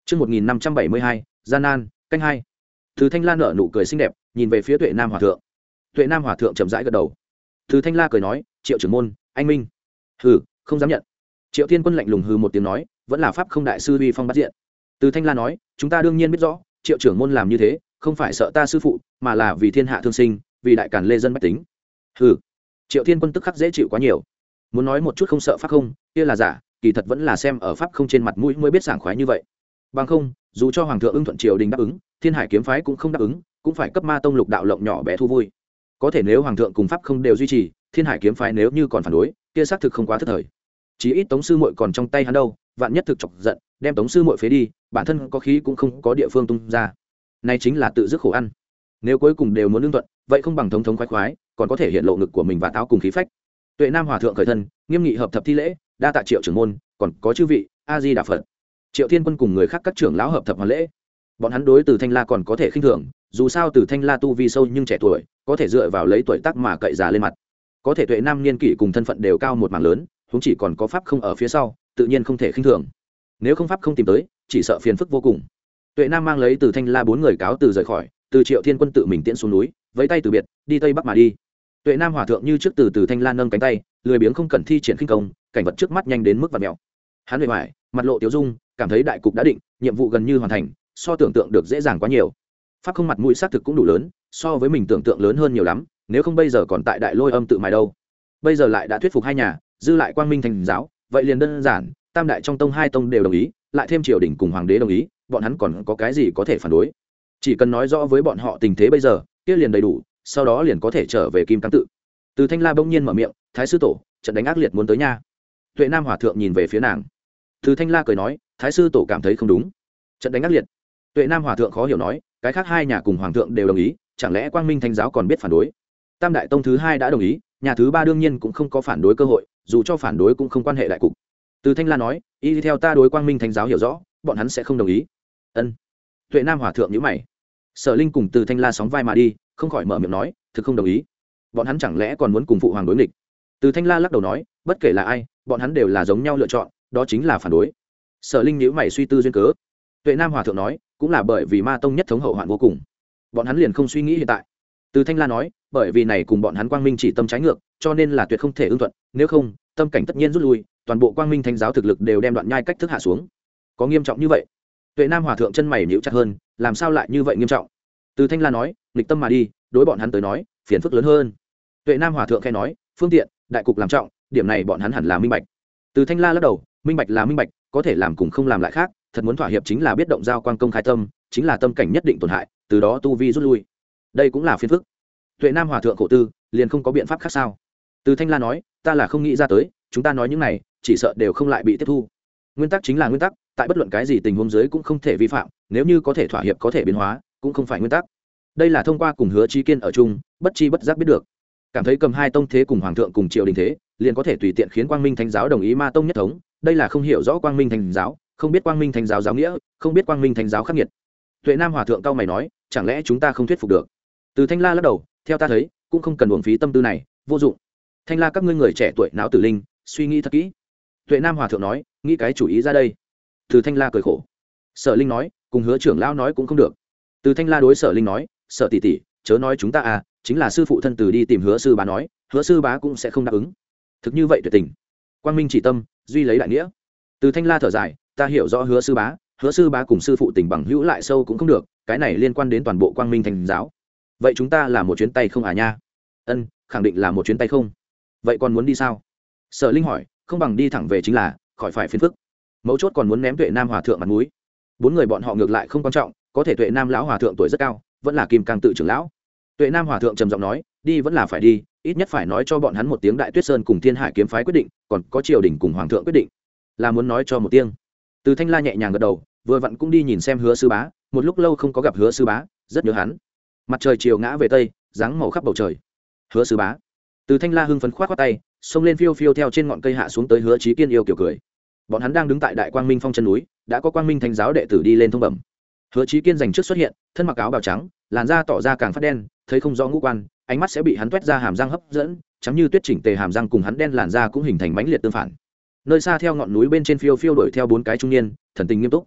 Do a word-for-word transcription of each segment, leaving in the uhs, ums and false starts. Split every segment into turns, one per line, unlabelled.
Chương một nghìn năm trăm bảy mươi hai, gian nan, canh hai. Từ Thanh La nở nụ cười xinh đẹp, nhìn về phía Tuệ Nam Hòa thượng. Tuệ Nam Hòa thượng chậm rãi gật đầu. Từ Thanh La cười nói, "Triệu trưởng môn, anh minh." "Hừ, không dám nhận." Triệu Thiên Quân lạnh lùng hừ một tiếng nói, "Vẫn là pháp không đại sư uy phong bắt diện." Từ Thanh La nói, "Chúng ta đương nhiên biết rõ, Triệu trưởng môn làm như thế, không phải sợ ta sư phụ, mà là vì thiên hạ thương sinh, vì đại càn lê dân bách tính." Hừ. Triệu Thiên Quân tức khắc dễ chịu quá nhiều. Muốn nói một chút không sợ pháp không, kia là giả, kỳ thật vẫn là xem ở pháp không trên mặt mũi mới biết sảng khoái như vậy. Bằng không, dù cho hoàng thượng ưng thuận triều đình đáp ứng, Thiên Hải kiếm phái cũng không đáp ứng, cũng phải cấp ma tông lục đạo lộng nhỏ bé thu vui. Có thể nếu hoàng thượng cùng pháp không đều duy trì, Thiên Hải kiếm phái nếu như còn phản đối, kia xác thực không quá thất thời. Chí ít Tống sư muội còn trong tay hắn đâu, vạn nhất thực chọc giận, đem Tống sư muội phế đi, bản thân có khí cũng không có địa phương tung ra. Này chính là tự dứt khổ ăn. Nếu cuối cùng đều muốn ưng thuận, vậy không bằng thống thống khoái khoái, còn có thể hiện lộ ngực của mình và táo cùng khí phách. Tuệ Nam Hòa thượng khởi thân, nghiêm nghị hợp thập thi lễ, đa tạ Triệu trưởng môn, còn có chư vị, A Di Đà Phật. Triệu Thiên Quân cùng người khác các trưởng lão hợp thập hoàn lễ. Bọn hắn đối Từ Thanh La còn có thể khinh thường, dù sao Từ Thanh La tu vi sâu nhưng trẻ tuổi, có thể dựa vào lấy tuổi tác mà cậy già lên mặt. Có thể Tuệ Nam niên kỷ cùng thân phận đều cao một mảng lớn, huống chỉ còn có pháp không ở phía sau, tự nhiên không thể khinh thường. Nếu không pháp không tìm tới, chỉ sợ phiền phức vô cùng. Tuệ Nam mang lấy Từ Thanh La bốn người cáo từ rời khỏi, từ Triệu Thiên Quân tự mình tiễn xuống núi, vẫy tay từ biệt, đi tây bắc mà đi. Tuệ Nam Hòa thượng như trước từ Từ Thanh La nâng cánh tay, lười biếng không cần thi triển khinh công, cảnh vật trước mắt nhanh đến mức vặn mèo. Hắn bề ngoài, mặt lộ tiếu dung, cảm thấy đại cục đã định, nhiệm vụ gần như hoàn thành, so tưởng tượng được dễ dàng quá nhiều. Pháp không mặt mũi xác thực cũng đủ lớn, so với mình tưởng tượng lớn hơn nhiều lắm, nếu không bây giờ còn tại Đại Lôi Âm tự mài đâu. Bây giờ lại đã thuyết phục hai nhà, dư lại Quang Minh Thành giáo, vậy liền đơn giản, tam đại trong tông hai tông đều đồng ý, lại thêm triều đình cùng hoàng đế đồng ý, bọn hắn còn có cái gì có thể phản đối. Chỉ cần nói rõ với bọn họ tình thế bây giờ, kia liền đầy đủ, sau đó liền có thể trở về Kim Cang tự. Từ Thanh La bỗng nhiên mở miệng, "Thái sư tổ, trận đánh ác liệt muốn tới nha." Tuệ Nam Hòa thượng nhìn về phía nàng. Từ Thanh La cười nói, "Thái sư tổ cảm thấy không đúng." Trận đánh ác liệt. Tuệ Nam Hòa thượng khó hiểu nói, cái khác hai nhà cùng hoàng thượng đều đồng ý, chẳng lẽ Quang Minh Thánh giáo còn biết phản đối? Tam đại tông thứ hai đã đồng ý, nhà thứ ba đương nhiên cũng không có phản đối cơ hội, dù cho phản đối cũng không quan hệ đại cục. Từ Thanh La nói, "Y theo ta đối Quang Minh Thánh giáo hiểu rõ, bọn hắn sẽ không đồng ý." Ân. Tuệ Nam Hòa thượng nhíu mày. Sở Linh cùng Từ Thanh La sóng vai mà đi, không khỏi mở miệng nói, "Thực không đồng ý." Bọn hắn chẳng lẽ còn muốn cùng phụ hoàng đối nghịch? Từ Thanh La lắc đầu nói, "Bất kể là ai, bọn hắn đều là giống nhau lựa chọn, đó chính là phản đối." Sở Linh nhíu mày suy tư duyên cớ. Tuệ Nam Hòa thượng nói, "Cũng là bởi vì ma tông nhất thống hậu hoạn vô cùng, bọn hắn liền không suy nghĩ hiện tại." Từ Thanh La nói, "Bởi vì này cùng bọn hắn Quang Minh chỉ tâm trái ngược, cho nên là tuyệt không thể ưng thuận, nếu không, tâm cảnh tất nhiên rút lui, toàn bộ Quang Minh Thánh giáo thực lực đều đem đoạn nhai cách thức hạ xuống." Có nghiêm trọng như vậy? Tuệ Nam Hòa thượng chân mày nhíu chặt hơn, làm sao lại như vậy nghiêm trọng? Từ Thanh La nói, "Nghịch tâm mà đi, đối bọn hắn tới nói, phiền phức lớn hơn." Tuệ Nam Hòa thượng khẽ nói, "Phương tiện, đại cục làm trọng, điểm này bọn hắn hẳn là minh bạch." Từ Thanh La lắc đầu, "Minh bạch là minh bạch, có thể làm cùng không làm lại khác, thật muốn thỏa hiệp chính là biết động giao quang công khai tâm, chính là tâm cảnh nhất định tổn hại, từ đó tu vi rút lui, đây cũng là phiền phức." Tuệ Nam Hòa thượng khổ tư, liền không có biện pháp khác sao? Từ Thanh La nói, "Ta là không nghĩ ra tới, chúng ta nói những này, chỉ sợ đều không lại bị tiếp thu. Nguyên tắc chính là nguyên tắc, tại bất luận cái gì tình huống dưới cũng không thể vi phạm, nếu như có thể thỏa hiệp có thể biến hóa, cũng không phải nguyên tắc. Đây là thông qua cùng Hứa Chí Kiên ở chung, bất chi bất giác biết được. Cảm thấy cầm hai tông thế cùng hoàng thượng cùng triều đình thế, liền có thể tùy tiện khiến Quang Minh Thánh giáo đồng ý ma tông nhất thống, đây là không hiểu rõ Quang Minh Thánh giáo, không biết Quang Minh Thánh giáo giáo nghĩa, không biết Quang Minh Thánh giáo khắc nghiệt." Tuệ Nam Hòa thượng cao mày nói, "Chẳng lẽ chúng ta không thuyết phục được?" Từ Thanh La lắc đầu, "Theo ta thấy, cũng không cần uổng phí tâm tư này, vô dụng. Thanh La các ngươi người trẻ tuổi não tử linh, suy nghĩ thật kỹ." Tuệ Nam Hòa thượng nói, "Nghĩ cái chủ ý ra đây." Từ Thanh La cười khổ. Sở Linh nói, "Cùng Hứa trưởng lão nói cũng không được." Từ Thanh La đối Sở Linh nói, "Sở tỷ tỷ, chớ nói chúng ta à, chính là sư phụ thân từ đi tìm Hứa sư bá nói, Hứa sư bá cũng sẽ không đáp ứng. Thực như vậy tuyệt tình. Quang Minh chỉ tâm, duy lấy đại nghĩa." Từ Thanh La thở dài, "Ta hiểu rõ Hứa sư bá, Hứa sư bá cùng sư phụ tình bằng hữu lại sâu cũng không được, cái này liên quan đến toàn bộ Quang Minh Thành giáo. Vậy chúng ta là một chuyến tay không à nha?" "Ân, khẳng định là một chuyến tay không." "Vậy còn muốn đi sao?" Sở Linh hỏi, "Không bằng đi thẳng về chính là, khỏi phải phiền phức. Mấu chốt còn muốn ném Tuệ Nam Hòa thượng mặt mũi." Bốn người bọn họ ngược lại không quan trọng, có thể Tuệ Nam lão hòa thượng tuổi rất cao, vẫn là Kim Cang tự trưởng lão. Tuệ Nam Hòa thượng trầm giọng nói, "Đi vẫn là phải đi, ít nhất phải nói cho bọn hắn một tiếng Đại Tuyết Sơn cùng Thiên Hải kiếm phái quyết định, còn có triều đình cùng hoàng thượng quyết định." "Là muốn nói cho một tiếng." Từ Thanh La nhẹ nhàng gật đầu, vừa vặn cũng đi nhìn xem Hứa sư bá, một lúc lâu không có gặp Hứa sư bá, rất nhớ hắn. Mặt trời chiều ngã về tây, dáng màu khắp bầu trời. "Hứa sư bá." Từ Thanh La hưng phấn khoát khoát tay, xông lên phiêu phiêu theo trên ngọn cây hạ xuống tới Hứa Chí Kiên yêu kiểu cười. Bọn hắn đang đứng tại Đại Quang Minh Phong chân núi, đã có Quang Minh Thánh giáo đệ tử đi lên thông bẩm. Hứa Chí Kiên giành trước xuất hiện, thân mặc áo bào trắng, làn da tỏ ra càng phát đen, thấy không rõ ngũ quan, ánh mắt sẽ bị hắn toét ra hàm răng hấp dẫn, trắng như tuyết chỉnh tề hàm răng cùng hắn đen làn da cũng hình thành mãnh liệt tương phản. Nơi xa theo ngọn núi bên trên phiêu phiêu đuổi theo bốn cái trung niên, thần tình nghiêm túc.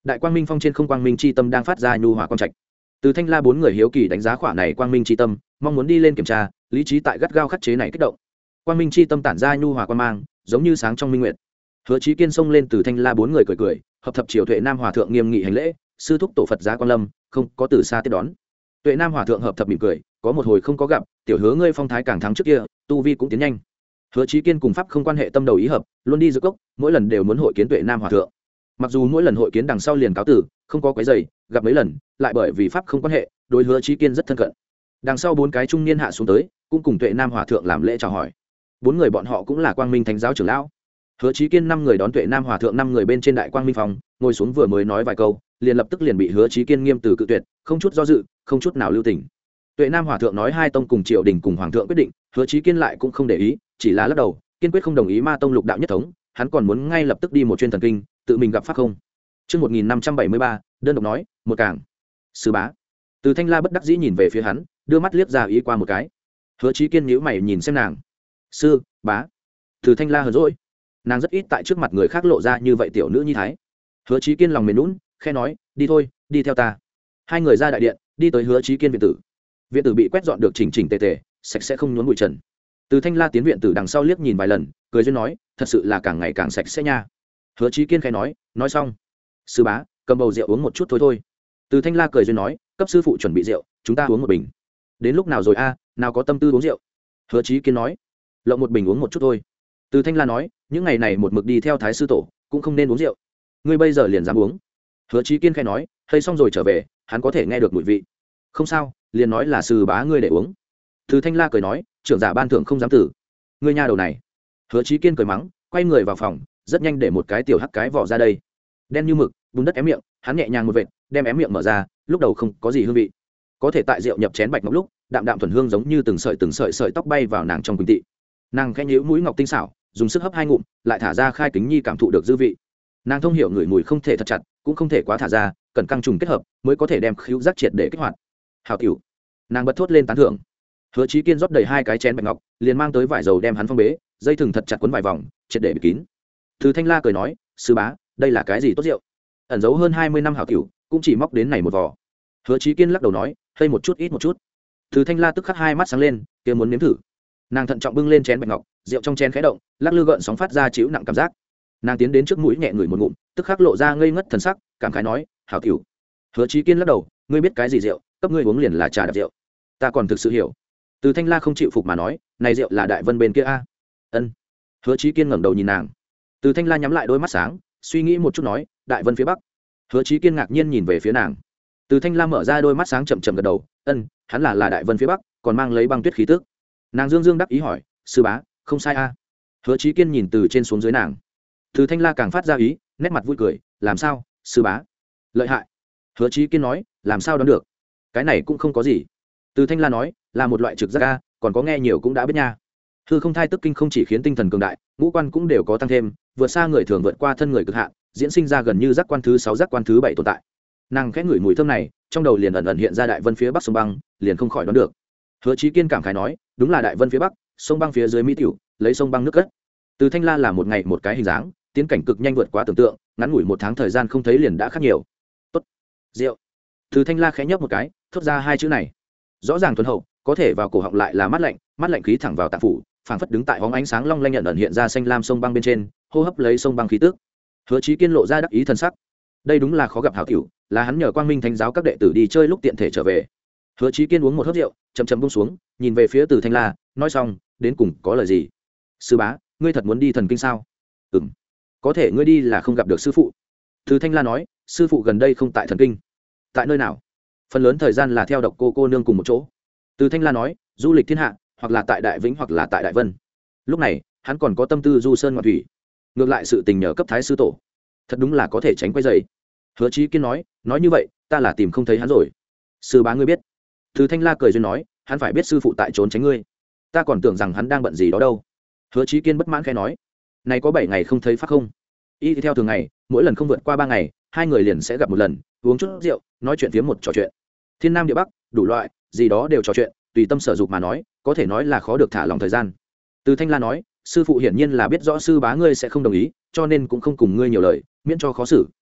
đại quang minh phong trên không quang minh chi tâm đang phát ra nhu hòa quang trạch. Từ Thanh La bốn người hiếu kỳ đánh giá khỏa này quang minh chi tâm, mong muốn đi lên kiểm tra, lý trí tại gắt gao khắc chế này kích động. Quang minh chi tâm tản ra nhu hòa quang mang, giống như sáng trong minh nguyệt. Hứa Chí Kiên xông lên Từ Thanh La bốn người cười cười, hợp thập triều Tuệ Nam hòa thượng nghiêm nghị hành lễ, sư thúc tổ Phật giá Quan Lâm, không có từ xa tiếp đón. Tuệ Nam hòa thượng hợp thập mỉm cười, có một hồi không có gặp, tiểu Hứa ngươi phong thái càng thắng trước kia, tu vi cũng tiến nhanh. Hứa Chí Kiên cùng pháp không quan hệ tâm đầu ý hợp, luôn đi giữa cốc, mỗi lần đều muốn hội kiến Tuệ Nam hòa thượng. Mặc dù mỗi lần hội kiến đằng sau liền cáo tử, không có quấy rầy, gặp mấy lần, lại bởi vì pháp không quan hệ, đối Hứa Chí Kiên rất thân cận. Đằng sau bốn cái trung niên hạ xuống tới, cũng cùng Tuệ Nam hòa thượng làm lễ chào hỏi. Bốn người bọn họ cũng là Quang Minh Thánh giáo trưởng lão. Hứa Chí Kiên năm người đón Tuệ Nam hòa thượng năm người bên trên đại quang minh phòng, ngồi xuống vừa mới nói vài câu, liền lập tức liền bị Hứa Chí Kiên nghiêm từ cự tuyệt, không chút do dự, không chút nào lưu tình. Tuệ Nam hòa thượng nói hai tông cùng triều đình cùng hoàng thượng quyết định, Hứa Chí Kiên lại cũng không để ý, chỉ là lắc đầu, kiên quyết không đồng ý Ma tông lục đạo nhất thống, hắn còn muốn ngay lập tức đi một chuyến thần kinh, tự mình gặp pháp không. Chương một nghìn năm trăm bảy mươi ba, đơn độc nói, một cảng. Sư bá. Từ Thanh La bất đắc dĩ nhìn về phía hắn, đưa mắt liếc ra ý qua một cái. Hứa Chí Kiên nhíu mày nhìn xem nàng. Sư, bá. Từ Thanh La hờn dỗi. Nàng rất ít tại trước mặt người khác lộ ra như vậy tiểu nữ nhi thái. Hứa Chí Kiên lòng mềm nhũn, khẽ nói, đi thôi, đi theo ta. Hai người ra đại điện, đi tới Hứa Chí Kiên viện tử. Viện tử bị quét dọn được chỉnh chỉnh tề tề, sạch sẽ không nhốn bụi trần. Từ Thanh La tiến viện tử đằng sau liếc nhìn vài lần, cười duyên nói, thật sự là càng ngày càng sạch sẽ nha. Hứa Chí Kiên khẽ nói, nói xong, sư bá, cầm bầu rượu uống một chút thôi thôi. Từ Thanh La cười duyên nói, cấp sư phụ chuẩn bị rượu, chúng ta uống một bình. Đến lúc nào rồi a, nào có tâm tư uống rượu. Hứa Chí Kiên nói, lộng một bình uống một chút thôi. Từ Thanh La nói, những ngày này một mực đi theo thái sư tổ, cũng không nên uống rượu. Ngươi bây giờ liền dám uống. Hứa Chí Kiên khẽ nói, hơi xong rồi trở về, hắn có thể nghe được mùi vị. Không sao, liền nói là sư bá ngươi để uống. Từ Thanh La cười nói, trưởng giả ban thưởng không dám tử. Ngươi nha đầu này. Hứa Chí Kiên cười mắng, quay người vào phòng, rất nhanh để một cái tiểu hắc cái vỏ ra đây. Đen như mực, bùn đất ém miệng, hắn nhẹ nhàng một vệt, đem ém miệng mở ra, lúc đầu không có gì hương vị. Có thể tại rượu nhập chén bạch ngọc lúc, đạm đạm thuần hương giống như từng sợi từng sợi sợi tóc bay vào nàng trong quỳnh tị. Nàng khẽ nhíu mũi ngọc tinh xảo, dùng sức hấp hai ngụm, lại thả ra khai kính nhi cảm thụ được dư vị. Nàng thông hiểu người mùi không thể thật chặt, cũng không thể quá thả ra, cần căng trùng kết hợp mới có thể đem khứu giác triệt để kích hoạt. Hảo tiểu. Nàng bật thốt lên tán thưởng. Hứa Chí Kiên rót đầy hai cái chén bạch ngọc, liền mang tới vải dầu đem hắn phong bế, dây thừng thật chặt quấn vài vòng, triệt để bịt kín. Từ Thanh La cười nói, sư bá, đây là cái gì tốt rượu? Ẩn giấu hơn hai mươi năm hảo tiểu, cũng chỉ móc đến này một vò. Hứa Chí Kiên lắc đầu nói, hơi một chút ít một chút. Từ Thanh La tức khắc hai mắt sáng lên, kia muốn nếm thử. Nàng thận trọng bưng lên chén bạch ngọc, rượu trong chén khẽ động, lắc lư gợn sóng phát ra chịu nặng cảm giác. Nàng tiến đến trước mũi nhẹ ngửi một ngụm, tức khắc lộ ra ngây ngất thần sắc, cảm khái nói, hảo tiểu. Hứa Chí Kiên lắc đầu, ngươi biết cái gì rượu, cấp ngươi uống liền là trà đặc rượu. Ta còn thực sự hiểu. Từ Thanh La không chịu phục mà nói, này rượu là Đại Vân bên kia a. Ân. Hứa Chí Kiên ngẩng đầu nhìn nàng. Từ Thanh La nhắm lại đôi mắt sáng, suy nghĩ một chút nói, Đại Vân phía bắc. Hứa Chí Kiên ngạc nhiên nhìn về phía nàng. Từ Thanh La mở ra đôi mắt sáng chậm chậm gật đầu, ân, hắn là là Đại Vân phía bắc, còn mang lấy băng tuyết khí tức. Nàng dương dương đắc ý hỏi, sư bá, không sai a. Hứa Chí Kiên nhìn từ trên xuống dưới nàng. Từ Thanh La càng phát ra ý, nét mặt vui cười, làm sao, sư bá? Lợi hại. Hứa Chí Kiên nói, làm sao đoán được? Cái này cũng không có gì. Từ Thanh La nói, là một loại trực giác a, còn có nghe nhiều cũng đã biết nha. Hư không thai tức kinh không chỉ khiến tinh thần cường đại, ngũ quan cũng đều có tăng thêm, vượt xa người thường vượt qua thân người cực hạn, diễn sinh ra gần như giác quan thứ sáu giác quan thứ bảy tồn tại. Nàng khẽ ngửi mùi thơm này, trong đầu liền ẩn ẩn hiện ra Đại Vân phía bắc sông băng, liền không khỏi đoán được. Hứa Chí Kiên cảm khái nói, đúng là Đại Vân phía bắc, sông băng phía dưới mỹ tiểu, lấy sông băng nước cất. Từ Thanh La là một ngày một cái hình dáng, tiến cảnh cực nhanh vượt quá tưởng tượng, ngắn ngủi một tháng thời gian không thấy liền đã khác nhiều. Tốt, rượu. Từ Thanh La khẽ nhấp một cái, thốt ra hai chữ này. Rõ ràng thuần hậu, có thể vào cổ họng lại là mát lạnh, mát lạnh khí thẳng vào tạng phủ, phảng phất đứng tại hóng ánh sáng long lanh nhận ẩn hiện ra xanh lam sông băng bên trên, hô hấp lấy sông băng khí tức. Hứa Chí Kiên lộ ra đắc ý thần sắc. Đây đúng là khó gặp hảo tiểu, là hắn nhờ Quang Minh Thánh giáo các đệ tử đi chơi lúc tiện thể trở về. Hứa Chí Kiên uống một hớp rượu, chậm chậm buông xuống, nhìn về phía Từ Thanh La, nói xong, đến cùng có lời gì? Sư bá, ngươi thật muốn đi thần kinh sao? Ừm. Có thể ngươi đi là không gặp được sư phụ. Từ Thanh La nói, sư phụ gần đây không tại thần kinh. Tại nơi nào? Phần lớn thời gian là theo độc cô cô nương cùng một chỗ. Từ Thanh La nói, du lịch thiên hạ, hoặc là tại Đại Vĩnh hoặc là tại Đại Vân. Lúc này, hắn còn có tâm tư du sơn ngoạn thủy. Ngược lại sự tình nhờ cấp thái sư tổ, thật đúng là có thể tránh quay dày. Hứa Chí Kiên nói, nói như vậy, ta là tìm không thấy hắn rồi. Sư bá ngươi biết? Từ Thanh La cười duyên nói, hắn phải biết sư phụ tại trốn tránh ngươi. Ta còn tưởng rằng hắn đang bận gì đó đâu. Hứa Chí Kiên bất mãn khẽ nói, này có bảy ngày không thấy pháp không? Y theo thường ngày, mỗi lần không vượt qua ba ngày, hai người liền sẽ gặp một lần, uống chút rượu, nói chuyện phiếm một trò chuyện. Thiên Nam địa Bắc, đủ loại, gì đó đều trò chuyện, tùy tâm sở dục mà nói, có thể nói là khó được thả lòng thời gian. Từ Thanh La nói, sư phụ hiển nhiên là biết rõ sư bá ngươi sẽ không đồng ý, cho nên cũng không cùng ngươi nhiều lời, miễn cho khó xử.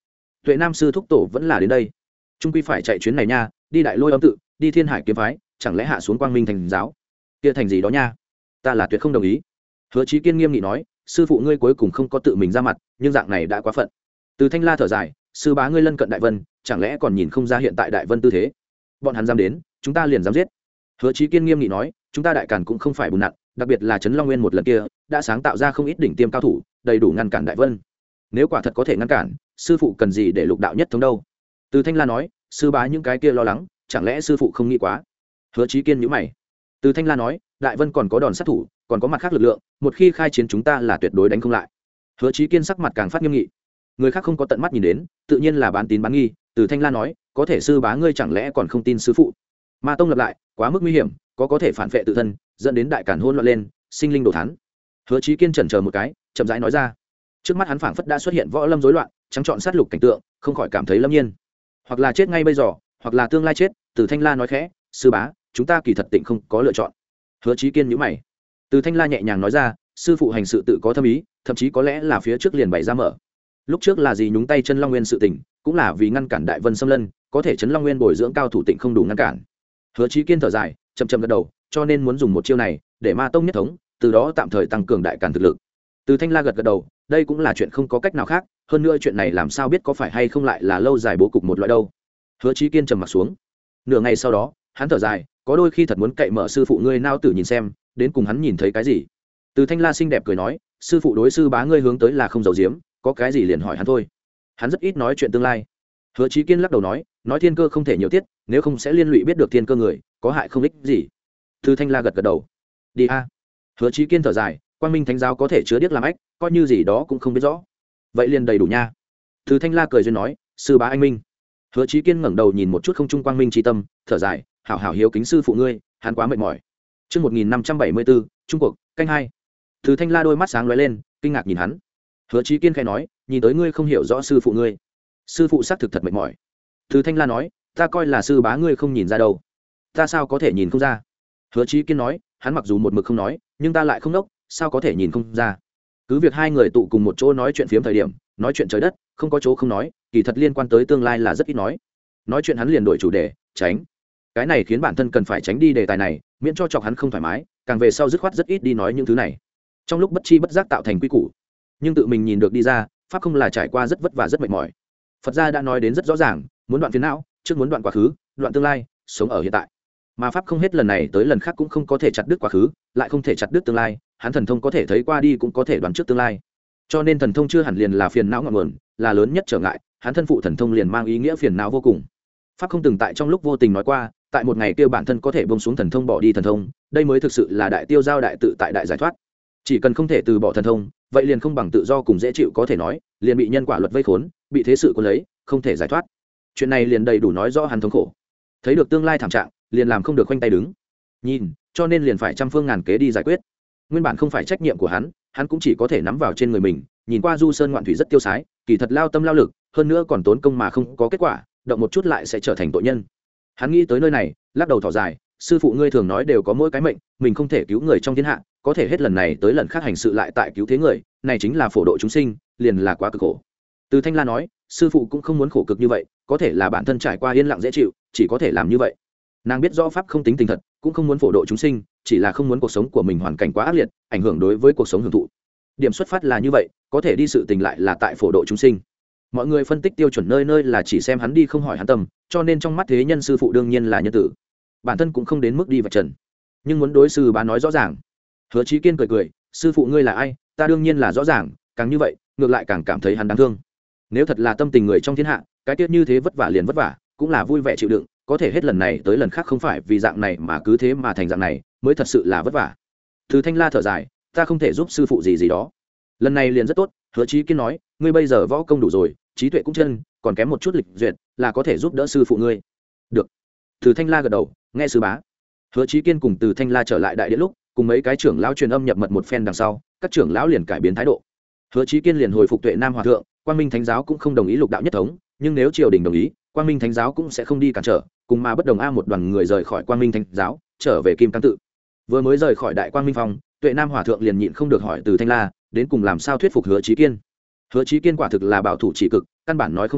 tuệ nam sư thúc tổ vẫn là đến đây, trung quy phải chạy chuyến này nha, đi đại lôi âm tự, đi thiên hải kiếm phái, chẳng lẽ hạ xuống quang minh thành giáo kia thành gì đó nha, ta là tuyệt không đồng ý. Hứa Chí Kiên nghiêm nghị nói, sư phụ ngươi cuối cùng không có tự mình ra mặt, nhưng dạng này đã quá phận. Từ Thanh La thở dài, sư bá ngươi lân cận đại vân, chẳng lẽ còn nhìn không ra hiện tại đại vân tư thế? Bọn hắn dám đến, chúng ta liền dám giết. Hứa Chí Kiên nghiêm nghị nói, chúng ta đại càn cũng không phải bùn nặn, đặc biệt là trấn Long Nguyên một lần kia, đã sáng tạo ra không ít đỉnh tiêm cao thủ, đầy đủ ngăn cản đại vân. Nếu quả thật có thể ngăn cản, sư phụ cần gì để lục đạo nhất thống đâu? Từ Thanh La nói, sư bá những cái kia lo lắng, chẳng lẽ sư phụ không nghĩ quá? Hứa Chí Kiên nhíu mày. Từ Thanh La nói, đại vân còn có đòn sát thủ, còn có mặt khác lực lượng, một khi khai chiến chúng ta là tuyệt đối đánh không lại. Hứa Chí Kiên sắc mặt càng phát nghiêm nghị. Người khác không có tận mắt nhìn đến, tự nhiên là bán tín bán nghi. Từ Thanh La nói, có thể sư bá ngươi chẳng lẽ còn không tin sư phụ? Ma tông lập lại, quá mức nguy hiểm, có có thể phản vệ tự thân, dẫn đến đại càn hỗn loạn lên, sinh linh đồ thán. Hứa Chí Kiên chần chờ một cái, chậm rãi nói ra. Trước mắt hắn phảng phất đã xuất hiện võ lâm rối loạn, trắng trọn sát lục cảnh tượng, không khỏi cảm thấy lâm nhiên. Hoặc là chết ngay bây giờ, hoặc là tương lai chết. Từ Thanh La nói khẽ, sư bá, chúng ta kỳ thật tịnh không có lựa chọn. Hứa Chí Kiên nhíu mày. Từ Thanh La nhẹ nhàng nói ra, sư phụ hành sự tự có thâm ý, thậm chí có lẽ là phía trước liền bày ra mở. Lúc trước là gì nhúng tay chân Long Nguyên sự tình, cũng là vì ngăn cản đại vân xâm lân, có thể chấn Long Nguyên bồi dưỡng cao thủ tịnh không đủ ngăn cản. Hứa Chí Kiên thở dài, chậm chậm gật đầu, cho nên muốn dùng một chiêu này để ma tông nhất thống, từ đó tạm thời tăng cường đại càn thực lực. Từ Thanh La gật gật đầu, đây cũng là chuyện không có cách nào khác, hơn nữa chuyện này làm sao biết có phải hay không lại là lâu dài bố cục một loại đâu. Hứa Chí Kiên trầm mặt xuống. Nửa ngày sau đó, hắn thở dài, có đôi khi thật muốn cậy mở sư phụ ngươi nao tử nhìn xem, đến cùng hắn nhìn thấy cái gì. Từ Thanh La xinh đẹp cười nói, sư phụ đối sư bá ngươi hướng tới là không giấu giếm, có cái gì liền hỏi hắn thôi. Hắn rất ít nói chuyện tương lai. Hứa Chí Kiên lắc đầu nói, nói thiên cơ không thể nhiều tiết, nếu không sẽ liên lụy biết được thiên cơ người, có hại không ích gì. Từ Thanh La gật gật đầu. Đi a. Hứa Chí Kiên thở dài, Quang Minh Thánh giáo có thể chứa điếc làm ách, coi như gì đó cũng không biết rõ. Vậy liền đầy đủ nha. Từ Thanh La cười duyên nói, sư bá anh minh. Hứa Chí Kiên ngẩng đầu nhìn một chút không trung quang minh chi tâm, thở dài, hảo hảo hiếu kính sư phụ ngươi, hắn quá mệt mỏi. Chương một nghìn năm trăm bảy mươi bốn, Trung Quốc, canh hai. Từ Thanh La đôi mắt sáng lóe lên, kinh ngạc nhìn hắn. Hứa Chí Kiên khẽ nói, nhìn tới ngươi không hiểu rõ sư phụ ngươi. Sư phụ xác thực thật mệt mỏi. Từ Thanh La nói, ta coi là sư bá ngươi không nhìn ra đâu. Ta sao có thể nhìn không ra? Hứa Chí Kiên nói, hắn mặc dù một mực không nói, nhưng ta lại không đốc, sao có thể nhìn không ra? Cứ việc hai người tụ cùng một chỗ nói chuyện phiếm thời điểm, nói chuyện trời đất, không có chỗ không nói, kỳ thật liên quan tới tương lai là rất ít nói. Nói chuyện hắn liền đổi chủ đề, tránh. Cái này khiến bản thân cần phải tránh đi đề tài này, miễn cho chọc hắn không thoải mái, càng về sau dứt khoát rất ít đi nói những thứ này. Trong lúc bất chi bất giác tạo thành quy củ, nhưng tự mình nhìn được đi ra, pháp không là trải qua rất vất vả rất mệt mỏi. Phật gia đã nói đến rất rõ ràng, muốn đoạn phiền não, trước muốn đoạn quá khứ, đoạn tương lai, sống ở hiện tại. Mà pháp không hết lần này tới lần khác cũng không có thể chặt đứt quá khứ, lại không thể chặt đứt tương lai, hắn thần thông có thể thấy qua đi cũng có thể đoán trước tương lai. Cho nên thần thông chưa hẳn liền là phiền não ngọn nguồn, là lớn nhất trở ngại, hắn thân phụ thần thông liền mang ý nghĩa phiền não vô cùng. Pháp không từng tại trong lúc vô tình nói qua, tại một ngày kia bản thân có thể buông xuống thần thông bỏ đi thần thông, đây mới thực sự là đại tiêu giao đại tự tại đại giải thoát. Chỉ cần không thể từ bỏ thần thông, vậy liền không bằng tự do cùng dễ chịu có thể nói, liền bị nhân quả luật vây khốn, bị thế sự cuốn lấy, không thể giải thoát. Chuyện này liền đầy đủ nói rõ hắn thống khổ. Thấy được tương lai thảm trạng, liền làm không được khoanh tay đứng nhìn, cho nên liền phải trăm phương ngàn kế đi giải quyết. Nguyên bản không phải trách nhiệm của hắn, hắn cũng chỉ có thể nắm vào trên người mình. Nhìn qua du sơn ngoạn thủy rất tiêu sái, kỳ thật lao tâm lao lực, hơn nữa còn tốn công mà không có kết quả, động một chút lại sẽ trở thành tội nhân. Hắn nghĩ tới nơi này, lắc đầu thở dài, sư phụ ngươi thường nói đều có mỗi cái mệnh, mình không thể cứu người trong thiên hạ, có thể hết lần này tới lần khác hành sự lại tại cứu thế người, này chính là phổ độ chúng sinh, liền là quá cực khổ. Từ Thanh La nói, sư phụ cũng không muốn khổ cực như vậy, có thể là bản thân trải qua yên lặng dễ chịu, chỉ có thể làm như vậy. Nàng biết rõ pháp không tính tình thật, cũng không muốn phổ độ chúng sinh, chỉ là không muốn cuộc sống của mình hoàn cảnh quá ác liệt, ảnh hưởng đối với cuộc sống hưởng thụ. Điểm xuất phát là như vậy, có thể đi sự tình lại là tại phổ độ chúng sinh. Mọi người phân tích tiêu chuẩn nơi nơi là chỉ xem hắn đi không hỏi hắn tâm, cho nên trong mắt thế nhân sư phụ đương nhiên là nhân tử, bản thân cũng không đến mức đi vạch trần, nhưng muốn đối sư bá nói rõ ràng. Hứa Chí Kiên cười cười, sư phụ ngươi là ai, ta đương nhiên là rõ ràng, càng như vậy ngược lại càng cảm thấy hắn đáng thương. Nếu thật là tâm tình người trong thiên hạ, cái tiết như thế vất vả liền vất vả, cũng là vui vẻ chịu đựng, có thể hết lần này tới lần khác không phải vì dạng này mà cứ thế mà thành dạng này, mới thật sự là vất vả. Từ Thanh La thở dài, ta không thể giúp sư phụ gì gì đó, lần này liền rất tốt. Hứa Chí Kiên nói, ngươi bây giờ võ công đủ rồi, trí tuệ cũng chân, còn kém một chút lịch duyệt, là có thể giúp đỡ sư phụ ngươi. Được. Từ Thanh La gật đầu, nghe sư bá. Hứa Chí Kiên cùng Từ Thanh La trở lại đại điện lúc, cùng mấy cái trưởng lão truyền âm nhập mật một phen đằng sau, các trưởng lão liền cải biến thái độ. Hứa Chí Kiên liền hồi phục Tuệ Nam hòa thượng, Quang Minh Thánh giáo cũng không đồng ý lục đạo nhất thống, nhưng nếu triều đình đồng ý, Quang Minh Thánh giáo cũng sẽ không đi cản trở, cùng mà bất đồng a một đoàn người rời khỏi Quang Minh Thánh giáo, trở về Kim Cang tự. Vừa mới rời khỏi Đại Quang Minh Phong, Tuệ Nam hòa thượng liền nhịn không được hỏi Từ Thanh La, đến cùng làm sao thuyết phục Hứa Chí Kiên. Hứa Chí Kiên quả thực là bảo thủ chỉ cực, căn bản nói không thông,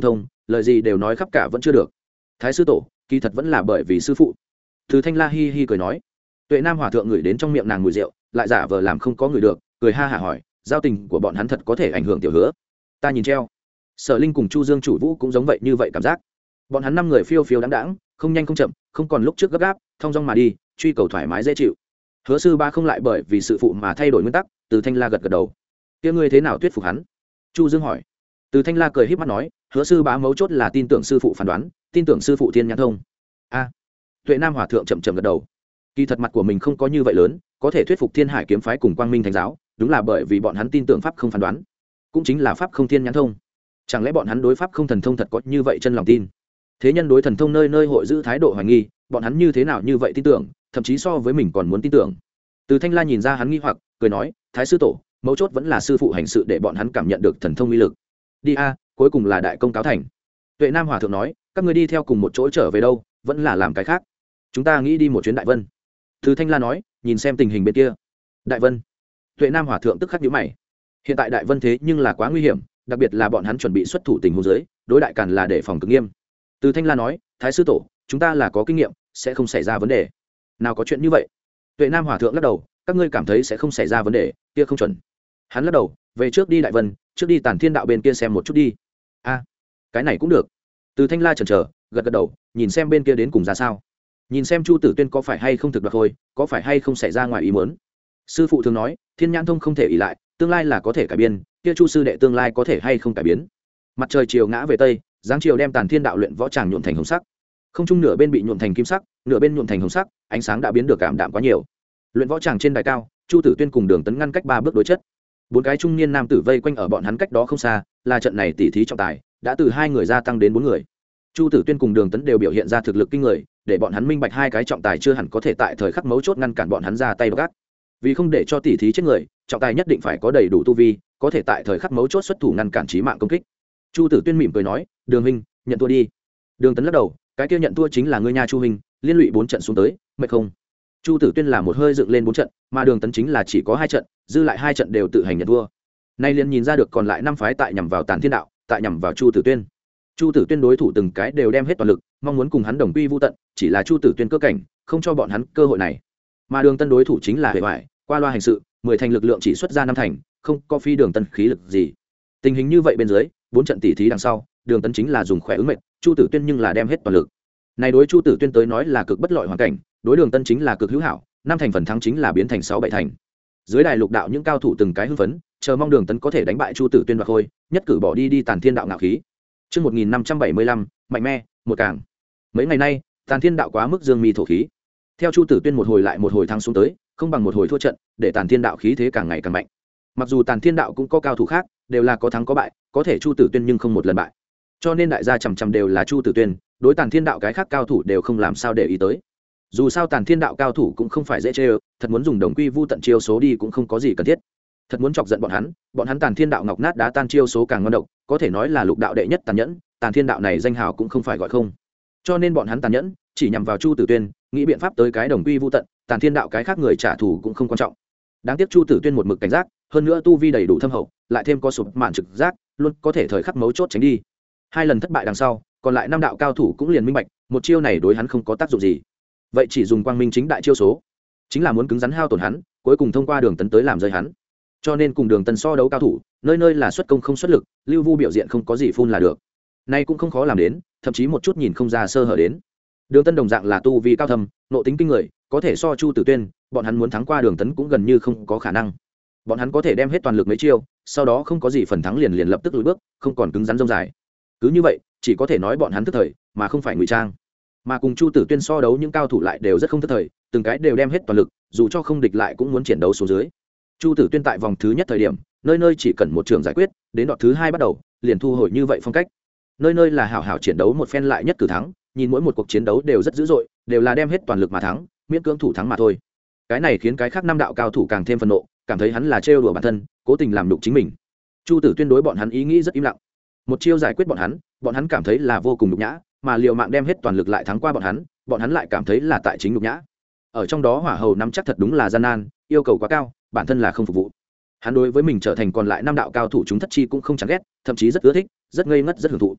lời gì đều nói khắp cả vẫn chưa được. Thái sư tổ, kỳ thật vẫn là bởi vì sư phụ. Từ Thanh La hi hi cười nói. Tuệ Nam hòa thượng ngửi đến trong miệng nàng mùi rượu, lại giả vờ làm không có người được, cười ha hả hỏi, giao tình của bọn hắn thật có thể ảnh hưởng tiểu Hứa? Ta nhìn treo. Sở Linh cùng Chu Dương chủ vũ cũng giống vậy như vậy cảm giác. Bọn hắn năm người phiêu phiêu đáng đáng, không nhanh không chậm, không còn lúc trước gấp gáp, thong dong mà đi, truy cầu thoải mái dễ chịu. Hứa sư ba không lại bởi vì sự phụ mà thay đổi nguyên tắc. Từ Thanh La gật gật đầu. Kia ngươi thế nào thuyết phục hắn? Chu Dương hỏi. Từ Thanh La cười híp mắt nói, Hứa sư bá mấu chốt là tin tưởng sư phụ phán đoán, tin tưởng sư phụ thiên nhãn thông. A. Tuệ Nam hòa thượng chậm chậm gật đầu. Kỳ thật mặt của mình không có như vậy lớn, có thể thuyết phục Thiên Hải kiếm phái cùng Quang Minh thánh giáo, đúng là bởi vì bọn hắn tin tưởng pháp không phán đoán, cũng chính là pháp không thiên nhãn thông. Chẳng lẽ bọn hắn đối pháp không thần thông thật có như vậy chân lòng tin? Thế nhân đối thần thông nơi nơi hội giữ thái độ hoài nghi, bọn hắn như thế nào như vậy tin tưởng, thậm chí so với mình còn muốn tin tưởng. Từ Thanh La nhìn ra hắn nghi hoặc, cười nói, Thái sư tổ, mấu chốt vẫn là sư phụ hành sự để bọn hắn cảm nhận được thần thông uy lực. Đi a, cuối cùng là đại công cáo thành. Tuệ Nam hòa thượng nói, các ngươi đi theo cùng một chỗ trở về đâu, vẫn là làm cái khác. Chúng ta nghĩ đi một chuyến Đại Vân. Từ Thanh La nói, nhìn xem tình hình bên kia. Đại Vân. Tuệ Nam hòa thượng tức khắc nhíu mày. Hiện tại Đại Vân thế nhưng là quá nguy hiểm, đặc biệt là bọn hắn chuẩn bị xuất thủ tình huống dưới, đối đại càn là để phòng cực nghiêm. Từ Thanh La nói, Thái sư tổ, chúng ta là có kinh nghiệm, sẽ không xảy ra vấn đề. Nào có chuyện như vậy? Tuệ Nam hòa thượng lắc đầu, các ngươi cảm thấy sẽ không xảy ra vấn đề, kia không chuẩn. Hắn lắc đầu, về trước đi Đại Vân, trước đi Tản Thiên đạo bên kia xem một chút đi. A, cái này cũng được. Từ Thanh La chần chờ, gật gật đầu, nhìn xem bên kia đến cùng ra sao. Nhìn xem Chu Tử Tuyên có phải hay không thực đoạt thôi, có phải hay không xảy ra ngoài ý muốn. Sư phụ thường nói, thiên nhãn thông không thể ỷ lại, tương lai là có thể cải biến, kia Chu sư đệ tương lai có thể hay không cải biến. Mặt trời chiều ngã về tây, dáng chiều đem Tản Thiên đạo luyện võ tràng nhuộm thành hồng sắc. Không trung nửa bên bị nhuộm thành kim sắc, nửa bên nhuộm thành hồng sắc, ánh sáng đã biến được cảm đạm quá nhiều. Luyện võ tràng trên đài cao, Chu Tử Tuyên cùng Đường Tấn ngăn cách ba bước đối chất. Bốn cái trung niên nam tử vây quanh ở bọn hắn cách đó không xa, là trận này tỉ thí trọng tài, đã từ hai người gia tăng đến bốn người. Chu Tử Tuyên cùng Đường Tấn đều biểu hiện ra thực lực kinh người, để bọn hắn minh bạch hai cái trọng tài chưa hẳn có thể tại thời khắc mấu chốt ngăn cản bọn hắn ra tay gắt. Vì không để cho tỉ thí chết người, trọng tài nhất định phải có đầy đủ tu vi, có thể tại thời khắc mấu chốt xuất thủ ngăn cản chí mạng công kích. Chu Tử Tuyên mỉm cười nói, Đường huynh, nhận thua đi. Đường Tấn lắc đầu, cái kia nhận thua chính là ngươi nha Chu huynh, liên lụy bốn trận xuống tới, mệt không? Chu Tử Tuyên là một hơi dựng lên bốn trận, mà Đường Tấn chính là chỉ có hai trận, dư lại hai trận đều tự hành nhận thua. Nay liền nhìn ra được còn lại năm phái tại nhằm vào Tản Thiên đạo, tại nhằm vào Chu Tử Tuyên. Chu Tử Tuyên đối thủ từng cái đều đem hết toàn lực, mong muốn cùng hắn đồng quy vu tận, chỉ là Chu Tử Tuyên cơ cảnh, không cho bọn hắn cơ hội này. Mà Đường Tân đối thủ chính là Huệ Hoại, qua loa hành sự, mười thành lực lượng chỉ xuất ra năm thành, không có phi Đường Tân khí lực gì. Tình hình như vậy bên dưới, bốn trận tỷ thí đằng sau, Đường Tân chính là dùng khỏe ứng mệt, Chu Tử Tuyên nhưng là đem hết toàn lực. Này đối Chu Tử Tuyên tới nói là cực bất lợi hoàn cảnh, đối Đường Tân chính là cực hữu hảo, năm thành phần thắng chính là biến thành sáu bảy thành. Dưới đài lục đạo những cao thủ từng cái hưng phấn, chờ mong Đường Tấn có thể đánh bại Chu Tử Tuyên và Khôi, nhất cử bỏ đi đi Tản Thiên đạo ngạo khí. Chương một nghìn năm trăm bảy mươi lăm, mạnh mẽ, một càng. Mấy ngày nay, Tản Thiên đạo quá mức dương mi thổ khí. Theo Chu Tử Tuyên một hồi lại một hồi thắng xuống tới, không bằng một hồi thua trận, để Tản Thiên đạo khí thế càng ngày càng mạnh. Mặc dù Tản Thiên đạo cũng có cao thủ khác, đều là có thắng có bại, có thể Chu Tử Tuyên nhưng không một lần bại. Cho nên đại gia chằm chằm đều là Chu Tử Tuyên, đối Tản Thiên đạo cái khác cao thủ đều không làm sao để ý tới. Dù sao Tản Thiên đạo cao thủ cũng không phải dễ chơi, thật muốn dùng đồng quy vu tận chiêu số đi cũng không có gì cần thiết. Thật muốn chọc giận bọn hắn, bọn hắn Tản Thiên đạo ngọc nát đá tan chiêu số càng ngon độc, có thể nói là lục đạo đệ nhất tàn nhẫn, Tản Thiên đạo này danh hào cũng không phải gọi không. Cho nên bọn hắn tàn nhẫn, chỉ nhằm vào Chu Tử Tuyên, nghĩ biện pháp tới cái đồng quy vu tận, Tản Thiên đạo cái khác người trả thù cũng không quan trọng. Đáng tiếc Chu Tử Tuyên một mực cảnh giác, hơn nữa tu vi đầy đủ thâm hậu, lại thêm có sụp mạn trực giác, luôn có thể thời khắc mấu chốt tránh đi. Hai lần thất bại đằng sau, còn lại năm đạo cao thủ cũng liền minh bạch, một chiêu này đối hắn không có tác dụng gì. Vậy chỉ dùng quang minh chính đại chiêu số, chính là muốn cứng rắn hao tổn hắn, cuối cùng thông qua Đường Tấn tới làm rơi hắn. Cho nên cùng Đường Tấn so đấu cao thủ, nơi nơi là xuất công không xuất lực, lưu vu biểu diện không có gì phun là được. Nay cũng không khó làm đến, thậm chí một chút nhìn không ra sơ hở đến. Đường Tân đồng dạng là tu vi cao thâm, nội tính kinh người, có thể so Chu Tử Tuyên, bọn hắn muốn thắng qua Đường Tấn cũng gần như không có khả năng. Bọn hắn có thể đem hết toàn lực mấy chiêu, sau đó không có gì phần thắng liền liền lập tức lùi bước, không còn cứng rắn rông dài. Cứ như vậy, chỉ có thể nói bọn hắn thức thời, mà không phải ngụy trang. Mà cùng Chu Tử Tuyên so đấu những cao thủ lại đều rất không thức thời, từng cái đều đem hết toàn lực, dù cho không địch lại cũng muốn chiến đấu xuống dưới. Chu Tử Tuyên tại vòng thứ nhất thời điểm, nơi nơi chỉ cần một trường giải quyết, đến đoạn thứ hai bắt đầu, liền thu hồi như vậy phong cách. Nơi nơi là hảo hảo chiến đấu một phen lại nhất cử thắng, nhìn mỗi một cuộc chiến đấu đều rất dữ dội, đều là đem hết toàn lực mà thắng, miễn cưỡng thủ thắng mà thôi. Cái này khiến cái khác năm đạo cao thủ càng thêm phẫn nộ, cảm thấy hắn là trêu đùa bản thân, cố tình làm nhục chính mình. Chu Tử Tuyên đối bọn hắn ý nghĩ rất im lặng, một chiêu giải quyết bọn hắn, bọn hắn cảm thấy là vô cùng nhục nhã, mà liều mạng đem hết toàn lực lại thắng qua bọn hắn, bọn hắn lại cảm thấy là tại chính nhục nhã. Ở trong đó Hỏa Hầu nắm chắc thật đúng là gian nan, yêu cầu quá cao, bản thân là không phục vụ. Hắn đối với mình trở thành còn lại năm đạo cao thủ chúng thất chi cũng không chán ghét, thậm chí rất ưa thích, rất ngây ngất rất hưởng thụ.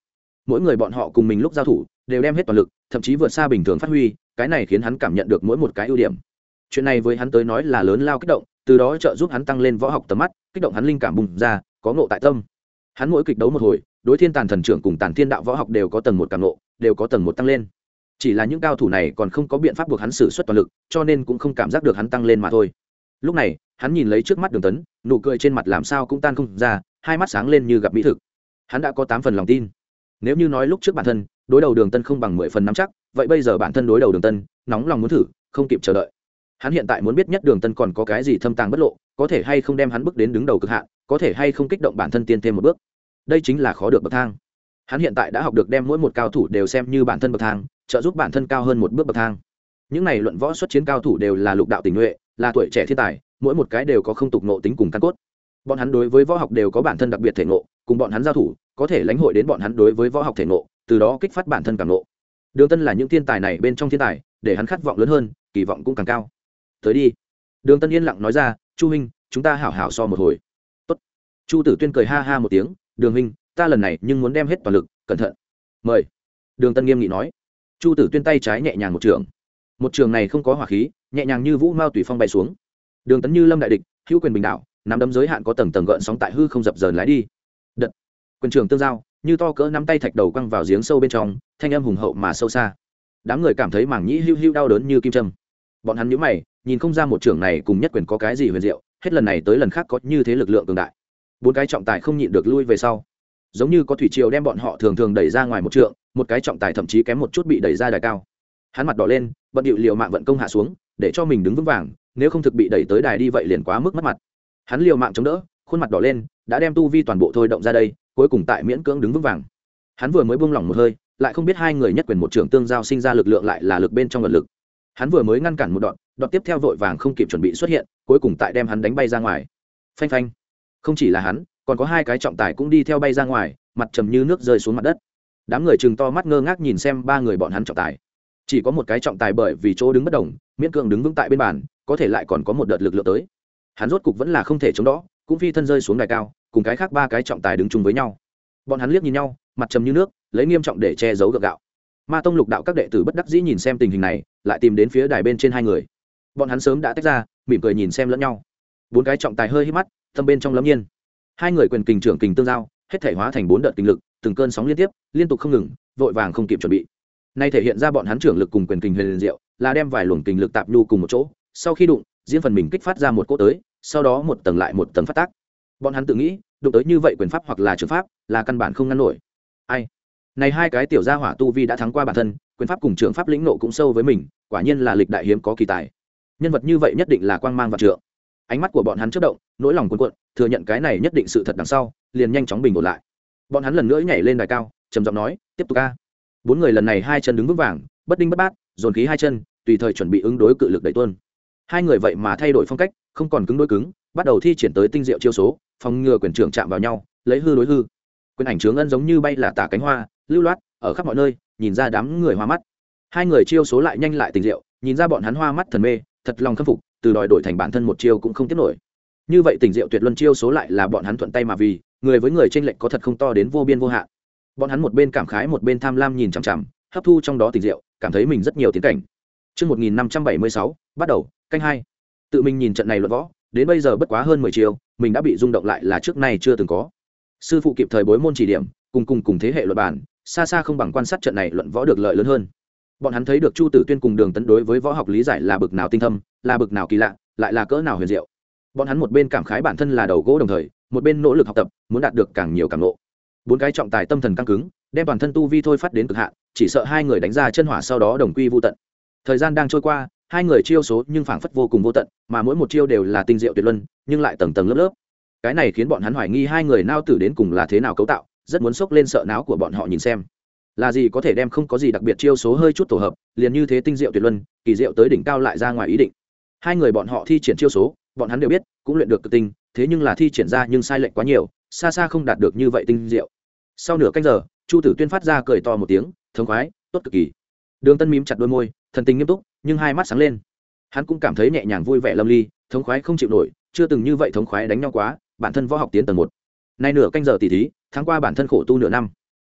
mỗi người bọn họ cùng mình lúc giao thủ đều đem hết toàn lực, thậm chí vượt xa bình thường phát huy, cái này khiến hắn cảm nhận được mỗi một cái ưu điểm. Chuyện này với hắn tới nói là lớn lao kích động, từ đó trợ giúp hắn tăng lên võ học tầm mắt, kích động hắn linh cảm bùng ra, có ngộ tại tâm. Hắn mỗi kịch đấu một hồi, đối thiên tàn thần trưởng cùng tàn thiên đạo võ học đều có tầng một cảm ngộ, đều có tầng một tăng lên. Chỉ là những cao thủ này còn không có biện pháp buộc hắn sử xuất toàn lực, cho nên cũng không cảm giác được hắn tăng lên mà thôi. Lúc này, hắn nhìn lấy trước mắt Đường Tấn, nụ cười trên mặt làm sao cũng tan không ra, hai mắt sáng lên như gặp mỹ thực. Hắn đã có tám phần lòng tin. Nếu như nói lúc trước bản thân đối đầu Đường Tân không bằng mười phần nắm chắc, vậy bây giờ bản thân đối đầu Đường Tân, nóng lòng muốn thử, không kịp chờ đợi. Hắn hiện tại muốn biết nhất Đường Tân còn có cái gì thâm tàng bất lộ, có thể hay không đem hắn bước đến đứng đầu cực hạn, có thể hay không kích động bản thân tiên thêm một bước. Đây chính là khó được bậc thang. Hắn hiện tại đã học được đem mỗi một cao thủ đều xem như bản thân bậc thang, trợ giúp bản thân cao hơn một bước bậc thang. Những này luận võ xuất chiến cao thủ đều là lục đạo tình nhuệ, là tuổi trẻ thiên tài, mỗi một cái đều có không tục nộ tính cùng căn cốt. Bọn hắn đối với võ học đều có bản thân đặc biệt thể ngộ, cùng bọn hắn giao thủ, có thể lãnh hội đến bọn hắn đối với võ học thể ngộ, từ đó kích phát bản thân cảm ngộ. Đường Tân là những thiên tài này bên trong thiên tài, để hắn khát vọng lớn hơn, kỳ vọng cũng càng cao. Tới đi. Đường Tân yên lặng nói ra, Chu huynh, chúng ta hảo hảo so một hồi. Tốt. Chu Tử Tuyên cười ha ha một tiếng, Đường huynh, ta lần này nhưng muốn đem hết toàn lực, cẩn thận. Mời. Đường Tân nghiêm nghị nói. Chu Tử Tuyên tay trái nhẹ nhàng một trường. Một trường này không có hỏa khí, nhẹ nhàng như vũ mao tùy phong bay xuống. Đường Tấn như lâm đại địch, hữu quyền bình đảo, nắm đấm giới hạn có tầng tầng gợn sóng tại hư không dập dờn lái đi. Đật. Quyền trường tương giao, như to cỡ nắm tay thạch đầu quăng vào giếng sâu bên trong, thanh âm hùng hậu mà sâu xa. Đám người cảm thấy mảng nhĩ hưu hưu đau đớn như kim châm. Bọn hắn nhíu mày, nhìn không ra một trường này cùng nhất quyền có cái gì huyền diệu, hết lần này tới lần khác có như thế lực lượng cường đại. Bốn cái trọng tài không nhịn được lui về sau, giống như có thủy triều đem bọn họ thường thường đẩy ra ngoài một trượng, một cái trọng tài thậm chí kém một chút bị đẩy ra đài cao. Hắn mặt đỏ lên, bận điệu liều mạng vận công hạ xuống, để cho mình đứng vững vàng, nếu không thực bị đẩy tới đài đi vậy liền quá mức mất mặt. Hắn liều mạng chống đỡ, khuôn mặt đỏ lên, đã đem tu vi toàn bộ thôi động ra đây, cuối cùng tại miễn cưỡng đứng vững vàng. Hắn vừa mới buông lỏng một hơi, lại không biết hai người nhất quyền một trường tương giao sinh ra lực lượng lại là lực bên trong vật lực. Hắn vừa mới ngăn cản một đoạn, đoạn tiếp theo vội vàng không kịp chuẩn bị xuất hiện, cuối cùng tại đem hắn đánh bay ra ngoài. Phanh phanh. Không chỉ là hắn, còn có hai cái trọng tài cũng đi theo bay ra ngoài, mặt trầm như nước rơi xuống mặt đất. Đám người trừng to mắt ngơ ngác nhìn xem ba người bọn hắn trọng tài. Chỉ có một cái trọng tài bởi vì chỗ đứng bất động, miễn cưỡng đứng vững tại bên bàn, có thể lại còn có một đợt lực lượng tới. Hắn rốt cục vẫn là không thể chống đỡ, cũng phi thân rơi xuống đài cao, cùng cái khác ba cái trọng tài đứng chung với nhau. Bọn hắn liếc nhìn nhau, mặt trầm như nước, lấy nghiêm trọng để che giấu gượng gạo. Ma tông lục đạo các đệ tử bất đắc dĩ nhìn xem tình hình này, lại tìm đến phía đài bên trên hai người. Bọn hắn sớm đã tách ra, mỉm cười nhìn xem lẫn nhau. Bốn cái trọng tài hơi hít mắt, tâm bên trong lấm nhiên. Hai người quyền kình trưởng kình tương giao, hết thể hóa thành bốn đợt kình lực, từng cơn sóng liên tiếp, liên tục không ngừng, vội vàng không kịp chuẩn bị. Nay thể hiện ra bọn hắn trưởng lực cùng quyền kình huyền diệu, là đem vài luồng kình lực tạp nhu cùng một chỗ, sau khi đụng, riêng phần mình kích phát ra một cỗ tới, sau đó một tầng lại một tầng phát tác. Bọn hắn tự nghĩ, đụng tới như vậy quyền pháp hoặc là trường pháp, là căn bản không ngăn nổi. Ai? Này hai cái tiểu gia hỏa tu vi đã thắng qua bản thân, quyền pháp cùng trường pháp lĩnh nộ cũng sâu với mình, quả nhiên là lịch đại hiếm có kỳ tài. Nhân vật như vậy nhất định là quang mang vạn trượng. Ánh mắt của bọn hắn chớp động, nỗi lòng cuồn cuộn, thừa nhận cái này nhất định sự thật đằng sau, liền nhanh chóng bình ổn lại. Bọn hắn lần nữa nhảy lên đài cao, trầm giọng nói, tiếp tục a. Bốn người lần này hai chân đứng vững vàng, bất đinh bất bát, dồn khí hai chân, tùy thời chuẩn bị ứng đối cự lực đẩy tuôn. Hai người vậy mà thay đổi phong cách, không còn cứng đối cứng, bắt đầu thi triển tới tinh diệu chiêu số, phòng ngừa quyền trưởng chạm vào nhau, lấy hư đối hư. Quyền ảnh chướng ân giống như bay là tả cánh hoa, lưu loát, ở khắp mọi nơi, nhìn ra đám người hoa mắt. Hai người chiêu số lại nhanh lại tình diệu, nhìn ra bọn hắn hoa mắt thần mê, thật lòng khâm phục, từ đòi đổi thành bản thân một chiêu cũng không tiếp nổi. Như vậy tình diệu tuyệt luân chiêu số lại là bọn hắn thuận tay mà vì, người với người chênh lệch có thật không to đến vô biên vô hạn. Bọn hắn một bên cảm khái một bên tham lam nhìn chằm chằm, hấp thu trong đó tình diệu, cảm thấy mình rất nhiều tiến cảnh. Chương một nghìn năm trăm bảy mươi sáu, bắt đầu, canh hai. Tự mình nhìn trận này luận võ, đến bây giờ bất quá hơn mười chiêu, mình đã bị rung động lại là trước nay chưa từng có. Sư phụ kịp thời bối môn chỉ điểm, cùng cùng cùng thế hệ luận bản, xa xa không bằng quan sát trận này luận võ được lợi lớn hơn. Bọn hắn thấy được Chu Tử Tuyên cùng Đường Tấn đối với võ học lý giải là bực nào tinh thâm, là bực nào kỳ lạ, lại là cỡ nào huyền diệu. Bọn hắn một bên cảm khái bản thân là đầu gỗ đồng thời, một bên nỗ lực học tập, muốn đạt được càng nhiều càng ngộ. Bốn cái trọng tài tâm thần căng cứng, đem toàn thân tu vi thôi phát đến cực hạn, chỉ sợ hai người đánh ra chân hỏa sau đó đồng quy vu tận. Thời gian đang trôi qua, hai người chiêu số nhưng phảng phất vô cùng vô tận, mà mỗi một chiêu đều là tinh diệu tuyệt luân, nhưng lại tầng tầng lớp lớp. Cái này khiến bọn hắn hoài nghi hai người nao tử đến cùng là thế nào cấu tạo, rất muốn xốc lên sợ não của bọn họ nhìn xem. Là gì có thể đem không có gì đặc biệt chiêu số hơi chút tổ hợp, liền như thế tinh diệu tuyệt luân, kỳ diệu tới đỉnh cao lại ra ngoài ý định. Hai người bọn họ thi triển chiêu số, bọn hắn đều biết, cũng luyện được cực tinh, thế nhưng là thi triển ra nhưng sai lệch quá nhiều, xa xa không đạt được như vậy tinh diệu. Sau nửa canh giờ, Chu Tử Tuyên phát ra cười to một tiếng, thống khoái, tốt cực kỳ. Đường Tân mím chặt đôi môi, thần tình nghiêm túc, nhưng hai mắt sáng lên. Hắn cũng cảm thấy nhẹ nhàng vui vẻ lâm ly, thống khoái không chịu nổi, chưa từng như vậy thống khoái đánh nhau quá, bản thân võ học tiến tầng một. Nay nửa canh giờ tỉ thí, tháng qua bản thân khổ tu nửa năm.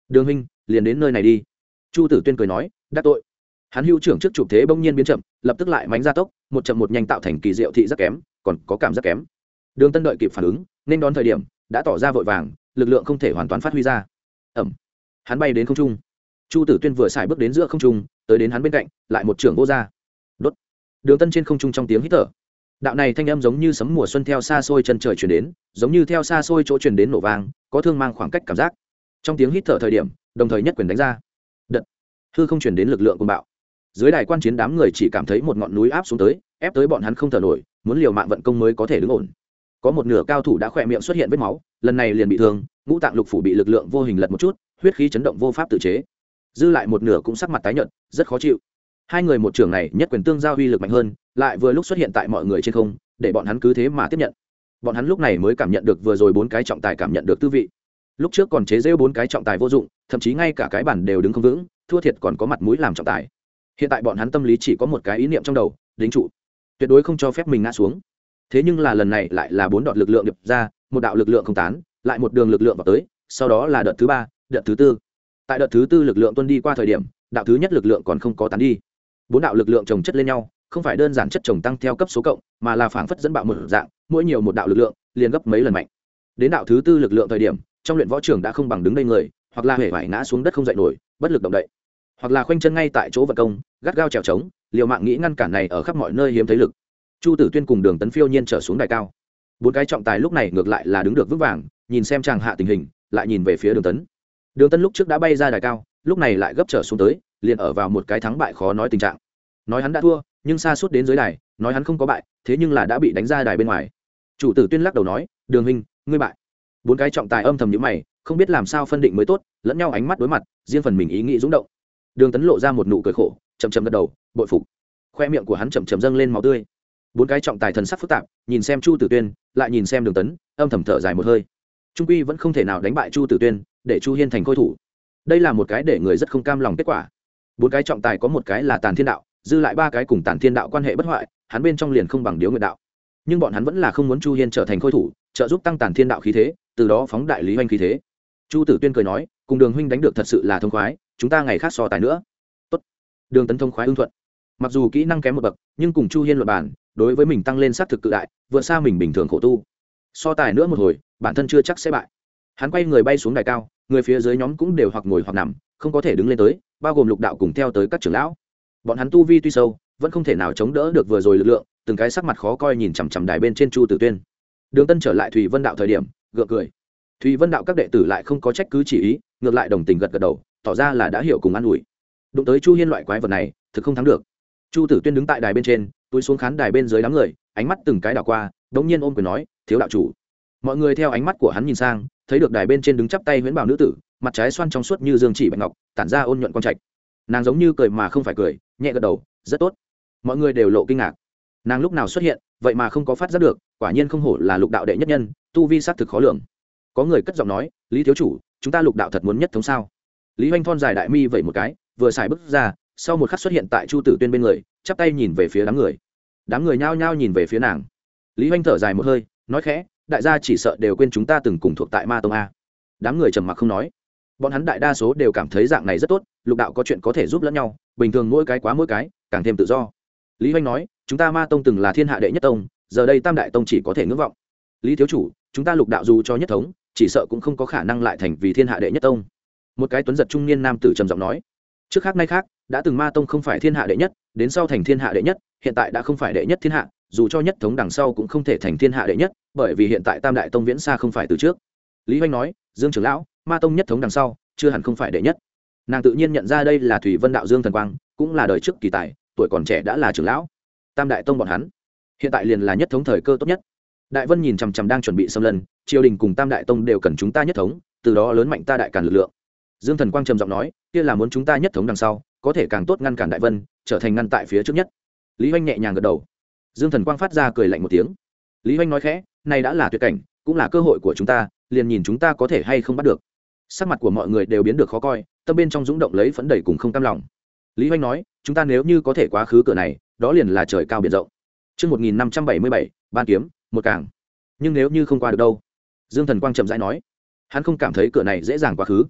Đường huynh liền đến nơi này đi. Chu Tử Tuyên cười nói, đắc tội. Hắn hữu trưởng trước chụp thế bỗng nhiên biến chậm, lập tức lại mánh ra tốc, một chậm một nhanh tạo thành kỳ diệu thị rất kém, còn có cảm giác kém. Đường Tân đợi kịp phản ứng, nên đón thời điểm đã tỏ ra vội vàng, lực lượng không thể hoàn toàn phát huy ra. Ẩm. Hắn bay đến không trung. Chu Tử Tuyên vừa xài bước đến giữa không trung, tới đến hắn bên cạnh, lại một trưởng vô ra. Đốt. Đường Tân trên không trung trong tiếng hít thở. Đạo này thanh âm giống như sấm mùa xuân theo xa xôi chân trời truyền đến, giống như theo xa xôi chỗ truyền đến nổ vang, có thương mang khoảng cách cảm giác. Trong tiếng hít thở thời điểm, đồng thời nhất quyền đánh ra. Đợt. Hư không truyền đến lực lượng cuồng bạo. Dưới đài quan chiến đám người chỉ cảm thấy một ngọn núi áp xuống tới, ép tới bọn hắn không thở nổi, muốn liều mạng vận công mới có thể đứng ổn. Có một nửa cao thủ đã khỏe miệng xuất hiện vết máu, lần này liền bị thương, ngũ tạng lục phủ bị lực lượng vô hình lật một chút, huyết khí chấn động vô pháp tự chế. Dư lại một nửa cũng sắc mặt tái nhợt, rất khó chịu. Hai người một trường này nhất quyền tương giao uy lực mạnh hơn, lại vừa lúc xuất hiện tại mọi người trên không, để bọn hắn cứ thế mà tiếp nhận. Bọn hắn lúc này mới cảm nhận được vừa rồi bốn cái trọng tài cảm nhận được tư vị. Lúc trước còn chế giễu bốn cái trọng tài vô dụng, thậm chí ngay cả cái bản đều đứng không vững, thua thiệt còn có mặt mũi làm trọng tài. Hiện tại bọn hắn tâm lý chỉ có một cái ý niệm trong đầu, đính trụ, tuyệt đối không cho phép mình ngã xuống. Thế nhưng là lần này lại là bốn đoạn lực lượng điệp ra, một đạo lực lượng không tán, lại một đường lực lượng vào tới, sau đó là đợt thứ ba, đợt thứ tư. Tại đợt thứ tư lực lượng tuân đi qua thời điểm, đạo thứ nhất lực lượng còn không có tán đi. Bốn đạo lực lượng chồng chất lên nhau, không phải đơn giản chất chồng tăng theo cấp số cộng, mà là phảng phất dẫn bạo một dạng, mỗi nhiều một đạo lực lượng, liền gấp mấy lần mạnh. Đến đạo thứ tư lực lượng thời điểm, trong luyện võ trường đã không bằng đứng đây người, hoặc là hề vải ngã xuống đất không dậy nổi, bất lực động đậy, hoặc là khoanh chân ngay tại chỗ vận công, gắt gao trèo trống, liều mạng nghĩ ngăn cản này ở khắp mọi nơi hiếm thấy lực. Chu Tử Tuyên cùng Đường Tấn phiêu nhiên trở xuống đài cao. Bốn cái trọng tài lúc này ngược lại là đứng được vững vàng, nhìn xem chàng hạ tình hình, lại nhìn về phía Đường Tấn. Đường Tấn lúc trước đã bay ra đài cao, lúc này lại gấp trở xuống tới, liền ở vào một cái thắng bại khó nói tình trạng. Nói hắn đã thua, nhưng xa suốt đến dưới đài, nói hắn không có bại, thế nhưng là đã bị đánh ra đài bên ngoài. Chủ Tử Tuyên lắc đầu nói, Đường huynh, ngươi bại. Bốn cái trọng tài âm thầm nhíu mày, không biết làm sao phân định mới tốt, lẫn nhau ánh mắt đối mặt, riêng phần mình ý nghĩ rung động. Đường Tấn lộ ra một nụ cười khổ, chậm chậm gật đầu, bội phục. Khoe miệng của hắn chậm chậm dâng lên máu tươi. Bốn cái trọng tài thần sắc phức tạp, nhìn xem Chu Tử Tuyên, lại nhìn xem Đường Tấn, âm thầm thở dài một hơi. Trung quy vẫn không thể nào đánh bại Chu Tử Tuyên, để Chu Hiên thành khôi thủ. Đây là một cái để người rất không cam lòng kết quả. Bốn cái trọng tài có một cái là Tàn Thiên Đạo, dư lại ba cái cùng Tàn Thiên Đạo quan hệ bất hoại, hắn bên trong liền không bằng Điếu Nguyệt Đạo. Nhưng bọn hắn vẫn là không muốn Chu Hiên trở thành khôi thủ, trợ giúp tăng Tàn Thiên Đạo khí thế, từ đó phóng đại Lý Hoành khí thế. Chu Tử Tuyên cười nói, cùng Đường huynh đánh được thật sự là thông khoái, chúng ta ngày khác so tài nữa. Tốt. Đường Tấn thông khoái ưng thuận. Mặc dù kỹ năng kém một bậc, nhưng cùng Chu Hiên luận bàn, đối với mình tăng lên sát thực cự đại, vượt xa mình bình thường khổ tu. So tài nữa một hồi, bản thân chưa chắc sẽ bại. Hắn quay người bay xuống đài cao, người phía dưới nhóm cũng đều hoặc ngồi hoặc nằm, không có thể đứng lên tới, bao gồm Lục Đạo cùng theo tới các trưởng lão. Bọn hắn tu vi tuy sâu, vẫn không thể nào chống đỡ được vừa rồi lực lượng, từng cái sắc mặt khó coi nhìn chằm chằm đài bên trên Chu Tử Tuyên. Đường Tân trở lại Thủy Vân Đạo thời điểm, gượng cười. Thủy Vân Đạo các đệ tử lại không có trách cứ chỉ ý, ngược lại đồng tình gật gật đầu, tỏ ra là đã hiểu cùng an ủi. Đụng tới Chu Hiên loại quái vật này, thực không thắng được. Chu Tử Tuyên đứng tại đài bên trên, túi xuống khán đài bên dưới đám người, ánh mắt từng cái đảo qua, đống nhiên ôm quyền nói, thiếu đạo chủ. Mọi người theo ánh mắt của hắn nhìn sang, thấy được đài bên trên đứng chắp tay huyễn bảo nữ tử, mặt trái xoan trong suốt như dương chỉ bạch ngọc, tản ra ôn nhuận quang trạch. Nàng giống như cười mà không phải cười, nhẹ gật đầu, rất tốt. Mọi người đều lộ kinh ngạc. Nàng lúc nào xuất hiện, vậy mà không có phát giác được, quả nhiên không hổ là Lục Đạo đệ nhất nhân, tu vi sát thực khó lường. Có người cất giọng nói, Lý thiếu chủ, chúng ta Lục Đạo thật muốn nhất thống sao? Lý Hoành thon dài đại mi vẩy một cái, vừa xài bước ra, sau một khắc xuất hiện tại Chu Tử Tuyên bên người, chắp tay nhìn về phía đám người. Đám người nhao nhao nhìn về phía nàng. Lý Hoành thở dài một hơi, nói khẽ, đại gia chỉ sợ đều quên chúng ta từng cùng thuộc tại Ma Tông a. Đám người trầm mặc không nói. Bọn hắn đại đa số đều cảm thấy dạng này rất tốt, Lục Đạo có chuyện có thể giúp lẫn nhau, bình thường mỗi cái quá mỗi cái, càng thêm tự do. Lý Hoành nói, chúng ta Ma Tông từng là thiên hạ đệ nhất tông, giờ đây Tam đại tông chỉ có thể ngưỡng vọng. Lý thiếu chủ, chúng ta Lục Đạo dù cho nhất thống, chỉ sợ cũng không có khả năng lại thành vì thiên hạ đệ nhất tông. Một cái tuấn giật trung niên nam tử trầm giọng nói. Trước khác nay khác, đã từng Ma Tông không phải thiên hạ đệ nhất, đến sau thành thiên hạ đệ nhất, hiện tại đã không phải đệ nhất thiên hạ, dù cho nhất thống đằng sau cũng không thể thành thiên hạ đệ nhất, bởi vì hiện tại Tam đại tông viễn xa không phải từ trước. Lý Hoành nói, Dương trưởng lão, Ma Tông nhất thống đằng sau, chưa hẳn không phải đệ nhất. Nàng tự nhiên nhận ra đây là Thủy Vân Đạo Dương Thần Quang, cũng là đời trước kỳ tài, tuổi còn trẻ đã là trưởng lão. Tam đại tông bọn hắn, hiện tại liền là nhất thống thời cơ tốt nhất. Đại Vân nhìn chằm chằm đang chuẩn bị xâm lấn, triều đình cùng Tam đại tông đều cần chúng ta nhất thống, từ đó lớn mạnh ta đại càn lực lượng. Dương Thần Quang trầm giọng nói, kia là muốn chúng ta nhất thống đằng sau, có thể càng tốt ngăn cản Đại Vân, trở thành ngăn tại phía trước nhất. Lý Hoành nhẹ nhàng gật đầu. Dương Thần Quang phát ra cười lạnh một tiếng. Lý Hoành nói khẽ, này đã là tuyệt cảnh, cũng là cơ hội của chúng ta, liền nhìn chúng ta có thể hay không bắt được. Sắc mặt của mọi người đều biến được khó coi, tâm bên trong dũng động lấy phấn đầy cùng không cam lòng. Lý Hoành nói, chúng ta nếu như có thể quá khứ cửa này, đó liền là trời cao biển rộng. Chương một nghìn năm trăm bảy mươi bảy, ban kiếm, một càng. Nhưng nếu như không qua được đâu? Dương Thần Quang chậm rãi nói, hắn không cảm thấy cửa này dễ dàng quá khứ.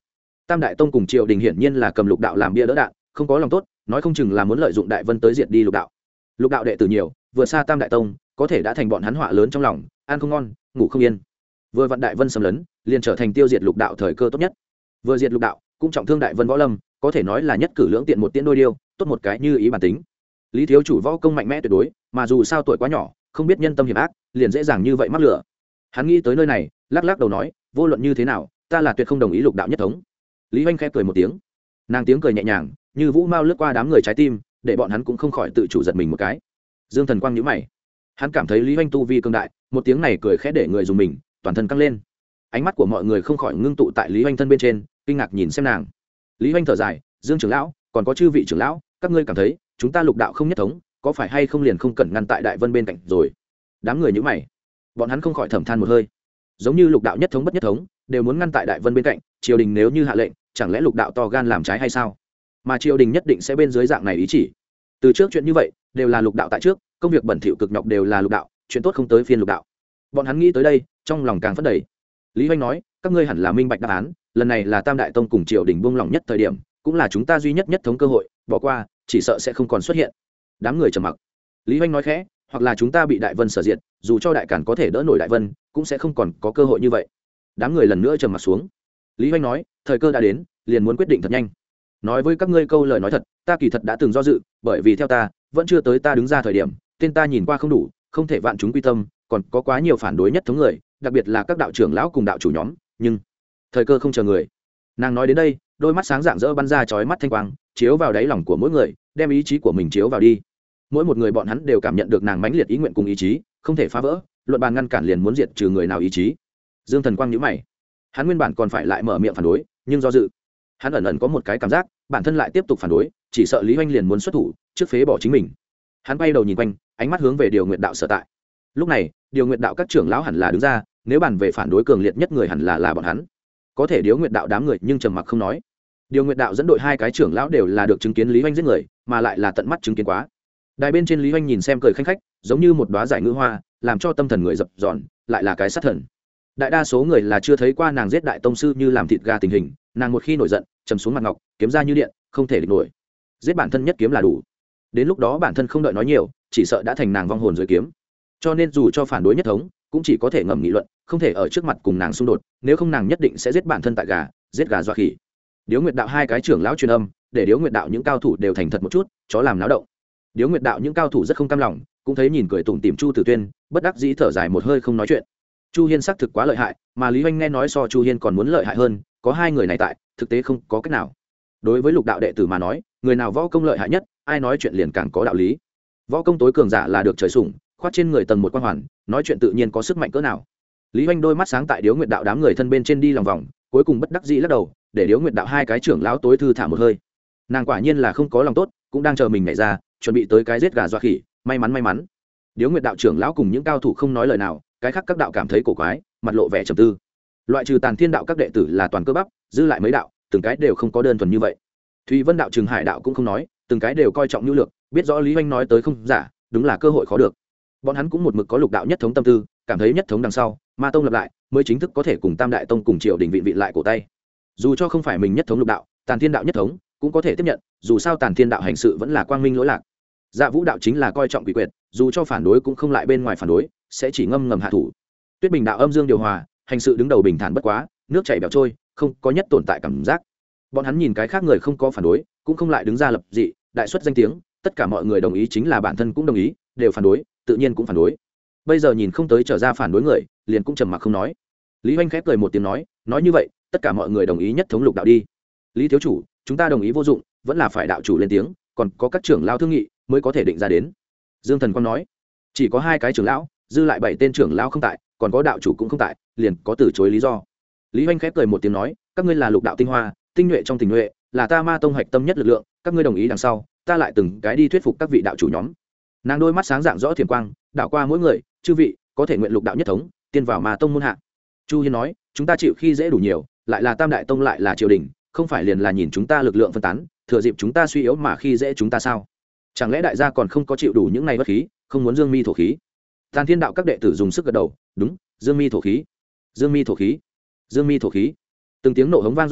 Tam đại tông cùng triều đình hiển nhiên là cầm lục đạo làm bia đỡ đạn, không có lòng tốt, nói không chừng là muốn lợi dụng đại vân tới diệt đi lục đạo. Lục đạo đệ tử nhiều, vừa xa tam đại tông, có thể đã thành bọn hắn họa lớn trong lòng, ăn không ngon, ngủ không yên. Vừa vạn đại vân xâm lấn, liền trở thành tiêu diệt lục đạo thời cơ tốt nhất. Vừa diệt lục đạo, cũng trọng thương đại vân võ lâm, có thể nói là nhất cử lưỡng tiện, một tiễn đôi điêu, tốt một cái như ý bản tính. Lý thiếu chủ võ công mạnh mẽ tuyệt đối, mà dù sao tuổi quá nhỏ, không biết nhân tâm hiểm ác, liền dễ dàng như vậy mắc lửa. Hắn nghĩ tới nơi này, lắc lắc đầu nói, vô luận như thế nào, ta là tuyệt không đồng ý lục đạo nhất thống. Lý Hoành khẽ cười một tiếng, nàng tiếng cười nhẹ nhàng, như vũ mao lướt qua đám người trái tim, để bọn hắn cũng không khỏi tự chủ giật mình một cái. Dương Thần Quang nhíu mày, hắn cảm thấy Lý Hoành tu vi cường đại, một tiếng này cười khẽ để người dùng mình, toàn thân căng lên. Ánh mắt của mọi người không khỏi ngưng tụ tại Lý Hoành thân bên trên, kinh ngạc nhìn xem nàng. Lý Hoành thở dài, Dương trưởng lão, còn có chư vị trưởng lão, các ngươi cảm thấy chúng ta lục đạo không nhất thống, có phải hay không liền không cần ngăn tại đại vân bên cạnh rồi? Đám người nhíu mày, bọn hắn không khỏi thầm than một hơi. Giống như lục đạo nhất thống bất nhất thống, đều muốn ngăn tại đại vân bên cạnh, triều đình nếu như hạ lệnh, chẳng lẽ lục đạo to gan làm trái hay sao? Mà triều đình nhất định sẽ bên dưới dạng này ý chỉ. Từ trước chuyện như vậy, đều là lục đạo tại trước, công việc bẩn thỉu cực nhọc đều là lục đạo, chuyện tốt không tới phiên lục đạo. Bọn hắn nghĩ tới đây, trong lòng càng phấn đầy. Lý Hoành nói, các ngươi hẳn là minh bạch đáp án, lần này là tam đại tông cùng triều đình buông lỏng nhất thời điểm, cũng là chúng ta duy nhất nhất thống cơ hội, bỏ qua, chỉ sợ sẽ không còn xuất hiện. Đám người trầm mặc. Lý Hoành nói khẽ, hoặc là chúng ta bị đại vân sở diệt, dù cho đại càn có thể đỡ nổi đại vân, cũng sẽ không còn có cơ hội như vậy. Đám người lần nữa trầm mặc xuống. Lý Hoành nói, thời cơ đã đến, liền muốn quyết định thật nhanh. Nói với các ngươi câu lời nói thật, ta kỳ thật đã từng do dự, bởi vì theo ta, vẫn chưa tới ta đứng ra thời điểm, tên ta nhìn qua không đủ, không thể vạn chúng quy tâm, còn có quá nhiều phản đối nhất thống người, đặc biệt là các đạo trưởng lão cùng đạo chủ nhóm, nhưng thời cơ không chờ người. Nàng nói đến đây, đôi mắt sáng rạng rỡ bắn ra chói mắt thanh quang, chiếu vào đáy lòng của mỗi người, đem ý chí của mình chiếu vào đi. Mỗi một người bọn hắn đều cảm nhận được nàng mãnh liệt ý nguyện cùng ý chí, không thể phá vỡ, luận bàn ngăn cản liền muốn diệt trừ người nào ý chí. Dương Thần Quang nhíu mày, hắn nguyên bản còn phải lại mở miệng phản đối, nhưng do dự, hắn ẩn ẩn có một cái cảm giác, bản thân lại tiếp tục phản đối, chỉ sợ Lý Hoành liền muốn xuất thủ, trước phế bỏ chính mình. Hắn quay đầu nhìn quanh, ánh mắt hướng về Điều Nguyệt đạo sở tại. Lúc này, Điều Nguyệt đạo các trưởng lão hẳn là đứng ra, nếu bàn về phản đối cường liệt nhất người hẳn là là bọn hắn. Có thể Điếu Nguyệt đạo đám người nhưng trầm mặc không nói. Điều Nguyệt đạo dẫn đội hai cái trưởng lão đều là được chứng kiến Lý Hoành giết người, mà lại là tận mắt chứng kiến quá. Đài bên trên Lý Hoành nhìn xem cười khanh khách, giống như một đóa giải ngữ hoa, làm cho tâm thần người dập dọn, lại là cái sát thần. Đại đa số người là chưa thấy qua nàng giết đại tông sư như làm thịt gà tình hình, nàng một khi nổi giận, trầm xuống mặt ngọc, kiếm ra như điện, không thể địch nổi. Giết bản thân nhất kiếm là đủ. Đến lúc đó bản thân không đợi nói nhiều, chỉ sợ đã thành nàng vong hồn dưới kiếm. Cho nên dù cho phản đối nhất thống, cũng chỉ có thể ngầm nghị luận, không thể ở trước mặt cùng nàng xung đột, nếu không nàng nhất định sẽ giết bản thân tại gà, giết gà dọa khỉ. Điếu Nguyệt đạo hai cái trưởng lão truyền âm, để Điếu Nguyệt đạo những cao thủ đều thành thật một chút, chó làm náo động. Điếu Nguyệt đạo những cao thủ rất không cam lòng, cũng thấy nhìn cười tủm tỉm Chu Tử Tuyên, bất đắc dĩ thở dài một hơi không nói chuyện. Chu Hiên xác thực quá lợi hại, mà Lý Hoành nghe nói so Chu Hiên còn muốn lợi hại hơn, có hai người này tại, thực tế không có cách nào. Đối với lục đạo đệ tử mà nói, người nào võ công lợi hại nhất, ai nói chuyện liền càng có đạo lý. Võ công tối cường giả là được trời sủng, khoát trên người tầng một quan hoàn, nói chuyện tự nhiên có sức mạnh cỡ nào. Lý Hoành đôi mắt sáng tại Điếu Nguyệt đạo đám người thân bên trên đi lòng vòng, cuối cùng bất đắc dĩ lắc đầu, để Điếu Nguyệt đạo hai cái trưởng lão tối thư thả một hơi. Nàng quả nhiên là không có lòng tốt, cũng đang chờ mình nhảy ra, chuẩn bị tới cái giết gà dọa khỉ, may mắn may mắn. Điếu Nguyệt đạo trưởng lão cùng những cao thủ không nói lời nào, cái khác các đạo cảm thấy cổ quái, mặt lộ vẻ trầm tư. Loại trừ Tàn Thiên đạo các đệ tử là toàn cơ bắp, dư lại mấy đạo, từng cái đều không có đơn thuần như vậy. Thúy Vân đạo Trường Hải đạo cũng không nói, từng cái đều coi trọng nhu lược, biết rõ Lý Hoành nói tới không giả, đúng là cơ hội khó được. Bọn hắn cũng một mực có lục đạo nhất thống tâm tư, cảm thấy nhất thống đằng sau, Ma tông lập lại, mới chính thức có thể cùng Tam đại tông cùng triều đình vị vị lại cổ tay. Dù cho không phải mình nhất thống lục đạo, Tàn Thiên đạo nhất thống cũng có thể tiếp nhận, dù sao Tàn Thiên đạo hành sự vẫn là quang minh lỗi lạc. Dạ Vũ đạo chính là coi trọng quỷ quyệt, dù cho phản đối cũng không lại bên ngoài phản đối, sẽ chỉ ngâm ngầm hạ thủ. Tuyết Bình đạo âm dương điều hòa, hành sự đứng đầu bình thản bất quá, nước chảy bèo trôi, không có nhất tồn tại cảm giác. Bọn hắn nhìn cái khác người không có phản đối, cũng không lại đứng ra lập dị, đại xuất danh tiếng, tất cả mọi người đồng ý chính là bản thân cũng đồng ý, đều phản đối, tự nhiên cũng phản đối. Bây giờ nhìn không tới trở ra phản đối người, liền cũng trầm mặc không nói. Lý Hoành khép cười một tiếng nói, nói như vậy, tất cả mọi người đồng ý nhất thống lục đạo đi. Lý thiếu chủ, chúng ta đồng ý vô dụng, vẫn là phải đạo chủ lên tiếng, còn có các trưởng lão thương nghị mới có thể định ra đến. Dương Thần Quang nói, chỉ có hai cái trưởng lão, dư lại bảy tên trưởng lão không tại, còn có đạo chủ cũng không tại, liền có từ chối lý do. Lý Hoành khép cười một tiếng nói, các ngươi là lục đạo tinh hoa, tinh nhuệ trong tình nhuệ, là ta Ma tông hạch tâm nhất lực lượng, các ngươi đồng ý đằng sau, ta lại từng cái đi thuyết phục các vị đạo chủ nhóm. Nàng đôi mắt sáng rạng rõ thiền quang, đạo qua mỗi người, chư vị có thể nguyện lục đạo nhất thống, tiên vào Ma tông môn hạ. Chu Hiên nói, chúng ta chịu khi dễ đủ nhiều, lại là Tam đại tông lại là triều đình, không phải liền là nhìn chúng ta lực lượng phân tán, thừa dịp chúng ta suy yếu mà khi dễ chúng ta sao? Chẳng lẽ đại gia còn không có chịu đủ những này bất khí, không muốn dương mi thổ khí? Tàn Thiên đạo các đệ tử dùng sức gật đầu, đúng, dương mi thổ khí, dương mi thổ khí, dương mi thổ khí. Từng tiếng nộ hống vang dội tới,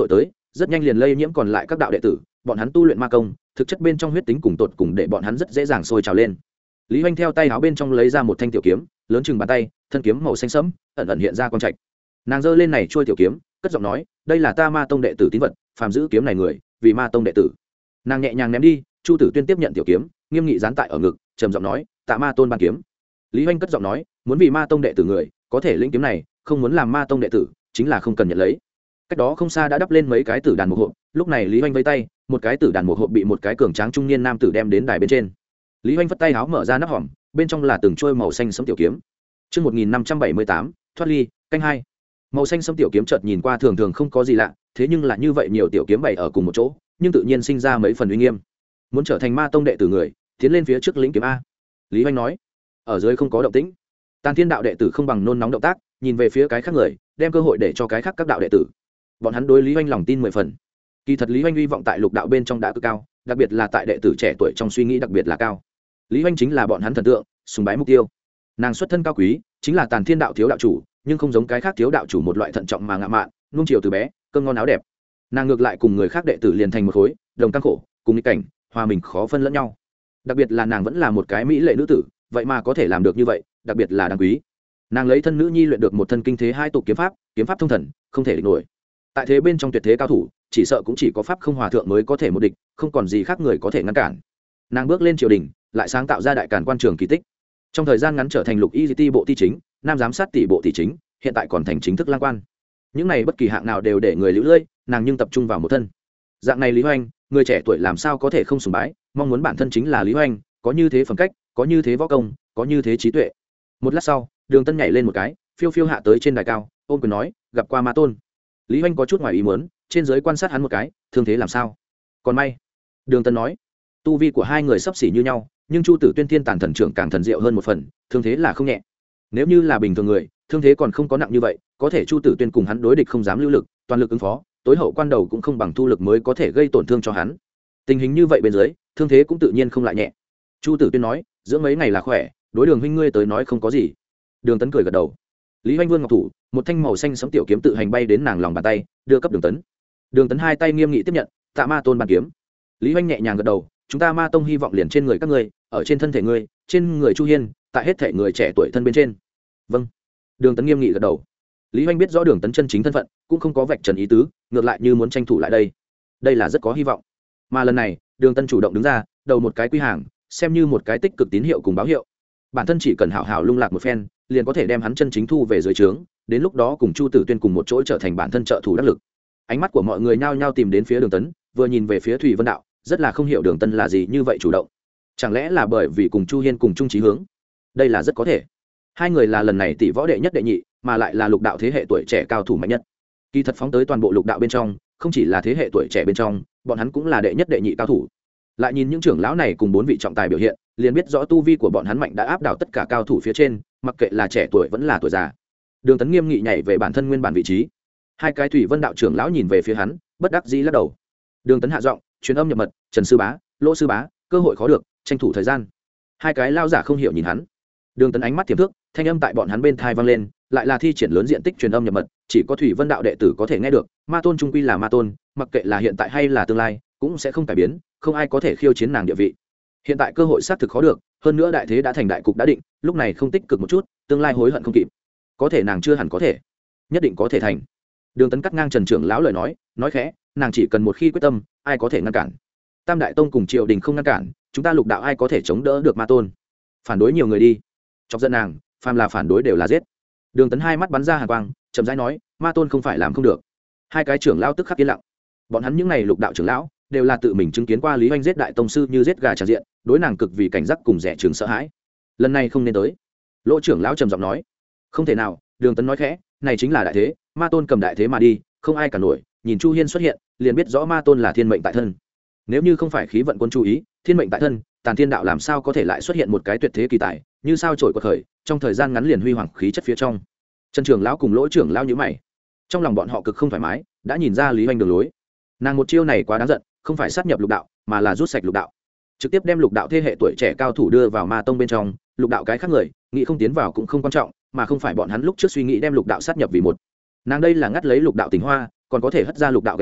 rất nhanh liền lây nhiễm còn lại các đạo đệ tử, bọn hắn tu luyện ma công, thực chất bên trong huyết tính cùng tột cùng để bọn hắn rất dễ dàng sôi trào lên. Lý Hoành theo tay áo bên trong lấy ra một thanh tiểu kiếm, lớn chừng bàn tay, thân kiếm màu xanh sẫm, ẩn ẩn hiện ra quang trạch. Nàng giơ lên này chuôi tiểu kiếm, cất giọng nói, đây là ta Ma tông đệ tử tín vật, phàm giữ kiếm này người, vì Ma tông đệ tử. Nàng nhẹ nhàng ném đi, Chu Tử Tuyên tiếp nhận tiểu kiếm, nghiêm nghị dán tại ở ngực, trầm giọng nói, tạ Ma tôn ban kiếm. Lý Hoành cất giọng nói, muốn vì Ma tông đệ tử người, có thể lĩnh kiếm này, không muốn làm Ma tông đệ tử, chính là không cần nhận lấy. Cách đó không xa đã đắp lên mấy cái tử đàn một hộp, lúc này Lý Hoành vây tay, một cái tử đàn một hộp bị một cái cường tráng trung niên nam tử đem đến đài bên trên. Lý Hoành vất tay áo mở ra nắp hòm, bên trong là từng trôi màu xanh sẫm tiểu kiếm. Chương một nghìn năm trăm bảy mươi tám, thoát ly, canh hai. Màu xanh sẫm tiểu kiếm chợt nhìn qua thường thường không có gì lạ, thế nhưng là như vậy nhiều tiểu kiếm bày ở cùng một chỗ, nhưng tự nhiên sinh ra mấy phần uy nghiêm. Muốn trở thành Ma tông đệ tử người, tiến lên phía trước lĩnh kiếm a. Lý Hoành nói. Ở dưới không có động tĩnh. Tàn Thiên đạo đệ tử không bằng nôn nóng động tác, nhìn về phía cái khác người, đem cơ hội để cho cái khác các đạo đệ tử. Bọn hắn đối Lý Hoành lòng tin mười phần. Kỳ thật Lý Hoành uy vọng tại lục đạo bên trong đã cực cao, đặc biệt là tại đệ tử trẻ tuổi trong suy nghĩ đặc biệt là cao. Lý Hoành chính là bọn hắn thần tượng, sùng bái mục tiêu. Nàng xuất thân cao quý, chính là Tàn Thiên đạo thiếu đạo chủ, nhưng không giống cái khác thiếu đạo chủ một loại thận trọng mà ngạo mạn, nuông chiều từ bé, cơm ngon áo đẹp. Nàng ngược lại cùng người khác đệ tử liền thành một khối, đồng căng khổ, cùng nghịch cảnh, hòa mình khó phân lẫn nhau. Đặc biệt là nàng vẫn là một cái mỹ lệ nữ tử, vậy mà có thể làm được như vậy, đặc biệt là đáng quý. Nàng lấy thân nữ nhi luyện được một thân kinh thế hai tục kiếm pháp, kiếm pháp thông thần, không thể địch nổi. Tại thế bên trong tuyệt thế cao thủ, chỉ sợ cũng chỉ có pháp không hòa thượng mới có thể một địch, không còn gì khác người có thể ngăn cản. Nàng bước lên triều đình, lại sáng tạo ra đại càn quan trường kỳ tích. Trong thời gian ngắn trở thành lục y ti bộ ti chính, nam giám sát tỷ bộ tỷ chính, hiện tại còn thành chính thức lang quan. Những này bất kỳ hạng nào đều để người liễu lơi, nàng nhưng tập trung vào một thân. Dạng này Lý Hoành, người trẻ tuổi làm sao có thể không sùng bái, mong muốn bản thân chính là Lý Hoành, có như thế phẩm cách, có như thế võ công, có như thế trí tuệ. Một lát sau, Đường Tân nhảy lên một cái, phiêu phiêu hạ tới trên đài cao, ôm quyền nói, gặp qua Ma tôn. Lý Hoành có chút ngoài ý muốn, trên dưới quan sát hắn một cái, thương thế làm sao? Còn may, Đường Tân nói, tu vi của hai người sắp xỉ như nhau, nhưng Chu Tử Tuyên Thiên Tàn thần trưởng càng thần diệu hơn một phần, thương thế là không nhẹ. Nếu như là bình thường người, thương thế còn không có nặng như vậy, có thể Chu Tử Tuyên cùng hắn đối địch không dám lưu lực, toàn lực ứng phó, tối hậu quan đầu cũng không bằng thu lực mới có thể gây tổn thương cho hắn. Tình hình như vậy bên dưới, thương thế cũng tự nhiên không lại nhẹ. Chu Tử Tuyên nói, dưỡng mấy ngày là khỏe, đối Đường huynh ngươi tới nói không có gì. Đường Tấn cười gật đầu. Lý Hoành vươn ngọc thủ, một thanh màu xanh sẫm tiểu kiếm tự hành bay đến nàng lòng bàn tay, đưa cấp Đường Tấn. Đường Tấn hai tay nghiêm nghị tiếp nhận, tạ Ma tôn bàn kiếm. Lý Hoành nhẹ nhàng gật đầu, chúng ta Ma tông hy vọng liền trên người các ngươi, ở trên thân thể ngươi, trên người Chu Hiên, tại hết thể người trẻ tuổi thân bên trên. Vâng. Đường Tấn nghiêm nghị gật đầu. Lý Hoành biết rõ Đường Tấn chân chính thân phận, cũng không có vạch trần ý tứ, ngược lại như muốn tranh thủ lại đây. Đây là rất có hy vọng. Mà lần này, Đường Tân chủ động đứng ra, đầu một cái quy hàng, xem như một cái tích cực tín hiệu cùng báo hiệu. Bản thân chỉ cần hảo hảo lung lạc một phen, liền có thể đem hắn chân chính thu về dưới trướng, đến lúc đó cùng Chu Tử Tuyên cùng một chỗ trở thành bản thân trợ thủ đắc lực. Ánh mắt của mọi người nhao nhao tìm đến phía Đường Tấn, vừa nhìn về phía Thủy Vân đạo, rất là không hiểu Đường Tân là gì như vậy chủ động. Chẳng lẽ là bởi vì cùng Chu Hiên cùng chung chí hướng? Đây là rất có thể. Hai người là lần này tỷ võ đệ nhất đệ nhị, mà lại là lục đạo thế hệ tuổi trẻ cao thủ mạnh nhất. Kỳ thật phóng tới toàn bộ lục đạo bên trong, không chỉ là thế hệ tuổi trẻ bên trong, bọn hắn cũng là đệ nhất đệ nhị cao thủ. Lại nhìn những trưởng lão này cùng bốn vị trọng tài biểu hiện, liền biết rõ tu vi của bọn hắn mạnh đã áp đảo tất cả cao thủ phía trên, mặc kệ là trẻ tuổi vẫn là tuổi già. Đường Tấn nghiêm nghị nhảy về bản thân nguyên bản vị trí. Hai cái Thủy Vân đạo trưởng lão nhìn về phía hắn, bất đắc dĩ lắc đầu. Đường Tấn hạ giọng, truyền âm nhập mật, Trần sư bá, Lỗ sư bá, cơ hội khó được, tranh thủ thời gian. Hai cái lao giả không hiểu nhìn hắn. Đường Tấn ánh mắt tiềm thức, thanh âm tại bọn hắn bên thai vang lên, lại là thi triển lớn diện tích truyền âm nhập mật, chỉ có Thủy Vân đạo đệ tử có thể nghe được. Ma tôn trung quy là Ma tôn, mặc kệ là hiện tại hay là tương lai, cũng sẽ không cải biến, không ai có thể khiêu chiến nàng địa vị. Hiện tại cơ hội xác thực khó được, hơn nữa đại thế đã thành đại cục đã định, lúc này không tích cực một chút, tương lai hối hận không kịp. Có thể nàng chưa hẳn có thể, nhất định có thể thành. Đường Tấn cắt ngang Trần trưởng lão lời nói, nói khẽ, nàng chỉ cần một khi quyết tâm, ai có thể ngăn cản? Tam đại tông cùng triều đình không ngăn cản, chúng ta lục đạo ai có thể chống đỡ được Ma tôn? Phản đối nhiều người đi, chọc giận nàng, phàm là phản đối đều là giết. Đường Tấn hai mắt bắn ra hàn quang, chậm rãi nói, Ma tôn không phải làm không được. Hai cái trưởng lão tức khắc yên lặng. Bọn hắn những này lục đạo trưởng lão đều là tự mình chứng kiến qua Lý Hoành giết đại tông sư như giết gà tràn diện, đối nàng cực vì cảnh giác cùng rẻ trường sợ hãi. Lần này không nên tới. Lỗ trưởng lão trầm giọng nói, không thể nào. Đường Tấn nói khẽ, này chính là đại thế, Ma tôn cầm đại thế mà đi, không ai cả nổi. Nhìn Chu Hiên xuất hiện, liền biết rõ Ma tôn là thiên mệnh tại thân. Nếu như không phải khí vận quân chú ý, thiên mệnh tại thân, Tàn Thiên đạo làm sao có thể lại xuất hiện một cái tuyệt thế kỳ tài, như sao trổi quật khởi, trong thời gian ngắn liền huy hoàng khí chất phía trong. Trần trưởng lão cùng Lỗ trưởng lão nhíu mày, trong lòng bọn họ cực không thoải mái, đã nhìn ra Lý Hoành đường lối. Nàng một chiêu này quá đáng giận, không phải sát nhập lục đạo, mà là rút sạch lục đạo, trực tiếp đem lục đạo thế hệ tuổi trẻ cao thủ đưa vào Ma tông bên trong. Lục đạo cái khác người nghĩ không tiến vào cũng không quan trọng, mà không phải bọn hắn lúc trước suy nghĩ đem lục đạo sát nhập vì một. Nàng đây là ngắt lấy lục đạo tình hoa, còn có thể hất ra lục đạo gánh vác,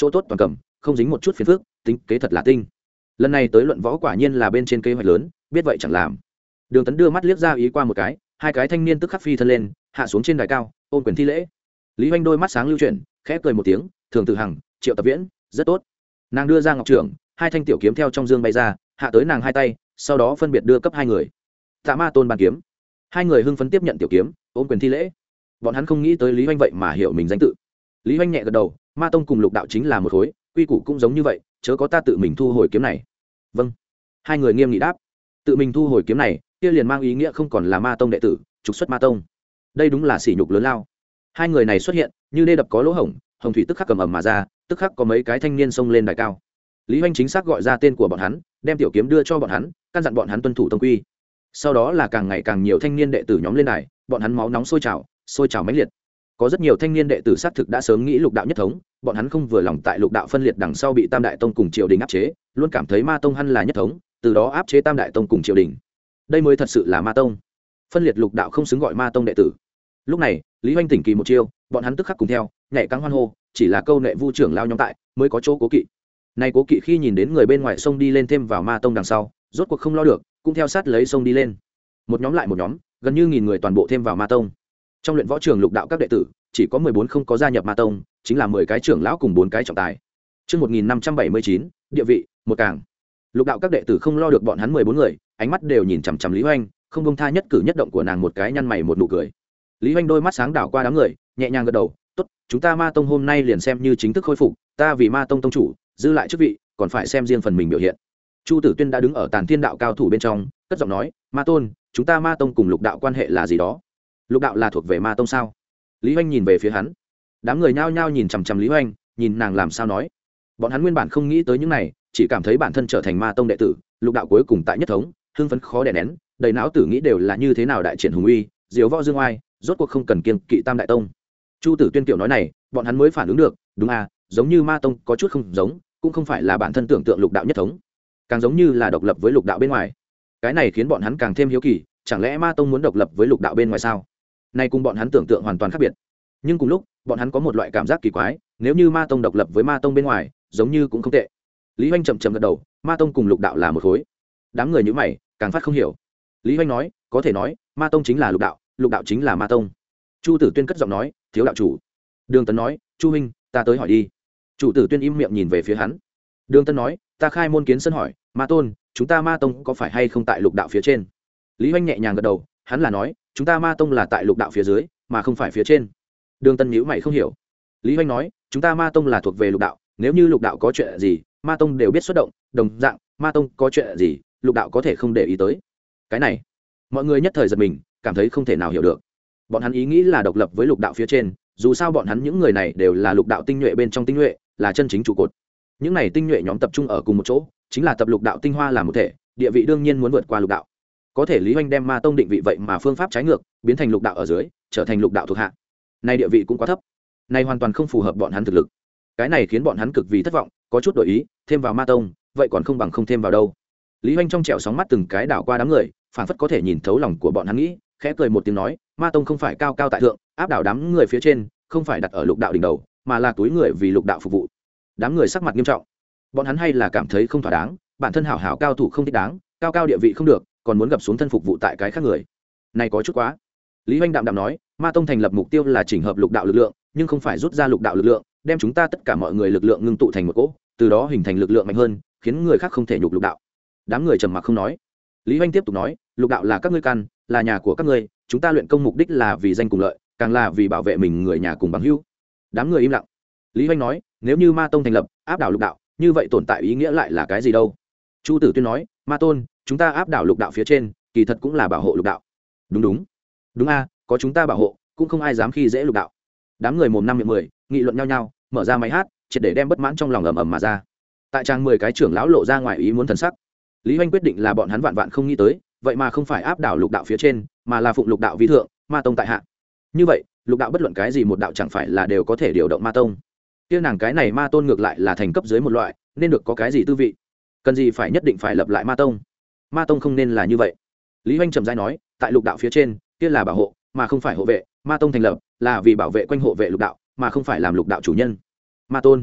chỗ tốt toàn cầm, không dính một chút phiền phức, tính kế thật là tinh. Lần này tới luận võ quả nhiên là bên trên kế hoạch lớn, biết vậy chẳng làm. Đường Tấn đưa mắt liếc ra ý qua một cái, hai cái thanh niên tức khắc phi thân lên, hạ xuống trên đài cao, ôn quyền thi lễ. Lý Hoành đôi mắt sáng lưu chuyển, khẽ cười một tiếng, Thường Tử Hằng, Triệu Tập Viễn, rất tốt. Nàng đưa ra ngọc trưởng, hai thanh tiểu kiếm theo trong dương bay ra, hạ tới nàng hai tay, sau đó phân biệt đưa cấp hai người. Tạ Ma Tôn bàn kiếm. Hai người hưng phấn tiếp nhận tiểu kiếm, ôn quyền thi lễ. Bọn hắn không nghĩ tới Lý Hoành vậy mà hiểu mình danh tự. Lý Hoành nhẹ gật đầu, Ma Tông cùng Lục đạo chính là một khối, quy củ cũng giống như vậy, chớ có ta tự mình thu hồi kiếm này. Vâng. Hai người nghiêm nghị đáp. Tự mình thu hồi kiếm này, kia liền mang ý nghĩa không còn là Ma Tông đệ tử, trục xuất Ma Tông. Đây đúng là sỉ nhục lớn lao. Hai người này xuất hiện, như đê đập có lỗ hổng, hồng thủy tức khắc cầm ầm mà ra, tức khắc có mấy cái thanh niên xông lên đài cao. Lý Hoành chính xác gọi ra tên của bọn hắn, đem tiểu kiếm đưa cho bọn hắn, căn dặn bọn hắn tuân thủ tông quy. Sau đó là càng ngày càng nhiều thanh niên đệ tử nhóm lên đài, bọn hắn máu nóng sôi trào, sôi trào mãnh liệt. Có rất nhiều thanh niên đệ tử xác thực đã sớm nghĩ lục đạo nhất thống, bọn hắn không vừa lòng tại lục đạo phân liệt đằng sau bị Tam Đại Tông cùng triều đình áp chế, luôn cảm thấy Ma Tông hẳn là nhất thống, từ đó áp chế Tam Đại Tông cùng triều đình. Đây mới thật sự là Ma Tông. Phân liệt lục đạo không xứng gọi Ma Tông đệ tử. Lúc này, Lý Hoành tỉnh kỳ một chiêu, bọn hắn tức khắc cùng theo, nhảy căng hoan hô, chỉ là câu nệ vu trưởng lao nhóm tại, mới có chỗ cố kỵ. Nay cố kỵ khi nhìn đến người bên ngoài sông đi lên thêm vào Ma Tông đằng sau, rốt cuộc không lo được, cũng theo sát lấy sông đi lên. Một nhóm lại một nhóm, gần như nghìn người toàn bộ thêm vào Ma Tông. Trong luyện võ trường lục đạo các đệ tử, chỉ có mười bốn không có gia nhập Ma Tông, chính là mười cái trưởng lão cùng bốn cái trọng tài. Chương một nghìn năm trăm bảy mươi chín, địa vị, một càng. Lục đạo các đệ tử không lo được bọn hắn mười bốn người, ánh mắt đều nhìn chằm chằm Lý Hoành, không buông tha nhất cử nhất động của nàng một cái nhăn mày một nụ cười. Lý Hoành đôi mắt sáng đảo qua đám người, nhẹ nhàng gật đầu, "Tốt, chúng ta Ma Tông hôm nay liền xem như chính thức khôi phục, ta vì Ma Tông tông chủ, giữ lại chức vị, còn phải xem riêng phần mình biểu hiện." Chu Tử Tuyên đã đứng ở Tàn Thiên Đạo cao thủ bên trong, cất giọng nói, "Ma Tôn, chúng ta Ma Tông cùng Lục đạo quan hệ là gì đó?" "Lục đạo là thuộc về Ma Tông sao?" Lý Hoành nhìn về phía hắn. Đám người nhao nhao nhìn chằm chằm Lý Hoành, nhìn nàng làm sao nói. Bọn hắn nguyên bản không nghĩ tới những này, chỉ cảm thấy bản thân trở thành Ma Tông đệ tử, Lục đạo cuối cùng tại nhất thống, hưng phấn khó đè nén, đầy não tử nghĩ đều là như thế nào đại triển hùng uy, diếu võ dương oai, rốt cuộc không cần kiêng kỵ Tam Đại Tông. Chu Tử Tuyên kiểu nói này, bọn hắn mới phản ứng được, đúng à, giống như Ma Tông có chút không giống, cũng không phải là bản thân tưởng tượng lục đạo nhất thống, càng giống như là độc lập với lục đạo bên ngoài. Cái này khiến bọn hắn càng thêm hiếu kỳ, chẳng lẽ Ma Tông muốn độc lập với lục đạo bên ngoài sao? Này cùng bọn hắn tưởng tượng hoàn toàn khác biệt. Nhưng cùng lúc, bọn hắn có một loại cảm giác kỳ quái, nếu như Ma Tông độc lập với Ma Tông bên ngoài, giống như cũng không tệ. Lý Hoành chậm chậm gật đầu, Ma Tông cùng lục đạo là một khối. Đám người như mày, càng phát không hiểu. Lý Hoành nói, có thể nói, Ma Tông chính là lục đạo, lục đạo chính là Ma Tông. Chu Tử Tuyên cất giọng nói, thiếu đạo chủ. Đường Tấn nói, Chu huynh, ta tới hỏi đi. Chu Tử Tuyên im miệng nhìn về phía hắn. Đường Tấn nói, ta khai môn kiến sân hỏi, Ma Tôn, chúng ta Ma Tông có phải hay không tại lục đạo phía trên? Lý Hoành nhẹ nhàng gật đầu, hắn là nói, chúng ta Ma Tông là tại lục đạo phía dưới, mà không phải phía trên. Đường Tấn nhíu mày không hiểu. Lý Hoành nói, chúng ta Ma Tông là thuộc về lục đạo, nếu như lục đạo có chuyện gì, Ma Tông đều biết xuất động, đồng dạng, Ma Tông có chuyện gì, lục đạo có thể không để ý tới. Cái này, mọi người nhất thời giật mình, cảm thấy không thể nào hiểu được. Bọn hắn ý nghĩ là độc lập với lục đạo phía trên, dù sao bọn hắn những người này đều là lục đạo tinh nhuệ bên trong tinh nhuệ, là chân chính trụ cột. Những này tinh nhuệ nhóm tập trung ở cùng một chỗ, chính là tập lục đạo tinh hoa làm một thể, địa vị đương nhiên muốn vượt qua lục đạo. Có thể Lý Hoành đem Ma Tông định vị vậy mà phương pháp trái ngược, biến thành lục đạo ở dưới, trở thành lục đạo thuộc hạ. Này địa vị cũng quá thấp. Này hoàn toàn không phù hợp bọn hắn thực lực. Cái này khiến bọn hắn cực vì thất vọng, có chút đổi ý, thêm vào Ma Tông, vậy còn không bằng không thêm vào đâu. Lý Hoành trong trẻo sóng mắt từng cái đảo qua đám người, phảng phất có thể nhìn thấu lòng của bọn hắn nghĩ, khẽ cười một tiếng nói, Ma Tông không phải cao cao tại thượng, áp đảo đám người phía trên, không phải đặt ở lục đạo đỉnh đầu, mà là túi người vì lục đạo phục vụ. Đám người sắc mặt nghiêm trọng. Bọn hắn hay là cảm thấy không thỏa đáng, bản thân hảo hảo cao thủ không thích đáng, cao cao địa vị không được, còn muốn gập xuống thân phục vụ tại cái khác người. Này có chút quá. Lý Hoành đạm đạm nói, Ma Tông thành lập mục tiêu là chỉnh hợp lục đạo lực lượng, nhưng không phải rút ra lục đạo lực lượng, đem chúng ta tất cả mọi người lực lượng ngưng tụ thành một cỗ, từ đó hình thành lực lượng mạnh hơn, khiến người khác không thể nhục lục đạo. Đám người trầm mặc không nói. Lý Hoành tiếp tục nói, lục đạo là các ngươi căn, là nhà của các ngươi, chúng ta luyện công mục đích là vì danh cùng lợi, càng là vì bảo vệ mình người nhà cùng bằng hữu. Đám người im lặng. Lý Hoành nói, nếu như Ma Tông thành lập, áp đảo lục đạo, như vậy tồn tại ý nghĩa lại là cái gì đâu? Chu Tử Tuyên nói, Ma Tôn, chúng ta áp đảo lục đạo phía trên, kỳ thật cũng là bảo hộ lục đạo. Đúng đúng. Đúng a, có chúng ta bảo hộ, cũng không ai dám khi dễ lục đạo. Đám người mồm năm miệng mười, nghị luận nhau nhau, mở ra máy hát, triệt để đem bất mãn trong lòng ầm ầm mà ra. Tại trang mười cái trưởng lão lộ ra ngoài ý muốn thần sắc. Lý Hoành quyết định là bọn hắn vạn vạn không nghĩ tới, vậy mà không phải áp đảo lục đạo phía trên, mà là phụng lục đạo vi thượng, Ma Tông tại hạ. Như vậy, lục đạo bất luận cái gì một đạo chẳng phải là đều có thể điều động Ma Tông. Kia nàng cái này Ma Tôn ngược lại là thành cấp dưới một loại, nên được có cái gì tư vị? Cần gì phải nhất định phải lập lại Ma Tông? Ma Tông không nên là như vậy. Lý Hoành trầm rãi nói, tại lục đạo phía trên, kia là bảo hộ, mà không phải hộ vệ, Ma Tông thành lập là vì bảo vệ quanh hộ vệ lục đạo, mà không phải làm lục đạo chủ nhân. Ma Tôn.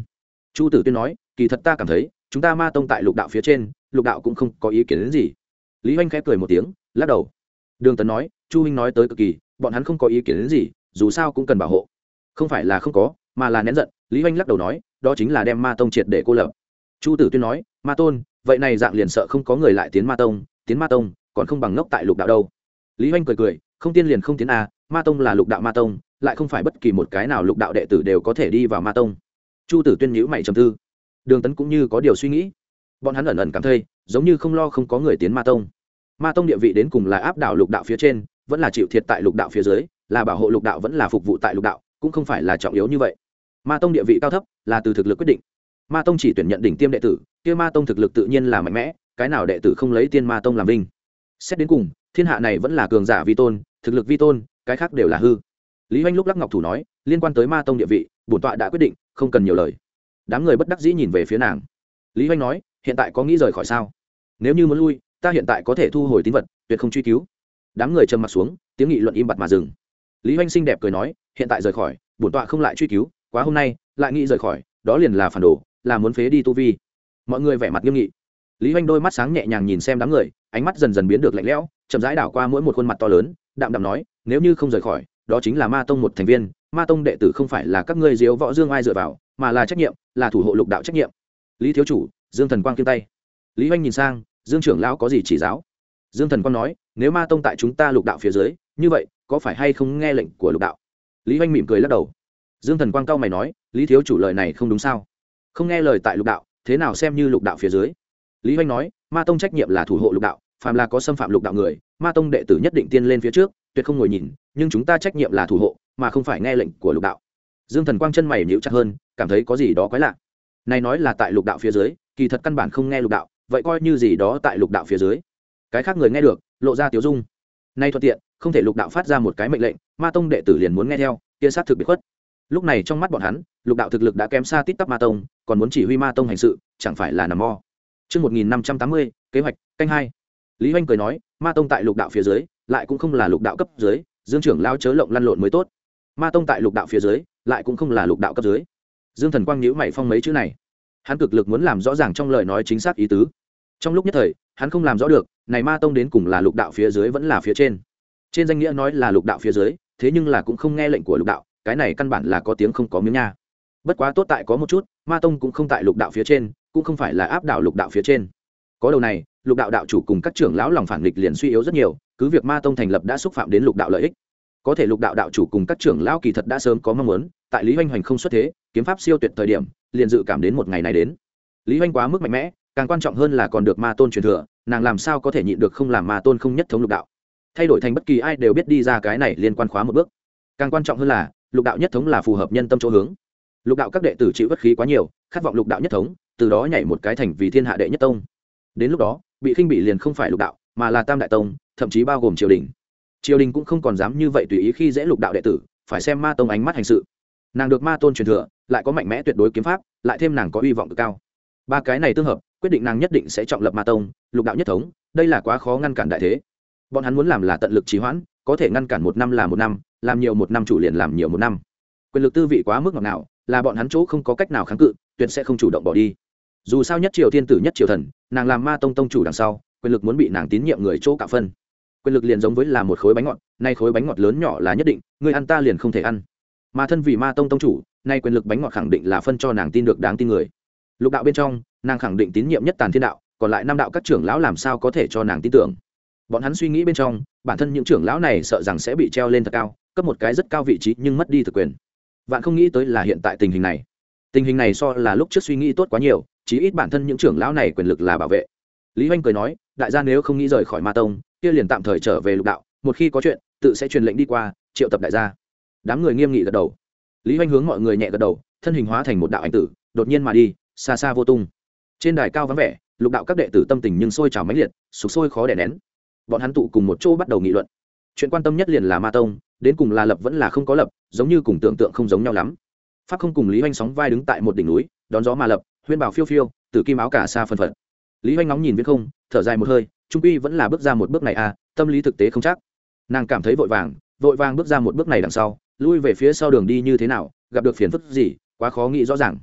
Chu Tử Tuyên nói, kỳ thật ta cảm thấy chúng ta ma tông tại lục đạo phía trên, lục đạo cũng không có ý kiến đến gì. Lý Hoành khẽ cười một tiếng, lắc đầu. Đường Tấn nói, Chu huynh nói tới cực kỳ, bọn hắn không có ý kiến đến gì, dù sao cũng cần bảo hộ. Không phải là không có, mà là nén giận. Lý Hoành lắc đầu nói, đó chính là đem ma tông triệt để cô lập. Chu Tử Tuyên nói, ma tôn, vậy này dạng liền sợ không có người lại tiến ma tông, tiến ma tông còn không bằng ngốc tại lục đạo đâu. Lý Hoành cười cười, không tiên liền không tiến a, ma tông là lục đạo ma tông, lại không phải bất kỳ một cái nào lục đạo đệ tử đều có thể đi vào ma tông. Chu Tử Tuyên nhíu mày trầm tư. Đường Tấn cũng như có điều suy nghĩ. Bọn hắn ẩn ẩn cảm thấy, giống như không lo không có người tiến ma tông. Ma tông địa vị đến cùng là áp đảo lục đạo phía trên, vẫn là chịu thiệt tại lục đạo phía dưới, là bảo hộ lục đạo vẫn là phục vụ tại lục đạo, cũng không phải là trọng yếu như vậy. Ma tông địa vị cao thấp là từ thực lực quyết định. Ma tông chỉ tuyển nhận đỉnh tiêm đệ tử, kia ma tông thực lực tự nhiên là mạnh mẽ, cái nào đệ tử không lấy tiên ma tông làm vinh. Xét đến cùng, thiên hạ này vẫn là cường giả vi tôn, thực lực vi tôn, cái khác đều là hư. Lý Hoành lúc lắc ngọc thủ nói, liên quan tới ma tông địa vị, bổn tọa đã quyết định, không cần nhiều lời. Đám người bất đắc dĩ nhìn về phía nàng. Lý Hoành nói, hiện tại có nghĩ rời khỏi sao? Nếu như muốn lui, ta hiện tại có thể thu hồi tín vật, tuyệt không truy cứu. Đám người trầm mặt xuống, tiếng nghị luận im bặt mà dừng. Lý Hoành xinh đẹp cười nói, hiện tại rời khỏi, bổn tọa không lại truy cứu, quá hôm nay lại nghĩ rời khỏi, đó liền là phản đồ, là muốn phế đi tu vi. Mọi người vẻ mặt nghiêm nghị. Lý Hoành đôi mắt sáng nhẹ nhàng nhìn xem đám người, ánh mắt dần dần biến được lạnh lẽo, chậm rãi đảo qua mỗi một khuôn mặt to lớn, đạm đạm nói, nếu như không rời khỏi, đó chính là ma tông một thành viên, ma tông đệ tử không phải là các ngươi diếu võ dương ai dựa vào, mà là trách nhiệm, là thủ hộ lục đạo trách nhiệm. Lý thiếu chủ, Dương Thần Quang kiêng tay. Lý Hoành nhìn sang, Dương trưởng lão có gì chỉ giáo? Dương Thần Quang nói, nếu ma tông tại chúng ta lục đạo phía dưới, như vậy có phải hay không nghe lệnh của lục đạo? Lý Hoành mỉm cười lắc đầu. Dương Thần Quang cao mày nói, Lý thiếu chủ lời này không đúng sao? Không nghe lời tại lục đạo, thế nào xem như lục đạo phía dưới? Lý Hoành nói, ma tông trách nhiệm là thủ hộ lục đạo, phàm là có xâm phạm lục đạo người, ma tông đệ tử nhất định tiên lên phía trước, tuyệt không ngồi nhìn, nhưng chúng ta trách nhiệm là thủ hộ, mà không phải nghe lệnh của lục đạo. Dương Thần Quang chân mày nhíu chặt hơn, cảm thấy có gì đó quái lạ. Này nói là tại lục đạo phía dưới, kỳ thật căn bản không nghe lục đạo, vậy coi như gì đó tại lục đạo phía dưới. Cái khác người nghe được, lộ ra tiếu dung. Nay thuận tiện, không thể lục đạo phát ra một cái mệnh lệnh, ma tông đệ tử liền muốn nghe theo, kia sát thực bị khuất. Lúc này trong mắt bọn hắn, lục đạo thực lực đã kém xa tít tắp ma tông, còn muốn chỉ huy ma tông hành sự, chẳng phải là nằm mo. Chương một nghìn năm trăm tám mươi, kế hoạch, canh hai. Lý Hoành cười nói, ma tông tại lục đạo phía dưới, lại cũng không là lục đạo cấp dưới, Dương trưởng lao chớ lộng lăn lộn mới tốt. Ma tông tại lục đạo phía dưới, lại cũng không là lục đạo cấp dưới. Dương Thần Quang nhíu mày phong mấy chữ này. Hắn cực lực muốn làm rõ ràng trong lời nói chính xác ý tứ. Trong lúc nhất thời, hắn không làm rõ được, này ma tông đến cùng là lục đạo phía dưới vẫn là phía trên. Trên danh nghĩa nói là lục đạo phía dưới, thế nhưng là cũng không nghe lệnh của lục đạo, cái này căn bản là có tiếng không có miếng nha. Bất quá tốt tại có một chút, ma tông cũng không tại lục đạo phía trên, cũng không phải là áp đảo lục đạo phía trên. Có đầu này, lục đạo đạo chủ cùng các trưởng lão lòng phản nghịch liền suy yếu rất nhiều, cứ việc ma tông thành lập đã xúc phạm đến lục đạo lợi ích. Có thể lục đạo đạo chủ cùng các trưởng lão kỳ thật đã sớm có mong muốn, tại Lý Hoành Hoành không xuất thế, kiếm pháp siêu tuyệt thời điểm, liền dự cảm đến một ngày này đến. Lý Hoành quá mức mạnh mẽ, càng quan trọng hơn là còn được ma tôn truyền thừa, nàng làm sao có thể nhịn được không làm ma tôn không nhất thống lục đạo. Thay đổi thành bất kỳ ai đều biết đi ra cái này liên quan khóa một bước. Càng quan trọng hơn là, lục đạo nhất thống là phù hợp nhân tâm chỗ hướng. Lục đạo các đệ tử chịu bất khí quá nhiều, khát vọng lục đạo nhất thống, từ đó nhảy một cái thành vì thiên hạ đệ nhất tông. Đến lúc đó, bị khinh bị liền không phải lục đạo, mà là tam đại tông, thậm chí bao gồm triều đình. Triều đình cũng không còn dám như vậy tùy ý khi dễ lục đạo đệ tử, phải xem ma tông ánh mắt hành sự. Nàng được ma tôn truyền thừa, lại có mạnh mẽ tuyệt đối kiếm pháp, lại thêm nàng có uy vọng cực cao. Ba cái này tương hợp, quyết định nàng nhất định sẽ trọng lập ma tông, lục đạo nhất thống, đây là quá khó ngăn cản đại thế. Bọn hắn muốn làm là tận lực trì hoãn, có thể ngăn cản một năm là một năm, làm nhiều một năm chủ liền làm nhiều một năm. Quyền lực tư vị quá mức ngọt ngào, là bọn hắn chỗ không có cách nào kháng cự, tuyệt sẽ không chủ động bỏ đi. Dù sao nhất triều thiên tử nhất triều thần, nàng làm ma tông tông chủ đằng sau, quyền lực muốn bị nàng tín nhiệm người chỗ cạo phân. Quyền lực liền giống với là một khối bánh ngọt, nay khối bánh ngọt lớn nhỏ là nhất định, người ăn ta liền không thể ăn. Mà thân vì ma tông tông chủ, nay quyền lực bánh ngọt khẳng định là phân cho nàng tin được đáng tin người. Lục đạo bên trong, nàng khẳng định tín nhiệm nhất Tàn Thiên đạo, còn lại năm đạo các trưởng lão làm sao có thể cho nàng tin tưởng. Bọn hắn suy nghĩ bên trong, bản thân những trưởng lão này sợ rằng sẽ bị treo lên thật cao, cấp một cái rất cao vị trí nhưng mất đi thực quyền. Vạn không nghĩ tới là hiện tại tình hình này. Tình hình này so là lúc trước suy nghĩ tốt quá nhiều, chí ít bản thân những trưởng lão này quyền lực là bảo vệ. Lý Hoành cười nói, đại gia nếu không nghĩ rời khỏi ma tông, kia liền tạm thời trở về lục đạo, một khi có chuyện, tự sẽ truyền lệnh đi qua, triệu tập đại gia. Đám người nghiêm nghị gật đầu. Lý Hoành hướng mọi người nhẹ gật đầu, thân hình hóa thành một đạo ảnh tử, đột nhiên mà đi, xa xa vô tung. Trên đài cao vắng vẻ, lục đạo các đệ tử tâm tình nhưng sôi trào mãnh liệt, sục sôi khó đè nén. Bọn hắn tụ cùng một chỗ bắt đầu nghị luận. Chuyện quan tâm nhất liền là ma tông, đến cùng là lập vẫn là không có lập, giống như cùng tưởng tượng không giống nhau lắm. Pháp không cùng Lý Hoành sóng vai đứng tại một đỉnh núi, đón gió mà lập, huyên bảo phiêu phiêu, tử kim áo cả xa phân phật. Lý Hoành ngóng nhìn viễn không, thở dài một hơi, trung quy vẫn là bước ra một bước này à, tâm lý thực tế không chắc. Nàng cảm thấy vội vàng, vội vàng bước ra một bước này đằng sau, lui về phía sau đường đi như thế nào, gặp được phiền phức gì, quá khó nghĩ rõ ràng.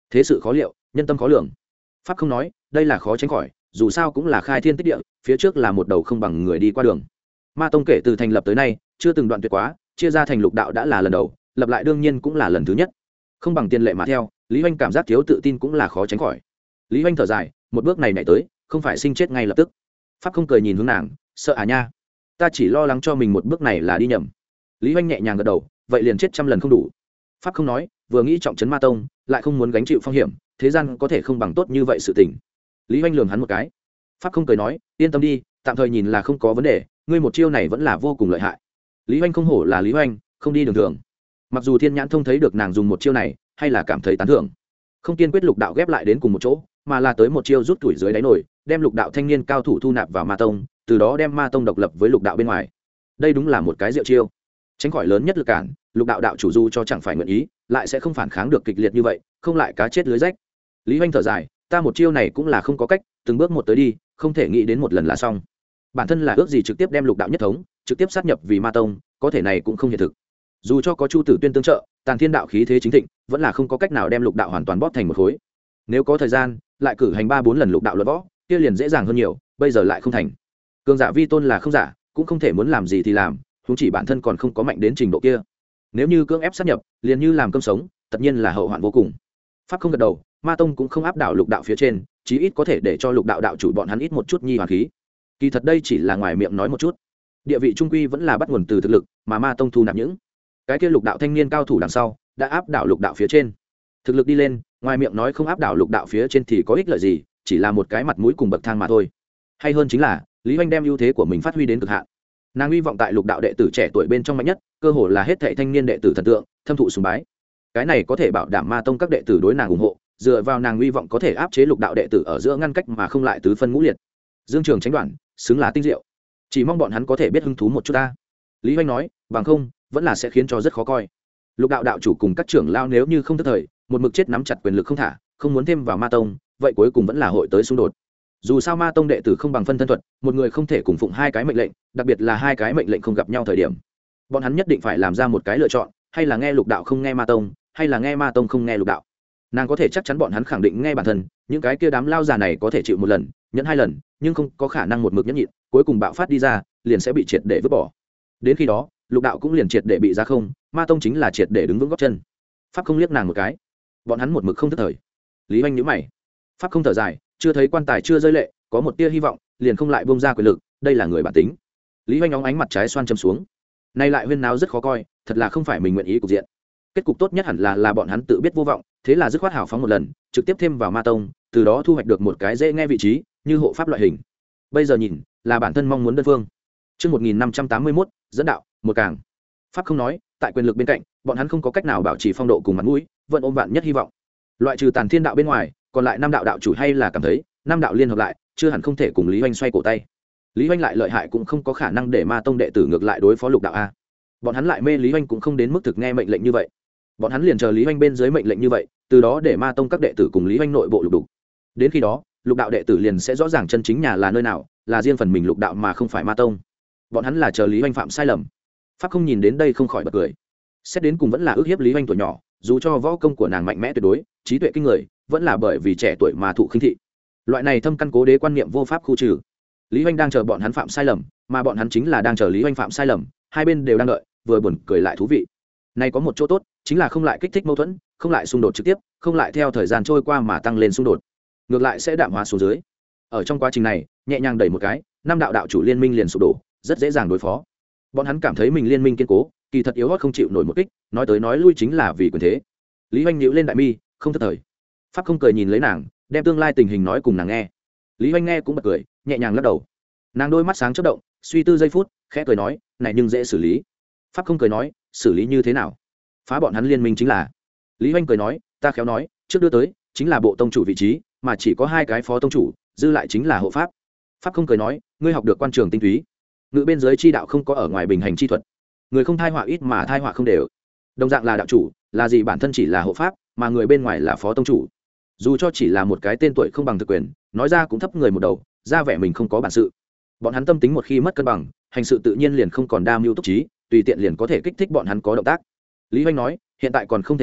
thế sự khó liệu, nhân tâm khó lường. Pháp không nói, đây là khó tránh khỏi, dù sao cũng là khai thiên tích địa, phía trước là một đầu không bằng người đi qua đường. Ma tông kể từ thành lập tới nay chưa từng đoạn tuyệt quá, chia ra thành lục đạo đã là lần đầu, lập lại đương nhiên cũng là lần thứ nhất. Không bằng tiền lệ mà theo, Lý Hoành cảm giác thiếu tự tin cũng là khó tránh khỏi. Lý Hoành thở dài, một bước này nhảy tới, không phải sinh chết ngay lập tức. Pháp không cười nhìn hướng nàng, sợ à nha, ta chỉ lo lắng cho mình một bước này là đi nhầm. Lý Hoành nhẹ nhàng gật đầu, vậy liền chết trăm lần không đủ. Pháp không nói, vừa nghĩ trọng trấn ma tông, lại không muốn gánh chịu phong hiểm, thế gian có thể không bằng tốt như vậy sự tình. Lý Hoành lườm hắn một cái. Pháp không cười nói, yên tâm đi, tạm thời nhìn là không có vấn đề, ngươi một chiêu này vẫn là vô cùng lợi hại. Lý Hoành không hổ là Lý Hoành, không đi đường thường. Mặc dù Thiên Nhãn thông thấy được nàng dùng một chiêu này, hay là cảm thấy tán thưởng. Không kiên quyết lục đạo ghép lại đến cùng một chỗ, mà là tới một chiêu rút tuổi dưới đáy nổi, đem lục đạo thanh niên cao thủ thu nạp vào ma tông, từ đó đem ma tông độc lập với lục đạo bên ngoài. Đây đúng là một cái diệu chiêu. Tránh khỏi lớn nhất lực cản, lục đạo đạo chủ du cho chẳng phải nguyện ý, lại sẽ không phản kháng được kịch liệt như vậy, không lại cá chết lưới rách. Lý Hoành thở dài, ta một chiêu này cũng là không có cách, từng bước một tới đi, không thể nghĩ đến một lần là xong. Bản thân là ước gì trực tiếp đem lục đạo nhất thống, trực tiếp sát nhập vì ma tông, có thể này cũng không hiện thực. Dù cho có Chu Tử Tuyên tương trợ, Tàn Thiên đạo khí thế chính thịnh, vẫn là không có cách nào đem lục đạo hoàn toàn bóp thành một khối. Nếu có thời gian, lại cử hành ba bốn lần lục đạo luận võ, kia liền dễ dàng hơn nhiều, bây giờ lại không thành. Cường giả vi tôn là không giả, cũng không thể muốn làm gì thì làm, huống chỉ bản thân còn không có mạnh đến trình độ kia. Nếu như cưỡng ép sát nhập, liền như làm cơm sống, tất nhiên là hậu hoạn vô cùng. Pháp không gật đầu, ma tông cũng không áp đảo lục đạo phía trên, chí ít có thể để cho lục đạo đạo chủ bọn hắn ít một chút nhi hoàn khí. Kỳ thật đây chỉ là ngoài miệng nói một chút, địa vị trung quy vẫn là bắt nguồn từ thực lực, mà ma tông thu nạp những cái kia lục đạo thanh niên cao thủ đằng sau đã áp đảo lục đạo phía trên. Thực lực đi lên, ngoài miệng nói không áp đảo lục đạo phía trên thì có ích lợi gì, chỉ là một cái mặt mũi cùng bậc thang mà thôi. Hay hơn chính là Lý Hoành đem ưu thế của mình phát huy đến cực hạn. Nàng hy vọng tại lục đạo đệ tử trẻ tuổi bên trong mạnh nhất, cơ hồ là hết thảy thanh niên đệ tử thần tượng thâm thụ sùng bái. Cái này có thể bảo đảm ma tông các đệ tử đối nàng ủng hộ, dựa vào nàng hy vọng có thể áp chế lục đạo đệ tử ở giữa ngăn cách mà không lại tứ phân ngũ liệt. Dương Trường tránh đoạn, xứng là tinh diệu, chỉ mong bọn hắn có thể biết hứng thú một chút ta. Lý Hoành nói, bằng không vẫn là sẽ khiến cho rất khó coi. Lục đạo đạo chủ cùng các trưởng lao nếu như không tức thời, một mực chết nắm chặt quyền lực không thả, không muốn thêm vào ma tông, vậy cuối cùng vẫn là hội tới xung đột. Dù sao ma tông đệ tử không bằng phân thân thuật, một người không thể cùng phụng hai cái mệnh lệnh, đặc biệt là hai cái mệnh lệnh không gặp nhau thời điểm, bọn hắn nhất định phải làm ra một cái lựa chọn, hay là nghe lục đạo không nghe ma tông, hay là nghe ma tông không nghe lục đạo. Nàng có thể chắc chắn bọn hắn khẳng định nghe bản thân, những cái kia đám lao già này có thể chịu một lần, nhẫn hai lần, nhưng không có khả năng một mực nhẫn nhịn, cuối cùng bạo phát đi ra, liền sẽ bị triệt để vứt bỏ. Đến khi đó, lục đạo cũng liền triệt để bị ra không, ma tông chính là triệt để đứng vững gót chân. Pháp không liếc nàng một cái, bọn hắn một mực không thức thời. Lý Hoành nhíu mày. Pháp không thở dài, chưa thấy quan tài chưa rơi lệ, có một tia hy vọng, liền không lại buông ra quyền lực, đây là người bản tính. Lý Hoành óng ánh mặt trái xoan châm xuống. Nay lại huyên náo rất khó coi, thật là không phải mình nguyện ý cục diện. Kết cục tốt nhất hẳn là là bọn hắn tự biết vô vọng, thế là dứt khoát hào phóng một lần, trực tiếp thêm vào ma tông, từ đó thu hoạch được một cái dễ nghe vị trí, như hộ pháp loại hình. Bây giờ nhìn, là bản thân mong muốn đơn phương. Chương một nghìn năm trăm tám mươi mốt, dẫn đạo, một càng. Pháp không nói, tại quyền lực bên cạnh, bọn hắn không có cách nào bảo trì phong độ cùng mặt mũi, vẫn ôm vạn nhất hy vọng. Loại trừ Tàn Thiên đạo bên ngoài, còn lại năm đạo đạo chủ hay là cảm thấy, năm đạo liên hợp lại, chưa hẳn không thể cùng Lý Hoành xoay cổ tay. Lý Hoành lại lợi hại cũng không có khả năng để ma tông đệ tử ngược lại đối phó lục đạo a. Bọn hắn lại mê Lý Hoành cũng không đến mức thực nghe mệnh lệnh như vậy. Bọn hắn liền chờ Lý Hoành bên dưới mệnh lệnh như vậy, từ đó để ma tông các đệ tử cùng Lý Hoành nội bộ lục đục. Đến khi đó, lục đạo đệ tử liền sẽ rõ ràng chân chính nhà là nơi nào, là riêng phần mình lục đạo mà không phải ma tông. Bọn hắn là chờ Lý Hoành phạm sai lầm. Pháp không nhìn đến đây không khỏi bật cười. Xét đến cùng vẫn là ước hiếp Lý Hoành tuổi nhỏ, dù cho võ công của nàng mạnh mẽ tuyệt đối, trí tuệ kinh người, vẫn là bởi vì trẻ tuổi mà thụ khinh thị. Loại này thâm căn cố đế quan niệm vô pháp khu trừ. Lý Hoành đang chờ bọn hắn phạm sai lầm, mà bọn hắn chính là đang chờ Lý Hoành phạm sai lầm, hai bên đều đang đợi, vừa buồn cười lại thú vị. Này có một chỗ tốt, chính là không lại kích thích mâu thuẫn, không lại xung đột trực tiếp, không lại theo thời gian trôi qua mà tăng lên xung đột, ngược lại sẽ đạm hóa xuống dưới. Ở trong quá trình này, nhẹ nhàng đẩy một cái, năm đạo đạo chủ liên minh liền sụp đổ, rất dễ dàng đối phó. Bọn hắn cảm thấy mình liên minh kiên cố, kỳ thật yếu ớt không chịu nổi một kích, nói tới nói lui chính là vì quyền thế. Lý Hoành nhíu lên đại mi, không thất thời. Pháp không cười nhìn lấy nàng, đem tương lai tình hình nói cùng nàng nghe. Lý Hoành nghe cũng bật cười, nhẹ nhàng lắc đầu. Nàng đôi mắt sáng chớp động, suy tư giây phút, khẽ cười nói, này nhưng dễ xử lý. Pháp không cười nói, xử lý như thế nào? Phá bọn hắn liên minh chính là. Lý Hoành cười nói, ta khéo nói, trước đưa tới chính là bộ tông chủ vị trí, mà chỉ có hai cái phó tông chủ, dư lại chính là hộ pháp. Pháp không cười nói, ngươi học được quan trường tinh túy, ngự bên dưới chi đạo không có ở ngoài bình hành chi thuật, người không thai họa ít mà thai họa không đều. Đồng dạng là đạo chủ, là gì bản thân chỉ là hộ pháp, mà người bên ngoài là phó tông chủ. Dù cho chỉ là một cái tên tuổi không bằng thực quyền, nói ra cũng thấp người một đầu, ra vẻ mình không có bản sự. Bọn hắn tâm tính một khi mất cân bằng, hành sự tự nhiên liền không còn đa mưu túc trí, tùy tiện liền có thể kích thích bọn hắn có động tác. Lý Hoành nói, hiện tại còn không thể gấp,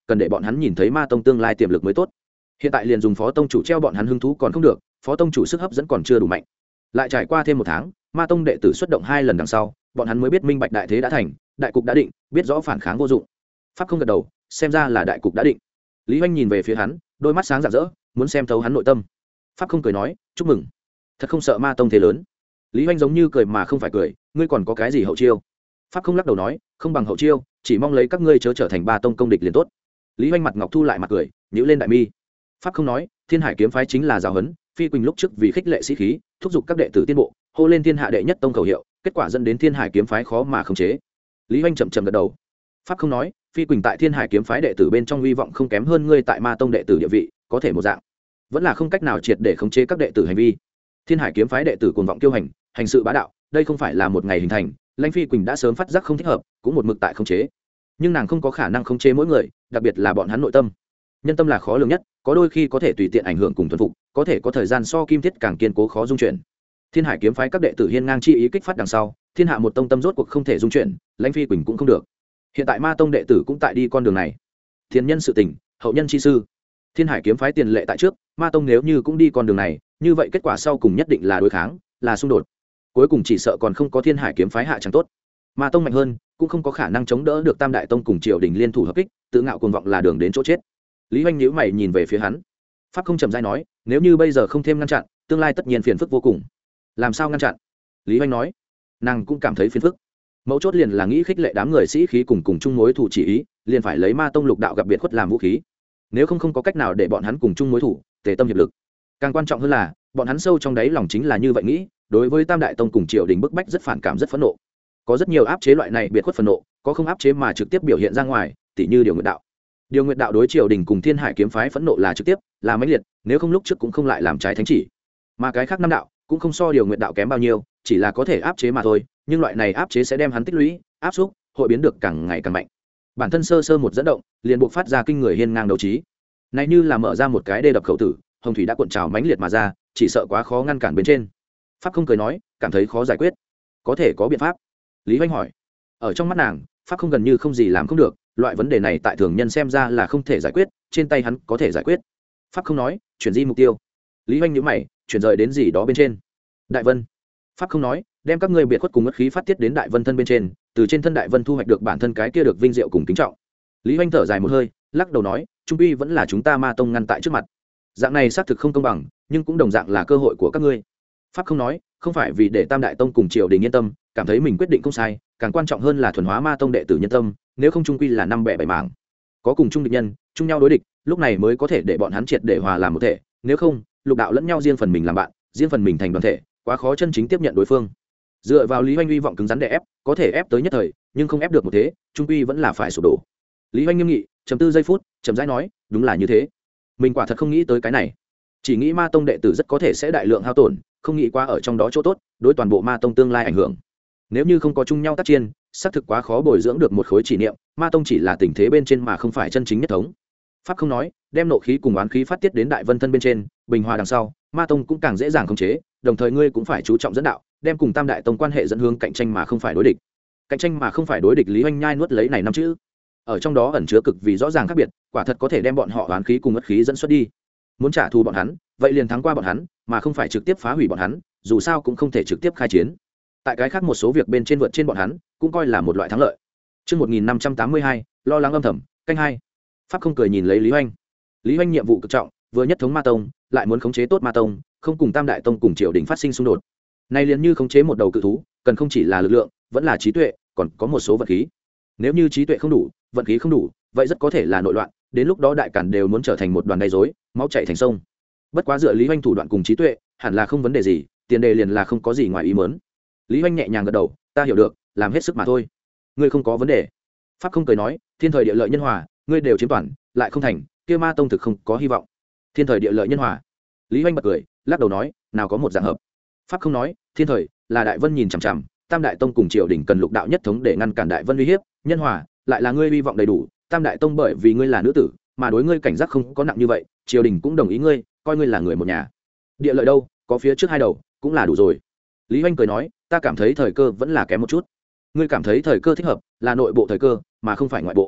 cần để bọn hắn nhìn thấy ma tông tương lai tiềm lực mới tốt. Hiện tại liền dùng phó tông chủ treo bọn hắn hứng thú còn không được, phó tông chủ sức hấp dẫn còn chưa đủ mạnh. Lại trải qua thêm một tháng, ma tông đệ tử xuất động hai lần đằng sau, bọn hắn mới biết minh bạch đại thế đã thành, đại cục đã định, biết rõ phản kháng vô dụng. Pháp không gật đầu, xem ra là đại cục đã định. Lý Hoành nhìn về phía hắn, đôi mắt sáng rạng rỡ, muốn xem thấu hắn nội tâm. Pháp không cười nói, chúc mừng, thật không sợ ma tông thế lớn. Lý Hoành giống như cười mà không phải cười, ngươi còn có cái gì hậu chiêu? Pháp không lắc đầu nói, không bằng hậu chiêu, chỉ mong lấy các ngươi chớ trở thành ba tông công địch liền tốt. Lý Hoành mặt ngọc thu lại mặt cười, nhíu lên đại mi. Pháp không nói, Thiên Hải kiếm phái chính là giáo huấn, Phi Quỳnh lúc trước vì khích lệ sĩ khí, thúc giục các đệ tử tiên bộ, hô lên thiên hạ đệ nhất tông khẩu hiệu, kết quả dẫn đến Thiên Hải kiếm phái khó mà khống chế. Lý Hoành chậm chậm gật đầu. Pháp không nói, Phi Quỳnh tại Thiên Hải kiếm phái đệ tử bên trong hy vọng không kém hơn ngươi tại Ma tông đệ tử địa vị, có thể một dạng, vẫn là không cách nào triệt để khống chế các đệ tử hành vi. Thiên Hải kiếm phái đệ tử cuồng vọng kiêu hành, hành sự bá đạo, đây không phải là một ngày hình thành, Lãnh Phi Quỳnh đã sớm phát giác không thích hợp, cũng một mực tại khống chế. Nhưng nàng không có khả năng khống chế mỗi người, đặc biệt là bọn hắn nội tâm. Nhân tâm là khó lường nhất, có đôi khi có thể tùy tiện ảnh hưởng cùng thuần phục, có thể có thời gian so kim thiết càng kiên cố khó dung chuyển. Thiên Hải kiếm phái các đệ tử hiên ngang chi ý kích phát đằng sau, thiên hạ một tông tâm rốt cuộc không thể dung chuyển, Lãnh Phi Quỳnh cũng không được. Hiện tại Ma tông đệ tử cũng tại đi con đường này. Thiên nhân sự tình, hậu nhân chi sư. Thiên Hải kiếm phái tiền lệ tại trước, Ma tông nếu như cũng đi con đường này, như vậy kết quả sau cùng nhất định là đối kháng, là xung đột. Cuối cùng chỉ sợ còn không có Thiên Hải kiếm phái hạ chẳng tốt. Ma tông mạnh hơn, cũng không có khả năng chống đỡ được Tam đại tông cùng Triều đình liên thủ hợp kích, tự ngạo cuồng vọng là đường đến chỗ chết. Lý Hoành nhíu mày nhìn về phía hắn. Pháp không chậm rãi nói, nếu như bây giờ không thêm ngăn chặn, tương lai tất nhiên phiền phức vô cùng. Làm sao ngăn chặn? Lý Hoành nói, nàng cũng cảm thấy phiền phức. Mấu chốt liền là nghĩ khích lệ đám người sĩ khí cùng cùng chung mối thủ chỉ ý, liền phải lấy Ma tông lục đạo gặp biệt khuất làm vũ khí. Nếu không không có cách nào để bọn hắn cùng chung mối thủ, tề tâm hiệp lực. Càng quan trọng hơn là, bọn hắn sâu trong đáy lòng chính là như vậy nghĩ, đối với Tam đại tông cùng Triều đình bức bách rất phản cảm rất phẫn nộ. Có rất nhiều áp chế loại này biệt khuất phẫn nộ, có không áp chế mà trực tiếp biểu hiện ra ngoài, tỉ như điều nguyện đạo. Điều nguyện đạo đối Triều đình cùng Thiên Hải kiếm phái phẫn nộ là trực tiếp, là mãnh liệt, nếu không lúc trước cũng không lại làm trái thánh chỉ. Mà cái khác năm đạo cũng không so điều nguyện đạo kém bao nhiêu, chỉ là có thể áp chế mà thôi, nhưng loại này áp chế sẽ đem hắn tích lũy, áp xúc, hội biến được càng ngày càng mạnh. Bản thân sơ sơ một dẫn động, liền buộc phát ra kinh người hiên ngang đấu trí. Này như là mở ra một cái đê đập khẩu tử, hồng thủy đã cuộn trào mãnh liệt mà ra, chỉ sợ quá khó ngăn cản bên trên. Pháp không cười nói, cảm thấy khó giải quyết, có thể có biện pháp. Lý Hoành hỏi. Ở trong mắt nàng, Pháp không gần như không gì làm không được, loại vấn đề này tại thường nhân xem ra là không thể giải quyết, trên tay hắn có thể giải quyết. Pháp không nói, chuyển di mục tiêu. Lý Hoành nhíu mày, chuyển rời đến gì đó bên trên. Đại Vân. Pháp không nói, đem các ngươi biệt khuất cùng ngất khí phát tiết đến Đại Vân thân bên trên, từ trên thân Đại Vân thu hoạch được bản thân cái kia được vinh diệu cùng kính trọng. Lý Hoành thở dài một hơi, lắc đầu nói, trung uy vẫn là chúng ta Ma tông ngăn tại trước mặt. Dạng này xác thực không công bằng, nhưng cũng đồng dạng là cơ hội của các ngươi. Pháp không nói, không phải vì để Tam đại tông cùng Triều đình yên tâm, cảm thấy mình quyết định không sai, càng quan trọng hơn là thuần hóa Ma tông đệ tử nhân tâm, nếu không trung quy là năm bẻ bảy mảng. Có cùng chung địch nhân, chung nhau đối địch, lúc này mới có thể để bọn hắn triệt để hòa làm một thể, nếu không, lục đạo lẫn nhau riêng phần mình làm bạn, riêng phần mình thành đoàn thể, quá khó chân chính tiếp nhận đối phương. Dựa vào Lý Hoành hy vọng cứng rắn để ép, có thể ép tới nhất thời, nhưng không ép được một thế, trung quy vẫn là phải sụp đổ. Lý Hoành nghiêm nghị, trầm tư giây phút, chậm rãi nói, đúng là như thế. Mình quả thật không nghĩ tới cái này, chỉ nghĩ Ma tông đệ tử rất có thể sẽ đại lượng hao tổn, không nghĩ qua ở trong đó chỗ tốt, đối toàn bộ Ma tông tương lai ảnh hưởng. Nếu như không có chung nhau tác chiến, xác thực quá khó bồi dưỡng được một khối chỉ niệm, Ma tông chỉ là tình thế bên trên mà không phải chân chính nhất thống. Pháp không nói, đem nộ khí cùng oán khí phát tiết đến Đại Vân thân bên trên, bình hòa đằng sau, Ma tông cũng càng dễ dàng khống chế, đồng thời ngươi cũng phải chú trọng dẫn đạo, đem cùng Tam đại tông quan hệ dẫn hướng cạnh tranh mà không phải đối địch. Cạnh tranh mà không phải đối địch, Lý Hoành nhai nuốt lấy này năm chữ. Ở trong đó ẩn chứa cực vì rõ ràng khác biệt, quả thật có thể đem bọn họ oán khí cùng ngất khí dẫn xuất đi. Muốn trả thù bọn hắn, vậy liền thắng qua bọn hắn, mà không phải trực tiếp phá hủy bọn hắn, dù sao cũng không thể trực tiếp khai chiến. Tại cái khác một số việc bên trên vượt trên bọn hắn, cũng coi là một loại thắng lợi. Chương một nghìn năm trăm tám mươi hai, lo lắng âm thầm, canh hai. Pháp không cười nhìn lấy Lý Hoành. Lý Hoành nhiệm vụ cực trọng, vừa nhất thống Ma tông, lại muốn khống chế tốt Ma tông, không cùng Tam đại tông cùng Triều đình phát sinh xung đột. Này liền như khống chế một đầu cự thú, cần không chỉ là lực lượng, vẫn là trí tuệ, còn có một số vật khí. Nếu như trí tuệ không đủ, vận khí không đủ, vậy rất có thể là nội loạn, đến lúc đó đại cản đều muốn trở thành một đoàn đầy rối, máu chảy thành sông. Bất quá dựa Lý Hoành thủ đoạn cùng trí tuệ, hẳn là không vấn đề gì, tiền đề liền là không có gì ngoài ý muốn. Lý Hoành nhẹ nhàng gật đầu, ta hiểu được, làm hết sức mà thôi. Ngươi không có vấn đề. Pháp không cười nói, thiên thời địa lợi nhân hòa, ngươi đều chiếm toàn, lại không thành, kia Ma tông thực không có hy vọng. Thiên thời địa lợi nhân hòa. Lý Hoành bật cười, lắc đầu nói, nào có một dạng hợp. Pháp không nói, thiên thời là Đại Vân nhìn chằm chằm, Tam đại tông cùng Triều đình cần lục đạo nhất thống để ngăn cản Đại Vân uy hiếp, nhân hòa lại là ngươi hy vọng đầy đủ, Tam đại tông bởi vì ngươi là nữ tử, mà đối ngươi cảnh giác không có nặng như vậy, Triều đình cũng đồng ý ngươi, coi ngươi là người một nhà. Địa lợi đâu, có phía trước hai đầu, cũng là đủ rồi. Lý Hoành cười nói, ta cảm thấy thời cơ vẫn là kém một chút. Ngươi cảm thấy thời cơ thích hợp, là nội bộ thời cơ, mà không phải ngoại bộ.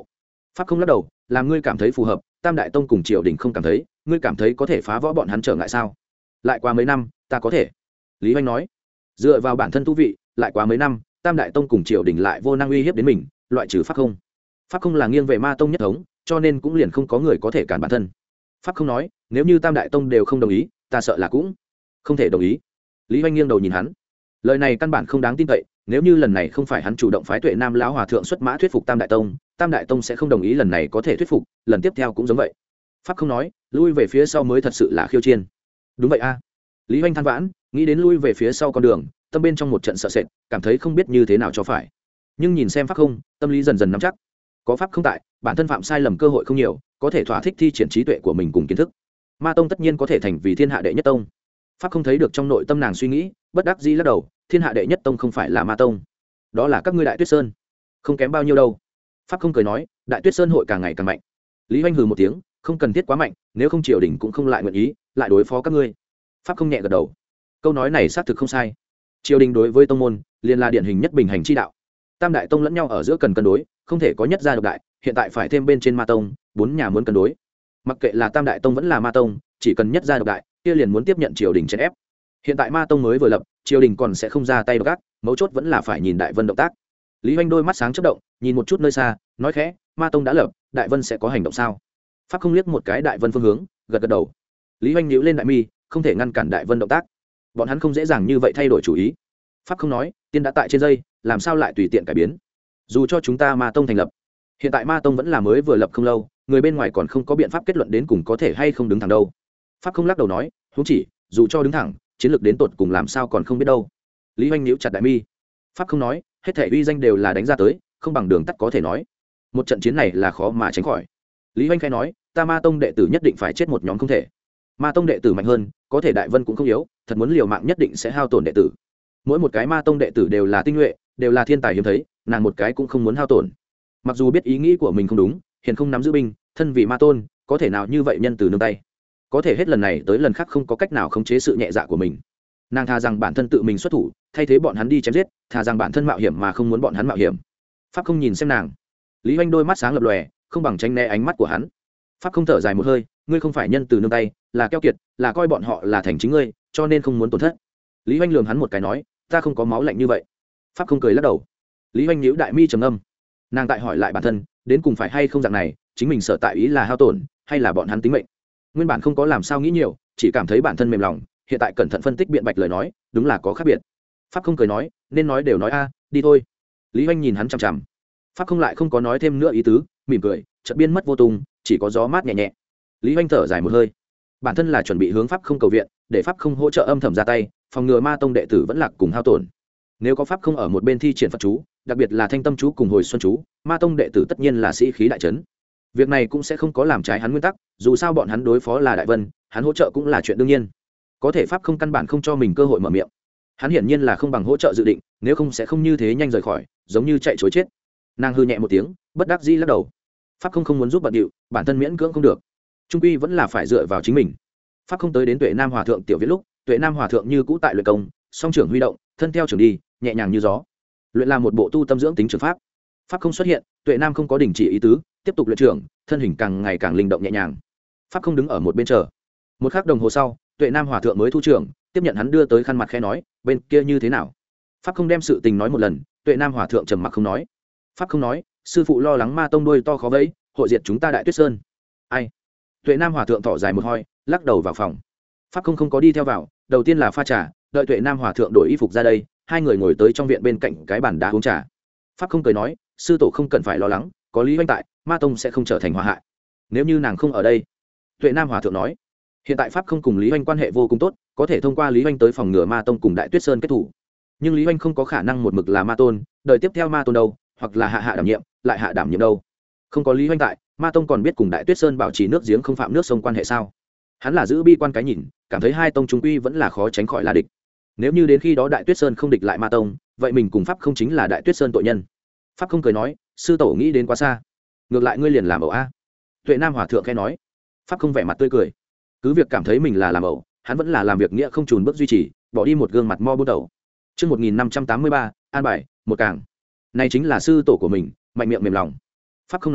pháp không lắc đầu, làm ngươi cảm thấy phù hợp, tam đại tông cùng triều đình không cảm thấy, ngươi cảm thấy có thể phá võ bọn hắn trở ngại sao? Lại qua mấy năm ta có thể. Lý Hoành nói, dựa vào bản thân tu vị, lại qua mấy năm tam đại tông cùng triều đình lại vô năng uy hiếp đến mình, loại trừ pháp không. Pháp không là nghiêng về ma tông nhất thống, cho nên cũng liền không có người có thể cản bản thân. Pháp không nói, nếu như tam đại tông đều không đồng ý, ta sợ là cũng không thể đồng ý. Lý Hoành nghiêng đầu nhìn hắn, lời này căn bản không đáng tin cậy, nếu như lần này không phải hắn chủ động phái Tuệ Nam lão hòa thượng xuất mã thuyết phục tam đại tông, tam đại tông sẽ không đồng ý lần này có thể thuyết phục, lần tiếp theo cũng giống vậy. Pháp không nói, lui về phía sau mới thật sự là khiêu chiên. Đúng vậy a. Lý Hoành than vãn, nghĩ đến lui về phía sau con đường, tâm bên trong một trận sợ sệt, cảm thấy không biết như thế nào cho phải. Nhưng nhìn xem pháp không, tâm lý dần dần nắm chắc. Có pháp không tại, bản thân phạm sai lầm cơ hội không nhiều, có thể thỏa thích thi triển trí tuệ của mình cùng kiến thức. Ma tông tất nhiên có thể thành vì thiên hạ đệ nhất tông. Pháp không thấy được trong nội tâm nàng suy nghĩ, bất đắc dĩ lắc đầu, thiên hạ đệ nhất tông không phải là ma tông, đó là các ngươi Đại Tuyết Sơn, không kém bao nhiêu đâu. Pháp không cười nói, Đại Tuyết Sơn hội càng ngày càng mạnh. Lý Hoành hừ một tiếng, không cần thiết quá mạnh, nếu không triều đình cũng không lại nguyện ý lại đối phó các ngươi. Pháp không nhẹ gật đầu, câu nói này xác thực không sai. Triều đình đối với tông môn liền là điển hình nhất bình hành chi đạo, tam đại tông lẫn nhau ở giữa cần cân đối, không thể có nhất gia độc đại, hiện tại phải thêm bên trên ma tông, bốn nhà muốn cân đối, mặc kệ là tam đại tông vẫn là ma tông, chỉ cần nhất gia độc đại kia liền muốn tiếp nhận triều đình chèn ép. Hiện tại ma tông mới vừa lập, triều đình còn sẽ không ra tay độc ác, mấu chốt vẫn là phải nhìn đại vân động tác. Lý Hoành đôi mắt sáng chớp động, nhìn một chút nơi xa, nói khẽ, ma tông đã lập, đại vân sẽ có hành động sao? Pháp không liếc một cái đại vân phương hướng, gật gật đầu. Lý Hoành nhíu lên đại mi, không thể ngăn cản đại vân động tác, bọn hắn không dễ dàng như vậy thay đổi chủ ý. Pháp không nói, tiên đã tại trên dây, làm sao lại tùy tiện cải biến? Dù cho chúng ta ma tông thành lập, hiện tại ma tông vẫn là mới vừa lập không lâu, người bên ngoài còn không có biện pháp kết luận đến cùng có thể hay không đứng thẳng đâu. Pháp không lắc đầu nói, huống chỉ dù cho đứng thẳng, chiến lược đến tột cùng làm sao còn không biết đâu. Lý Hoành nhíu chặt đại mi. Pháp không nói, hết thể uy danh đều là đánh ra tới, không bằng đường tắt có thể nói, một trận chiến này là khó mà tránh khỏi. Lý Hoành khai nói, ta ma tông đệ tử nhất định phải chết một nhóm không thể. Ma tông đệ tử mạnh hơn, có thể đại vân cũng không yếu, thật muốn liều mạng nhất định sẽ hao tổn đệ tử. Mỗi một cái ma tông đệ tử đều là tinh nhuệ, đều là thiên tài hiếm thấy, nàng một cái cũng không muốn hao tổn. Mặc dù biết ý nghĩ của mình không đúng, hiền không nắm giữ binh, thân vì ma tôn, có thể nào như vậy nhân từ nương tay. Có thể hết lần này tới lần khác không có cách nào khống chế sự nhẹ dạ của mình. Nàng tha rằng bản thân tự mình xuất thủ, thay thế bọn hắn đi chém giết, thà rằng bản thân mạo hiểm mà không muốn bọn hắn mạo hiểm. Pháp không nhìn xem nàng. Lý Hoành đôi mắt sáng lập lòe, không bằng tránh né ánh mắt của hắn. Pháp không thở dài một hơi, ngươi không phải nhân từ nương tay, là keo kiệt, là coi bọn họ là thành chính ngươi, cho nên không muốn tổn thất. Lý Hoành lườm hắn một cái nói, ta không có máu lạnh như vậy. Pháp không cười lắc đầu. Lý Hoành nhíu đại mi trầm âm. Nàng tại hỏi lại bản thân, đến cùng phải hay không dạng này, chính mình sợ tại ý là hao tổn, hay là bọn hắn tính mệnh. Nguyên bản không có làm sao nghĩ nhiều, chỉ cảm thấy bản thân mềm lòng, hiện tại cẩn thận phân tích biện bạch lời nói, đúng là có khác biệt. Pháp không cười nói, nên nói đều nói a, đi thôi. Lý Hoành nhìn hắn chằm chằm. Pháp không lại không có nói thêm nữa ý tứ, mỉm cười, chợt biên mất vô tung, chỉ có gió mát nhẹ nhẹ. Lý Hoành thở dài một hơi. Bản thân là chuẩn bị hướng Pháp không cầu viện, để Pháp không hỗ trợ âm thầm ra tay, phòng ngừa ma tông đệ tử vẫn lạc cùng hao tổn. Nếu có Pháp không ở một bên thi triển Phật chú, đặc biệt là Thanh Tâm chú cùng Hồi Xuân chú, ma tông đệ tử tất nhiên là sĩ khí đại trấn. Việc này cũng sẽ không có làm trái hắn nguyên tắc, dù sao bọn hắn đối phó là đại vân, hắn hỗ trợ cũng là chuyện đương nhiên. Có thể Pháp không căn bản không cho mình cơ hội mở miệng. Hắn hiển nhiên là không bằng hỗ trợ dự định, nếu không sẽ không như thế nhanh rời khỏi, giống như chạy chối chết. Nàng hư nhẹ một tiếng, bất đắc dĩ lắc đầu. Pháp không không muốn giúp bận điệu, bản thân miễn cưỡng không được, trung quy vẫn là phải dựa vào chính mình. Pháp không tới đến Tuệ Nam hòa thượng tiểu viện lúc, Tuệ Nam hòa thượng như cũ tại luyện công, song trưởng huy động, thân theo trưởng đi, nhẹ nhàng như gió. Luyện là một bộ tu tâm dưỡng tính trường pháp. Pháp không xuất hiện, Tuệ Nam không có đình chỉ ý tứ, tiếp tục luyện trưởng, thân hình càng ngày càng linh động nhẹ nhàng. Pháp không đứng ở một bên chờ. Một khắc đồng hồ sau, Tuệ Nam hòa thượng mới thu trưởng, tiếp nhận hắn đưa tới khăn mặt khẽ nói, bên kia như thế nào? Pháp không đem sự tình nói một lần, Tuệ Nam hòa thượng trầm mặc không nói. Pháp không nói, sư phụ lo lắng ma tông đuôi to khó vẫy, hội diệt chúng ta Đại Tuyết Sơn. Ai? Tuệ Nam hòa thượng thở dài một hơi, lắc đầu vào phòng. Pháp không không có đi theo vào, đầu tiên là pha trà, đợi Tuệ Nam hòa thượng đổi y phục ra đây, hai người ngồi tới trong viện bên cạnh cái bàn đá uống trà. Pháp không cười nói, sư tổ không cần phải lo lắng, có Lý Hoành tại, ma tông sẽ không trở thành họa hại. Nếu như nàng không ở đây, Tuệ Nam hòa thượng nói, hiện tại Pháp không cùng Lý Hoành quan hệ vô cùng tốt, có thể thông qua Lý Hoành tới phòng ngừa ma tông cùng Đại Tuyết Sơn kết thủ. Nhưng Lý Hoành không có khả năng một mực là ma tôn, đời tiếp theo ma tôn đâu, hoặc là hạ hạ đảm nhiệm, lại hạ đảm nhiệm đâu. Không có Lý Hoành tại, ma tông còn biết cùng Đại Tuyết Sơn bảo trì nước giếng không phạm nước sông quan hệ sao? Hắn là giữ bi quan cái nhìn, cảm thấy hai tông chúng quy vẫn là khó tránh khỏi là địch. Nếu như đến khi đó Đại Tuyết Sơn không địch lại ma tông, vậy mình cùng Pháp không chính là Đại Tuyết Sơn tội nhân. Pháp không cười nói, sư tổ nghĩ đến quá xa, ngược lại ngươi liền làm ẩu a. Tuệ Nam hòa thượng khẽ nói. Pháp không vẻ mặt tươi cười, cứ việc cảm thấy mình là làm ẩu, hắn vẫn là làm việc nghĩa không chùn bước duy trì, bỏ đi một gương mặt mo bút đầu. Chương một nghìn năm trăm tám mươi ba, an bài một càng. Này chính là sư tổ của mình, mạnh miệng mềm lòng. Pháp không nói,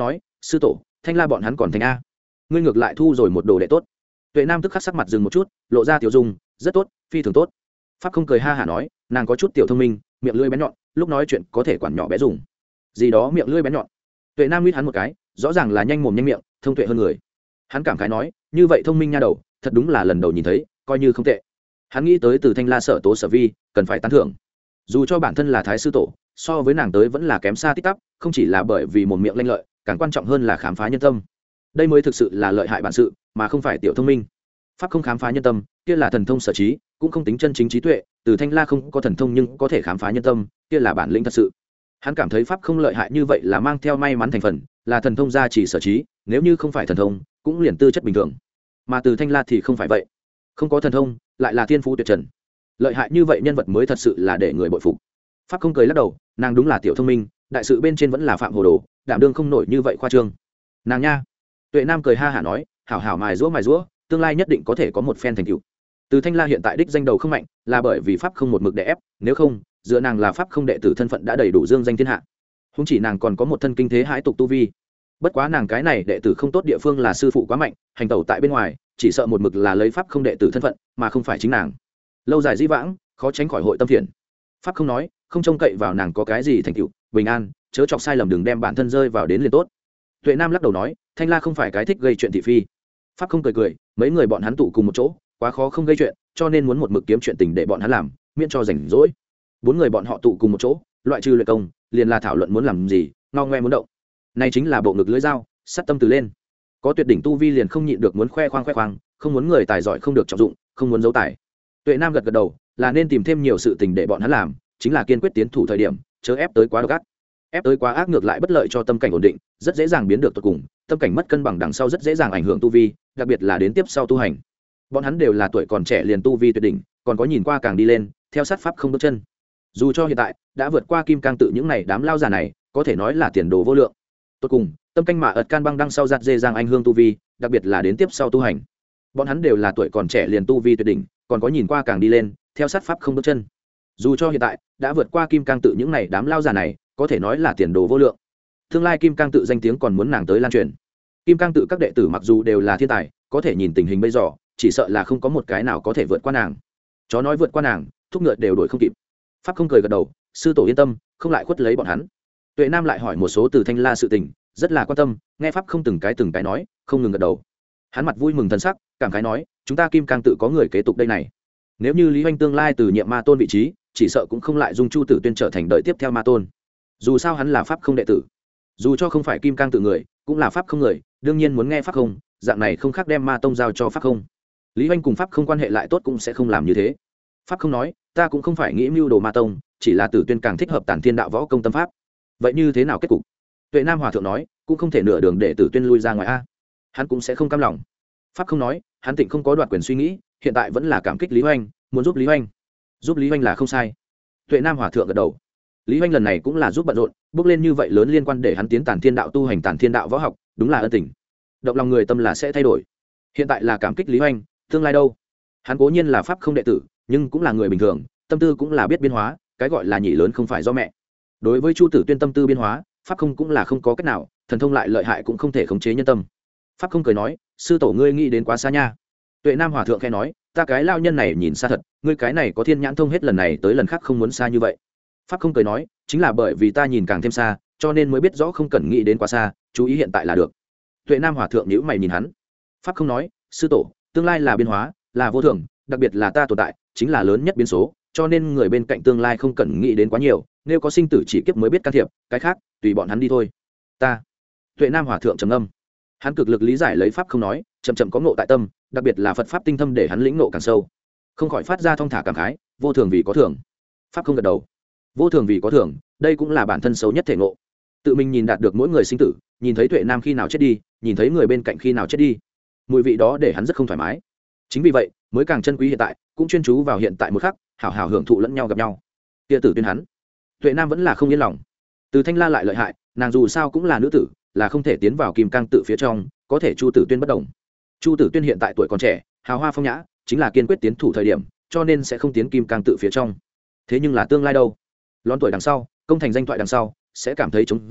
sư tổ, Thanh La bọn hắn còn thành a, ngươi ngược lại thu rồi một đồ đệ tốt. Tuệ Nam tức khắc sắc mặt dừng một chút, lộ ra tiểu dung, rất tốt, phi thường tốt. Pháp không cười ha hả nói, nàng có chút tiểu thông minh, miệng lưỡi bén nhọn, lúc nói chuyện có thể quản nhỏ bé dùng. Gì đó miệng lưỡi bén nhọn. Tuệ Nam lít hắn một cái, rõ ràng là nhanh mồm nhanh miệng, thông tuệ hơn người. Hắn cảm khái nói, như vậy thông minh nha đầu, thật đúng là lần đầu nhìn thấy, coi như không tệ. Hắn nghĩ tới từ Thanh La Sở Tố Sở Vi, cần phải tán thưởng. Dù cho bản thân là thái sư tổ, so với nàng tới vẫn là kém xa tích tắp, không chỉ là bởi vì một miệng lanh lợi, càng quan trọng hơn là khám phá nhân tâm. Đây mới thực sự là lợi hại bản sự, mà không phải tiểu thông minh. Pháp không khám phá nhân tâm, kia là thần thông sở trí, cũng không tính chân chính trí tuệ. Từ Thanh La không có thần thông nhưng có thể khám phá nhân tâm, kia là bản lĩnh thật sự. Hắn cảm thấy pháp không lợi hại như vậy là mang theo may mắn thành phần, là thần thông gia chỉ sở trí, nếu như không phải thần thông, cũng liền tư chất bình thường. Mà từ Thanh La thì không phải vậy, không có thần thông, lại là thiên phú tuyệt trần. Lợi hại như vậy nhân vật mới thật sự là để người bội phục. Pháp không cười lắc đầu, nàng đúng là tiểu thông minh, đại sự bên trên vẫn là phạm hồ đồ, đảm đương không nổi như vậy khoa trương. Nàng nha. Tuệ Nam cười ha hả nói, hảo hảo mài giũa mài giũa, tương lai nhất định có thể có một phen thành tựu. Từ Thanh La hiện tại đích danh đầu không mạnh, là bởi vì pháp không một mực đè ép, nếu không, dựa nàng là pháp không đệ tử thân phận đã đầy đủ dương danh thiên hạ. Huống chỉ nàng còn có một thân kinh thế hãi tục tu vi. Bất quá nàng cái này đệ tử không tốt địa phương là sư phụ quá mạnh, hành tẩu tại bên ngoài, chỉ sợ một mực là lấy pháp không đệ tử thân phận, mà không phải chính nàng. Lâu dài dĩ vãng, khó tránh khỏi hội tâm phiền. Pháp không nói, không trông cậy vào nàng có cái gì thành tựu, bình an, chớ chọc sai lầm đừng đem bản thân rơi vào đến liền tốt. Tuệ Nam lắc đầu nói, Thanh La không phải cái thích gây chuyện thị phi. Pháp không cười cười, mấy người bọn hắn tụ cùng một chỗ, quá khó không gây chuyện, cho nên muốn một mực kiếm chuyện tình để bọn hắn làm, miễn cho rảnh rỗi. Bốn người bọn họ tụ cùng một chỗ, loại trừ luyện công, liền là thảo luận muốn làm gì, ngao ngoe muốn động. Này chính là bộ ngực lưỡi dao, sát tâm từ lên. Có tuyệt đỉnh tu vi liền không nhịn được muốn khoe khoang khoe khoang, không muốn người tài giỏi không được trọng dụng, không muốn giấu tài. Tuệ Nam gật gật đầu, là nên tìm thêm nhiều sự tình để bọn hắn làm, chính là kiên quyết tiến thủ thời điểm, chớ ép tới quá độc ác. Ép tới quá ác ngược lại bất lợi cho tâm cảnh ổn định, rất dễ dàng biến được tột cùng, tâm cảnh mất cân bằng đằng sau rất dễ dàng ảnh hưởng tu vi, đặc biệt là đến tiếp sau tu hành. Bọn hắn đều là tuổi còn trẻ liền tu vi tuyệt đỉnh, còn có nhìn qua càng đi lên, theo sát pháp không bước chân. Dù cho hiện tại đã vượt qua kim cang tự những này đám lao già này, có thể nói là tiền đồ vô lượng. Tốt cùng, tâm canh mà ợt can băng đằng sau giặt dê giang anh hương tu vi, đặc biệt là đến tiếp sau tu hành. Bọn hắn đều là tuổi còn trẻ liền tu vi tuyệt đỉnh, còn có nhìn qua càng đi lên, theo sát pháp không bước chân. Dù cho hiện tại đã vượt qua kim cang tự những này đám lao già này, có thể nói là tiền đồ vô lượng. Tương lai kim cang tự danh tiếng còn muốn nàng tới lan truyền. Kim cang tự các đệ tử mặc dù đều là thiên tài, có thể nhìn tình hình bây giờ, chỉ sợ là không có một cái nào có thể vượt qua nàng. Chó nói vượt qua nàng, thúc ngựa đều đuổi không kịp. Pháp không cười gật đầu, sư tổ yên tâm, không lại khuất lấy bọn hắn. Tuệ Nam lại hỏi một số từ Thanh La sự tình, rất là quan tâm, nghe pháp không từng cái từng cái nói, không ngừng gật đầu. Hắn mặt vui mừng thần sắc, cảm khái nói, chúng ta kim cang tự có người kế tục đây này. Nếu như Lý Hoành tương lai từ nhiệm ma tôn vị trí, chỉ sợ cũng không lại dung Chu Tử Tuyên trở thành đợi tiếp theo ma tôn. Dù sao hắn là pháp không đệ tử, dù cho không phải kim cang tự người, cũng là pháp không người, đương nhiên muốn nghe pháp không, dạng này không khác đem ma tông giao cho pháp không. Lý Hoành cùng pháp không quan hệ lại tốt cũng sẽ không làm như thế. Pháp không nói, ta cũng không phải nghĩ mưu đồ ma tông, chỉ là Tử Tuyên càng thích hợp Tản Thiên đạo võ công tâm pháp. Vậy như thế nào kết cục? Tuệ Nam hòa thượng nói, cũng không thể nửa đường để Tử Tuyên lui ra ngoài a, hắn cũng sẽ không cam lòng. Pháp không nói, hắn tịnh không có đoạt quyền suy nghĩ, hiện tại vẫn là cảm kích Lý Hoành, muốn giúp Lý Hoành. Giúp Lý Hoành là không sai. Tuệ Nam hòa thượng gật đầu. Lý Hoành lần này cũng là giúp bận rộn, bước lên như vậy lớn liên quan để hắn tiến Tản Thiên đạo tu hành Tản Thiên đạo võ học, đúng là ân tình. Động lòng người tâm là sẽ thay đổi. Hiện tại là cảm kích Lý Hoành, tương lai đâu? Hắn cố nhiên là pháp không đệ tử, nhưng cũng là người bình thường, tâm tư cũng là biết biến hóa, cái gọi là nhị lớn không phải do mẹ. Đối với Chu Tử Tuyên tâm tư biến hóa, pháp không cũng là không có cách nào, thần thông lại lợi hại cũng không thể khống chế nhân tâm. Pháp không cười nói, sư tổ ngươi nghĩ đến quá xa nha. Tuệ Nam hòa thượng khẽ nói, ta cái lao nhân này nhìn xa thật, ngươi cái này có thiên nhãn thông hết lần này tới lần khác không muốn xa như vậy. Pháp không cười nói, chính là bởi vì ta nhìn càng thêm xa, cho nên mới biết rõ không cần nghĩ đến quá xa, chú ý hiện tại là được. Tuệ Nam hòa thượng nhíu mày nhìn hắn. Pháp không nói, sư tổ, tương lai là biến hóa, là vô thường, đặc biệt là ta tồn tại, chính là lớn nhất biến số, cho nên người bên cạnh tương lai không cần nghĩ đến quá nhiều, nếu có sinh tử chỉ kiếp mới biết can thiệp, cái khác tùy bọn hắn đi thôi. Ta. Tuệ Nam hòa thượng trầm ngâm. Hắn cực lực lý giải lấy pháp không nói, chậm chậm có ngộ tại tâm, đặc biệt là Phật pháp tinh thâm để hắn lĩnh ngộ càng sâu, không khỏi phát ra thong thả cảm khái, vô thường vì có thường. Pháp không gật đầu. Vô thường vì có thường, đây cũng là bản thân xấu nhất thể ngộ. Tự mình nhìn đạt được mỗi người sinh tử, nhìn thấy Tuệ Nam khi nào chết đi, nhìn thấy người bên cạnh khi nào chết đi, mùi vị đó để hắn rất không thoải mái. Chính vì vậy mới càng chân quý hiện tại, cũng chuyên chú vào hiện tại một khắc, hảo hảo hưởng thụ lẫn nhau gặp nhau. Tia tử tuyên hắn, Tuệ Nam vẫn là không yên lòng. Từ Thanh La lại lợi hại, nàng dù sao cũng là nữ tử, là không thể tiến vào kim cang tự phía trong, có thể Chu Tử Tuyên bất đồng. Chu Tử Tuyên hiện tại tuổi còn trẻ, hào hoa phong nhã, chính là kiên quyết tiến thủ thời điểm, cho nên sẽ không tiến kim cang tự phía trong. Thế nhưng là tương lai đâu? Lón tuổi đằng sau, công thành danh thoại đằng sau, sẽ cảm thấy trống rỗng,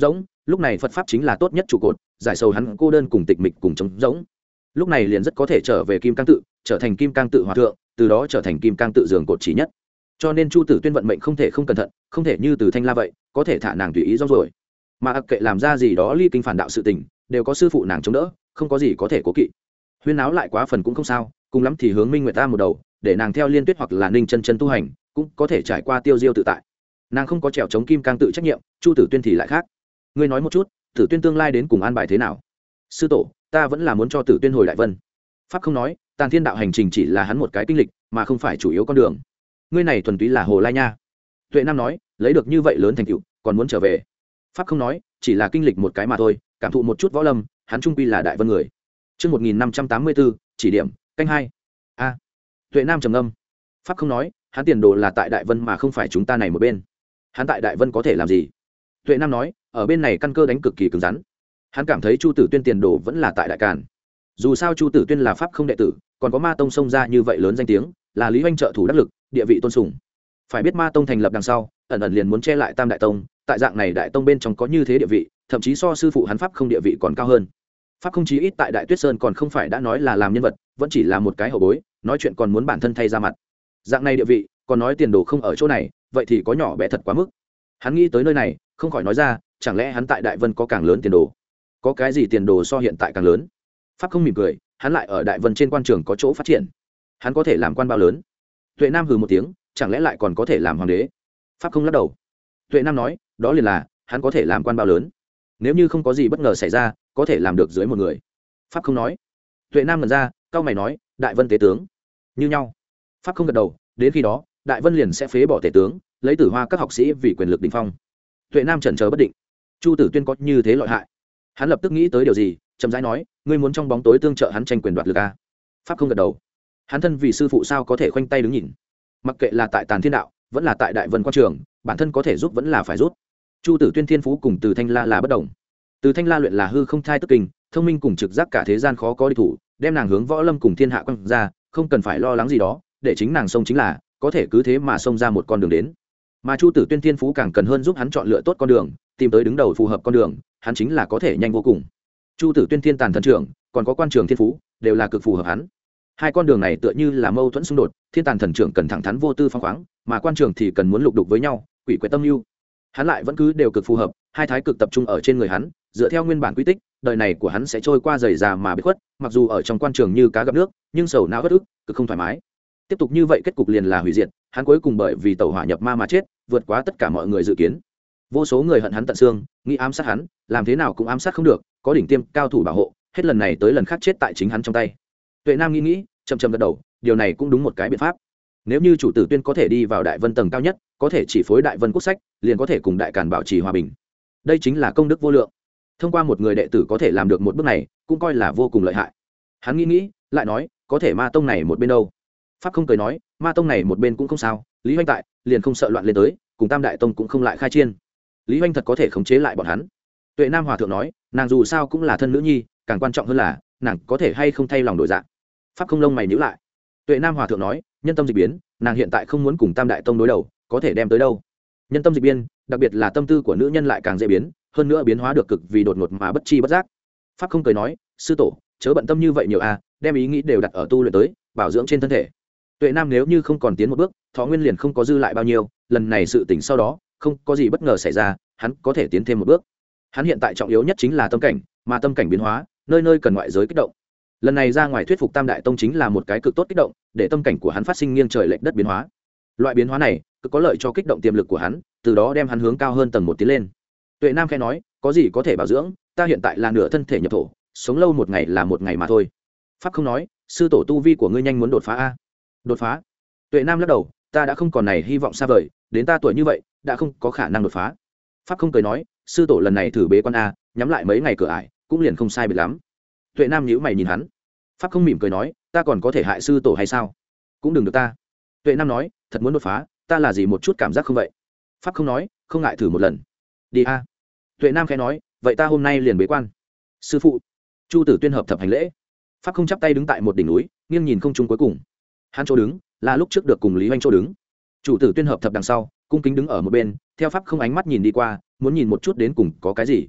lúc này Phật pháp chính là tốt nhất trụ cột, giải sầu hắn cô đơn cùng tịch mịch cùng trống rỗng. Lúc này liền rất có thể trở về Kim Cang tự, trở thành Kim Cang tự hòa thượng, từ đó trở thành Kim Cang tự giường cột chỉ nhất. Cho nên Chu Tử Tuyên vận mệnh không thể không cẩn thận, không thể như Từ Thanh La vậy, có thể thả nàng tùy ý rong rồi. Mà ặc kệ làm ra gì đó ly kinh phản đạo sự tình, đều có sư phụ nàng chống đỡ, không có gì có thể cố kỵ. Huyên náo lại quá phần cũng không sao, cùng lắm thì hướng Minh Nguyệt ta một đầu, để nàng theo Liên Tuyết hoặc là Ninh Chân Chân tu hành, cũng có thể trải qua tiêu diêu tự tại. Nàng không có trèo chống Kim Cang tự trách nhiệm, Chu Tử Tuyên thì lại khác. Ngươi nói một chút, Tử Tuyên tương lai đến cùng an bài thế nào? Sư tổ, ta vẫn là muốn cho Tử Tuyên hồi Đại Vân. Pháp không nói, Tàn Thiên đạo hành trình chỉ là hắn một cái kinh lịch, mà không phải chủ yếu con đường. Ngươi này thuần túy là hồ lai nha. Tuệ Nam nói, lấy được như vậy lớn thành tựu, còn muốn trở về. Pháp không nói, chỉ là kinh lịch một cái mà thôi, cảm thụ một chút võ lâm, hắn trung quy là Đại Vân người. Chương một nghìn năm trăm tám mươi bốn, chỉ điểm, canh hai. A. Tuệ Nam trầm ngâm. Pháp không nói, hắn tiền đồ là tại Đại Vân mà không phải chúng ta này một bên. Hắn tại Đại Vân có thể làm gì? Tuệ Nam nói, ở bên này căn cơ đánh cực kỳ cứng rắn. Hắn cảm thấy Chu Tử Tuyên tiền đồ vẫn là tại Đại Càn. Dù sao Chu Tử Tuyên là pháp không đệ tử, còn có Ma Tông xông ra như vậy lớn danh tiếng, là Lý Hoành trợ thủ đắc lực, địa vị tôn sùng. Phải biết Ma Tông thành lập đằng sau, ẩn ẩn liền muốn che lại Tam Đại Tông, tại dạng này Đại Tông bên trong có như thế địa vị, thậm chí so sư phụ hắn pháp không địa vị còn cao hơn. Pháp không chí ít tại Đại Tuyết Sơn còn không phải đã nói là làm nhân vật, vẫn chỉ là một cái hậu bối, nói chuyện còn muốn bản thân thay ra mặt. Dạng này địa vị, còn nói tiền đồ không ở chỗ này, vậy thì có nhỏ bé thật quá mức. Hắn nghĩ tới nơi này, không khỏi nói ra, chẳng lẽ hắn tại Đại Vân có càng lớn tiền đồ? Có cái gì tiền đồ so hiện tại càng lớn? Pháp không mỉm cười, hắn lại ở Đại Vân trên quan trường có chỗ phát triển. Hắn có thể làm quan bao lớn? Tuệ Nam hừ một tiếng, chẳng lẽ lại còn có thể làm hoàng đế? Pháp không lắc đầu. Tuệ Nam nói, đó liền là, hắn có thể làm quan bao lớn? Nếu như không có gì bất ngờ xảy ra, có thể làm được dưới một người. Pháp không nói. Tuệ Nam ngẩn ra, cao mày nói, Đại Vân tế tướng như nhau. Pháp không gật đầu, đến khi đó, Đại Vân liền sẽ phế bỏ tể tướng, lấy Tử Hoa các học sĩ vì quyền lực đỉnh phong. Tuệ Nam chần chờ bất định. Chu Tử Tuyên có như thế lợi hại? Hắn lập tức nghĩ tới điều gì, chậm rãi nói, ngươi muốn trong bóng tối tương trợ hắn tranh quyền đoạt lực a? Pháp không gật đầu. Hắn thân vì sư phụ sao có thể khoanh tay đứng nhìn? Mặc kệ là tại Tàn Thiên đạo, vẫn là tại Đại Vân quan trường, bản thân có thể giúp vẫn là phải giúp. Chu Tử Tuyên thiên phú cùng Từ Thanh La là bất đồng. Từ Thanh La luyện là hư không thai tức kinh, thông minh cùng trực giác cả thế gian khó có địch thủ, đem nàng hướng võ lâm cùng thiên hạ quăng ra, không cần phải lo lắng gì đó, để chính nàng xông chính là, có thể cứ thế mà xông ra một con đường đến. Mà Chu Tử Tuyên thiên phú càng cần hơn giúp hắn chọn lựa tốt con đường, tìm tới đứng đầu phù hợp con đường, hắn chính là có thể nhanh vô cùng. Chu Tử Tuyên thiên tàn thần trưởng, còn có quan trường thiên phú, đều là cực phù hợp hắn. Hai con đường này tựa như là mâu thuẫn xung đột, thiên tàn thần trưởng cần thẳng thắn vô tư phóng khoáng, mà quan trường thì cần muốn lục đục với nhau, quỷ quyệt tâm lưu. Hắn lại vẫn cứ đều cực phù hợp, hai thái cực tập trung ở trên người hắn, dựa theo nguyên bản quy tích, đời này của hắn sẽ trôi qua dày già mà biệt khuất, mặc dù ở trong quan trường như cá gặp nước, nhưng sầu não bất ức, cực không thoải mái. Tiếp tục như vậy kết cục liền là hủy diệt, hắn cuối cùng bởi vì tẩu hỏa nhập ma mà chết, vượt quá tất cả mọi người dự kiến. Vô số người hận hắn tận xương, nghĩ ám sát hắn, làm thế nào cũng ám sát không được, có đỉnh tiêm cao thủ bảo hộ, hết lần này tới lần khác chết tại chính hắn trong tay. Tuệ Nam nghĩ nghĩ, chậm chậm gật đầu, điều này cũng đúng một cái biện pháp. Nếu như Chủ Tử Tuyên có thể đi vào Đại Vân tầng cao nhất, có thể chỉ phối Đại Vân quốc sách, liền có thể cùng Đại Càn bảo trì hòa bình. Đây chính là công đức vô lượng. Thông qua một người đệ tử có thể làm được một bước này, cũng coi là vô cùng lợi hại. Hắn nghĩ nghĩ, lại nói, có thể Ma Tông này một bên đâu? Pháp không cười nói, Ma Tông này một bên cũng không sao, Lý Hoành tại, liền không sợ loạn lên tới, cùng Tam Đại Tông cũng không lại khai chiên. Lý Hoành thật có thể khống chế lại bọn hắn. Tuệ Nam hòa thượng nói, nàng dù sao cũng là thân nữ nhi, càng quan trọng hơn là, nàng có thể hay không thay lòng đổi dạ. Pháp không lông mày nhíu lại. Tuệ Nam hòa thượng nói, nhân tâm dị biến, nàng hiện tại không muốn cùng Tam Đại Tông đối đầu, có thể đem tới đâu? Nhân tâm dị biến, đặc biệt là tâm tư của nữ nhân lại càng dễ biến, hơn nữa biến hóa được cực vì đột ngột mà bất chi bất giác. Pháp không cười nói, sư tổ, chớ bận tâm như vậy nhiều a, đem ý nghĩ đều đặt ở tu luyện tới, bảo dưỡng trên thân thể. Tuệ Nam nếu như không còn tiến một bước, thọ nguyên liền không có dư lại bao nhiêu, lần này sự tỉnh sau đó, không có gì bất ngờ xảy ra, hắn có thể tiến thêm một bước. Hắn hiện tại trọng yếu nhất chính là tâm cảnh, mà tâm cảnh biến hóa, nơi nơi cần ngoại giới kích động. Lần này ra ngoài thuyết phục Tam Đại Tông chính là một cái cực tốt kích động, để tâm cảnh của hắn phát sinh nghiêng trời lệch đất biến hóa. Loại biến hóa này cực có lợi cho kích động tiềm lực của hắn, từ đó đem hắn hướng cao hơn tầng một tiến lên. Tuệ Nam khẽ nói, có gì có thể bảo dưỡng, ta hiện tại là nửa thân thể nhập thổ, sống lâu một ngày là một ngày mà thôi. Pháp không nói, sư tổ tu vi của ngươi nhanh muốn đột phá a. Đột phá? Tuệ Nam lắc đầu, ta đã không còn này hy vọng xa vời, đến ta tuổi như vậy, đã không có khả năng đột phá. Pháp không cười nói, sư tổ lần này thử bế quan a, nhắm lại mấy ngày cửa ải, cũng liền không sai biệt lắm. Tuệ Nam nhíu mày nhìn hắn. Pháp không mỉm cười nói, ta còn có thể hại sư tổ hay sao? Cũng đừng được ta. Tuệ Nam nói, thật muốn đột phá, ta là gì một chút cảm giác không vậy? Pháp không nói, không ngại thử một lần. Đi a. Tuệ Nam khẽ nói, vậy ta hôm nay liền bế quan. Sư phụ. Chu Tử Tuyên hợp thập hành lễ. Pháp không chắp tay đứng tại một đỉnh núi, nghiêng nhìn không trung cuối cùng. Hắn chỗ đứng là lúc trước được cùng Lý Hoành chỗ đứng. Chủ Tử Tuyên hợp thập đằng sau, cung kính đứng ở một bên, theo Pháp không ánh mắt nhìn đi qua, muốn nhìn một chút đến cùng có cái gì.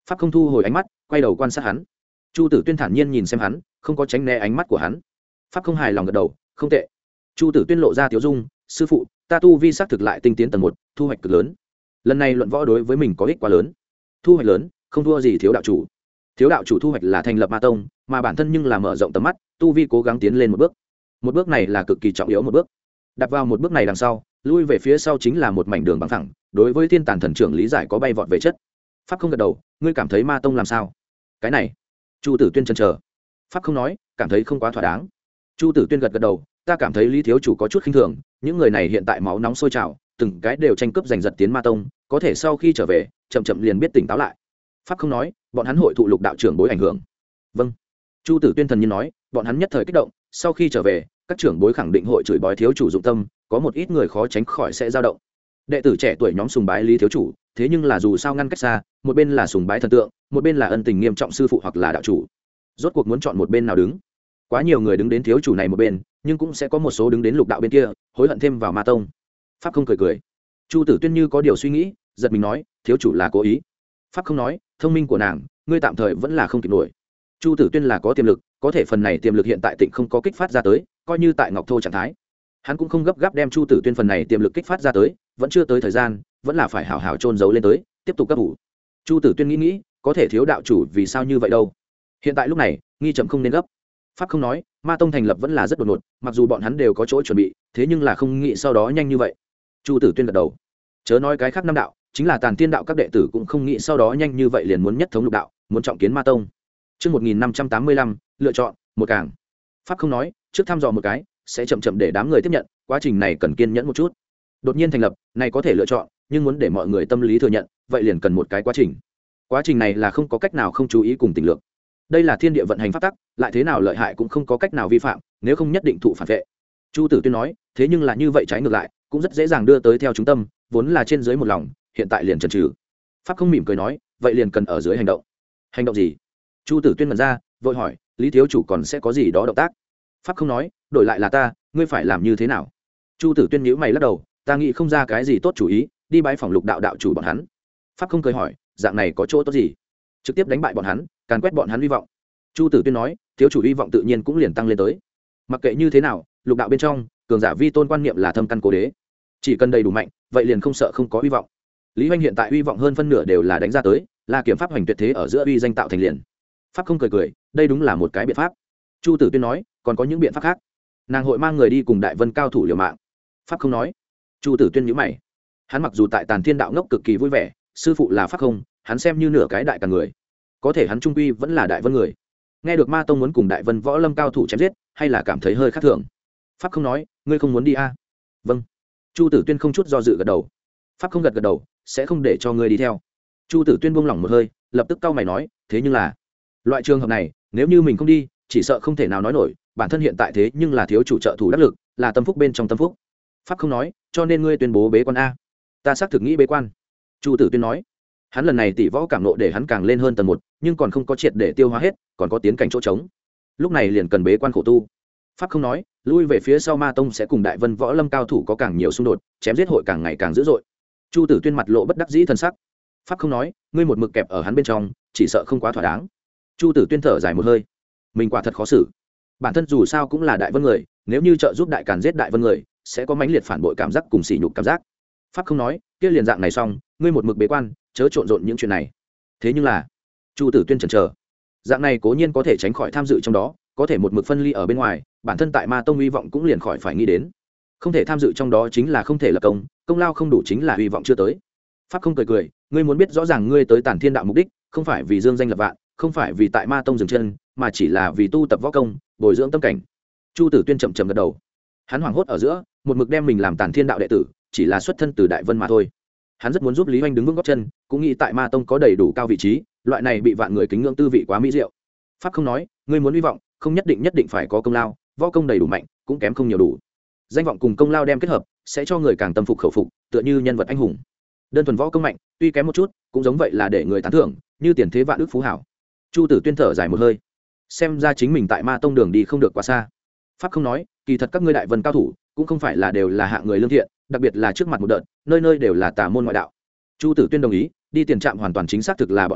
pháp không thu hồi ánh mắt, quay đầu quan sát hắn. Chu Tử Tuyên thản nhiên nhìn xem hắn, không có tránh né ánh mắt của hắn. Pháp không hài lòng gật đầu, không tệ. Chu Tử Tuyên lộ ra tiếu dung, sư phụ, ta tu vi xác thực lại tinh tiến tầng một, thu hoạch cực lớn. Lần này luận võ đối với mình có ích quá lớn. Thu hoạch lớn, không thua gì thiếu đạo chủ. Thiếu đạo chủ thu hoạch là thành lập ma tông, mà bản thân nhưng là mở rộng tầm mắt, tu vi cố gắng tiến lên một bước. Một bước này là cực kỳ trọng yếu một bước. Đặt vào một bước này đằng sau, lui về phía sau chính là một mảnh đường bằng thẳng. Đối với Thiên Tàn Thần trưởng lý giải có bay vọt về chất. Pháp không gật đầu, ngươi cảm thấy ma tông làm sao? Cái này, Chu Tử Tuyên chần chờ. Pháp không nói, cảm thấy không quá thỏa đáng. Chu Tử Tuyên gật gật đầu, ta cảm thấy Lý thiếu chủ có chút khinh thường, những người này hiện tại máu nóng sôi trào, từng cái đều tranh cướp giành giật tiến ma tông, có thể sau khi trở về, chậm chậm liền biết tỉnh táo lại. Pháp không nói, bọn hắn hội thụ lục đạo trưởng bối ảnh hưởng. Vâng. Chu Tử Tuyên thần nhiên nói, bọn hắn nhất thời kích động, sau khi trở về, các trưởng bối khẳng định hội chửi bới thiếu chủ dụng tâm, có một ít người khó tránh khỏi sẽ dao động. Đệ tử trẻ tuổi nhóm sùng bái Lý thiếu chủ, thế nhưng là dù sao ngăn cách xa, một bên là sùng bái thần tượng, một bên là ân tình nghiêm trọng sư phụ hoặc là đạo chủ. Rốt cuộc muốn chọn một bên nào đứng? Quá nhiều người đứng đến thiếu chủ này một bên, nhưng cũng sẽ có một số đứng đến lục đạo bên kia, hối hận thêm vào ma tông. Pháp không cười cười. Chu Tử Tuyên như có điều suy nghĩ, giật mình nói, thiếu chủ là cố ý. Pháp không nói, thông minh của nàng, ngươi tạm thời vẫn là không kịp nổi. Chu Tử Tuyên là có tiềm lực, có thể phần này tiềm lực hiện tại Tịnh không có kích phát ra tới, coi như tại Ngọc Thô trạng thái. Hắn cũng không gấp gáp đem Chu Tử Tuyên phần này tiềm lực kích phát ra tới, vẫn chưa tới thời gian, vẫn là phải hảo hảo chôn giấu lên tới, tiếp tục cấp ủ. Chu Tử Tuyên nghĩ nghĩ, có thể thiếu đạo chủ vì sao như vậy đâu? Hiện tại lúc này, nghi chậm không nên gấp. Pháp không nói, ma tông thành lập vẫn là rất đột ngột, mặc dù bọn hắn đều có chỗ chuẩn bị, thế nhưng là không nghĩ sau đó nhanh như vậy. Chu Tử Tuyên gật đầu. Chớ nói cái khác năm đạo, chính là Tàn Thiên đạo các đệ tử cũng không nghĩ sau đó nhanh như vậy liền muốn nhất thống lục đạo, muốn trọng kiến ma tông. Chương một nghìn năm trăm tám mươi lăm, lựa chọn, một càng. Pháp không nói, trước thăm dò một cái, sẽ chậm chậm để đám người tiếp nhận, quá trình này cần kiên nhẫn một chút. Đột nhiên thành lập, này có thể lựa chọn, nhưng muốn để mọi người tâm lý thừa nhận, vậy liền cần một cái quá trình. Quá trình này là không có cách nào không chú ý cùng tình lượng. Đây là thiên địa vận hành pháp tắc, lại thế nào lợi hại cũng không có cách nào vi phạm, nếu không nhất định thụ phản vệ. Chu Tử Tuyên nói, thế nhưng là như vậy trái ngược lại, cũng rất dễ dàng đưa tới theo chúng tâm, vốn là trên dưới một lòng, hiện tại liền chần chừ. Pháp không mỉm cười nói, vậy liền cần ở dưới hành động. Hành động gì? Chu Tử Tuyên mở ra, vội hỏi, Lý thiếu chủ còn sẽ có gì đó động tác? Pháp không nói, đổi lại là ta, ngươi phải làm như thế nào? Chu Tử Tuyên nhíu mày lắc đầu, ta nghĩ không ra cái gì tốt chủ ý, đi bái phòng lục đạo đạo chủ bọn hắn. Pháp không cười hỏi, dạng này có chỗ tốt gì? Trực tiếp đánh bại bọn hắn, càn quét bọn hắn hy vọng. Chu Tử Tuyên nói, thiếu chủ hy vọng tự nhiên cũng liền tăng lên tới. Mặc kệ như thế nào, lục đạo bên trong, cường giả vi tôn quan niệm là thâm căn cố đế, chỉ cần đầy đủ mạnh, vậy liền không sợ không có hy vọng. Lý Hoành hiện tại hy vọng hơn phân nửa đều là đánh ra tới, là kiểm pháp hoành tuyệt thế ở giữa uy danh tạo thành liền. Pháp không cười cười, đây đúng là một cái biện pháp. Chu Tử Tuyên nói, còn có những biện pháp khác. Nàng hội mang người đi cùng Đại Vân cao thủ liều mạng. Pháp không nói. Chu Tử Tuyên nhíu mày. Hắn mặc dù tại Tàn Thiên đạo ngốc cực kỳ vui vẻ, sư phụ là Pháp không, hắn xem như nửa cái đại cả người, có thể hắn trung quy vẫn là Đại Vân người. Nghe được Ma tông muốn cùng Đại Vân võ lâm cao thủ chém giết, hay là cảm thấy hơi khác thường. Pháp không nói, ngươi không muốn đi a? À? Vâng. Chu Tử Tuyên không chút do dự gật đầu. Pháp không gật gật đầu, sẽ không để cho ngươi đi theo. Chu Tử Tuyên buông lỏng một hơi, lập tức cau mày nói, thế nhưng là loại trường hợp này, nếu như mình không đi, chỉ sợ không thể nào nói nổi, bản thân hiện tại thế nhưng là thiếu chủ trợ thủ đắc lực, là tâm phúc bên trong tâm phúc. Pháp không nói, cho nên ngươi tuyên bố bế quan a? Ta xác thực nghĩ bế quan. Chu Tử Tuyên nói, hắn lần này tỷ võ cảm nộ để hắn càng lên hơn tầng một, nhưng còn không có triệt để tiêu hóa hết, còn có tiến cảnh chỗ trống, lúc này liền cần bế quan khổ tu. Pháp không nói, lui về phía sau Ma tông sẽ cùng Đại Vân võ lâm cao thủ có càng nhiều xung đột, chém giết hội càng ngày càng dữ dội. Chu Tử Tuyên mặt lộ bất đắc dĩ thần sắc. Pháp không nói, ngươi một mực kẹp ở hắn bên trong, chỉ sợ không quá thỏa đáng. Chu Tử Tuyên thở dài một hơi, mình quả thật khó xử. Bản thân dù sao cũng là Đại Vân người, nếu như trợ giúp Đại Càn giết Đại Vân người, sẽ có mãnh liệt phản bội cảm giác cùng sỉ nhục cảm giác. Pháp không nói, kia liền dạng này xong, ngươi một mực bế quan, chớ trộn rộn những chuyện này. Thế nhưng là, Chu Tử Tuyên chần chờ, dạng này cố nhiên có thể tránh khỏi tham dự trong đó, có thể một mực phân ly ở bên ngoài, bản thân tại Ma tông hy vọng cũng liền khỏi phải nghĩ đến. Không thể tham dự trong đó chính là không thể lập công, công lao không đủ chính là hy vọng chưa tới. Pháp không cười cười, ngươi muốn biết rõ ràng ngươi tới Tản Thiên đạo mục đích, không phải vì dương danh lập vạn, không phải vì tại Ma tông dừng chân, mà chỉ là vì tu tập võ công, bồi dưỡng tâm cảnh. Chu Tử Tuyên chậm chậm gật đầu. Hắn hoảng hốt ở giữa, một mực đem mình làm Tản Thiên đạo đệ tử, chỉ là xuất thân từ Đại Vân mà thôi. Hắn rất muốn giúp Lý Hoành đứng vững gót chân, cũng nghĩ tại Ma tông có đầy đủ cao vị trí, loại này bị vạn người kính ngưỡng tư vị quá mỹ diệu. Pháp không nói, ngươi muốn hy vọng, không nhất định nhất định phải có công lao, võ công đầy đủ mạnh, cũng kém không nhiều đủ. Danh vọng cùng công lao đem kết hợp, sẽ cho người càng tâm phục khẩu phục, tựa như nhân vật anh hùng. Đơn thuần võ công mạnh, tuy kém một chút, cũng giống vậy là để người tán thưởng, như tiền thế vạn ước phú hảo. Chu Tử Tuyên thở dài một hơi, xem ra chính mình tại Ma tông đường đi không được quá xa. Pháp không nói, kỳ thật các ngươi Đại Vân cao thủ, cũng không phải là đều là hạng người lương thiện, đặc biệt là trước mặt một đợt, nơi nơi đều là tà môn ngoại đạo. Chu Tử Tuyên đồng ý, đi tiền trạm hoàn toàn chính xác thực là bọn hắn,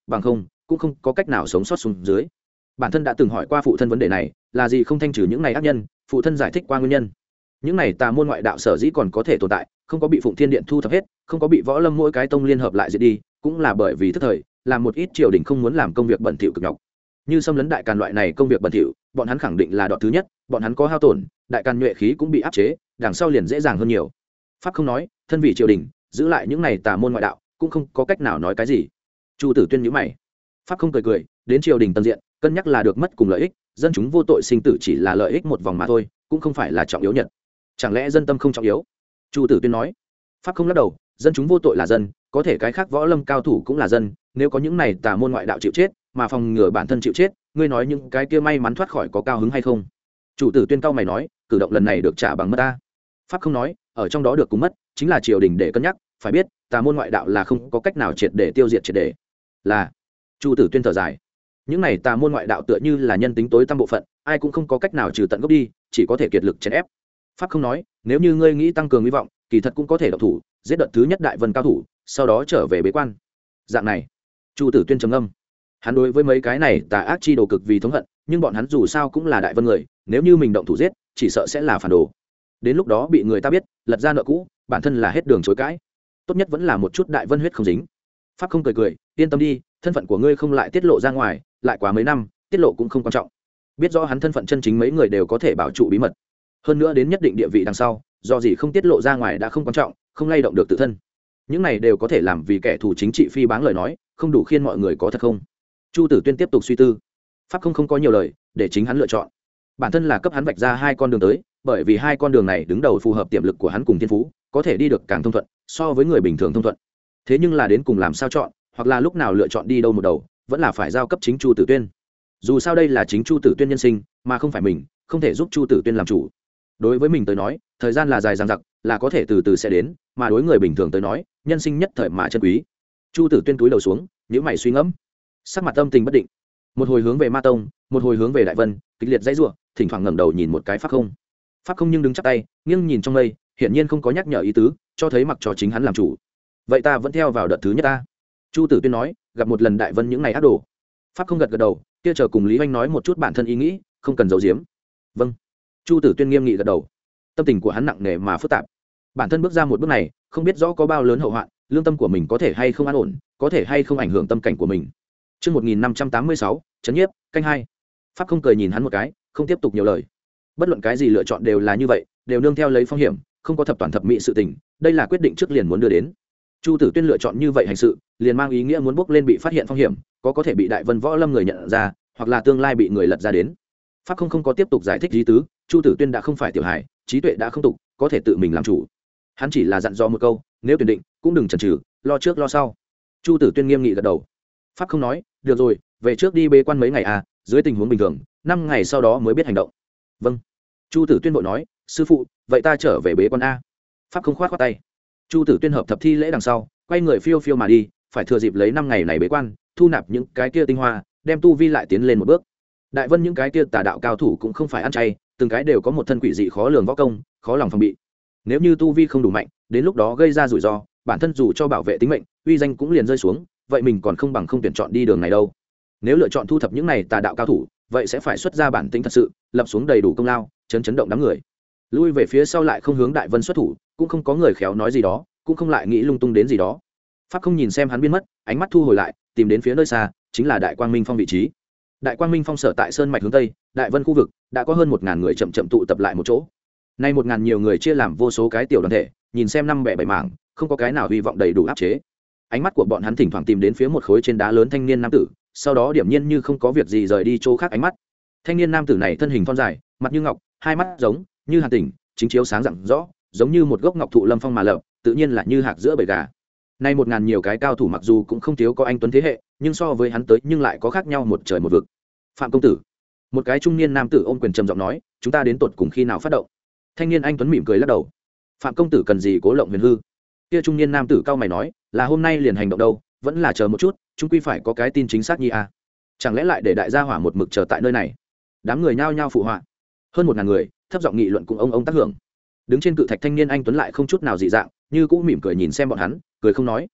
bằng không cũng không có cách nào sống sót xuống dưới. Bản thân đã từng hỏi qua phụ thân vấn đề này, là gì không thanh trừ những này ác nhân, phụ thân giải thích qua nguyên nhân. Những này tà môn ngoại đạo sở dĩ còn có thể tồn tại, không có bị Phụng Thiên Điện thu thập hết, không có bị Võ Lâm mỗi cái tông liên hợp lại diệt đi, cũng là bởi vì thất thời, làm một ít triều đình không muốn làm công việc bẩn thỉu cực nhọc. Như xâm lấn đại càn loại này công việc bẩn thỉu, bọn hắn khẳng định là đọt thứ nhất, bọn hắn có hao tổn, đại càn nhuệ khí cũng bị áp chế, đằng sau liền dễ dàng hơn nhiều. Pháp không nói, thân vị triều đình, giữ lại những này tà môn ngoại đạo, cũng không có cách nào nói cái gì. Chu Tử Tuyên nhíu mày. Pháp không cười cười, đến triều đình tầng diện, cân nhắc là được mất cùng lợi ích, dân chúng vô tội sinh tử chỉ là lợi ích một vòng mà thôi, cũng không phải là trọng yếu nhất. Chẳng lẽ dân tâm không trọng yếu? Chu Tử Tuyên nói. Pháp không lắc đầu, dân chúng vô tội là dân, có thể cái khác võ lâm cao thủ cũng là dân, nếu có những này tà môn ngoại đạo chịu chết, mà phòng ngừa bản thân chịu chết, ngươi nói những cái kia may mắn thoát khỏi có cao hứng hay không? Chủ Tử Tuyên cao mày nói, cử động lần này được trả bằng mất ta. Pháp không nói, ở trong đó được cùng mất, chính là triều đình để cân nhắc, phải biết, tà môn ngoại đạo là không có cách nào triệt để tiêu diệt triệt để. Là. Chu Tử Tuyên thở dài. Những này tà môn ngoại đạo tựa như là nhân tính tối tăm bộ phận, ai cũng không có cách nào trừ tận gốc đi, chỉ có thể kiệt lực chèn ép. Pháp không nói, nếu như ngươi nghĩ tăng cường hy vọng, kỳ thật cũng có thể động thủ, giết đợt thứ nhất đại vân cao thủ, sau đó trở về bế quan. Dạng này, Chu Tử Tuyên trầm ngâm. Hắn đối với mấy cái này tà ác chi đồ cực vì thống hận, nhưng bọn hắn dù sao cũng là đại vân người, nếu như mình động thủ giết, chỉ sợ sẽ là phản đồ. Đến lúc đó bị người ta biết, lật ra nợ cũ, bản thân là hết đường chối cãi. Tốt nhất vẫn là một chút đại vân huyết không dính. Pháp không cười cười, yên tâm đi, thân phận của ngươi không lại tiết lộ ra ngoài, lại quá mấy năm, tiết lộ cũng không quan trọng. Biết rõ hắn thân phận chân chính mấy người đều có thể bảo trụ bí mật. Hơn nữa đến nhất định địa vị đằng sau, do gì không tiết lộ ra ngoài đã không quan trọng, không lay động được tự thân. Những này đều có thể làm vì kẻ thù chính trị phi báng lời nói, không đủ khiên mọi người có thật không? Chu Tử Tuyên tiếp tục suy tư. Pháp không không có nhiều lời, để chính hắn lựa chọn. Bản thân là cấp hắn vạch ra hai con đường tới, bởi vì hai con đường này đứng đầu phù hợp tiềm lực của hắn cùng thiên phú, có thể đi được càng thông thuận, so với người bình thường thông thuận. Thế nhưng là đến cùng làm sao chọn, hoặc là lúc nào lựa chọn đi đâu một đầu, vẫn là phải giao cấp chính Chu Tử Tuyên. Dù sao đây là chính Chu Tử Tuyên nhân sinh, mà không phải mình, không thể giúp Chu Tử Tuyên làm chủ. Đối với mình tới nói, thời gian là dài dằng dặc, là có thể từ từ sẽ đến, mà đối người bình thường tới nói, nhân sinh nhất thời mà chân quý. Chu Tử Tuyên túi đầu xuống, nhíu mày suy ngẫm, sắc mặt âm tình bất định, một hồi hướng về Ma Tông, một hồi hướng về Đại Vân, kịch liệt dãy rủa, thỉnh thoảng ngẩng đầu nhìn một cái Pháp không. Pháp không nhưng đứng chắp tay, nghiêng nhìn trong mây, hiển nhiên không có nhắc nhở ý tứ, cho thấy mặc cho chính hắn làm chủ. Vậy ta vẫn theo vào đợt thứ nhất ta. Chu Tử Tuyên nói, gặp một lần Đại Vân những ngày ác đồ. Pháp không gật gật đầu, kia chờ cùng Lý Oanh nói một chút bản thân ý nghĩ, không cần giấu giếm. Vâng. Chu Tử Tuyên nghiêm nghị gật đầu. Tâm tình của hắn nặng nề mà phức tạp. Bản thân bước ra một bước này, không biết rõ có bao lớn hậu hoạn, lương tâm của mình có thể hay không an ổn, có thể hay không ảnh hưởng tâm cảnh của mình. Chương một nghìn năm trăm tám mươi sáu, chấn nhiếp, canh hai. Pháp không cười nhìn hắn một cái, không tiếp tục nhiều lời. Bất luận cái gì lựa chọn đều là như vậy, đều nương theo lấy phong hiểm, không có thập toàn thập mỹ sự tình, đây là quyết định trước liền muốn đưa đến. Chu Tử Tuyên lựa chọn như vậy hành sự, liền mang ý nghĩa muốn bước lên bị phát hiện phong hiểm, có có thể bị Đại Vân Võ Lâm người nhận ra, hoặc là tương lai bị người lật ra đến. Pháp không không có tiếp tục giải thích lý tứ, Chu Tử Tuyên đã không phải tiểu hài, trí tuệ đã không tục, có thể tự mình làm chủ. Hắn chỉ là dặn dò một câu, nếu tuyển định, cũng đừng chần chừ, lo trước lo sau. Chu Tử Tuyên nghiêm nghị gật đầu. Pháp không nói, được rồi, về trước đi bế quan mấy ngày à, dưới tình huống bình thường, năm ngày sau đó mới biết hành động. Vâng. Chu Tử Tuyên vội nói, sư phụ, vậy ta trở về bế quan a. Pháp không khoát khoát tay. Chu Tử Tuyên hợp thập thi lễ đằng sau, quay người phiêu phiêu mà đi, phải thừa dịp lấy năm ngày này bế quan, thu nạp những cái kia tinh hoa, đem tu vi lại tiến lên một bước. Đại Vân những cái kia tà đạo cao thủ cũng không phải ăn chay, từng cái đều có một thân quỷ dị khó lường võ công, khó lòng phòng bị. Nếu như tu vi không đủ mạnh, đến lúc đó gây ra rủi ro, bản thân dù cho bảo vệ tính mệnh, uy danh cũng liền rơi xuống, vậy mình còn không bằng không tuyển chọn đi đường này đâu. Nếu lựa chọn thu thập những này tà đạo cao thủ, vậy sẽ phải xuất ra bản tính thật sự, lập xuống đầy đủ công lao, chấn chấn động đám người. Lui về phía sau lại không hướng Đại Vân xuất thủ, cũng không có người khéo nói gì đó, cũng không lại nghĩ lung tung đến gì đó. Pháp không nhìn xem hắn biến mất, ánh mắt thu hồi lại, tìm đến phía nơi xa, chính là Đại Quang Minh Phong vị trí. Đại Quang Minh Phong sở tại sơn mạch hướng tây, Đại Vân khu vực, đã có hơn một ngàn người chậm chậm tụ tập lại một chỗ. Nay một ngàn nhiều người chia làm vô số cái tiểu đoàn thể, nhìn xem năm bẻ bảy mảng, không có cái nào hy vọng đầy đủ áp chế. Ánh mắt của bọn hắn thỉnh thoảng tìm đến phía một khối trên đá lớn thanh niên nam tử, sau đó điểm nhiên như không có việc gì rời đi chỗ khác ánh mắt. Thanh niên nam tử này thân hình thon dài, mặt như ngọc, hai mắt giống như hàn tỉnh, chính chiếu sáng rạng rõ, giống như một gốc ngọc thụ lâm phong mà lập, tự nhiên là như hạc giữa bầy gà. Nay một ngàn nhiều cái cao thủ mặc dù cũng không thiếu có anh tuấn thế hệ, nhưng so với hắn tới nhưng lại có khác nhau một trời một vực. Phạm công tử, một cái trung niên nam tử ôm quyền trầm giọng nói, chúng ta đến tột cùng khi nào phát động? Thanh niên anh tuấn mỉm cười lắc đầu. Phạm công tử cần gì cố lộng huyền hư? Kia trung niên nam tử cao mày nói, là hôm nay liền hành động đâu, vẫn là chờ một chút, chúng quy phải có cái tin chính xác nhi à? Chẳng lẽ lại để đại gia hỏa một mực chờ tại nơi này? Đám người nhao nhao phụ họa. Hơn một ngàn người, thấp giọng nghị luận cùng ông ông tác hưởng. Đứng trên cự thạch thanh niên anh tuấn lại không chút nào dị dạng, như cũng mỉm cười nhìn xem bọn hắn, cười không nói.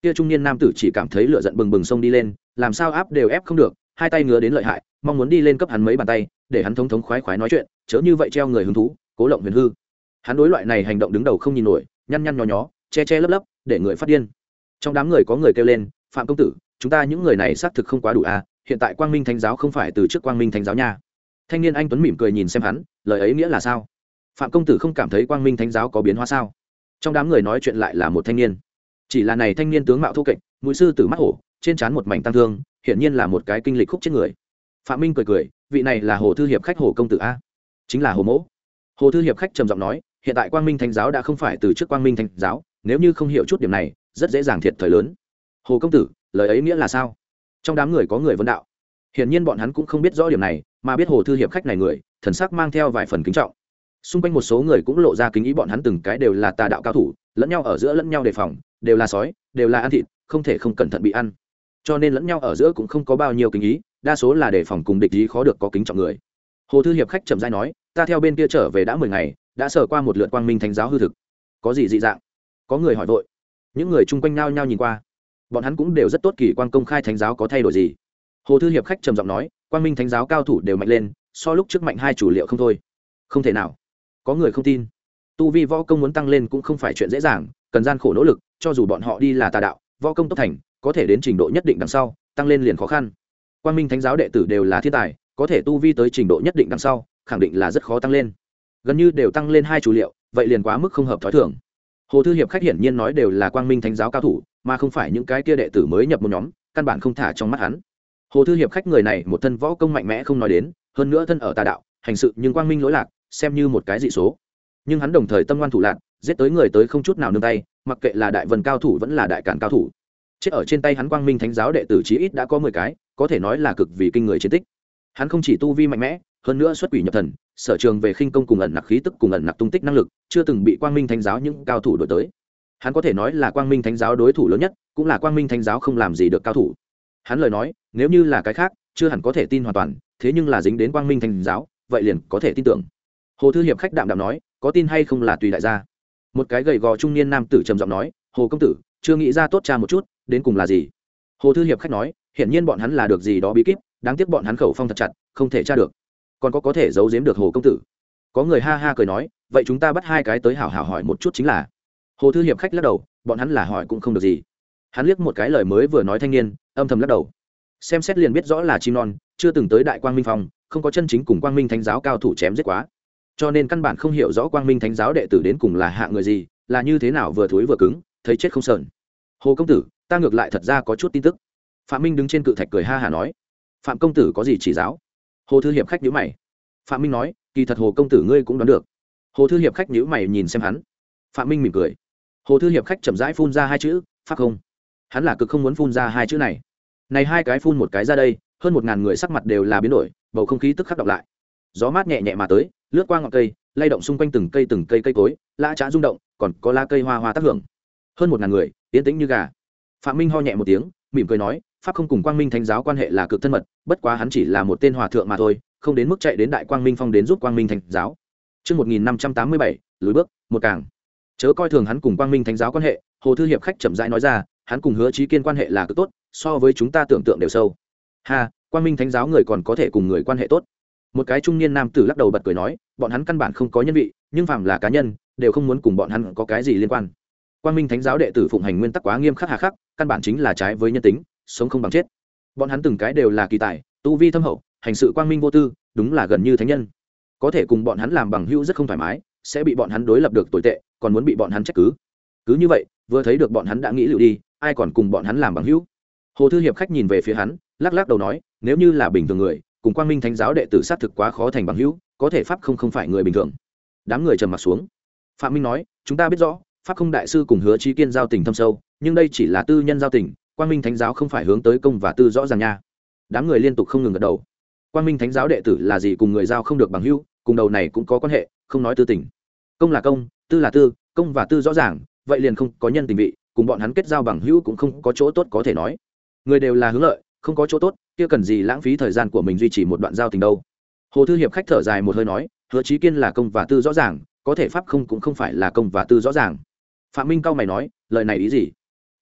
kia trung niên nam tử chỉ cảm thấy lửa giận bừng bừng xông đi lên, làm sao áp đều ép không được, hai tay ngứa đến lợi hại, mong muốn đi lên cấp hắn mấy bàn tay để hắn thống thống khoái khoái nói chuyện, chớ như vậy treo người hứng thú, cố lộng huyền hư. Hắn đối loại này hành động đứng đầu không nhìn nổi, nhăn nhăn nhó nhó, che che lấp lấp, để người phát điên. Trong đám người có người kêu lên, Phạm công tử, chúng ta những người này xác thực không quá đủ à, hiện tại Quang Minh Thánh giáo không phải từ trước Quang Minh Thánh giáo nha. Thanh niên anh tuấn mỉm cười nhìn xem hắn, lời ấy nghĩa là sao? Phạm công tử không cảm thấy Quang Minh Thánh giáo có biến hóa sao? Trong đám người nói chuyện lại là một thanh niên. Chỉ là này thanh niên tướng mạo thô kệch, mũi sư tử mắt hổ, trên trán một mảnh tăng thương, hiển nhiên là một cái kinh lịch khúc chết người. Phạm Minh cười cười, vị này là Hồ thư hiệp khách Hồ công tử a? Chính là Hồ mỗ. Hồ thư hiệp khách trầm giọng nói, hiện tại Quang Minh Thánh giáo đã không phải từ trước Quang Minh Thánh giáo, nếu như không hiểu chút điểm này, rất dễ dàng thiệt thời lớn. Hồ công tử, lời ấy nghĩa là sao? Trong đám người có người vấn đạo. Hiển nhiên bọn hắn cũng không biết rõ điểm này, mà biết Hồ thư hiệp khách này người, thần sắc mang theo vài phần kính trọng. Xung quanh một số người cũng lộ ra kính ý, bọn hắn từng cái đều là tà đạo cao thủ, lẫn nhau ở giữa lẫn nhau đề phòng, đều là sói, đều là ăn thịt, không thể không cẩn thận bị ăn. Cho nên lẫn nhau ở giữa cũng không có bao nhiêu kính ý, đa số là đề phòng cùng địch ý khó được có kính trọng người. Hồ thư hiệp khách chậm rãi nói, ta theo bên kia trở về đã mười ngày, đã sở qua một lượt Quang Minh Thánh giáo hư thực. Có gì dị dạng? Có người hỏi vội. Những người chung quanh nhao nhao nhìn qua. Bọn hắn cũng đều rất tốt kỳ quan công khai thánh giáo có thay đổi gì. Hồ thư hiệp khách trầm giọng nói, Quang Minh Thánh giáo cao thủ đều mạnh lên, so lúc trước mạnh hai chủ liệu không thôi. Không thể nào. Có người không tin. Tu vi võ công muốn tăng lên cũng không phải chuyện dễ dàng, cần gian khổ nỗ lực, cho dù bọn họ đi là tà đạo, võ công tốc thành, có thể đến trình độ nhất định đằng sau, tăng lên liền khó khăn. Quang Minh Thánh giáo đệ tử đều là thiên tài, có thể tu vi tới trình độ nhất định đằng sau, khẳng định là rất khó tăng lên. Gần như đều tăng lên hai chủ liệu, vậy liền quá mức không hợp thói thường. Hồ thư hiệp khách hiển nhiên nói đều là Quang Minh Thánh giáo cao thủ, mà không phải những cái kia đệ tử mới nhập một nhóm, căn bản không thả trong mắt hắn. Hồ thư hiệp khách người này một thân võ công mạnh mẽ không nói đến, hơn nữa thân ở tà đạo, hành sự nhưng quang minh lỗi lạc, xem như một cái dị số. Nhưng hắn đồng thời tâm ngoan thủ lạn, giết tới người tới không chút nào nương tay, mặc kệ là đại vân cao thủ vẫn là đại cản cao thủ. Chết ở trên tay hắn Quang Minh Thánh giáo đệ tử chí ít đã có mười cái, có thể nói là cực vì kinh người chiến tích. Hắn không chỉ tu vi mạnh mẽ, hơn nữa xuất quỷ nhập thần, sở trường về khinh công cùng ẩn nặc khí tức cùng ẩn nặc tung tích năng lực, chưa từng bị Quang Minh Thánh giáo những cao thủ đuổi tới. Hắn có thể nói là Quang Minh Thánh giáo đối thủ lớn nhất, cũng là Quang Minh Thánh giáo không làm gì được cao thủ. Hắn lời nói, nếu như là cái khác, chưa hẳn có thể tin hoàn toàn, thế nhưng là dính đến Quang Minh Thánh giáo, vậy liền có thể tin tưởng. Hồ thư hiệp khách đạm đạm nói, có tin hay không là tùy đại gia. Một cái gầy gò trung niên nam tử trầm giọng nói, Hồ công tử, chưa nghĩ ra tốt tra một chút, đến cùng là gì? Hồ thư hiệp khách nói, hiển nhiên bọn hắn là được gì đó bí kíp, đáng tiếc bọn hắn khẩu phong thật chặt, không thể tra được. Còn có có thể giấu giếm được Hồ công tử? Có người ha ha cười nói, vậy chúng ta bắt hai cái tới hảo hảo hỏi một chút chính là. Hồ thư hiệp khách lắc đầu, bọn hắn là hỏi cũng không được gì. Hắn liếc một cái lời mới vừa nói thanh niên, âm thầm lắc đầu. Xem xét liền biết rõ là chim non, chưa từng tới Đại Quang Minh Phong, không có chân chính cùng Quang Minh Thánh giáo cao thủ chém giết quá, cho nên căn bản không hiểu rõ Quang Minh Thánh giáo đệ tử đến cùng là hạ người gì, là như thế nào vừa thối vừa cứng, thấy chết không sờn. Hồ công tử, ta ngược lại thật ra có chút tin tức. Phạm Minh đứng trên cự thạch cười ha hả nói, Phạm công tử có gì chỉ giáo? Hồ thư hiệp khách nhíu mày. Phạm Minh nói, kỳ thật Hồ công tử ngươi cũng đoán được. Hồ thư hiệp khách nhíu mày nhìn xem hắn. Phạm Minh mỉm cười. Hồ thư hiệp khách chậm rãi phun ra hai chữ, pháp không. Hắn là cực không muốn phun ra hai chữ này. Này hai cái phun một cái ra đây, hơn một ngàn người sắc mặt đều là biến đổi, bầu không khí tức khắc đọc lại. Gió mát nhẹ nhẹ mà tới, lướt qua ngọn cây, lay động xung quanh từng cây từng cây cây cối, lá trá rung động, còn có lá cây hoa hoa tác hưởng. Hơn một ngàn người, yên tĩnh như gà. Phạm Minh ho nhẹ một tiếng, mỉm cười nói, pháp không cùng Quang Minh Thánh giáo quan hệ là cực thân mật, bất quá hắn chỉ là một tên hòa thượng mà thôi, không đến mức chạy đến Đại Quang Minh Phong đến giúp Quang Minh Thánh giáo. Chương một nghìn năm trăm tám mươi bảy, lùi bước, một càng. Chớ coi thường hắn cùng Quang Minh Thánh giáo quan hệ, Hồ thư hiệp khách chậm rãi nói ra, hắn cùng Hứa Chí Kiên quan hệ là cực tốt, so với chúng ta tưởng tượng đều sâu. Ha, Quang Minh Thánh giáo người còn có thể cùng người quan hệ tốt. Một cái trung niên nam tử lắc đầu bật cười nói, bọn hắn căn bản không có nhân vị, nhưng phàm là cá nhân đều không muốn cùng bọn hắn có cái gì liên quan. Quang Minh Thánh giáo đệ tử phụng hành nguyên tắc quá nghiêm khắc hà khắc, căn bản chính là trái với nhân tính, sống không bằng chết. Bọn hắn từng cái đều là kỳ tài, tu vi thâm hậu, hành sự quang minh vô tư, đúng là gần như thánh nhân. Có thể cùng bọn hắn làm bằng hữu rất không thoải mái, sẽ bị bọn hắn đối lập được tồi tệ, còn muốn bị bọn hắn trách cứ. Cứ như vậy, vừa thấy được bọn hắn đã nghĩ liệu đi, ai còn cùng bọn hắn làm bằng hữu. Hồ thư hiệp khách nhìn về phía hắn, lắc lắc đầu nói, nếu như là bình thường người, cùng Quang Minh Thánh giáo đệ tử sát thực quá khó thành bằng hữu, có thể pháp không không phải người bình thường. Đám người trầm mặt xuống. Phạm Minh nói, chúng ta biết rõ, pháp không đại sư cùng Hứa Chí Kiên giao tình thâm sâu, nhưng đây chỉ là tư nhân giao tình, Quang Minh Thánh giáo không phải hướng tới công và tư rõ ràng nha. Đám người liên tục không ngừng gật đầu. Quang Minh Thánh giáo đệ tử là gì cùng người giao không được bằng hữu, cùng đầu này cũng có quan hệ, không nói tư tình. Công là công, tư là tư, công và tư rõ ràng, vậy liền không có nhân tình vị, cùng bọn hắn kết giao bằng hữu cũng không có chỗ tốt có thể nói. Người đều là hướng lợi, không có chỗ tốt, kia cần gì lãng phí thời gian của mình duy trì một đoạn giao tình đâu. Hồ thư hiệp khách thở dài một hơi nói, Hứa Chí Kiên là công và tư rõ ràng, có thể pháp không cũng không phải là công và tư rõ ràng. Phạm Minh cao mày nói, lời này ý gì?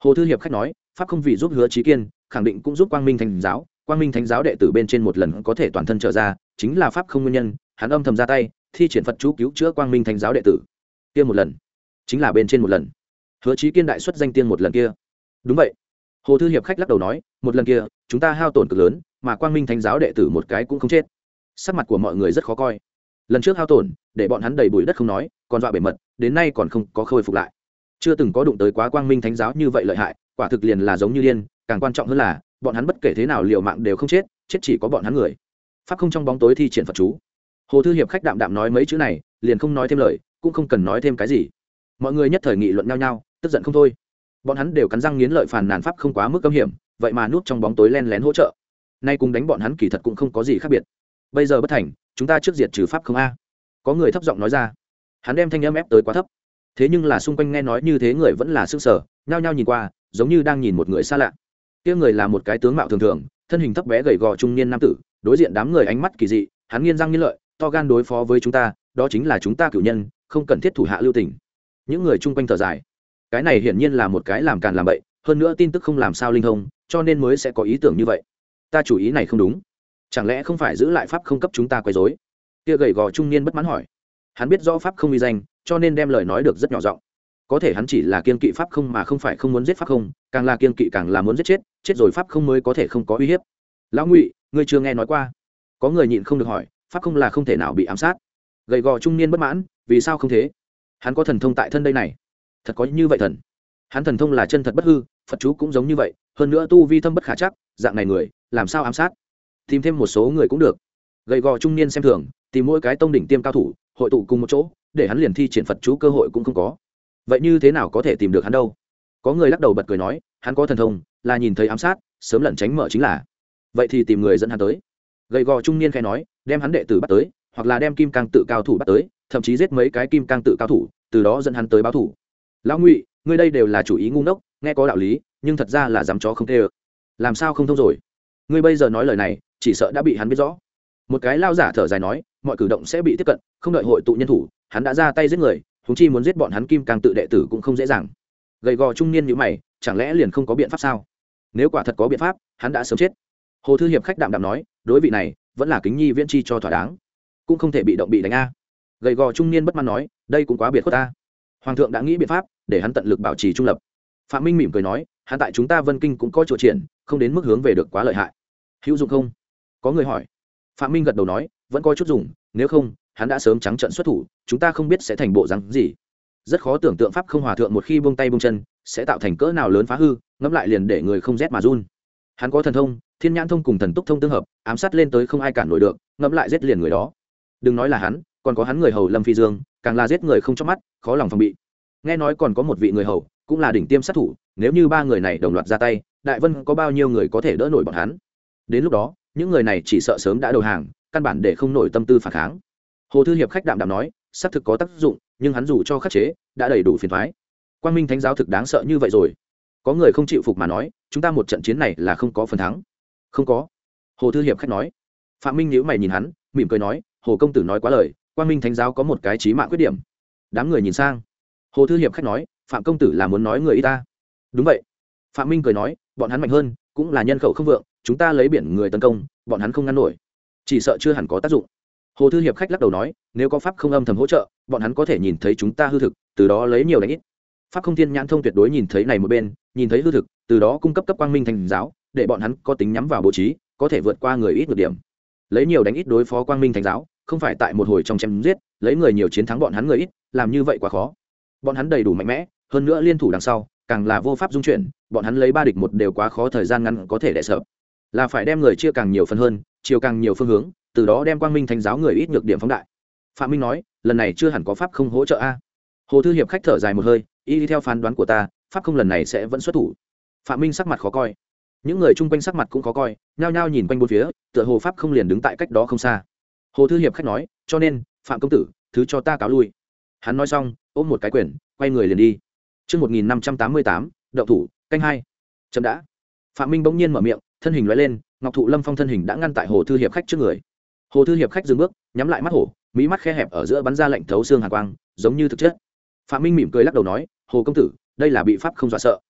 Hồ thư hiệp khách nói, pháp không vì giúp Hứa Chí Kiên, khẳng định cũng giúp Quang Minh Thánh giáo. Quang Minh Thánh giáo đệ tử bên trên một lần có thể toàn thân trở ra, chính là pháp không nguyên nhân. Hắn âm thầm ra tay, thi triển Phật chú cứu chữa Quang Minh Thánh giáo đệ tử. Kia một lần, chính là bên trên một lần. Hứa Chí Kiên đại xuất danh tiên một lần kia. Đúng vậy. Hồ thư hiệp khách lắc đầu nói, một lần kia, chúng ta hao tổn cực lớn, mà Quang Minh Thánh giáo đệ tử một cái cũng không chết. Sắc mặt của mọi người rất khó coi. Lần trước hao tổn, để bọn hắn đầy bụi đất không nói, còn dọa bể mật, đến nay còn không có khôi phục lại. Chưa từng có đụng tới quá Quang Minh Thánh giáo như vậy lợi hại, quả thực liền là giống như điên, càng quan trọng hơn là, bọn hắn bất kể thế nào liều mạng đều không chết, chết chỉ có bọn hắn người. Pháp không trong bóng tối thi triển Phật chú. Hồ thư hiệp khách đạm đạm nói mấy chữ này, liền không nói thêm lời, cũng không cần nói thêm cái gì. Mọi người nhất thời nghị luận nhau nhau, tức giận không thôi. Bọn hắn đều cắn răng nghiến lợi phàn nàn pháp không quá mức cấm hiểm, vậy mà núp trong bóng tối len lén hỗ trợ. Nay cùng đánh bọn hắn kỳ thật cũng không có gì khác biệt. Bây giờ bất thành, chúng ta trước diệt trừ pháp không a. Có người thấp giọng nói ra. Hắn đem thanh âm ép tới quá thấp. Thế nhưng là xung quanh nghe nói như thế người vẫn là sững sờ, nhao nhao nhìn qua, giống như đang nhìn một người xa lạ. Kia người là một cái tướng mạo thường thường, thân hình thấp bé gầy gò trung niên nam tử, đối diện đám người ánh mắt kỳ dị, hắn nghiến răng nghiến lợi, to gan đối phó với chúng ta, đó chính là chúng ta cửu nhân, không cần thiết thủ hạ lưu tình. Những người chung quanh thở dài. Cái này hiển nhiên là một cái làm càn làm bậy, hơn nữa tin tức không làm sao linh thông, cho nên mới sẽ có ý tưởng như vậy. Ta chủ ý này không đúng, chẳng lẽ không phải giữ lại pháp không cấp chúng ta quấy rối? Kia gầy gò trung niên bất mãn hỏi. Hắn biết rõ pháp không uy danh, cho nên đem lời nói được rất nhỏ giọng. Có thể hắn chỉ là kiên kỵ pháp không mà không phải không muốn giết pháp không, càng là kiên kỵ càng là muốn giết chết, chết rồi pháp không mới có thể không có uy hiếp. Lão Ngụy, ngươi chưa nghe nói qua? Có người nhịn không được hỏi, pháp không là không thể nào bị ám sát? Gầy gò trung niên bất mãn, vì sao không thế? Hắn có thần thông tại thân đây này. Thật có như vậy thần? Hắn thần thông là chân thật bất hư, Phật chú cũng giống như vậy, hơn nữa tu vi thâm bất khả chắc, dạng này người, làm sao ám sát? Tìm thêm một số người cũng được. Gầy gò trung niên xem thường, tìm mỗi cái tông đỉnh tiêm cao thủ, hội tụ cùng một chỗ, để hắn liền thi triển Phật chú cơ hội cũng không có. Vậy như thế nào có thể tìm được hắn đâu? Có người lắc đầu bật cười nói, hắn có thần thông, là nhìn thấy ám sát, sớm lẩn tránh mở chính là. Vậy thì tìm người dẫn hắn tới. Gầy gò trung niên khẽ nói, đem hắn đệ tử bắt tới, hoặc là đem kim cang tự cao thủ bắt tới, thậm chí giết mấy cái kim cang tự cao thủ, từ đó dẫn hắn tới báo thủ. Lão Ngụy, ngươi đây đều là chủ ý ngu ngốc, nghe có đạo lý, nhưng thật ra là dám chó không tê ơ. Làm sao không thông rồi? Ngươi bây giờ nói lời này, chỉ sợ đã bị hắn biết rõ. Một cái lao giả thở dài nói, mọi cử động sẽ bị tiếp cận, không đợi hội tụ nhân thủ, hắn đã ra tay giết người, huống chi muốn giết bọn hắn kim càng tự đệ tử cũng không dễ dàng. Gầy gò trung niên như mày, chẳng lẽ liền không có biện pháp sao? Nếu quả thật có biện pháp, hắn đã sớm chết. Hồ thư hiệp khách đạm đạm nói, đối vị này vẫn là kính nhi viễn chi cho thỏa đáng, cũng không thể bị động bị đánh a. Gầy gò trung niên bất mãn nói, đây cũng quá biệt khuất ta. Hoàng thượng đã nghĩ biện pháp để hắn tận lực bảo trì trung lập. Phạm Minh mỉm cười nói, hắn tại chúng ta Vân Kinh cũng có chỗ triển, không đến mức hướng về được quá lợi hại. Hữu dụng không? Có người hỏi. Phạm Minh gật đầu nói, vẫn có chút dùng, nếu không hắn đã sớm trắng trận xuất thủ, chúng ta không biết sẽ thành bộ rắn gì. Rất khó tưởng tượng pháp không hòa thượng một khi buông tay buông chân sẽ tạo thành cỡ nào lớn phá hư, ngẫm lại liền để người không rét mà run. Hắn có thần thông, thiên nhãn thông cùng thần túc thông tương hợp, ám sát lên tới không ai cản nổi được, ngẫm lại giết liền người đó. Đừng nói là hắn, còn có hắn người hầu Lâm Phi Dương, càng là giết người không chớp mắt, khó lòng phòng bị. Nghe nói còn có một vị người hầu, cũng là đỉnh tiêm sát thủ, nếu như ba người này đồng loạt ra tay, Đại Vân có bao nhiêu người có thể đỡ nổi bọn hắn? Đến lúc đó, những người này chỉ sợ sớm đã đầu hàng, căn bản để không nổi tâm tư phản kháng. Hồ thư hiệp khách đạm đạm nói, xác thực có tác dụng, nhưng hắn dù cho khắc chế, đã đầy đủ phiền toái. Quang Minh Thánh giáo thực đáng sợ như vậy rồi. Có người không chịu phục mà nói, chúng ta một trận chiến này là không có phần thắng. Không có. Hồ thư hiệp khách nói. Phạm Minh nhíu mày nhìn hắn, mỉm cười nói, Hồ công tử nói quá lời, Quang Minh Thánh giáo có một cái chí mạng khuyết điểm. Đám người nhìn sang. Hồ thư hiệp khách nói, Phạm công tử là muốn nói người y ta. Đúng vậy. Phạm Minh cười nói, bọn hắn mạnh hơn, cũng là nhân khẩu không vượng, chúng ta lấy biển người tấn công, bọn hắn không ngăn nổi, chỉ sợ chưa hẳn có tác dụng. Hồ thư hiệp khách lắc đầu nói, nếu có pháp không âm thầm hỗ trợ, bọn hắn có thể nhìn thấy chúng ta hư thực, từ đó lấy nhiều đánh ít. Pháp không thiên nhãn thông tuyệt đối nhìn thấy này một bên, nhìn thấy hư thực, từ đó cung cấp cấp Quang Minh Thánh giáo, để bọn hắn có tính nhắm vào bố trí, có thể vượt qua người ít nhược điểm. Lấy nhiều đánh ít đối phó Quang Minh Thánh giáo, không phải tại một hồi trong chém giết, lấy người nhiều chiến thắng bọn hắn người ít, làm như vậy quá khó. Bọn hắn đầy đủ mạnh mẽ, hơn nữa liên thủ đằng sau, càng là vô pháp dung chuyển, bọn hắn lấy ba địch một đều quá khó, thời gian ngắn có thể đè sợ. Là phải đem người chia càng nhiều phần hơn, chiều càng nhiều phương hướng, từ đó đem Quang Minh Thánh giáo người ít nhược điểm phóng đại. Phạm Minh nói, lần này chưa hẳn có pháp không hỗ trợ a. Hồ thư hiệp khách thở dài một hơi, y đi theo phán đoán của ta, pháp không lần này sẽ vẫn xuất thủ. Phạm Minh sắc mặt khó coi, những người chung quanh sắc mặt cũng khó coi, nhao nhao nhìn quanh bốn phía, tựa hồ pháp không liền đứng tại cách đó không xa. Hồ thư hiệp khách nói, cho nên Phạm công tử, thứ cho ta cáo lui. Hắn nói xong, ôm một cái quyền, quay người liền đi. Chương một nghìn năm trăm tám mươi tám, đậu thủ, canh hai. Chậm đã. Phạm Minh bỗng nhiên mở miệng, thân hình lóe lên, Ngọc Thụ Lâm Phong thân hình đã ngăn tại Hồ thư hiệp khách trước người. Hồ thư hiệp khách dừng bước, nhắm lại mắt hổ, mí mắt khe hẹp ở giữa bắn ra lạnh thấu xương hàn quang, giống như thực chất. Phạm Minh mỉm cười lắc đầu nói, Hồ công tử, đây là bị pháp không dọa sợ.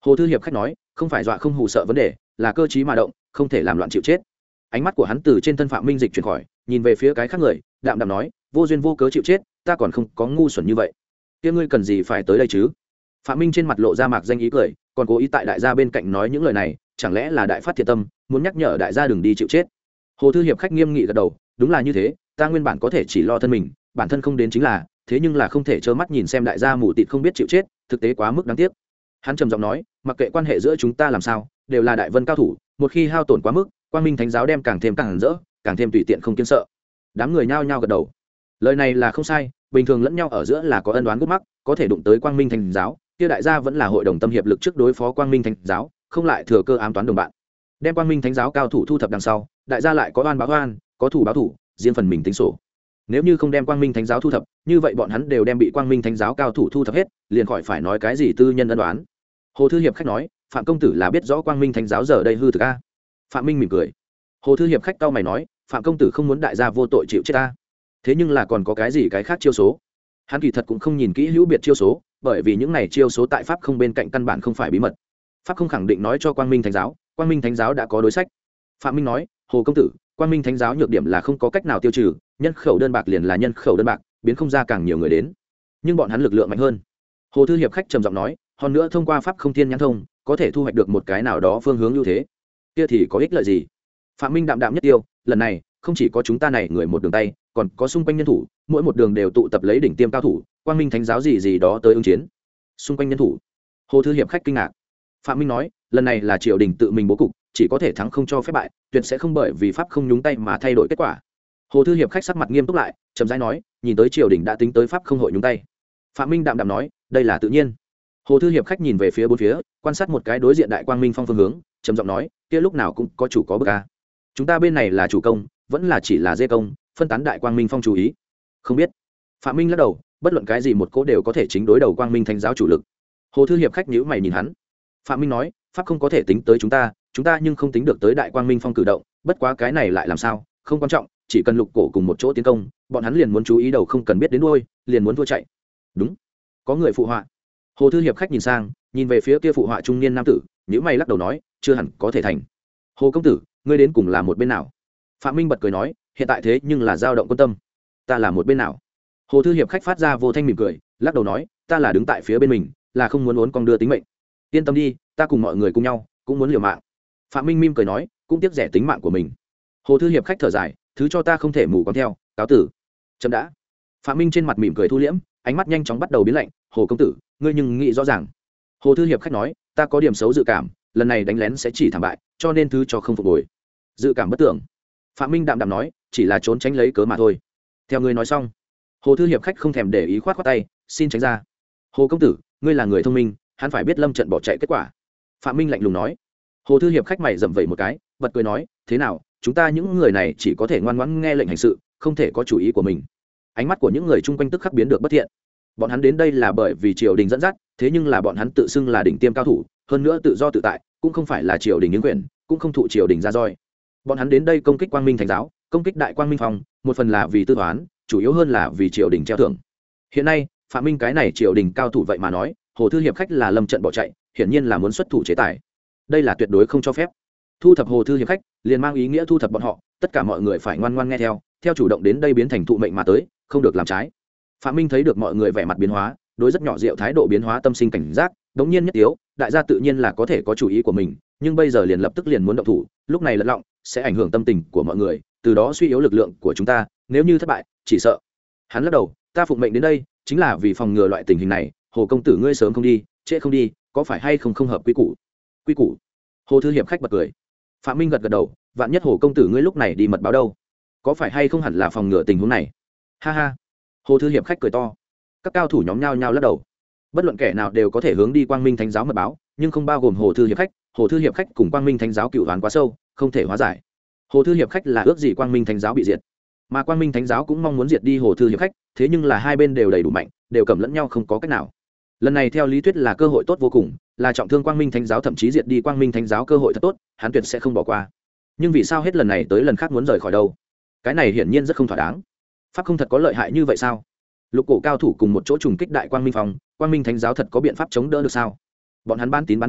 Hồ thư hiệp khách nói, không phải dọa không hù sợ vấn đề, là cơ trí mà động, không thể làm loạn chịu chết. Ánh mắt của hắn từ trên thân Phạm Minh dịch chuyển khỏi, nhìn về phía cái khác người, đạm đạm nói, vô duyên vô cớ chịu chết, ta còn không có ngu xuẩn như vậy. Kia ngươi cần gì phải tới đây chứ? Phạm Minh trên mặt lộ ra mạc danh ý cười, còn cố ý tại đại gia bên cạnh nói những lời này, chẳng lẽ là đại phát thiện tâm, muốn nhắc nhở đại gia đừng đi chịu chết. Hồ thư hiệp khách nghiêm nghị gật đầu, đúng là như thế, ta nguyên bản có thể chỉ lo thân mình, bản thân không đến chính là, thế nhưng là không thể trơ mắt nhìn xem đại gia mù tịt không biết chịu chết, thực tế quá mức đáng tiếc. Hắn trầm giọng nói, mặc kệ quan hệ giữa chúng ta làm sao, đều là đại vân cao thủ, một khi hao tổn quá mức, quang minh thánh giáo đem càng thêm càng rỡ, càng thêm tùy tiện không kiêng sợ. Đám người nhao nhao gật đầu. Lời này là không sai, bình thường lẫn nhau ở giữa là có ân oán gút mắc, có thể đụng tới quang minh thánh giáo, kia đại gia vẫn là hội đồng tâm hiệp lực trước đối phó quang minh thánh giáo, không lại thừa cơ ám toán đồng bạn. Đem quang minh thánh giáo cao thủ thu thập đằng sau, đại gia lại có oan báo oan, có thủ báo thủ, riêng phần mình tính sổ. Nếu như không đem quang minh thánh giáo thu thập, như vậy bọn hắn đều đem bị quang minh thánh giáo cao thủ thu thập hết, liền khỏi phải nói cái gì tư nhân ân oán. Hồ thư hiệp khách nói, phạm công tử là biết rõ quang minh thánh giáo giờ đây hư thực a? Phạm Minh mỉm cười. Hồ thư hiệp khách cau mày nói, phạm công tử không muốn đại gia vô tội chịu chết ta, thế nhưng là còn có cái gì cái khác chiêu số? Hắn kỳ thật cũng không nhìn kỹ hữu biệt chiêu số, bởi vì những này chiêu số tại pháp không bên cạnh căn bản không phải bí mật. Pháp không khẳng định nói cho quang minh thánh giáo, quang minh thánh giáo đã có đối sách. Phạm Minh nói, hồ công tử, quang minh thánh giáo nhược điểm là không có cách nào tiêu trừ, nhân khẩu đơn bạc liền là nhân khẩu đơn bạc, biến không ra càng nhiều người đến, nhưng bọn hắn lực lượng mạnh hơn. Hồ thư hiệp khách trầm giọng nói, hơn nữa thông qua pháp không thiên nhãn thông, có thể thu hoạch được một cái nào đó phương hướng ưu thế, kia thì có ích lợi gì? Phạm Minh đạm đạm nhất tiêu, lần này không chỉ có chúng ta này người một đường tay, còn có xung quanh nhân thủ, mỗi một đường đều tụ tập lấy đỉnh tiêm cao thủ, quang minh thánh giáo gì gì đó tới ứng chiến. Xung quanh nhân thủ? Hồ thư hiệp khách kinh ngạc. Phạm Minh nói, lần này là triều đình tự mình bố cục, chỉ có thể thắng không cho phép bại, tuyệt sẽ không bởi vì pháp không nhúng tay mà thay đổi kết quả. Hồ thư hiệp khách sắc mặt nghiêm túc lại, chậm rãi nói, nhìn tới triều đình đã tính tới pháp không hội nhúng tay. Phạm Minh đạm đạm nói, đây là tự nhiên. Hồ thư hiệp khách nhìn về phía bốn phía, quan sát một cái đối diện đại quang minh phong phương hướng, trầm giọng nói, kia lúc nào cũng có chủ có bức a. Chúng ta bên này là chủ công, vẫn là chỉ là dê công, phân tán đại quang minh phong chú ý. Không biết. Phạm Minh lắc đầu, bất luận cái gì một cố đều có thể chính đối đầu quang minh thánh giáo chủ lực. Hồ thư hiệp khách nhíu mày nhìn hắn. Phạm Minh nói, pháp không có thể tính tới chúng ta, chúng ta nhưng không tính được tới đại quang minh phong cử động, bất quá cái này lại làm sao, không quan trọng, chỉ cần lục cổ cùng một chỗ tiến công, bọn hắn liền muốn chú ý đầu không cần biết đến đuôi, liền muốn thua chạy. Đúng. Có người phụ họa. Hồ thư hiệp khách nhìn sang, nhìn về phía kia phụ họa trung niên nam tử, nhíu mày lắc đầu nói, chưa hẳn có thể thành. Hồ công tử, ngươi đến cùng là một bên nào? Phạm Minh bật cười nói, hiện tại thế nhưng là dao động quân tâm. Ta là một bên nào? Hồ thư hiệp khách phát ra vô thanh mỉm cười, lắc đầu nói, ta là đứng tại phía bên mình, là không muốn uốn cong đưa tính mệnh. Yên tâm đi, ta cùng mọi người cùng nhau, cũng muốn liều mạng. Phạm Minh mỉm cười nói, cũng tiếc rẻ tính mạng của mình. Hồ thư hiệp khách thở dài, thứ cho ta không thể mù quáng theo, cáo tử. Chậm đã. Phạm Minh trên mặt mỉm cười thu liễm, ánh mắt nhanh chóng bắt đầu biến lạnh, Hồ công tử, ngươi nhưng nghĩ rõ ràng. Hồ thư hiệp khách nói, ta có điểm xấu dự cảm, lần này đánh lén sẽ chỉ thảm bại, cho nên thứ cho không phục hồi. Dự cảm bất tưởng. Phạm Minh đạm đạm nói, chỉ là trốn tránh lấy cớ mà thôi. Theo ngươi nói xong, Hồ thư hiệp khách không thèm để ý khoát khoát tay, xin tránh ra. Hồ công tử, ngươi là người thông minh, hắn phải biết lâm trận bỏ chạy kết quả. Phạm Minh lạnh lùng nói. Hồ thư hiệp khách mày rậm vẩy một cái, bật cười nói, thế nào, chúng ta những người này chỉ có thể ngoan ngoãn nghe lệnh hành sự, không thể có chủ ý của mình. Ánh mắt của những người chung quanh tức khắc biến được bất thiện. Bọn hắn đến đây là bởi vì triều đình dẫn dắt, thế nhưng là bọn hắn tự xưng là đỉnh tiêm cao thủ, hơn nữa tự do tự tại, cũng không phải là triều đình những quyền, cũng không thụ triều đình ra roi. Bọn hắn đến đây công kích quang minh thánh giáo, công kích đại quang minh phòng, một phần là vì tư toán, chủ yếu hơn là vì triều đình treo thưởng. Hiện nay Phạm Minh cái này triều đình cao thủ vậy mà nói Hồ thư hiệp khách là lâm trận bỏ chạy, hiển nhiên là muốn xuất thủ chế tài. Đây là tuyệt đối không cho phép. Thu thập Hồ thư hiệp khách liền mang ý nghĩa thu thập bọn họ, tất cả mọi người phải ngoan ngoan nghe theo, theo chủ động đến đây biến thành thụ mệnh mà tới, không được làm trái. Phạm Minh thấy được mọi người vẻ mặt biến hóa, đối rất nhỏ rượu thái độ biến hóa tâm sinh cảnh giác, đống nhiên nhất yếu, đại gia tự nhiên là có thể có chủ ý của mình, nhưng bây giờ liền lập tức liền muốn động thủ, lúc này lật lọng sẽ ảnh hưởng tâm tình của mọi người, từ đó suy yếu lực lượng của chúng ta, nếu như thất bại, chỉ sợ. Hắn lắc đầu, ta phụng mệnh đến đây, chính là vì phòng ngừa loại tình hình này, Hồ công tử ngươi sớm không đi, trễ không đi, có phải hay không không hợp quy củ? Quy củ? Hồ thư hiệp khách bật cười. Phạm Minh gật gật đầu, vạn nhất Hồ công tử ngươi lúc này đi mật báo đâu? Có phải hay không hẳn là phòng ngừa tình huống này? Ha ha. Hồ thư hiệp khách cười to. Các cao thủ nhóm nhao nhao lắc đầu. Bất luận kẻ nào đều có thể hướng đi quang minh thánh giáo mật báo, nhưng không bao gồm Hồ thư hiệp khách, Hồ thư hiệp khách cùng quang minh thánh giáo cựu oán quá sâu, không thể hóa giải. Hồ thư hiệp khách là ước gì quang minh thánh giáo bị diệt, mà quang minh thánh giáo cũng mong muốn diệt đi Hồ thư hiệp khách, thế nhưng là hai bên đều đầy đủ mạnh, đều cầm lẫn nhau không có cách nào. Lần này theo lý thuyết là cơ hội tốt vô cùng, là trọng thương quang minh thánh giáo, thậm chí diệt đi quang minh thánh giáo cơ hội thật tốt, hắn tuyệt sẽ không bỏ qua. Nhưng vì sao hết lần này tới lần khác muốn rời khỏi đâu? Cái này hiển nhiên rất không thỏa đáng. Pháp không thật có lợi hại như vậy sao? Lục cổ cao thủ cùng một chỗ trùng kích đại quang minh phòng, quang minh thánh giáo thật có biện pháp chống đỡ được sao? Bọn hắn bán tín bán nghi,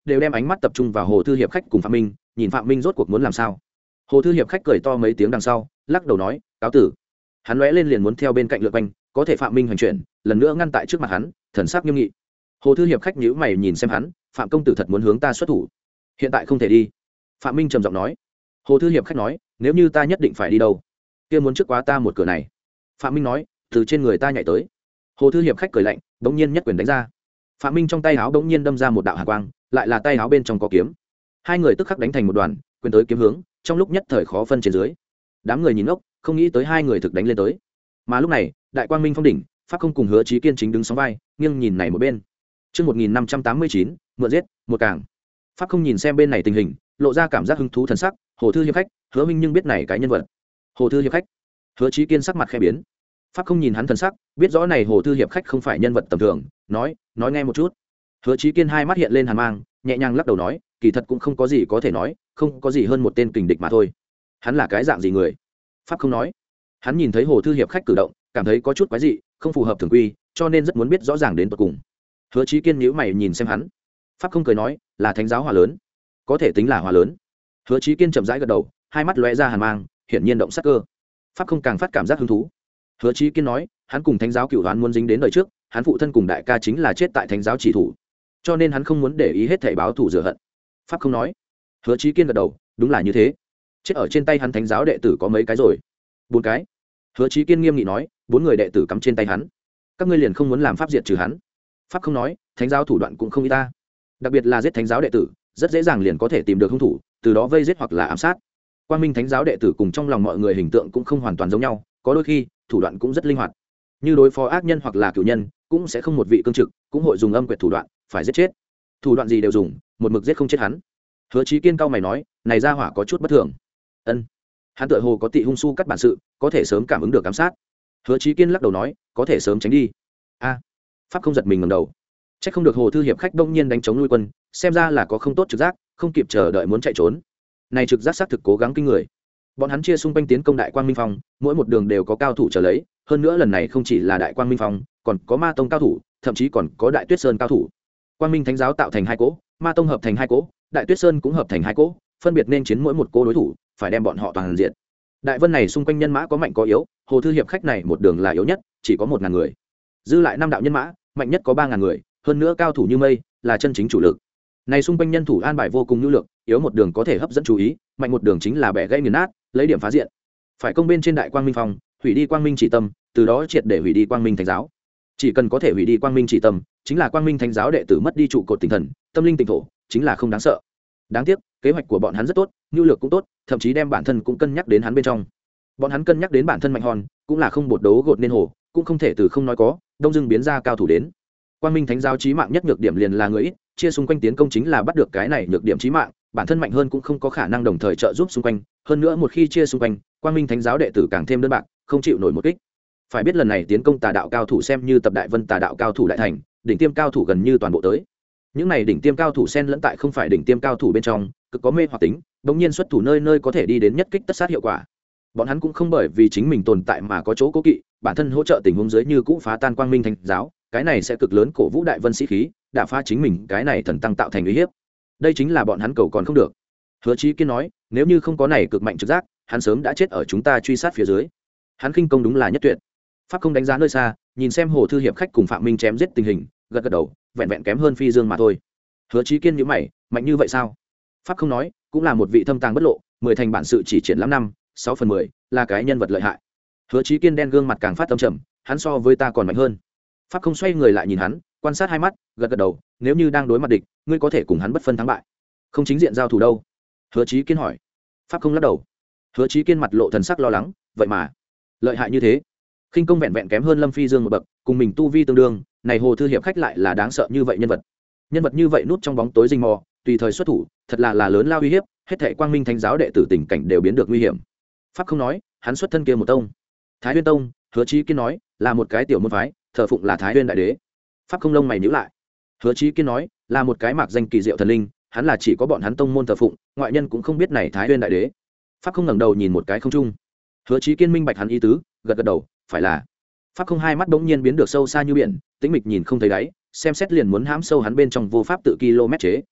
đều đem ánh mắt tập trung vào hồ thư hiệp khách cùng phạm minh, nhìn phạm minh rốt cuộc muốn làm sao. Hồ thư hiệp khách cười to mấy tiếng đằng sau, lắc đầu nói cáo tử. Hắn lóe lên liền muốn theo bên cạnh lượt quanh, có thể phạm minh hoành chuyển lần nữa ngăn tại trước mặt hắn, thần sắc nghiêm nghị. Hồ thư hiệp khách nhíu mày nhìn xem hắn, phạm công tử thật muốn hướng ta xuất thủ, hiện tại không thể đi. Phạm minh trầm giọng nói. Hồ thư hiệp khách nói, nếu như ta nhất định phải đi đâu, kia muốn trước quá ta một cửa này. Phạm minh nói, từ trên người ta nhảy tới. Hồ thư hiệp khách cười lạnh, bỗng nhiên nhất quyền đánh ra. Phạm minh trong tay áo bỗng nhiên đâm ra một đạo hàn quang, lại là tay áo bên trong có kiếm. Hai người tức khắc đánh thành một đoàn, quyền tới kiếm hướng, trong lúc nhất thời khó phân trên dưới. Đám người nhìn ngốc, không nghĩ tới hai người thực đánh lên tới. Mà lúc này, đại quang minh phong đỉnh, pháp không cùng Hứa Chí Kiên chính đứng sóng vai, nghiêng nhìn này một bên. Chương một nghìn năm trăm tám mươi chín, mượn giết, một càng. Pháp không nhìn xem bên này tình hình, lộ ra cảm giác hứng thú thần sắc. Hồ thư hiệp khách, Hứa Minh nhưng biết này cái nhân vật. Hồ thư hiệp khách, Hứa Chí Kiên sắc mặt khẽ biến. Pháp không nhìn hắn thần sắc, biết rõ này Hồ thư hiệp khách không phải nhân vật tầm thường, nói, nói nghe một chút. Hứa Chí Kiên hai mắt hiện lên hàn mang, nhẹ nhàng lắc đầu nói, kỳ thật cũng không có gì có thể nói, không có gì hơn một tên kình địch mà thôi. Hắn là cái dạng gì người? Pháp không nói. Hắn nhìn thấy Hồ thư hiệp khách cử động, cảm thấy có chút quái dị, không phù hợp thường quy, cho nên rất muốn biết rõ ràng đến tận cùng. Hứa Chí Kiên nhíu mày nhìn xem hắn. Pháp không cười nói, là thánh giáo hòa lớn, có thể tính là hòa lớn. Hứa Chí Kiên chậm rãi gật đầu, hai mắt lóe ra hàn mang, hiển nhiên động sắc cơ. Pháp không càng phát cảm giác hứng thú. Hứa Chí Kiên nói, hắn cùng thánh giáo cửu đoán muốn dính đến đời trước, hắn phụ thân cùng đại ca chính là chết tại thánh giáo chỉ thủ, cho nên hắn không muốn để ý hết thảy báo thù rửa hận. Pháp không nói. Hứa Chí Kiên gật đầu, đúng là như thế. Chết ở trên tay hắn thánh giáo đệ tử có mấy cái rồi? Bốn cái. Hứa Chí Kiên nghiêm nghị nói, bốn người đệ tử cắm trên tay hắn, các ngươi liền không muốn làm pháp diệt trừ hắn? Pháp không nói, thánh giáo thủ đoạn cũng không ít ta, đặc biệt là giết thánh giáo đệ tử, rất dễ dàng liền có thể tìm được hung thủ, từ đó vây giết hoặc là ám sát. Quang Minh thánh giáo đệ tử cùng trong lòng mọi người hình tượng cũng không hoàn toàn giống nhau, có đôi khi thủ đoạn cũng rất linh hoạt, như đối phó ác nhân hoặc là cửu nhân cũng sẽ không một vị cương trực, cũng hội dùng âm quyệt thủ đoạn, phải giết chết. Thủ đoạn gì đều dùng, một mực giết không chết hắn. Hứa Chí Kiên cao mày nói, này ra hỏa có chút bất thường. Ân, hắn tựa hồ có tị hung su cắt bản sự, có thể sớm cảm ứng được ám sát. Hứa Chí Kiên lắc đầu nói, có thể sớm tránh đi. A, pháp không giật mình ngẩng đầu, chắc không được Hồ thư hiệp khách đông nhiên đánh chống nuôi quân, xem ra là có không tốt trực giác, không kịp chờ đợi muốn chạy trốn. Này trực giác xác thực cố gắng kinh người. Bọn hắn chia xung quanh tiến công đại quang minh phong, mỗi một đường đều có cao thủ trở lấy, hơn nữa lần này không chỉ là đại quang minh phong, còn có ma tông cao thủ, thậm chí còn có đại tuyết sơn cao thủ. Quang minh thánh giáo tạo thành hai cỗ, ma tông hợp thành hai cỗ, đại tuyết sơn cũng hợp thành hai cỗ, phân biệt nên chiến mỗi một cỗ đối thủ, phải đem bọn họ toàn diện. Đại vân này xung quanh nhân mã có mạnh có yếu, Hồ thư hiệp khách này một đường là yếu nhất, chỉ có một ngàn người. Dư lại năm đạo nhân mã, mạnh nhất có ba ngàn người, hơn nữa cao thủ như mây, là chân chính chủ lực. Này xung quanh nhân thủ an bài vô cùng nhu lược, yếu một đường có thể hấp dẫn chú ý, mạnh một đường chính là bẻ gãy nghiền nát, lấy điểm phá diện. Phải công bên trên đại quang minh phong, hủy đi quang minh chỉ tâm, từ đó triệt để hủy đi quang minh thánh giáo. Chỉ cần có thể hủy đi quang minh chỉ tâm, chính là quang minh thánh giáo đệ tử mất đi trụ cột tinh thần, tâm linh tinh thổ, chính là không đáng sợ. Đáng tiếc, kế hoạch của bọn hắn rất tốt, nhu lược cũng tốt, thậm chí đem bản thân cũng cân nhắc đến hắn bên trong. Bọn hắn cân nhắc đến bản thân mạnh hòn, cũng là không bột đấu gột nên hồ, cũng không thể từ không nói có, đông dưng biến ra cao thủ đến. Quang minh thánh giáo chí mạng nhất nhược điểm liền là người ít, chia xung quanh tiến công chính là bắt được cái này nhược điểm chí mạng, bản thân mạnh hơn cũng không có khả năng đồng thời trợ giúp xung quanh, hơn nữa một khi chia xung quanh, quang minh thánh giáo đệ tử càng thêm đơn bạc, không chịu nổi một kích. Phải biết lần này tiến công tà đạo cao thủ xem như tập đại vân tà đạo cao thủ đại thành, đỉnh tiêm cao thủ gần như toàn bộ tới. Những này đỉnh tiêm cao thủ xen lẫn tại không phải đỉnh tiêm cao thủ bên trong, cực có mê hoặc tính, bỗng nhiên xuất thủ nơi nơi có thể đi đến nhất kích tất sát hiệu quả. Bọn hắn cũng không bởi vì chính mình tồn tại mà có chỗ cố kỵ, bản thân hỗ trợ tình huống dưới như cũ phá tan quang minh thánh giáo, cái này sẽ cực lớn cổ vũ đại vân sĩ khí, đả phá chính mình cái này thần tăng tạo thành uy hiếp. Đây chính là bọn hắn cầu còn không được. Hứa Chí Kiên nói, nếu như không có này cực mạnh trực giác, hắn sớm đã chết ở chúng ta truy sát phía dưới. Hắn khinh công đúng là nhất tuyệt. Pháp không đánh giá nơi xa, nhìn xem Hồ thư hiệp khách cùng Phạm Minh chém giết tình hình, gật gật đầu, vẹn vẹn kém hơn Phi Dương mà thôi. Hứa Chí Kiên nhíu mày, mạnh như vậy sao? Pháp không nói, cũng là một vị thâm tàng bất lộ, mười thành bản sự chỉ triển lãm năm, sáu phần mười, là cái nhân vật lợi hại. Hứa Chí Kiên đen gương mặt càng phát âm trầm, hắn so với ta còn mạnh hơn. Pháp không xoay người lại nhìn hắn, quan sát hai mắt, gật gật đầu, nếu như đang đối mặt địch, ngươi có thể cùng hắn bất phân thắng bại. Không chính diện giao thủ đâu? Hứa Chí Kiên hỏi. Pháp không lắc đầu. Hứa Chí Kiên mặt lộ thần sắc lo lắng, vậy mà lợi hại như thế, khinh công vẹn vẹn kém hơn Lâm Phi Dương một bậc, cùng mình tu vi tương đương, này Hồ thư hiệp khách lại là đáng sợ như vậy nhân vật. Nhân vật như vậy núp trong bóng tối rình mò, tùy thời xuất thủ, thật là là lớn lao uy hiếp, hết thảy quang minh thánh giáo đệ tử tình cảnh đều biến được nguy hiểm. Pháp không nói, hắn xuất thân kia một tông, Thái Huyên tông. Hứa Chí Kiên nói, là một cái tiểu môn phái, thờ phụng là Thái Huyên đại đế. Pháp không lông mày nhíu lại. Hứa Chí Kiên nói, là một cái mạc danh kỳ diệu thần linh, hắn là chỉ có bọn hắn tông môn thờ phụng, ngoại nhân cũng không biết này Thái Huyên đại đế. Pháp không ngẩng đầu nhìn một cái không trung. Hứa Chí Kiên minh bạch hắn ý tứ, gật gật đầu, phải là. Pháp không hai mắt bỗng nhiên biến được sâu xa như biển, tĩnh mịch nhìn không thấy đáy, xem xét liền muốn hãm sâu hắn bên trong vô pháp tự km chế.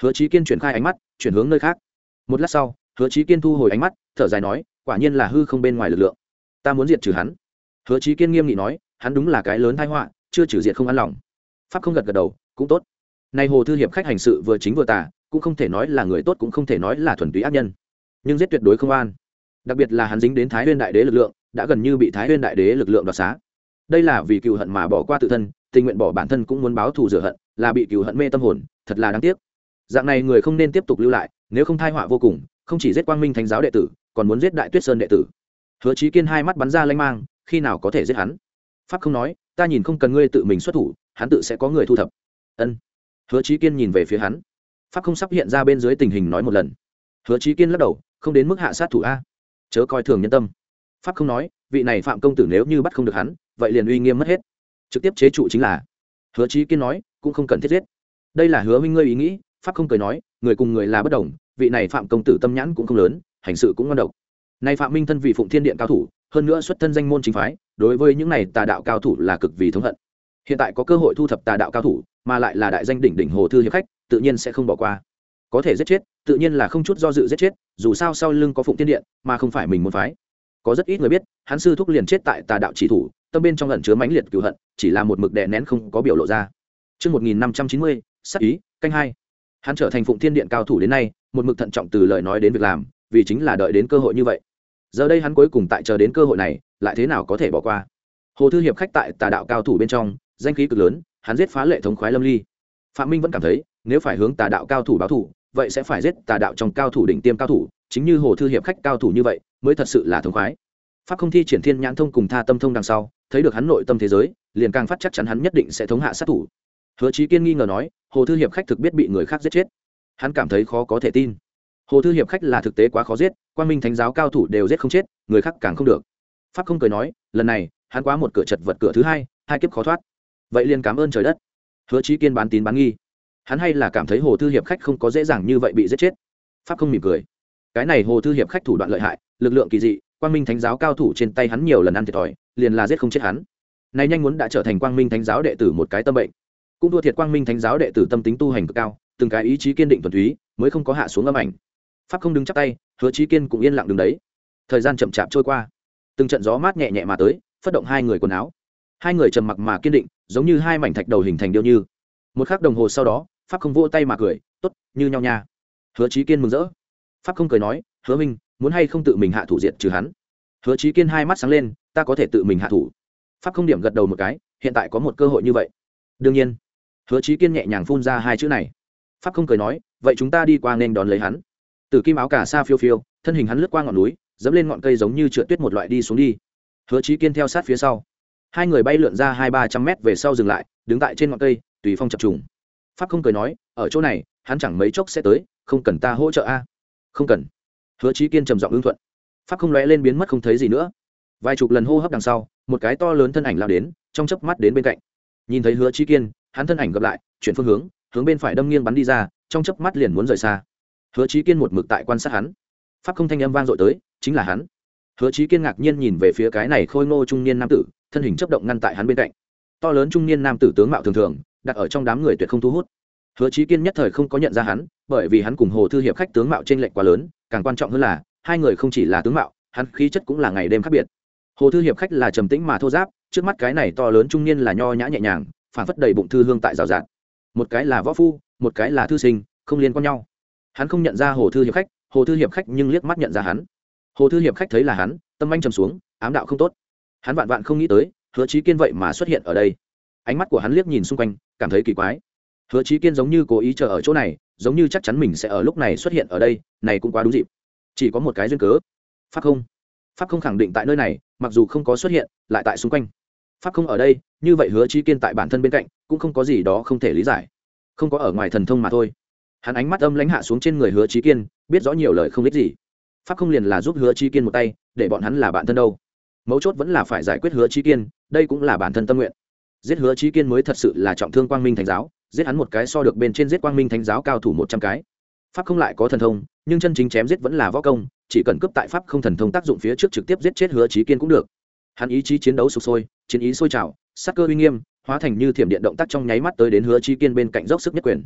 Hứa Chí Kiên chuyển khai ánh mắt chuyển hướng nơi khác. Một lát sau Hứa Chí Kiên thu hồi ánh mắt thở dài nói, quả nhiên là hư không bên ngoài lực lượng, ta muốn diệt trừ hắn. Hứa Chí Kiên nghiêm nghị nói, hắn đúng là cái lớn tai họa, chưa trừ diệt không an lòng. Pháp không gật gật đầu, cũng tốt. Nay Hồ Thư Hiệp khách hành sự vừa chính vừa tà, cũng không thể nói là người tốt cũng không thể nói là thuần túy ác nhân, nhưng giết tuyệt đối không an. Đặc biệt là hắn dính đến Thái Nguyên đại đế lực lượng, đã gần như bị Thái Nguyên đại đế lực lượng đoạt xá. Đây là vì cừu hận mà bỏ qua tự thân, tình nguyện bỏ bản thân cũng muốn báo thù rửa hận, là bị cừu hận mê tâm hồn, thật là đáng tiếc. Dạng này người không nên tiếp tục lưu lại, nếu không tai họa vô cùng, không chỉ giết Quang Minh Thánh giáo đệ tử, còn muốn giết Đại Tuyết Sơn đệ tử. Hứa Chí Kiên hai mắt bắn ra lanh mang, khi nào có thể giết hắn? Pháp không nói, ta nhìn không cần ngươi tự mình xuất thủ, hắn tự sẽ có người thu thập. Ân. Hứa Chí Kiên nhìn về phía hắn. Pháp không sắp hiện ra bên dưới tình hình nói một lần. Hứa Chí Kiên lắc đầu, không đến mức hạ sát thủ a, chớ coi thường nhân tâm. Pháp không nói, vị này Phạm công tử nếu như bắt không được hắn, vậy liền uy nghiêm mất hết, trực tiếp chế trụ chính là. Hứa Chí Kiên nói, cũng không cần thiết giết. Đây là Hứa huynh ngươi ý nghĩ. Pháp không cười nói, người cùng người là bất đồng, vị này Phạm công tử tâm nhãn cũng không lớn, hành sự cũng ngoan độc. Nay Phạm Minh thân vị Phụng Thiên Điện cao thủ, hơn nữa xuất thân danh môn chính phái, đối với những này tà đạo cao thủ là cực vì thống hận. Hiện tại có cơ hội thu thập tà đạo cao thủ, mà lại là đại danh đỉnh đỉnh Hồ Thư Hiệp khách, tự nhiên sẽ không bỏ qua. Có thể giết chết, tự nhiên là không chút do dự giết chết, dù sao sau lưng có Phụng Thiên Điện, mà không phải mình môn phái. Có rất ít người biết, hắn sư thúc liền chết tại tà đạo chỉ thủ, tâm bên trong ẩn chứa mãnh liệt cừu hận, chỉ là một mực đè nén không có biểu lộ ra. Chương một nghìn năm trăm chín mươi, sát ý, canh hai. Hắn trở thành Phụng Thiên Điện cao thủ đến nay, một mực thận trọng từ lời nói đến việc làm, vì chính là đợi đến cơ hội như vậy. Giờ đây hắn cuối cùng tại chờ đến cơ hội này, lại thế nào có thể bỏ qua. Hồ Thư Hiệp khách tại tà đạo cao thủ bên trong, danh khí cực lớn, hắn giết phá lệ thống khoái lâm ly. Phạm Minh vẫn cảm thấy, nếu phải hướng tà đạo cao thủ báo thù, vậy sẽ phải giết tà đạo trong cao thủ đỉnh tiêm cao thủ, chính như Hồ Thư Hiệp khách cao thủ như vậy, mới thật sự là thống khoái. Pháp không thi triển thiên nhãn thông cùng tha tâm thông đằng sau, thấy được hắn nội tâm thế giới, liền càng phát chắc chắn hắn nhất định sẽ thống hạ sát thủ. Hứa Chí Kiên nghi ngờ nói, Hồ Thư Hiệp khách thực biết bị người khác giết chết. Hắn cảm thấy khó có thể tin. Hồ Thư Hiệp khách là thực tế quá khó giết, Quang Minh Thánh giáo cao thủ đều giết không chết, người khác càng không được. Pháp không cười nói, lần này, hắn quá một cửa chật vật cửa thứ hai, hai kiếp khó thoát. Vậy liền cảm ơn trời đất. Hứa Chí Kiên bán tín bán nghi. Hắn hay là cảm thấy Hồ Thư Hiệp khách không có dễ dàng như vậy bị giết chết. Pháp không mỉm cười. Cái này Hồ Thư Hiệp khách thủ đoạn lợi hại, lực lượng kỳ dị, Quang Minh Thánh giáo cao thủ trên tay hắn nhiều lần ăn thiệt thòi, liền là giết không chết hắn. Này nhanh muốn đã trở thành Quang Minh Thánh giáo đệ tử một cái tâm bệnh. Cũng thua thiệt Quang Minh Thánh giáo đệ tử tâm tính tu hành cực cao, từng cái ý chí kiên định thuần túy, mới không có hạ xuống âm ảnh. Pháp không đứng chắp tay, Hứa Chí Kiên cũng yên lặng đứng đấy. Thời gian chậm chạp trôi qua, từng trận gió mát nhẹ nhẹ mà tới, phất động hai người quần áo. Hai người trầm mặc mà kiên định, giống như hai mảnh thạch đầu hình thành điêu như. Một khắc đồng hồ sau đó, Pháp không vỗ tay mà cười, tốt, như nhau nha. Hứa Chí Kiên mừng rỡ. Pháp không cười nói, Hứa minh, muốn hay không tự mình hạ thủ diệt trừ hắn? Hứa Chí Kiên hai mắt sáng lên, ta có thể tự mình hạ thủ. Pháp không điểm gật đầu một cái, hiện tại có một cơ hội như vậy. Đương nhiên. Hứa Chí Kiên nhẹ nhàng phun ra hai chữ này. Pháp không cười nói, vậy chúng ta đi qua nên đón lấy hắn. Tử kim áo cà sa phiêu phiêu, thân hình hắn lướt qua ngọn núi, dẫm lên ngọn cây giống như trượt tuyết một loại đi xuống đi. Hứa Chí Kiên theo sát phía sau. Hai người bay lượn ra hai ba trăm mét về sau dừng lại, đứng tại trên ngọn cây, tùy phong chập trùng. Pháp không cười nói, ở chỗ này, hắn chẳng mấy chốc sẽ tới, không cần ta hỗ trợ a. Không cần. Hứa Chí Kiên trầm giọng ứng thuận. Pháp không lóe lên biến mất không thấy gì nữa. Vài chục lần hô hấp đằng sau, một cái to lớn thân ảnh lao đến, trong chớp mắt đến bên cạnh. Nhìn thấy Hứa Chí Kiên, hắn thân ảnh gặp lại, chuyển phương hướng, hướng bên phải đâm nghiêng bắn đi ra, trong chớp mắt liền muốn rời xa. Hứa Chí Kiên một mực tại quan sát hắn. Pháp không thanh âm vang dội tới, chính là hắn. Hứa Chí Kiên ngạc nhiên nhìn về phía cái này khôi ngô trung niên nam tử, thân hình chớp động ngăn tại hắn bên cạnh. To lớn trung niên nam tử tướng mạo thường thường, đặt ở trong đám người tuyệt không thu hút. Hứa Chí Kiên nhất thời không có nhận ra hắn, bởi vì hắn cùng Hồ Thư Hiệp khách tướng mạo trên lệch quá lớn, càng quan trọng hơn là, hai người không chỉ là tướng mạo, hắn khí chất cũng là ngày đêm khác biệt. Hồ Thư Hiệp khách là trầm tĩnh mà thô ráp, trước mắt cái này to lớn trung niên là nho nhã nhẹ nhàng, phảng phất đầy bụng thư hương tại rào rạt. Một cái là võ phu, một cái là thư sinh, không liên quan nhau. Hắn không nhận ra Hồ Thư Hiệp khách, Hồ Thư Hiệp khách nhưng liếc mắt nhận ra hắn. Hồ Thư Hiệp khách thấy là hắn, tâm anh trầm xuống, ám đạo không tốt. Hắn vạn vạn không nghĩ tới, Hứa Chí Kiên vậy mà xuất hiện ở đây. Ánh mắt của hắn liếc nhìn xung quanh, cảm thấy kỳ quái. Hứa Chí Kiên giống như cố ý chờ ở chỗ này, giống như chắc chắn mình sẽ ở lúc này xuất hiện ở đây, này cũng quá đúng dịp. Chỉ có một cái duyên cớ. Pháp không. Pháp không khẳng định tại nơi này, mặc dù không có xuất hiện, lại tại xung quanh. Pháp không ở đây, như vậy Hứa Chí Kiên tại bản thân bên cạnh, cũng không có gì đó không thể lý giải. Không có ở ngoài thần thông mà thôi. Hắn ánh mắt âm lãnh hạ xuống trên người Hứa Chí Kiên, biết rõ nhiều lời không biết gì. Pháp không liền là giúp Hứa Chí Kiên một tay, để bọn hắn là bạn thân đâu. Mấu chốt vẫn là phải giải quyết Hứa Chí Kiên, đây cũng là bản thân tâm nguyện. Giết Hứa Chí Kiên mới thật sự là trọng thương Quang Minh Thánh giáo, giết hắn một cái so được bên trên giết Quang Minh Thánh giáo cao thủ một trăm cái. Pháp không lại có thần thông, nhưng chân chính chém giết vẫn là võ công, chỉ cần cướp tại pháp không thần thông tác dụng phía trước trực tiếp giết chết Hứa Chí Kiên cũng được. Hắn ý chí chiến đấu sục sôi, chiến ý sôi trào, sát cơ uy nghiêm, hóa thành như thiểm điện động tác trong nháy mắt tới đến Hứa Chí Kiên bên cạnh dốc sức nhất quyền.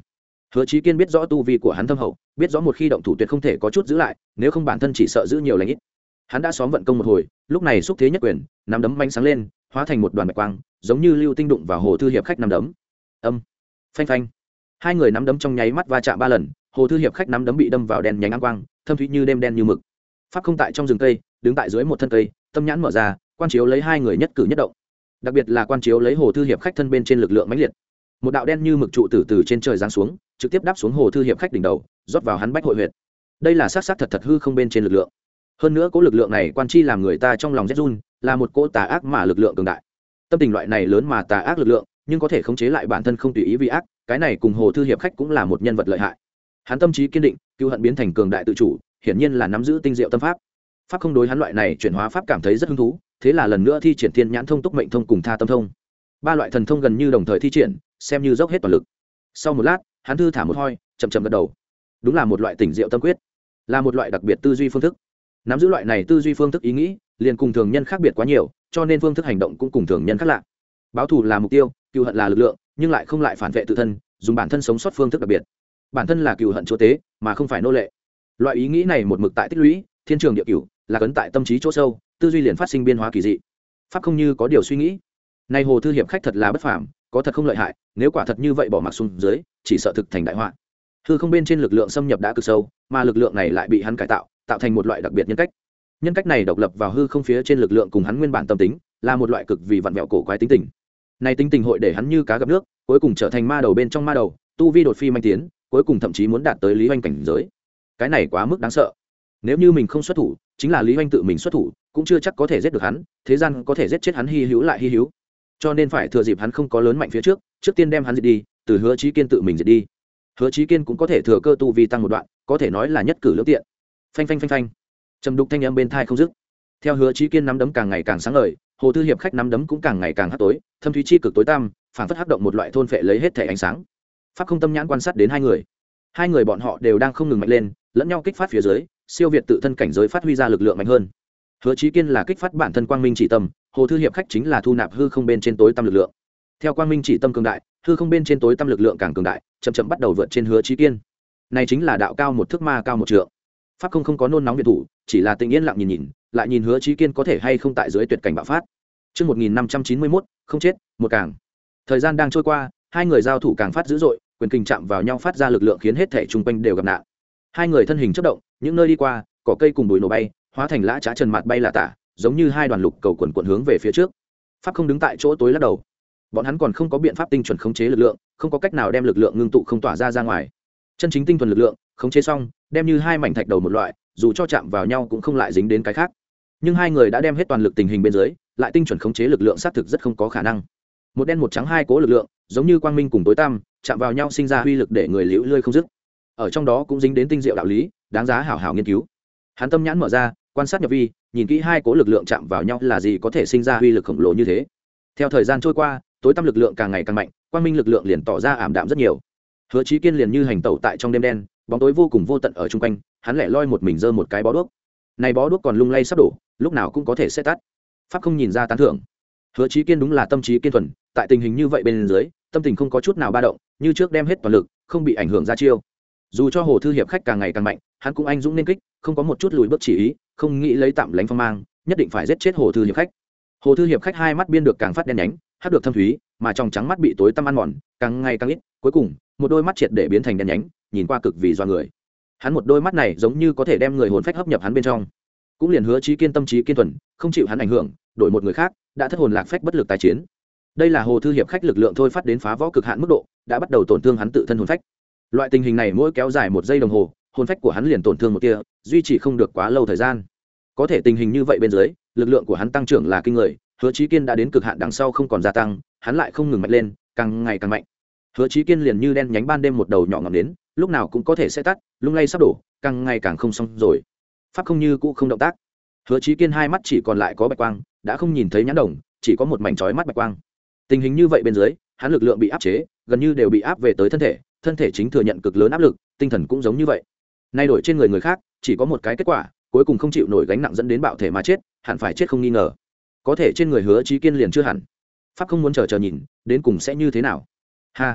Hứa Chí Kiên biết rõ tu vi của hắn thâm hậu, biết rõ một khi động thủ tuyệt không thể có chút giữ lại, nếu không bản thân chỉ sợ giữ nhiều lành ít. Hắn đã xóm vận công một hồi, lúc này xúc thế nhất quyền, nắm đấm manh sáng lên, hóa thành một đoàn bạch quang, giống như lưu tinh đụng vào Hồ Thư Hiệp khách nắm đấm. Âm, phanh phanh. Hai người nắm đấm trong nháy mắt va chạm ba lần, Hồ Thư Hiệp khách nắm đấm bị đâm vào đen nhánh áng quang, thâm thúy như đêm đen như mực. Pháp không tại trong rừng cây, đứng tại dưới một thân cây, tâm nhãn mở ra, quan chiếu lấy hai người nhất cử nhất động. Đặc biệt là quan chiếu lấy Hồ Thư Hiệp khách thân bên trên lực lượng mãnh liệt. Một đạo đen như mực trụ từ từ trên trời giáng xuống, trực tiếp đáp xuống Hồ Thư Hiệp khách đỉnh đầu, rót vào hắn bách hội huyệt. Đây là sát sát thật thật hư không bên trên lực lượng. Hơn nữa cỗ lực lượng này quan chi làm người ta trong lòng rét run, là một cỗ tà ác mà lực lượng cường đại. Tâm tình loại này lớn mà tà ác lực lượng, nhưng có thể khống chế lại bản thân không tùy ý vi ác, cái này cùng Hồ Thư Hiệp khách cũng là một nhân vật lợi hại. Hắn tâm trí kiên định, cưu hận biến thành cường đại tự chủ, hiển nhiên là nắm giữ tinh diệu tâm pháp. Pháp không đối hắn loại này chuyển hóa pháp cảm thấy rất hứng thú, thế là lần nữa thi triển thiên nhãn thông túc mệnh thông cùng tha tâm thông. Ba loại thần thông gần như đồng thời thi triển, xem như dốc hết toàn lực. Sau một lát, hắn thư thả một hơi, chậm chậm gật đầu. Đúng là một loại tỉnh diệu tâm quyết, là một loại đặc biệt tư duy phương thức. Nắm giữ loại này tư duy phương thức ý nghĩ, liền cùng thường nhân khác biệt quá nhiều, cho nên phương thức hành động cũng cùng thường nhân khác lạ. Báo thù là mục tiêu, cừu hận là lực lượng, nhưng lại không lại phản vệ tự thân, dùng bản thân sống sót phương thức đặc biệt. Bản thân là cừu hận chúa tế, mà không phải nô lệ. Loại ý nghĩ này một mực tại tích lũy, thiên trường địa cửu, là cấn tại tâm trí chỗ sâu, tư duy liền phát sinh biến hóa kỳ dị. Pháp không như có điều suy nghĩ. Nay Hồ Thư Hiệp khách thật là bất phàm, có thật không lợi hại, nếu quả thật như vậy bỏ mặc xuống dưới, chỉ sợ thực thành đại họa. Hư không bên trên lực lượng xâm nhập đã cực sâu, mà lực lượng này lại bị hắn cải tạo, tạo thành một loại đặc biệt nhân cách. Nhân cách này độc lập vào hư không phía trên lực lượng cùng hắn nguyên bản tâm tính, là một loại cực vì vặn vẹo cổ quái tính tình. Này tính tình hội để hắn như cá gặp nước, cuối cùng trở thành ma đầu bên trong ma đầu, tu vi đột phi manh tiến, cuối cùng thậm chí muốn đạt tới Lý Hoành cảnh giới. Cái này quá mức đáng sợ. Nếu như mình không xuất thủ, chính là Lý Hoành tự mình xuất thủ, cũng chưa chắc có thể giết được hắn, thế gian có thể giết chết hắn hi hữu lại hi hữu. Cho nên phải thừa dịp hắn không có lớn mạnh phía trước, trước tiên đem hắn diệt đi, từ Hứa Chí Kiên tự mình diệt đi. Hứa Chí Kiên cũng có thể thừa cơ tu vi tăng một đoạn, có thể nói là nhất cử lưỡng tiện. Phanh phanh phanh phanh. Trầm đục thanh âm bên tai không dứt. Theo Hứa Chí Kiên nắm đấm càng ngày càng sáng ngời, Hồ Thư Hiệp khách nắm đấm cũng càng ngày càng hắt tối, thâm thúy chi cực tối tăm, phản phất hấp động một loại thôn phệ lấy hết thể ánh sáng. Pháp không tâm nhãn quan sát đến hai người. Hai người bọn họ đều đang không ngừng mạnh lên, lẫn nhau kích phát phía dưới, siêu việt tự thân cảnh giới phát huy ra lực lượng mạnh hơn. Hứa Chí Kiên là kích phát bản thân quang minh chỉ tâm, Hồ Thư Hiệp khách chính là thu nạp hư không bên trên tối tăm lực lượng. Theo quang minh chỉ tâm cường đại, hư không bên trên tối tăm lực lượng càng cường đại, chậm chậm bắt đầu vượt trên Hứa Chí Kiên. Này chính là đạo cao một thước ma cao một trượng. Pháp không không có nôn nóng viện thủ, chỉ là tĩnh yên lặng nhìn nhìn, lại nhìn Hứa Chí Kiên có thể hay không tại dưới tuyệt cảnh bạo phát. Chương một nghìn năm trăm chín mươi mốt, không chết, một càng. Thời gian đang trôi qua, hai người giao thủ càng phát dữ dội, quyền kình chạm vào nhau phát ra lực lượng khiến hết thảy xung quanh đều gặp nạn. Hai người thân hình chớp động, những nơi đi qua, cỏ cây cùng bụi nổ bay, hóa thành lã chã trần mặt bay lả tả, giống như hai đoàn lục cầu quần quần hướng về phía trước. Pháp không đứng tại chỗ tối lắc đầu. Bọn hắn còn không có biện pháp tinh chuẩn khống chế lực lượng, không có cách nào đem lực lượng ngưng tụ không tỏa ra ra ngoài. Chân chính tinh thuần lực lượng, khống chế xong, đem như hai mảnh thạch đầu một loại, dù cho chạm vào nhau cũng không lại dính đến cái khác. Nhưng hai người đã đem hết toàn lực tình hình bên dưới, lại tinh chuẩn khống chế lực lượng xác thực rất không có khả năng. Một đen một trắng hai cố lực lượng, giống như quang minh cùng tối tăm, chạm vào nhau sinh ra uy lực để người liễu lươi không dứt. Ở trong đó cũng dính đến tinh diệu đạo lý, đáng giá hảo hảo nghiên cứu. Hắn tâm nhãn mở ra, quan sát nhập vi, nhìn kỹ hai cố lực lượng chạm vào nhau là gì có thể sinh ra uy lực khổng lồ như thế. Theo thời gian trôi qua, tối tăm lực lượng càng ngày càng mạnh, quang minh lực lượng liền tỏ ra ảm đạm rất nhiều. Hứa Chí Kiên liền như hành tẩu tại trong đêm đen, bóng tối vô cùng vô tận ở chung quanh, hắn lẻ loi một mình giơ một cái bó đuốc. Này bó đuốc còn lung lay sắp đổ, lúc nào cũng có thể sẽ tắt. Pháp không nhìn ra tán thưởng. Hứa Chí Kiên đúng là tâm trí kiên thuần, tại tình hình như vậy bên dưới, tâm tình không có chút nào ba động, như trước đem hết toàn lực, không bị ảnh hưởng ra chiêu. Dù cho Hồ Thư Hiệp khách càng ngày càng mạnh, hắn cũng anh dũng nên kích, không có một chút lùi bước chỉ ý, không nghĩ lấy tạm lánh phong mang, nhất định phải giết chết Hồ Thư Hiệp khách. Hồ Thư Hiệp khách hai mắt biên được càng phát đen nhánh, hắc được thâm thúy, mà trong trắng mắt bị tối tăm ăn mòn, càng ngày càng ít, cuối cùng, một đôi mắt triệt để biến thành đen nhánh, nhìn qua cực vì doa người. Hắn một đôi mắt này giống như có thể đem người hồn phách hấp nhập hắn bên trong. Cũng liền Hứa Chí Kiên tâm trí kiên thuần, không chịu hắn ảnh hưởng, đổi một người khác, đã thất hồn lạc phách bất lực tái chiến. Đây là Hồ Thư Hiệp khách lực lượng thôi phát đến phá võ cực hạn mức độ, đã bắt đầu tổn thương hắn tự thân hồn phách. Loại tình hình này mỗi kéo dài một giây đồng hồ, hồn phách của hắn liền tổn thương một tia, duy trì không được quá lâu thời gian. Có thể tình hình như vậy bên dưới, lực lượng của hắn tăng trưởng là kinh người, Hứa Chí Kiên đã đến cực hạn đằng sau không còn gia tăng, hắn lại không ngừng mạnh lên, càng ngày càng mạnh. Hứa Chí Kiên liền như đen nhánh ban đêm một đầu nhỏ ngọn nến, lúc nào cũng có thể sẽ tắt, lung lay sắp đổ, càng ngày càng không xong rồi. Pháp không như cũ không động tác. Hứa Chí Kiên hai mắt chỉ còn lại có bạch quang, đã không nhìn thấy nhãn đồng, chỉ có một mảnh chói mắt bạch quang. Tình hình như vậy bên dưới, hắn lực lượng bị áp chế, gần như đều bị áp về tới thân thể, thân thể chính thừa nhận cực lớn áp lực, tinh thần cũng giống như vậy. Nay đổi trên người người khác, chỉ có một cái kết quả, cuối cùng không chịu nổi gánh nặng dẫn đến bạo thể mà chết, hẳn phải chết không nghi ngờ. Có thể trên người Hứa Chí Kiên liền chưa hẳn. Pháp không muốn chờ chờ nhìn, đến cùng sẽ như thế nào. Ha.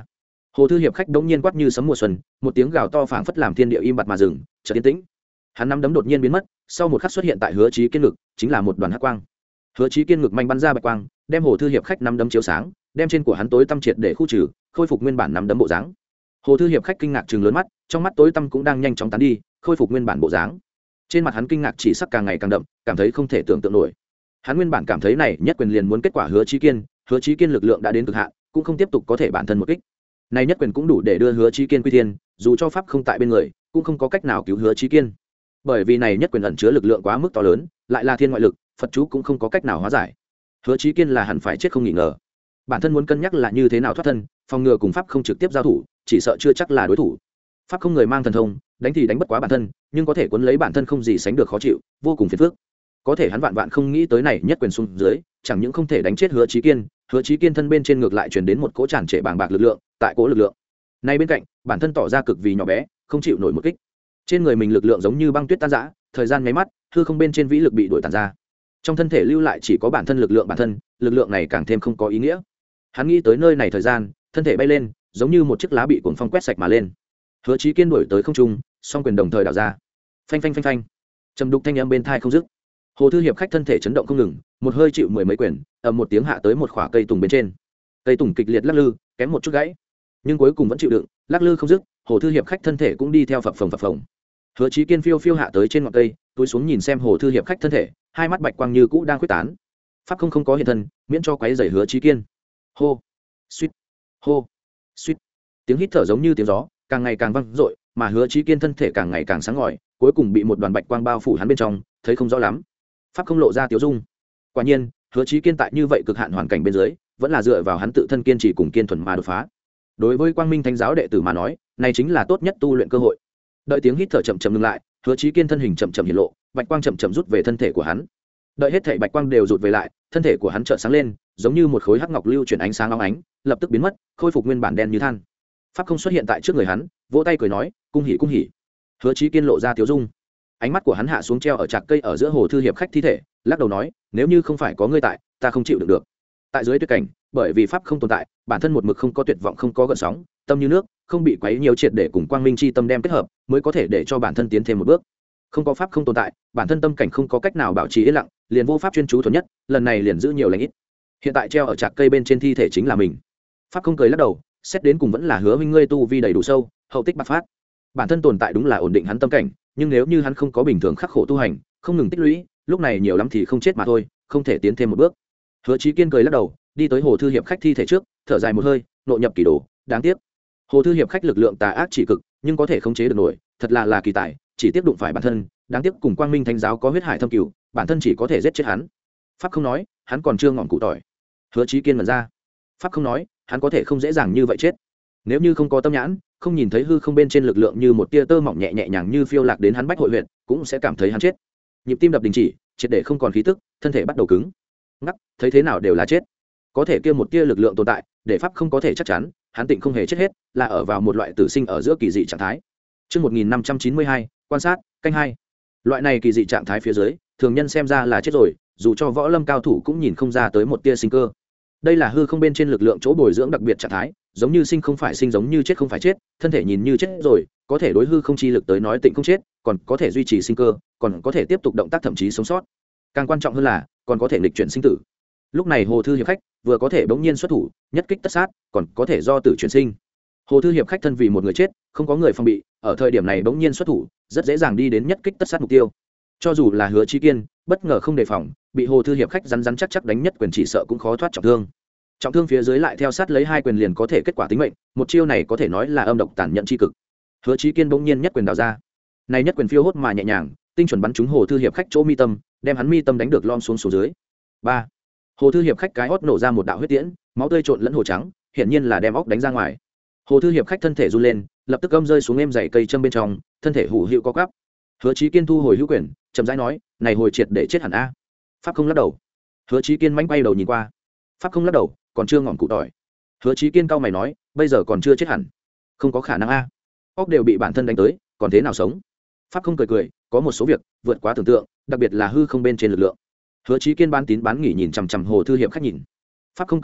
Hồ thư hiệp khách đống nhiên quát như sấm mùa xuân, một tiếng gào to phảng phất làm thiên địa im bặt mà dừng, chợt yên tĩnh. Hắn nắm đấm đột nhiên biến mất, sau một khắc xuất hiện tại Hứa Chí Kiên ngực, chính là một đoàn hắc quang. Hứa Chí Kiên ngực manh bắn ra bạch quang, đem Hồ thư hiệp khách nắm đấm chiếu sáng, đem trên của hắn tối tăm triệt để khu trừ, khôi phục nguyên bản nắm đấm bộ dáng. Hồ thư hiệp khách kinh ngạc trừng lớn mắt, trong mắt tối tăm cũng đang nhanh chóng tán đi, khôi phục nguyên bản bộ dáng. Trên mặt hắn kinh ngạc chỉ sắc càng ngày càng đậm, cảm thấy không thể tưởng tượng nổi. Hắn nguyên bản cảm thấy này nhất quyền liền muốn kết quả Hứa Chí Kiên, Hứa Chí Kiên lực lượng đã đến cực hạn, cũng không tiếp tục có thể bản thân một kích. Này nhất quyền cũng đủ để đưa Hứa Chí Kiên quy thiên, dù cho pháp không tại bên người, cũng không có cách nào cứu Hứa Chí Kiên. Bởi vì này nhất quyền ẩn chứa lực lượng quá mức to lớn, lại là thiên ngoại lực, Phật chú cũng không có cách nào hóa giải. Hứa Chí Kiên là hẳn phải chết không nghi ngờ. Bản thân muốn cân nhắc là như thế nào thoát thân, phòng ngừa cùng pháp không trực tiếp giao thủ, chỉ sợ chưa chắc là đối thủ. Pháp không người mang thần thông, đánh thì đánh bất quá bản thân, nhưng có thể cuốn lấy bản thân không gì sánh được khó chịu, vô cùng phiền phức. Có thể hắn vạn vạn không nghĩ tới này nhất quyền xuống dưới, chẳng những không thể đánh chết Hứa Chí Kiên, Hứa Chí Kiên thân bên trên ngược lại truyền đến một cỗ tràn trề bàng bạc lực lượng, tại cỗ lực lượng này bên cạnh, bản thân tỏ ra cực vì nhỏ bé, không chịu nổi một kích. Trên người mình lực lượng giống như băng tuyết tan rã, thời gian nháy mắt, hư không bên trên vĩ lực bị đuổi tàn ra. Trong thân thể lưu lại chỉ có bản thân lực lượng bản thân, lực lượng này càng thêm không có ý nghĩa. Hắn nghĩ tới nơi này thời gian, thân thể bay lên, giống như một chiếc lá bị cuồng phong quét sạch mà lên. Hứa Chí Kiên đuổi tới không trung, song quyền đồng thời đảo ra. Phanh phanh phanh phanh. Trầm đục thanh âm bên tai không dứt. Hồ thư hiệp khách thân thể chấn động không ngừng, một hơi chịu mười mấy quyền, ầm một tiếng hạ tới một khỏa cây tùng bên trên. Cây tùng kịch liệt lắc lư, kém một chút gãy, nhưng cuối cùng vẫn chịu đựng, lắc lư không dứt. Hồ thư hiệp khách thân thể cũng đi theo phập phồng phập phồng. Hứa Chí Kiên phiêu phiêu hạ tới trên ngọn cây, túi xuống nhìn xem Hồ thư hiệp khách thân thể, hai mắt bạch quang như cũ đang quyết tán. Pháp không không có hiện thân, miễn cho quấy rầy Hứa Chí Kiên. Hô, suýt, hô, suýt. Tiếng hít thở giống như tiếng gió, càng ngày càng vang dội, mà Hứa Chí Kiên thân thể càng ngày càng sáng ngời, cuối cùng bị một đoàn bạch quang bao phủ hắn bên trong, thấy không rõ lắm. Pháp không lộ ra tiêu dung. Quả nhiên, Hứa Chí Kiên tại như vậy cực hạn hoàn cảnh bên dưới, vẫn là dựa vào hắn tự thân kiên trì cùng kiên thuần mà đột phá. Đối với Quang Minh Thánh giáo đệ tử mà nói, này chính là tốt nhất tu luyện cơ hội. Đợi tiếng hít thở chậm chậm ngừng lại, Hứa Chí Kiên thân hình chậm chậm hiện lộ, bạch quang chậm chậm rút về thân thể của hắn. Đợi hết thảy bạch quang đều rụt về lại, thân thể của hắn chợt sáng lên, giống như một khối hắc ngọc lưu chuyển ánh sáng óng ánh, lập tức biến mất, khôi phục nguyên bản đen như than. Pháp không xuất hiện tại trước người hắn, vỗ tay cười nói, cung hỉ cung hỉ. Hứa Chí Kiên lộ ra tiếu dung, ánh mắt của hắn hạ xuống treo ở trạc cây ở giữa hồ thư hiệp khách thi thể, lắc đầu nói, nếu như không phải có ngươi tại, ta không chịu được được. Tại dưới tuyệt cảnh, bởi vì pháp không tồn tại, bản thân một mực không có tuyệt vọng không có gợn sóng, tâm như nước, không bị quấy nhiều triệt để cùng quang minh chi tâm đem kết hợp, mới có thể để cho bản thân tiến thêm một bước. Không có pháp không tồn tại, bản thân tâm cảnh không có cách nào bảo trì yên lặng, liền vô pháp chuyên chú thuần nhất, lần này liền giữ nhiều lành ít. Hiện tại treo ở trạc cây bên trên thi thể chính là mình. Pháp không cười lắc đầu, xét đến cùng vẫn là Hứa huynh ngươi tu vi đầy đủ sâu, hậu tích bạc phát. Bản thân tồn tại đúng là ổn định hắn tâm cảnh, nhưng nếu như hắn không có bình thường khắc khổ tu hành, không ngừng tích lũy, lúc này nhiều lắm thì không chết mà thôi, không thể tiến thêm một bước. Hứa Chí Kiên cười lắc đầu, đi tới hồ thư hiệp khách thi thể trước, thở dài một hơi, nội nhập kỳ đồ, đáng tiếc. Hồ thư hiệp khách lực lượng tà ác chỉ cực, nhưng có thể khống chế được nổi, thật là là kỳ tài, chỉ tiếp đụng phải bản thân, đáng tiếc cùng Quang Minh Thánh giáo có huyết hải thâm cửu, bản thân chỉ có thể giết chết hắn. Pháp không nói, hắn còn chưa ngọn cụ tỏi. Hứa Chí Kiên mở ra. Pháp không nói, hắn có thể không dễ dàng như vậy chết. Nếu như không có tâm nhãn, không nhìn thấy hư không bên trên lực lượng như một tia tơ mỏng nhẹ nhẹ nhàng như phiêu lạc đến hắn bách hội huyện, cũng sẽ cảm thấy hắn chết. Nhịp tim đập đình chỉ, triệt để không còn khí tức, thân thể bắt đầu cứng ngắc, thấy thế nào đều là chết. Có thể kia một tia lực lượng tồn tại, để pháp không có thể chắc chắn, hắn tịnh không hề chết hết, là ở vào một loại tử sinh ở giữa kỳ dị trạng thái. Chương một nghìn năm trăm chín mươi hai, quan sát, canh hai. Loại này kỳ dị trạng thái phía dưới, thường nhân xem ra là chết rồi, dù cho võ lâm cao thủ cũng nhìn không ra tới một tia sinh cơ. Đây là hư không bên trên lực lượng chỗ bồi dưỡng đặc biệt trạng thái, giống như sinh không phải sinh, giống như chết không phải chết, thân thể nhìn như chết rồi, có thể đối hư không chi lực tới nói tịnh không chết, còn có thể duy trì sinh cơ, còn có thể tiếp tục động tác thậm chí sống sót. Càng quan trọng hơn là, còn có thể nghịch chuyển sinh tử. Lúc này hồ thư hiệp khách vừa có thể bỗng nhiên xuất thủ, nhất kích tất sát, còn có thể do tử chuyển sinh. Hồ thư hiệp khách thân vì một người chết, không có người phòng bị, ở thời điểm này bỗng nhiên xuất thủ, rất dễ dàng đi đến nhất kích tất sát mục tiêu. Cho dù là Hứa Chí Kiên, bất ngờ không đề phòng, bị hồ thư hiệp khách rắn rắn chắc chắc đánh nhất quyền chỉ sợ cũng khó thoát trọng thương. Trọng thương phía dưới lại theo sát lấy hai quyền liền có thể kết quả tính mệnh, một chiêu này có thể nói là âm độc tàn nhẫn chi cực. Hứa Chí Kiên bỗng nhiên nhất quyền đào ra, này nhất quyền phiêu hốt mà nhẹ nhàng, tinh chuẩn bắn trúng hồ thư hiệp khách chỗ mi tâm, đem hắn mi tâm đánh được lom xuống xuống dưới. Ba. Hồ thư hiệp khách cái hót nổ ra một đạo huyết tiễn, máu tươi trộn lẫn hồ trắng, hiển nhiên là đem óc đánh ra ngoài. Hồ thư hiệp khách thân thể run lên, lập tức gâm rơi xuống êm dày cây châm bên trong, thân thể hủ hữu co quắp. Hứa Chí Kiên thu hồi hữu quyền, chậm rãi nói, này hồi triệt để chết hẳn a. Pháp không lắc đầu. Hứa Chí Kiên mánh quay đầu nhìn qua. Pháp không lắc đầu, còn chưa ngọn cụ tỏi. Hứa Chí Kiên cau mày nói, bây giờ còn chưa chết hẳn, không có khả năng a. Óc đều bị bản thân đánh tới, còn thế nào sống? Pháp không cười cười, có một số việc vượt quá tưởng tượng, đặc biệt là hư không bên trên lực lượng. Hứa Chí Kiên bán tín bán nghỉ nhìn chằm chằm hồ thư hiệp khách nhìn. Pháp không cười nói,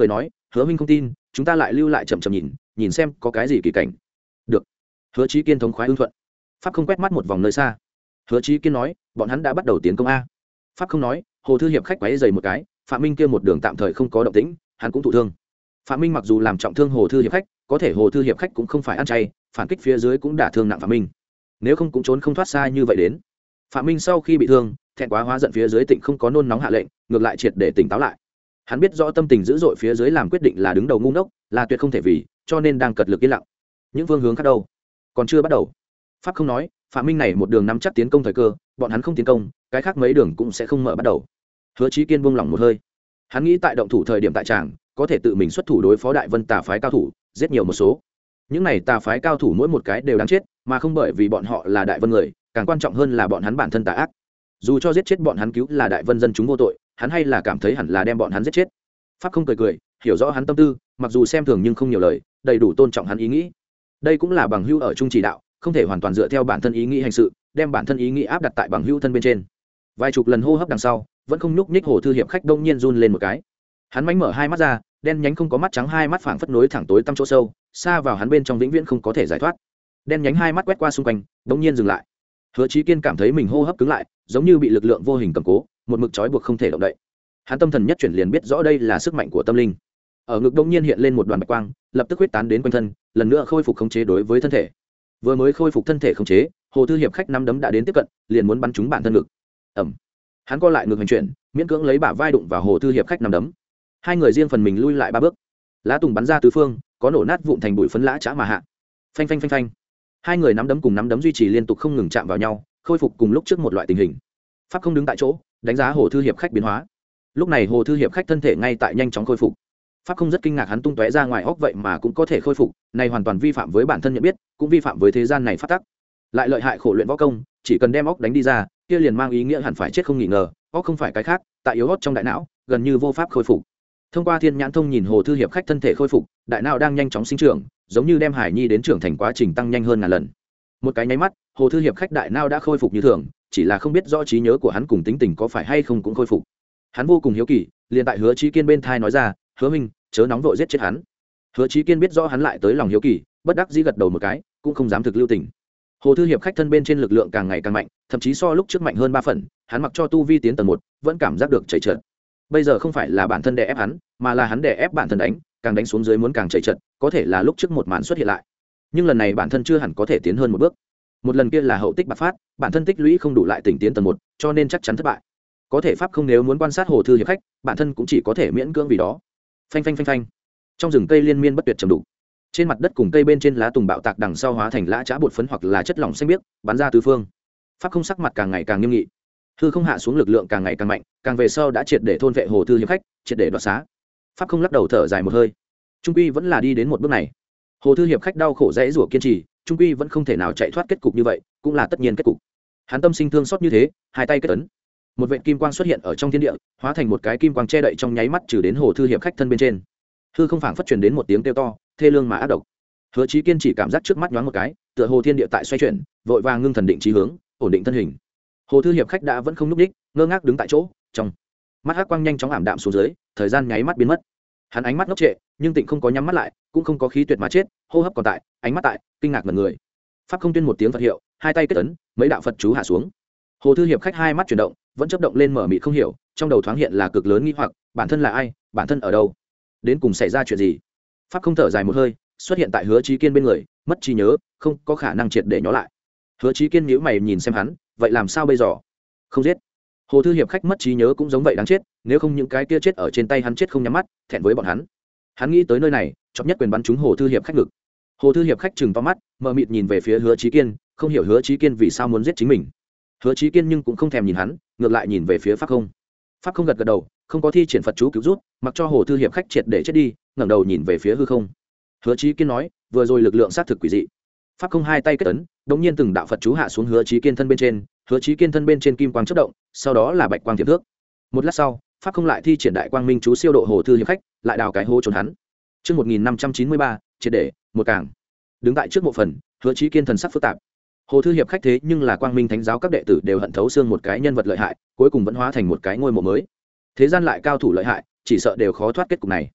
hứa minh không tin, chúng ta lại lưu lại chậm chậm nhìn nhìn xem có cái gì kỳ cảnh. Được. Hứa Chí Kiên thống khoái ưng thuận. Pháp không quét mắt một vòng nơi xa. Hứa Chí Kiên nói, bọn hắn đã bắt đầu tiến công a. Pháp không nói, hồ thư hiệp khách quấy dày một cái, Phạm Minh kia một đường tạm thời không có động tĩnh, hắn cũng thụ thương. Phạm Minh mặc dù làm trọng thương hồ thư hiệp khách, có thể hồ thư hiệp khách cũng không phải ăn chay, phản kích phía dưới cũng đả thương nặng Phạm Minh. Nếu không cũng trốn không thoát xa như vậy đến. Phạm Minh sau khi bị thương, thẹn quá hóa giận phía dưới Tịnh không có nôn nóng hạ lệnh, ngược lại triệt để tỉnh táo lại. Hắn biết rõ tâm tình dữ dội phía dưới làm quyết định là đứng đầu ngu ngốc, là tuyệt không thể vì, cho nên đang cật lực yên lặng. Những phương hướng khác đâu? Còn chưa bắt đầu. Pháp không nói, Phạm Minh này một đường nắm chắc tiến công thời cơ, bọn hắn không tiến công, cái khác mấy đường cũng sẽ không mở bắt đầu. Hứa Chí Kiên buông lỏng một hơi. Hắn nghĩ tại động thủ thời điểm tại tràng, có thể tự mình xuất thủ đối phó Đại Vân Tà phái cao thủ, giết nhiều một số. Những này tà phái cao thủ mỗi một cái đều đáng chết, mà không bởi vì bọn họ là Đại Vân người, càng quan trọng hơn là bọn hắn bản thân tà ác. Dù cho giết chết bọn hắn cứu là Đại Vân dân chúng vô tội, hắn hay là cảm thấy hẳn là đem bọn hắn giết chết. Pháp không cười cười, hiểu rõ hắn tâm tư, mặc dù xem thường nhưng không nhiều lời, đầy đủ tôn trọng hắn ý nghĩ. Đây cũng là bằng hữu ở chung chỉ đạo, không thể hoàn toàn dựa theo bản thân ý nghĩ hành sự, đem bản thân ý nghĩ áp đặt tại bằng hữu thân bên trên. Vài chục lần hô hấp đằng sau, vẫn không nhúc nhích hồ thư hiệp khách đông nhiên run lên một cái. Hắn mánh mở hai mắt ra, đen nhánh không có mắt trắng hai mắt phảng phất nối thẳng tối tăm chỗ sâu, xa vào hắn bên trong vĩnh viễn không có thể giải thoát. Đen nhánh hai mắt quét qua xung quanh, đông nhiên dừng lại. Hứa Chí Kiên cảm thấy mình hô hấp cứng lại, giống như bị lực lượng vô hình cầm cố, một mực trói buộc không thể động đậy. Hắn tâm thần nhất chuyển liền biết rõ đây là sức mạnh của tâm linh. Ở ngực đông nhiên hiện lên một đoàn bạch quang, lập tức huyết tán đến quanh thân, lần nữa khôi phục khống chế đối với thân thể. Vừa mới khôi phục thân thể khống chế, hồ thư hiệp khách năm đấm đã đến tiếp cận, liền muốn bắn trúng bản thân ngực. Ầm. Hắn co lại ngực hành chuyển, miễn cưỡng lấy bả vai đụng vào hồ thư hiệp khách năm đấm. Hai người riêng phần mình lui lại ba bước. Lá tùng bắn ra tứ phương, có nổ nát vụn thành bụi phấn lã chã mà hạ. Phanh phanh phanh phanh. Hai người nắm đấm cùng nắm đấm duy trì liên tục không ngừng chạm vào nhau, khôi phục cùng lúc trước một loại tình hình. Pháp không đứng tại chỗ, đánh giá hồ thư hiệp khách biến hóa. Lúc này hồ thư hiệp khách thân thể ngay tại nhanh chóng khôi phục. Pháp không rất kinh ngạc hắn tung tóe ra ngoài óc vậy mà cũng có thể khôi phục, này hoàn toàn vi phạm với bản thân nhận biết, cũng vi phạm với thế gian này pháp tắc. Lại lợi hại khổ luyện võ công, chỉ cần đem óc đánh đi ra, kia liền mang ý nghĩa hẳn phải chết không nghi ngờ, óc không phải cái khác, tại yếu óc trong đại não, gần như vô pháp khôi phục. Thông qua thiên nhãn thông nhìn hồ thư hiệp khách thân thể khôi phục, đại não đang nhanh chóng sinh trưởng, giống như đem hải nhi đến trưởng thành quá trình tăng nhanh hơn ngàn lần. Một cái nháy mắt, hồ thư hiệp khách đại não đã khôi phục như thường, chỉ là không biết rõ trí nhớ của hắn cùng tính tình có phải hay không cũng khôi phục. Hắn vô cùng hiếu kỳ, liền tại Hứa Chí Kiên bên thai nói ra, "Hứa minh, chớ nóng vội giết chết hắn." Hứa Chí Kiên biết rõ hắn lại tới lòng hiếu kỳ, bất đắc dĩ gật đầu một cái, cũng không dám thực lưu tình. Hồ thư hiệp khách thân bên trên lực lượng càng ngày càng mạnh, thậm chí so lúc trước mạnh hơn ba phần, hắn mặc cho tu vi tiến tầng một, vẫn cảm giác được chảy trượt. Bây giờ không phải là bản thân đè ép hắn, mà là hắn đè ép bản thân đánh, càng đánh xuống dưới muốn càng chảy trượt, có thể là lúc trước một màn xuất hiện lại. Nhưng lần này bản thân chưa hẳn có thể tiến hơn một bước. Một lần kia là hậu tích bạc phát, bản thân tích lũy không đủ lại tỉnh tiến tầng một, cho nên chắc chắn thất bại. Có thể pháp không nếu muốn quan sát hồ thư hiệp khách, bản thân cũng chỉ có thể miễn cưỡng vì đó. Phanh phanh phanh phanh. Trong rừng cây liên miên bất tuyệt trầm đục. Trên mặt đất cùng cây bên trên lá tùng bạo tạc đằng sau hóa thành lã chã bột phấn hoặc là chất lỏng xanh biếc, bắn ra tứ phương. Pháp không sắc mặt càng ngày càng nghiêm nghị. Hư không hạ xuống lực lượng càng ngày càng mạnh, càng về sau đã triệt để thôn vệ hồ thư hiệp khách, triệt để đoạt xá. Pháp không lắc đầu thở dài một hơi. Trung quy vẫn là đi đến một bước này. Hồ thư hiệp khách đau khổ dễ rủa kiên trì, trung quy vẫn không thể nào chạy thoát kết cục như vậy, cũng là tất nhiên kết cục. Hắn tâm sinh thương xót như thế, hai tay kết ấn. Một vệt kim quang xuất hiện ở trong thiên địa, hóa thành một cái kim quang che đậy trong nháy mắt trừ đến hồ thư hiệp khách thân bên trên. Hư không phảng phất truyền đến một tiếng kêu to, thê lương mà ác độc. Hứa Chí Kiên chỉ cảm giác trước mắt nhoáng một cái, tựa hồ thiên địa tại xoay chuyển, vội vàng ngưng thần định chí hướng, ổn định thân hình. Hồ thư hiệp khách đã vẫn không nhúc nhích, ngơ ngác đứng tại chỗ, trong mắt hắc quang nhanh chóng ảm đạm xuống dưới, thời gian nháy mắt biến mất. Hắn ánh mắt ngốc trệ, nhưng Tịnh không có nhắm mắt lại, cũng không có khí tuyệt mà chết, hô hấp còn tại, ánh mắt tại, kinh ngạc ngẩn người. Pháp không tuyên một tiếng Phật hiệu, hai tay kết ấn, mấy đạo Phật chú hạ xuống. Hồ thư hiệp khách hai mắt chuyển động, vẫn chớp động lên mở mịt không hiểu, trong đầu thoáng hiện là cực lớn nghi hoặc, bản thân là ai, bản thân ở đâu, đến cùng xảy ra chuyện gì. Pháp không thở dài một hơi, xuất hiện tại Hứa Chí Kiên bên người, mất trí nhớ, không có khả năng triệt để nhớ lại. Hứa Chí Kiên nhíu mày nhìn xem hắn, vậy làm sao bây giờ? Không giết. Hồ thư hiệp khách mất trí nhớ cũng giống vậy đáng chết, nếu không những cái kia chết ở trên tay hắn chết không nhắm mắt, thẹn với bọn hắn. Hắn nghĩ tới nơi này, chóp nhất quyền bắn trúng hồ thư hiệp khách ngực. Hồ thư hiệp khách trừng to mắt, mờ mịt nhìn về phía Hứa Chí Kiên, không hiểu Hứa Chí Kiên vì sao muốn giết chính mình. Hứa Chí Kiên nhưng cũng không thèm nhìn hắn, ngược lại nhìn về phía Pháp Không. Pháp Không gật gật đầu, không có thi triển Phật chú cứu rút, mặc cho hồ thư hiệp khách triệt để chết đi, ngẩng đầu nhìn về phía hư không. Hứa Chí Kiên nói, vừa rồi lực lượng sát thực quỷ dị. Pháp Không hai tay kết ấn, đống nhiên từng đạo Phật chú hạ xuống Hứa Chí Kiên thân bên trên, Hứa Chí Kiên thân bên trên kim quang chớp động, sau đó là bạch quang tiềm thước. Một lát sau, Pháp Không lại thi triển đại quang minh chú siêu độ hồ thư hiệp khách, lại đào cái hố trốn hắn. Chương một nghìn năm trăm chín mươi ba, triệt để, một càng. Đứng tại trước mộ phần, Hứa Chí Kiên thần sắc phức tạp. Hồ thư hiệp khách thế nhưng là quang minh thánh giáo các đệ tử đều hận thấu xương một cái nhân vật lợi hại, cuối cùng vẫn hóa thành một cái ngôi mộ mới. Thế gian lại cao thủ lợi hại, chỉ sợ đều khó thoát kết cục này.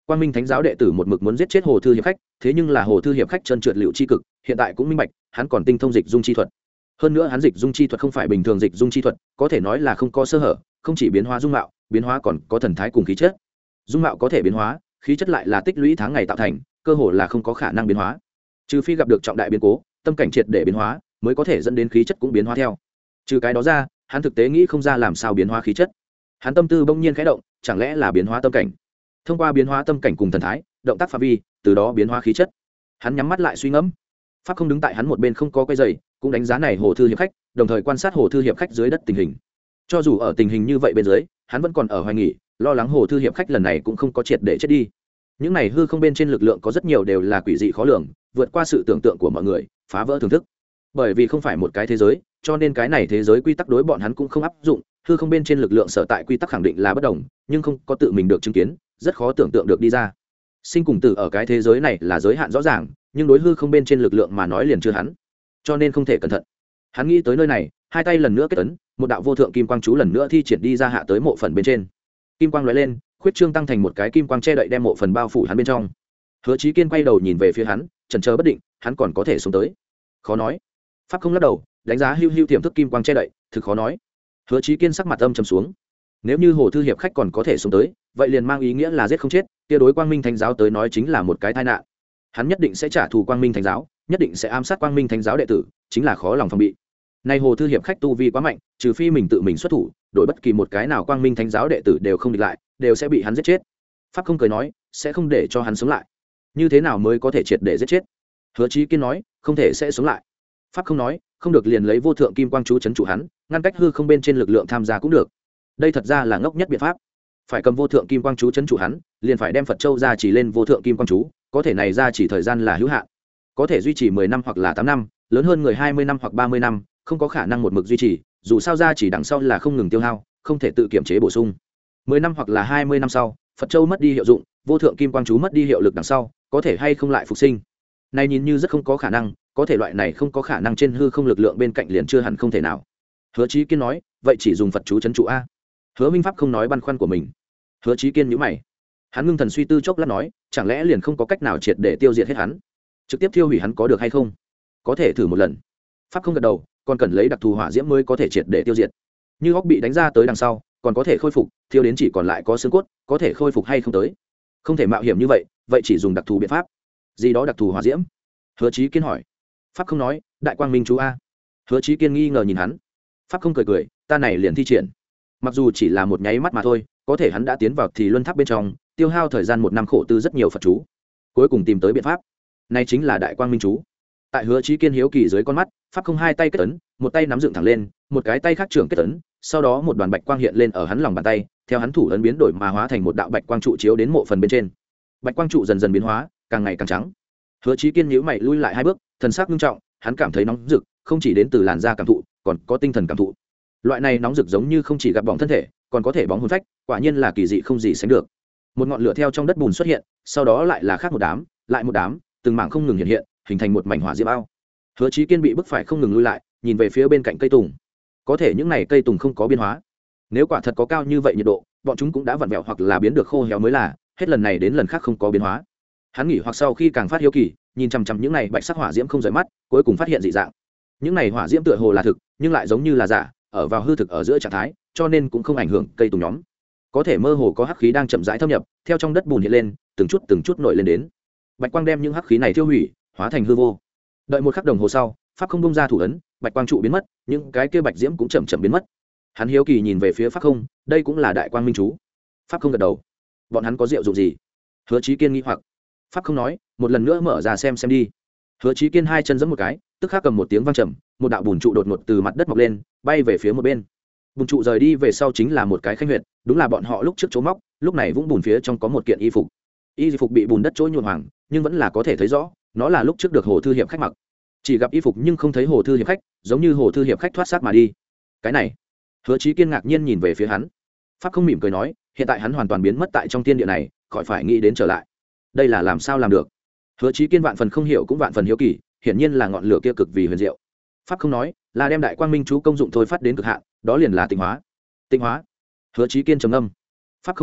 quang minh thánh giáo đệ tử một mực muốn giết chết hồ thư hiệp khách, thế nhưng là hồ thư hiệp khách chân trượt liệu chi cực, hiện tại cũng minh bạch hắn còn tinh thông dịch dung chi thuật. Hơn nữa hắn dịch dung chi thuật không phải bình thường dịch dung chi thuật, có thể nói là không có sơ hở, không chỉ biến hóa dung mạo, biến hóa còn có thần thái cùng khí chất. Dung mạo có thể biến hóa, khí chất lại là tích lũy tháng ngày tạo thành, cơ hồ là không có khả năng biến hóa. Trừ phi gặp được trọng đại biến cố, tâm cảnh triệt để biến hóa, mới có thể dẫn đến khí chất cũng biến hóa theo. Trừ cái đó ra, hắn thực tế nghĩ không ra làm sao biến hóa khí chất. Hắn tâm tư bỗng nhiên khẽ động, chẳng lẽ là biến hóa tâm cảnh? Thông qua biến hóa tâm cảnh cùng thần thái, động tác phạm vi, từ đó biến hóa khí chất. Hắn nhắm mắt lại suy ngẫm. Pháp không đứng tại hắn một bên không có quay dày, cũng đánh giá này hồ thư hiệp khách, đồng thời quan sát hồ thư hiệp khách dưới đất tình hình. Cho dù ở tình hình như vậy bên dưới, hắn vẫn còn ở hoài nghỉ, lo lắng hồ thư hiệp khách lần này cũng không có triệt để chết đi. Những này hư không bên trên lực lượng có rất nhiều đều là quỷ dị khó lường, vượt qua sự tưởng tượng của mọi người, phá vỡ thưởng thức. Bởi vì không phải một cái thế giới, cho nên cái này thế giới quy tắc đối bọn hắn cũng không áp dụng, hư không bên trên lực lượng sở tại quy tắc khẳng định là bất đồng, nhưng không có tự mình được chứng kiến, rất khó tưởng tượng được đi ra. Sinh cùng tử ở cái thế giới này là giới hạn rõ ràng, nhưng đối hư không bên trên lực lượng mà nói liền chưa hắn, cho nên không thể cẩn thận. Hắn nghĩ tới nơi này, hai tay lần nữa kết ấn, một đạo vô thượng kim quang chú lần nữa thi triển đi ra hạ tới mộ phần bên trên. Kim quang lóe lên, khuyết trương tăng thành một cái kim quang che đậy đem mộ phần bao phủ hắn bên trong. Hứa Chí Kiên quay đầu nhìn về phía hắn, chần chờ bất định, hắn còn có thể xuống tới. Khó nói. Pháp không lắc đầu, đánh giá hưu hưu tiềm thức kim quang che đậy, thực khó nói. Hứa Chí Kiên sắc mặt âm trầm xuống. Nếu như hồ thư hiệp khách còn có thể xuống tới, vậy liền mang ý nghĩa là giết không chết, kia đối quang minh thánh giáo tới nói chính là một cái tai nạn. Hắn nhất định sẽ trả thù quang minh thánh giáo, nhất định sẽ ám sát quang minh thánh giáo đệ tử, chính là khó lòng phòng bị. Nay hồ thư hiệp khách tu vi quá mạnh, trừ phi mình tự mình xuất thủ, đổi bất kỳ một cái nào quang minh thánh giáo đệ tử đều không địch lại, đều sẽ bị hắn giết chết. Pháp không cười nói, sẽ không để cho hắn sống lại. Như thế nào mới có thể triệt để giết chết? Hứa Chí Kiên nói, không thể sẽ sống lại. Pháp không nói, không được liền lấy vô thượng kim quang chú chấn trụ hắn, ngăn cách hư không bên trên lực lượng tham gia cũng được. Đây thật ra là ngốc nhất biện pháp. Phải cầm vô thượng kim quang chú chấn trụ hắn, liền phải đem Phật Châu ra chỉ lên vô thượng kim quang chú, có thể này ra chỉ thời gian là hữu hạn, có thể duy trì mười năm hoặc là tám năm, lớn hơn người hai mươi năm hoặc ba mươi năm, không có khả năng một mực duy trì, dù sao ra chỉ đằng sau là không ngừng tiêu hao, không thể tự kiểm chế bổ sung. mười năm hoặc là hai mươi năm sau, Phật Châu mất đi hiệu dụng, vô thượng kim quang chú mất đi hiệu lực đằng sau, có thể hay không lại phục sinh. Này nhìn như rất không có khả năng, có thể loại này không có khả năng trên hư không lực lượng bên cạnh liền chưa hẳn không thể nào. Hứa Chí Kiên nói, vậy chỉ dùng Phật chú trấn trụ a. Hứa Minh Pháp không nói băn khoăn của mình. Hứa Chí Kiên nhíu mày. Hắn ngưng thần suy tư chốc lát nói, chẳng lẽ liền không có cách nào triệt để tiêu diệt hết hắn, trực tiếp tiêu hủy hắn có được hay không? Có thể thử một lần. Pháp không gật đầu, còn cần lấy đặc thù hỏa diễm mới có thể triệt để tiêu diệt. Như óc bị đánh ra tới đằng sau, còn có thể khôi phục, thiêu đến chỉ còn lại có xương cốt, có thể khôi phục hay không tới. Không thể mạo hiểm như vậy, vậy chỉ dùng đặc thù biện pháp. Gì đó đặc thù hỏa diễm? Hứa Chí Kiên hỏi. Pháp không nói, đại quang minh chú a. Hứa Chí Kiên nghi ngờ nhìn hắn. Pháp không cười cười, ta này liền thi triển. Mặc dù chỉ là một nháy mắt mà thôi, có thể hắn đã tiến vào thì luân tháp bên trong, tiêu hao thời gian một năm khổ tư rất nhiều Phật chú, cuối cùng tìm tới biện pháp. Này chính là đại quang minh chú. Tại Hứa Chí Kiên hiếu kỳ dưới con mắt, Pháp không hai tay kết ấn, một tay nắm dựng thẳng lên, một cái tay khác trưởng kết ấn, sau đó một đoàn bạch quang hiện lên ở hắn lòng bàn tay, theo hắn thủ ấn biến đổi mà hóa thành một đạo bạch quang trụ chiếu đến mộ phần bên trên. Bạch quang trụ dần dần biến hóa, càng ngày càng trắng. Hứa Chí Kiên nhíu mày lui lại hai bước, thần sắc nghiêm trọng, hắn cảm thấy nóng rực, không chỉ đến từ làn da cảm thụ, còn có tinh thần cảm thụ. Loại này nóng rực giống như không chỉ gặp bỏng thân thể, còn có thể bóng hồn phách, quả nhiên là kỳ dị không gì sánh được. Một ngọn lửa theo trong đất bùn xuất hiện, sau đó lại là khác một đám, lại một đám, từng mảng không ngừng hiện hiện, hình thành một mảnh hỏa diễm ao. Hứa Chí Kiên bị bức phải không ngừng lui lại, nhìn về phía bên cạnh cây tùng. Có thể những này cây tùng không có biến hóa. Nếu quả thật có cao như vậy nhiệt độ, bọn chúng cũng đã vặn vẹo hoặc là biến được khô héo mới là, hết lần này đến lần khác không có biến hóa. Hắn nghỉ hoặc sau khi càng phát hiếu kỳ, nhìn chằm chằm những này bạch sắc hỏa diễm không rời mắt, cuối cùng phát hiện dị dạng. Những này hỏa diễm tựa hồ là thực, nhưng lại giống như là giả, ở vào hư thực ở giữa trạng thái, cho nên cũng không ảnh hưởng cây tùng nhóm. Có thể mơ hồ có hắc khí đang chậm rãi thâm nhập, theo trong đất bùn hiện lên, từng chút từng chút nổi lên đến. Bạch quang đem những hắc khí này tiêu hủy, hóa thành hư vô. Đợi một khắc đồng hồ sau, pháp không bung ra thủ ấn, bạch quang trụ biến mất, những cái kia bạch diễm cũng chậm chậm biến mất. Hắn hiếu kỳ nhìn về phía pháp không, đây cũng là đại quang minh chú. Pháp không gật đầu. Bọn hắn có diệu dụng gì? Hứa Chí Kiên nghi hoặc. Pháp không nói, một lần nữa mở ra xem xem đi. Hứa Chí Kiên hai chân giẫm một cái, tức khắc cầm một tiếng vang trầm, một đạo bùn trụ đột ngột từ mặt đất mọc lên, bay về phía một bên. Bùn trụ rời đi về sau chính là một cái khanh huyệt, đúng là bọn họ lúc trước chỗ móc, lúc này vũng bùn phía trong có một kiện y phục. Y phục bị bùn đất trôi nhuộm hoàng, nhưng vẫn là có thể thấy rõ, nó là lúc trước được Hồ Thư Hiệp khách mặc. Chỉ gặp y phục nhưng không thấy Hồ Thư Hiệp khách, giống như Hồ Thư Hiệp khách thoát xác mà đi. Cái này, Hứa Chí Kiên ngạc nhiên nhìn về phía hắn. Pháp không mỉm cười nói, hiện tại hắn hoàn toàn biến mất tại trong thiên địa này, khỏi phải nghĩ đến trở lại. Đây là làm sao làm được? Hứa Chí Kiên vạn phần không hiểu cũng vạn phần hiếu kỳ, hiển nhiên là ngọn lửa kia cực vì huyền diệu. Pháp không nói, là đem đại quang minh chú công dụng thôi phát đến cực hạn, đó liền là tịnh hóa. Tịnh hóa. Hứa Chí Kiên trầm ngâm. Pháp không nói,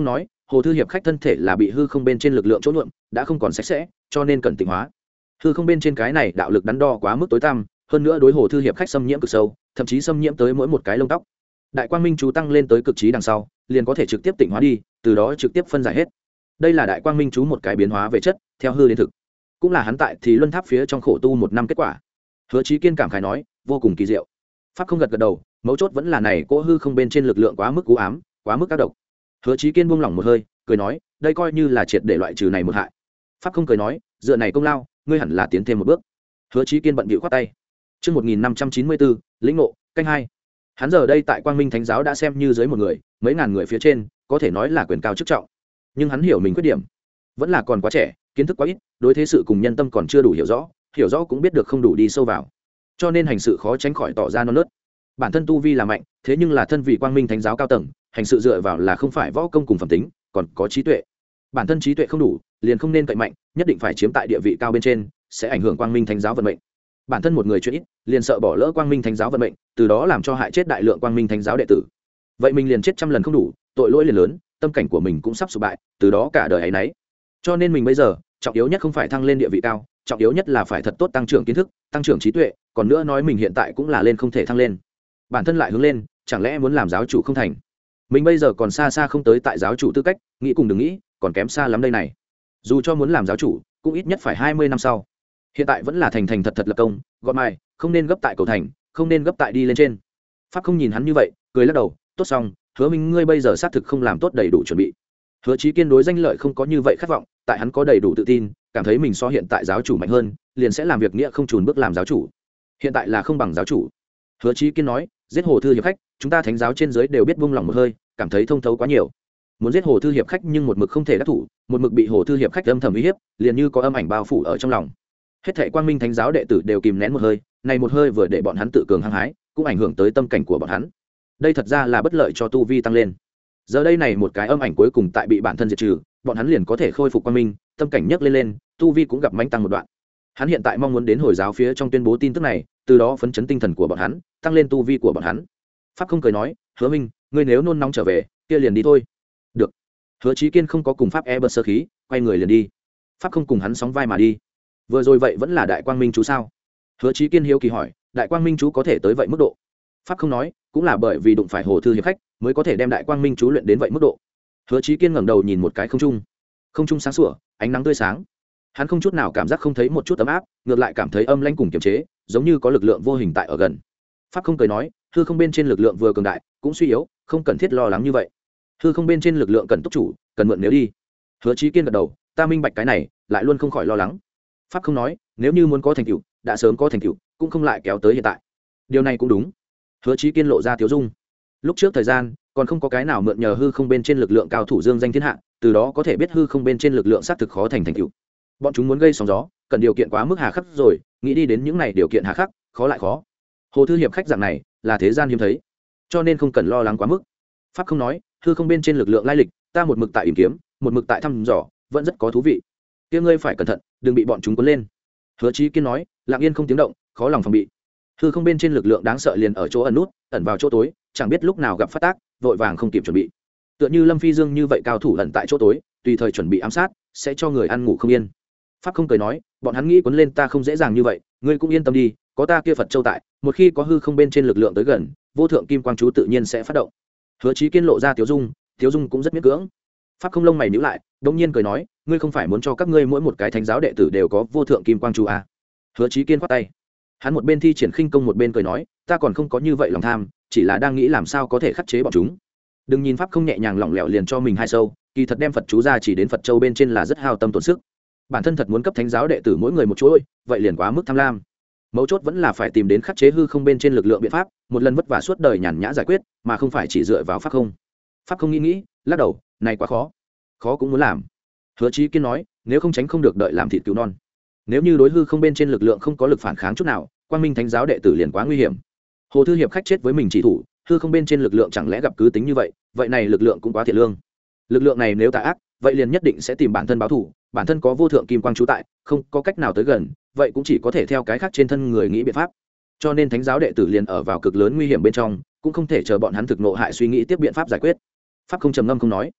hồ thư hiệp khách thân thể là bị hư không bên trên lực lượng chỗ nhuộm đã không còn sạch sẽ, cho nên cần tịnh hóa. Hư không bên trên cái này đạo lực đắn đo quá mức tối tăm, hơn nữa đối hồ thư hiệp khách xâm nhiễm cực sâu, thậm chí xâm nhiễm tới mỗi một cái lông tóc. Đại quang minh chú tăng lên tới cực trí đằng sau, liền có thể trực tiếp tịnh hóa đi, từ đó trực tiếp phân giải hết. Đây là đại quang minh chú một cái biến hóa về chất, theo hư đến thực, cũng là hắn tại thì luân tháp phía trong khổ tu một năm kết quả. Hứa Chí Kiên cảm khái nói, vô cùng kỳ diệu. Pháp không gật gật đầu, mấu chốt vẫn là này cỗ hư không bên trên lực lượng quá mức u ám, quá mức các độc. Hứa Chí Kiên buông lỏng một hơi, cười nói, đây coi như là triệt để loại trừ này một hại. Pháp không cười nói, dựa này công lao, ngươi hẳn là tiến thêm một bước. Hứa Chí Kiên bận bịu khoát tay. Chương một nghìn năm trăm chín mươi bốn, lĩnh ngộ, canh hai. Hắn giờ đây tại Quang Minh Thánh giáo đã xem như dưới một người, mấy ngàn người phía trên, có thể nói là quyền cao chức trọng. Nhưng hắn hiểu mình khuyết điểm, vẫn là còn quá trẻ, kiến thức quá ít, đối thế sự cùng nhân tâm còn chưa đủ hiểu rõ, hiểu rõ cũng biết được không đủ đi sâu vào, cho nên hành sự khó tránh khỏi tỏ ra non nớt. Bản thân tu vi là mạnh, thế nhưng là thân vị Quang Minh Thánh giáo cao tầng, hành sự dựa vào là không phải võ công cùng phẩm tính, còn có trí tuệ. Bản thân trí tuệ không đủ, liền không nên cậy mạnh, nhất định phải chiếm tại địa vị cao bên trên, sẽ ảnh hưởng Quang Minh Thánh giáo vận mệnh. Bản thân một người chuyện ít, liền sợ bỏ lỡ Quang Minh Thánh giáo vận mệnh, từ đó làm cho hại chết đại lượng Quang Minh Thánh giáo đệ tử. Vậy mình liền chết trăm lần không đủ, tội lỗi liền lớn, tâm cảnh của mình cũng sắp sụp bại, từ đó cả đời ấy nấy. Cho nên mình bây giờ, trọng yếu nhất không phải thăng lên địa vị cao, trọng yếu nhất là phải thật tốt tăng trưởng kiến thức, tăng trưởng trí tuệ, còn nữa nói mình hiện tại cũng là lên không thể thăng lên. Bản thân lại hướng lên, chẳng lẽ muốn làm giáo chủ không thành? Mình bây giờ còn xa xa không tới tại giáo chủ tư cách, nghĩ cùng đừng nghĩ, còn kém xa lắm đây này. Dù cho muốn làm giáo chủ, cũng ít nhất phải hai mươi năm sau. Hiện tại vẫn là thành thành thật thật lập công, gọn mài, không nên gấp tại cầu thành, không nên gấp tại đi lên trên. Pháp không nhìn hắn như vậy, cười lắc đầu, tốt xong, Hứa Minh ngươi bây giờ xác thực không làm tốt đầy đủ chuẩn bị. Hứa Chí Kiên đối danh lợi không có như vậy khát vọng, tại hắn có đầy đủ tự tin, cảm thấy mình so hiện tại giáo chủ mạnh hơn, liền sẽ làm việc nghĩa không chùn bước làm giáo chủ. Hiện tại là không bằng giáo chủ. Hứa Chí Kiên nói, giết hồ thư hiệp khách, chúng ta thánh giáo trên dưới đều biết buông lòng một hơi, cảm thấy thông thấu quá nhiều. Muốn giết hồ thư hiệp khách nhưng một mực không thể đắc thủ, một mực bị hồ thư hiệp khách âm thầm uy hiếp, liền như có âm ảnh bao phủ ở trong lòng. Hết thảy Quang Minh Thánh giáo đệ tử đều kìm nén một hơi, này một hơi vừa để bọn hắn tự cường hăng hái, cũng ảnh hưởng tới tâm cảnh của bọn hắn. Đây thật ra là bất lợi cho tu vi tăng lên. Giờ đây này một cái âm ảnh cuối cùng tại bị bản thân diệt trừ, bọn hắn liền có thể khôi phục quang minh, tâm cảnh nhấc lên lên, tu vi cũng gặp manh tăng một đoạn. Hắn hiện tại mong muốn đến hồi giáo phía trong tuyên bố tin tức này, từ đó phấn chấn tinh thần của bọn hắn, tăng lên tu vi của bọn hắn. Pháp không cười nói, Hứa Minh, ngươi nếu nôn nóng trở về, kia liền đi thôi. Được. Hứa Chí Kiên không có cùng Pháp e bật sơ khí, quay người liền đi. Pháp không cùng hắn sóng vai mà đi. Vừa rồi vậy vẫn là đại quang minh chú sao? Hứa Chí Kiên hiếu kỳ hỏi, đại quang minh chú có thể tới vậy mức độ? Pháp không nói, cũng là bởi vì đụng phải hồ thư hiệp khách, mới có thể đem đại quang minh chú luyện đến vậy mức độ. Hứa Chí Kiên ngẩng đầu nhìn một cái không trung, không trung sáng sủa, ánh nắng tươi sáng. Hắn không chút nào cảm giác không thấy một chút ấm áp, ngược lại cảm thấy âm lãnh cùng kiềm chế, giống như có lực lượng vô hình tại ở gần. Pháp không cười nói, hư không bên trên lực lượng vừa cường đại, cũng suy yếu, không cần thiết lo lắng như vậy. Hư không bên trên lực lượng cần túc chủ, cần mượn nếu đi. Hứa Chí Kiên gật đầu, ta minh bạch cái này, lại luôn không khỏi lo lắng. Pháp không nói, nếu như muốn có thành tựu, đã sớm có thành tựu, cũng không lại kéo tới hiện tại. Điều này cũng đúng. Hứa Chí Kiên lộ ra tiếu dung. Lúc trước thời gian, còn không có cái nào mượn nhờ hư không bên trên lực lượng cao thủ dương danh thiên hạ, từ đó có thể biết hư không bên trên lực lượng xác thực khó thành thành tựu. Bọn chúng muốn gây sóng gió, cần điều kiện quá mức hà khắc rồi, nghĩ đi đến những này điều kiện hà khắc, khó lại khó. Hồ thư hiệp khách dạng này, là thế gian hiếm thấy, cho nên không cần lo lắng quá mức. Pháp không nói, hư không bên trên lực lượng lai lịch, ta một mực tại tìm kiếm, một mực tại thăm dò, vẫn rất có thú vị. Kia ngươi phải cẩn thận, đừng bị bọn chúng cuốn lên. Hứa Chí Kiên nói, lặng yên không tiếng động, khó lòng phòng bị. Hư không bên trên lực lượng đáng sợ liền ở chỗ ẩn nút, ẩn vào chỗ tối, chẳng biết lúc nào gặp phát tác, vội vàng không kịp chuẩn bị. Tựa như Lâm Phi Dương như vậy cao thủ ẩn tại chỗ tối, tùy thời chuẩn bị ám sát, sẽ cho người ăn ngủ không yên. Pháp không cười nói, bọn hắn nghĩ cuốn lên ta không dễ dàng như vậy, ngươi cũng yên tâm đi, có ta kia Phật châu tại, một khi có hư không bên trên lực lượng tới gần, vô thượng kim quang chú tự nhiên sẽ phát động. Hứa Chí Kiên lộ ra tiếu dung, tiếu dung cũng rất miễn cưỡng. Pháp không lông mày nhíu lại, đột nhiên cười nói, ngươi không phải muốn cho các ngươi mỗi một cái thánh giáo đệ tử đều có vô thượng kim quang chú à? Hứa Chí Kiên quát tay. Hắn một bên thi triển khinh công một bên cười nói, ta còn không có như vậy lòng tham, chỉ là đang nghĩ làm sao có thể khắc chế bọn chúng. Đừng nhìn Pháp không nhẹ nhàng lỏng lẻo liền cho mình hai sâu, kỳ thật đem Phật chú ra chỉ đến Phật châu bên trên là rất hao tâm tổn sức. Bản thân thật muốn cấp thánh giáo đệ tử mỗi người một chuỗi, vậy liền quá mức tham lam. Mấu chốt vẫn là phải tìm đến khắc chế hư không bên trên lực lượng biện pháp, một lần vất vả suốt đời nhàn nhã giải quyết, mà không phải chỉ dựa vào Pháp không. Pháp không nghĩ nghĩ, lắc đầu, này quá khó. Khó cũng muốn làm. Hứa Chí Kiên nói, nếu không tránh không được đợi làm thịt cứu non. Nếu như đối hư không bên trên lực lượng không có lực phản kháng chút nào, Quang Minh Thánh giáo đệ tử liền quá nguy hiểm. Hồ thư hiệp khách chết với mình chỉ thủ, hư không bên trên lực lượng chẳng lẽ gặp cứ tính như vậy, vậy này lực lượng cũng quá thiện lương. Lực lượng này nếu tà ác, vậy liền nhất định sẽ tìm bản thân báo thù, bản thân có vô thượng kim quang trú tại, không có cách nào tới gần, vậy cũng chỉ có thể theo cái khác trên thân người nghĩ biện pháp. Cho nên thánh giáo đệ tử liền ở vào cực lớn nguy hiểm bên trong, cũng không thể chờ bọn hắn thực nộ hại suy nghĩ tiếp biện pháp giải quyết. Pháp không trầm ngâm không nói.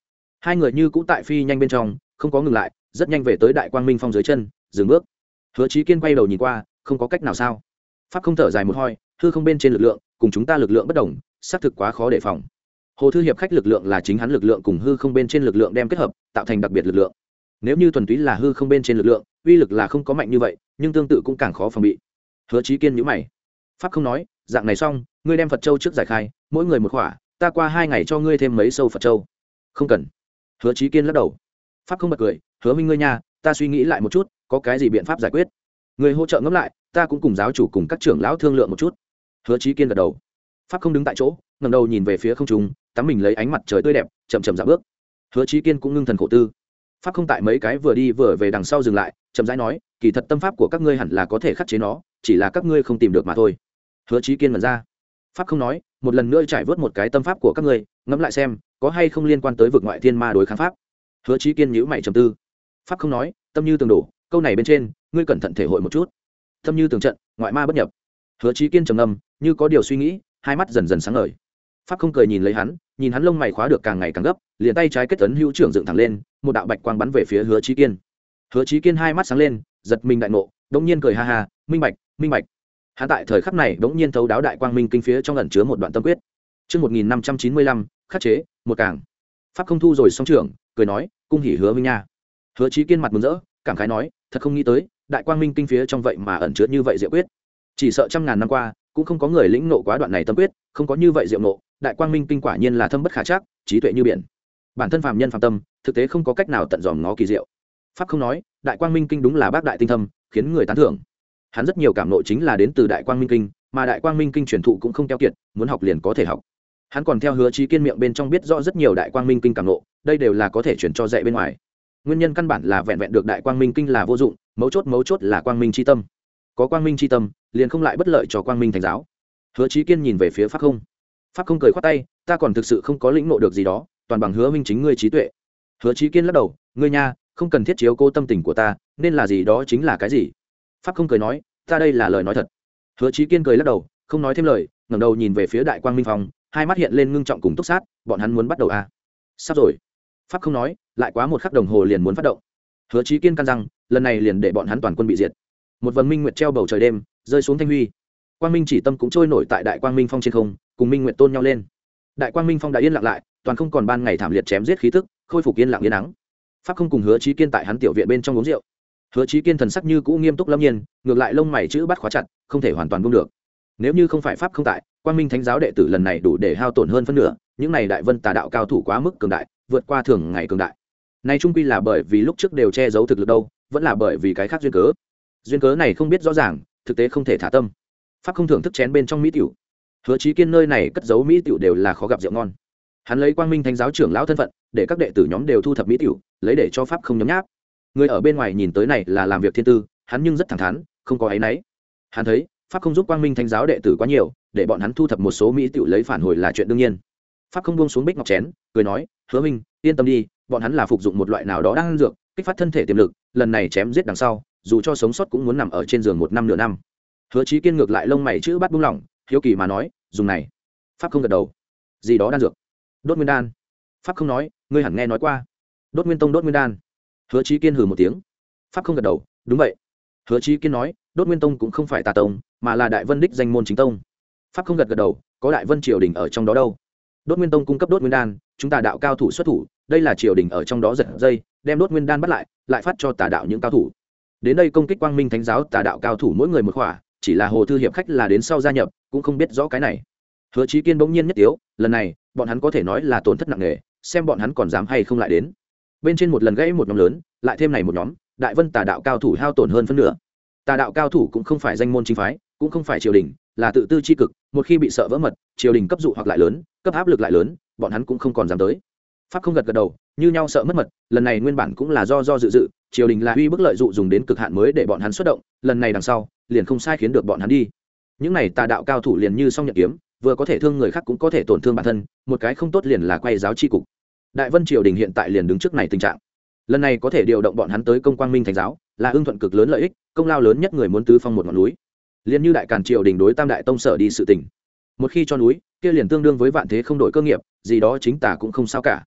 hai người như cũ tại phi nhanh bên trong không có ngừng lại, rất nhanh về tới đại quang minh phong dưới chân dừng bước. Hứa Chí Kiên quay đầu nhìn qua, không có cách nào sao? Pháp không thở dài một hơi, hư không bên trên lực lượng cùng chúng ta lực lượng bất đồng, xác thực quá khó đề phòng. Hồ thư hiệp khách lực lượng là chính hắn lực lượng cùng hư không bên trên lực lượng đem kết hợp, tạo thành đặc biệt lực lượng. Nếu như thuần túy là hư không bên trên lực lượng, uy lực là không có mạnh như vậy, nhưng tương tự cũng càng khó phòng bị. Hứa Chí Kiên nhíu mày. Pháp không nói, dạng này xong, ngươi đem Phật châu trước giải khai, mỗi người một khỏa, ta qua hai ngày cho ngươi thêm mấy sâu Phật châu. Không cần. Hứa Chí Kiên lắc đầu. Pháp không bật cười, hứa minh ngươi nha, ta suy nghĩ lại một chút, có cái gì biện pháp giải quyết? Người hỗ trợ ngẫm lại, ta cũng cùng giáo chủ cùng các trưởng lão thương lượng một chút. Hứa Chí Kiên gật đầu. Pháp không đứng tại chỗ, ngẩng đầu nhìn về phía không trung, tắm mình lấy ánh mặt trời tươi đẹp, chậm chậm dạo bước. Hứa Chí Kiên cũng ngưng thần khổ tư. Pháp không tại mấy cái vừa đi vừa về đằng sau dừng lại, chậm rãi nói, kỳ thật tâm pháp của các ngươi hẳn là có thể khắc chế nó, chỉ là các ngươi không tìm được mà thôi. Hứa Chí Kiên mở ra. Pháp không nói, một lần nữa trải vớt một cái tâm pháp của các ngươi, ngẫm lại xem, có hay không liên quan tới vực ngoại thiên ma đối kháng pháp. Hứa Chí Kiên nhíu mày trầm tư. Pháp không nói, tâm như tường đổ, câu này bên trên, ngươi cẩn thận thể hội một chút. Tâm như tường trận, ngoại ma bất nhập. Hứa Chí Kiên trầm ngâm, như có điều suy nghĩ, hai mắt dần dần sáng ngời. Pháp không cười nhìn lấy hắn, nhìn hắn lông mày khóa được càng ngày càng gấp, liền tay trái kết ấn hữu trưởng dựng thẳng lên, một đạo bạch quang bắn về phía Hứa Chí Kiên. Hứa Chí Kiên hai mắt sáng lên, giật mình đại ngộ, đống nhiên cười ha ha, minh bạch, minh bạch. Hắn tại thời khắc này đống nhiên thấu đáo đại quang minh kinh phía trong ẩn chứa một đoạn tâm quyết. Chương một nghìn năm trăm chín mươi lăm, khắc chế, một càng. Pháp không thu rồi song trưởng, cười nói, cung hỉ Hứa minh nha. Hứa Chí Kiên mặt mừng rỡ, cảm khái nói, thật không nghĩ tới, đại quang minh kinh phía trong vậy mà ẩn chứa như vậy diệu quyết. Chỉ sợ trăm ngàn năm qua, cũng không có người lĩnh ngộ quá đoạn này tâm quyết, không có như vậy diệu ngộ, đại quang minh kinh quả nhiên là thâm bất khả trắc, trí tuệ như biển. Bản thân phàm nhân phàm tâm, thực tế không có cách nào tận dòm ngó kỳ diệu. Pháp không nói, đại quang minh kinh đúng là bác đại tinh thâm, khiến người tán thưởng. Hắn rất nhiều cảm ngộ chính là đến từ đại quang minh kinh, mà đại quang minh kinh truyền thụ cũng không keo kiệt, muốn học liền có thể học. Hắn còn theo Hứa Chí Kiên miệng bên trong biết rõ rất nhiều đại quang minh kinh cảm ngộ, đây đều là có thể truyền cho dạy bên ngoài. Nguyên nhân căn bản là vẹn vẹn được đại quang minh kinh là vô dụng, mấu chốt mấu chốt là quang minh chi tâm. Có quang minh chi tâm, liền không lại bất lợi cho quang minh thánh giáo. Hứa Chí Kiên nhìn về phía Pháp không. Pháp không cười khoát tay, ta còn thực sự không có lĩnh ngộ được gì đó, toàn bằng Hứa minh chính ngươi trí tuệ. Hứa Chí Kiên lắc đầu, ngươi nha, không cần thiết chiếu cố tâm tình của ta, nên là gì đó chính là cái gì. Pháp không cười nói, ta đây là lời nói thật. Hứa Chí Kiên cười lắc đầu, không nói thêm lời, ngẩng đầu nhìn về phía đại quang minh phòng, hai mắt hiện lên ngưng trọng cùng túc sát, bọn hắn muốn bắt đầu à? Sắp rồi. Pháp không nói, lại quá một khắc đồng hồ liền muốn phát động. Hứa Chí Kiên căn rằng, lần này liền để bọn hắn toàn quân bị diệt. Một vầng minh nguyệt treo bầu trời đêm, rơi xuống thanh huy. Quang minh chỉ tâm cũng trôi nổi tại đại quang minh phong trên không, cùng minh nguyệt tôn nhau lên. Đại quang minh phong đã yên lặng lại, toàn không còn ban ngày thảm liệt chém giết khí tức, khôi phục yên lặng yên nắng. Pháp không cùng Hứa Chí Kiên tại hắn tiểu viện bên trong uống rượu. Hứa Chí Kiên thần sắc như cũ nghiêm túc lâm nhiên, ngược lại lông mày chữ bắt khóa chặt, không thể hoàn toàn buông được. Nếu như không phải Pháp không tại, quang minh thánh giáo đệ tử lần này đủ để hao tổn hơn phân nửa, những này đại vân tà đạo cao thủ quá mức cường đại, vượt qua thường ngày cường đại. Này trung quy là bởi vì lúc trước đều che giấu thực lực đâu, vẫn là bởi vì cái khác duyên cớ. Duyên cớ này không biết rõ ràng, thực tế không thể thả tâm. Pháp không thưởng thức chén bên trong mỹ tiểu. Hứa Chí Kiên nơi này cất giấu mỹ tiểu đều là khó gặp rượu ngon. Hắn lấy quang minh thánh giáo trưởng lão thân phận, để các đệ tử nhóm đều thu thập mỹ tiểu, lấy để cho Pháp không nhấm nháp. Người ở bên ngoài nhìn tới này là làm việc thiên tư, hắn nhưng rất thẳng thắn, không có áy náy. Hắn thấy, Pháp không giúp quang minh thánh giáo đệ tử quá nhiều, để bọn hắn thu thập một số mỹ tiểu lấy phản hồi là chuyện đương nhiên. Pháp không buông xuống bích ngọc chén, cười nói, Hứa minh, yên tâm đi, bọn hắn là phục dụng một loại nào đó đang ăn dược, kích phát thân thể tiềm lực, lần này chém giết đằng sau, dù cho sống sót cũng muốn nằm ở trên giường một năm nửa năm. Hứa Chí Kiên ngược lại lông mày chữ bắt buông lỏng, hiếu kỳ mà nói, dùng này. Pháp không gật đầu. Gì đó đan dược? Đốt nguyên đan. Pháp không nói, ngươi hẳn nghe nói qua. Đốt nguyên tông đốt nguyên đan. Hứa Chí Kiên hừ một tiếng. Pháp không gật đầu, đúng vậy. Hứa Chí Kiên nói, đốt nguyên tông cũng không phải tà tông, mà là đại vân đích danh môn chính tông. Pháp không gật gật đầu, có đại vân triều đình ở trong đó đâu. Đốt nguyên tông cung cấp đốt nguyên đan, chúng ta đạo cao thủ xuất thủ, đây là triều đình ở trong đó giật dây, đem đốt nguyên đan bắt lại, lại phát cho tà đạo những cao thủ. Đến đây công kích quang minh thánh giáo tà đạo cao thủ mỗi người một khỏa, chỉ là hồ thư hiệp khách là đến sau gia nhập, cũng không biết rõ cái này. Hứa Chí Kiên bỗng nhiên nhất tiếu, lần này bọn hắn có thể nói là tổn thất nặng nề, xem bọn hắn còn dám hay không lại đến. Bên trên một lần gãy một nhóm lớn, lại thêm này một nhóm, đại vân tà đạo cao thủ hao tổn hơn phân nửa. Tà đạo cao thủ cũng không phải danh môn chính phái, cũng không phải triều đình, là tự tư chi cực, một khi bị sợ vỡ mật, triều đình cấp dụ hoặc lại lớn, cấp áp lực lại lớn, bọn hắn cũng không còn dám tới. Pháp không gật gật đầu, như nhau sợ mất mật, lần này nguyên bản cũng là do do dự dự, triều đình là uy bức lợi dụ dùng đến cực hạn mới để bọn hắn xuất động, lần này đằng sau, liền không sai khiến được bọn hắn đi. Những này tà đạo cao thủ liền như song nhận kiếm, vừa có thể thương người khác cũng có thể tổn thương bản thân, một cái không tốt liền là quay giáo chi cục. Đại vân triều đình hiện tại liền đứng trước này tình trạng. Lần này có thể điều động bọn hắn tới công quang minh thánh giáo, là ưng thuận cực lớn lợi ích, công lao lớn nhất người muốn tứ phong một ngọn núi. Liên như đại càn triều đình đối tam đại tông sở đi sự tình. Một khi cho núi, kia liền tương đương với vạn thế không đổi cơ nghiệp, gì đó chính tà cũng không sao cả.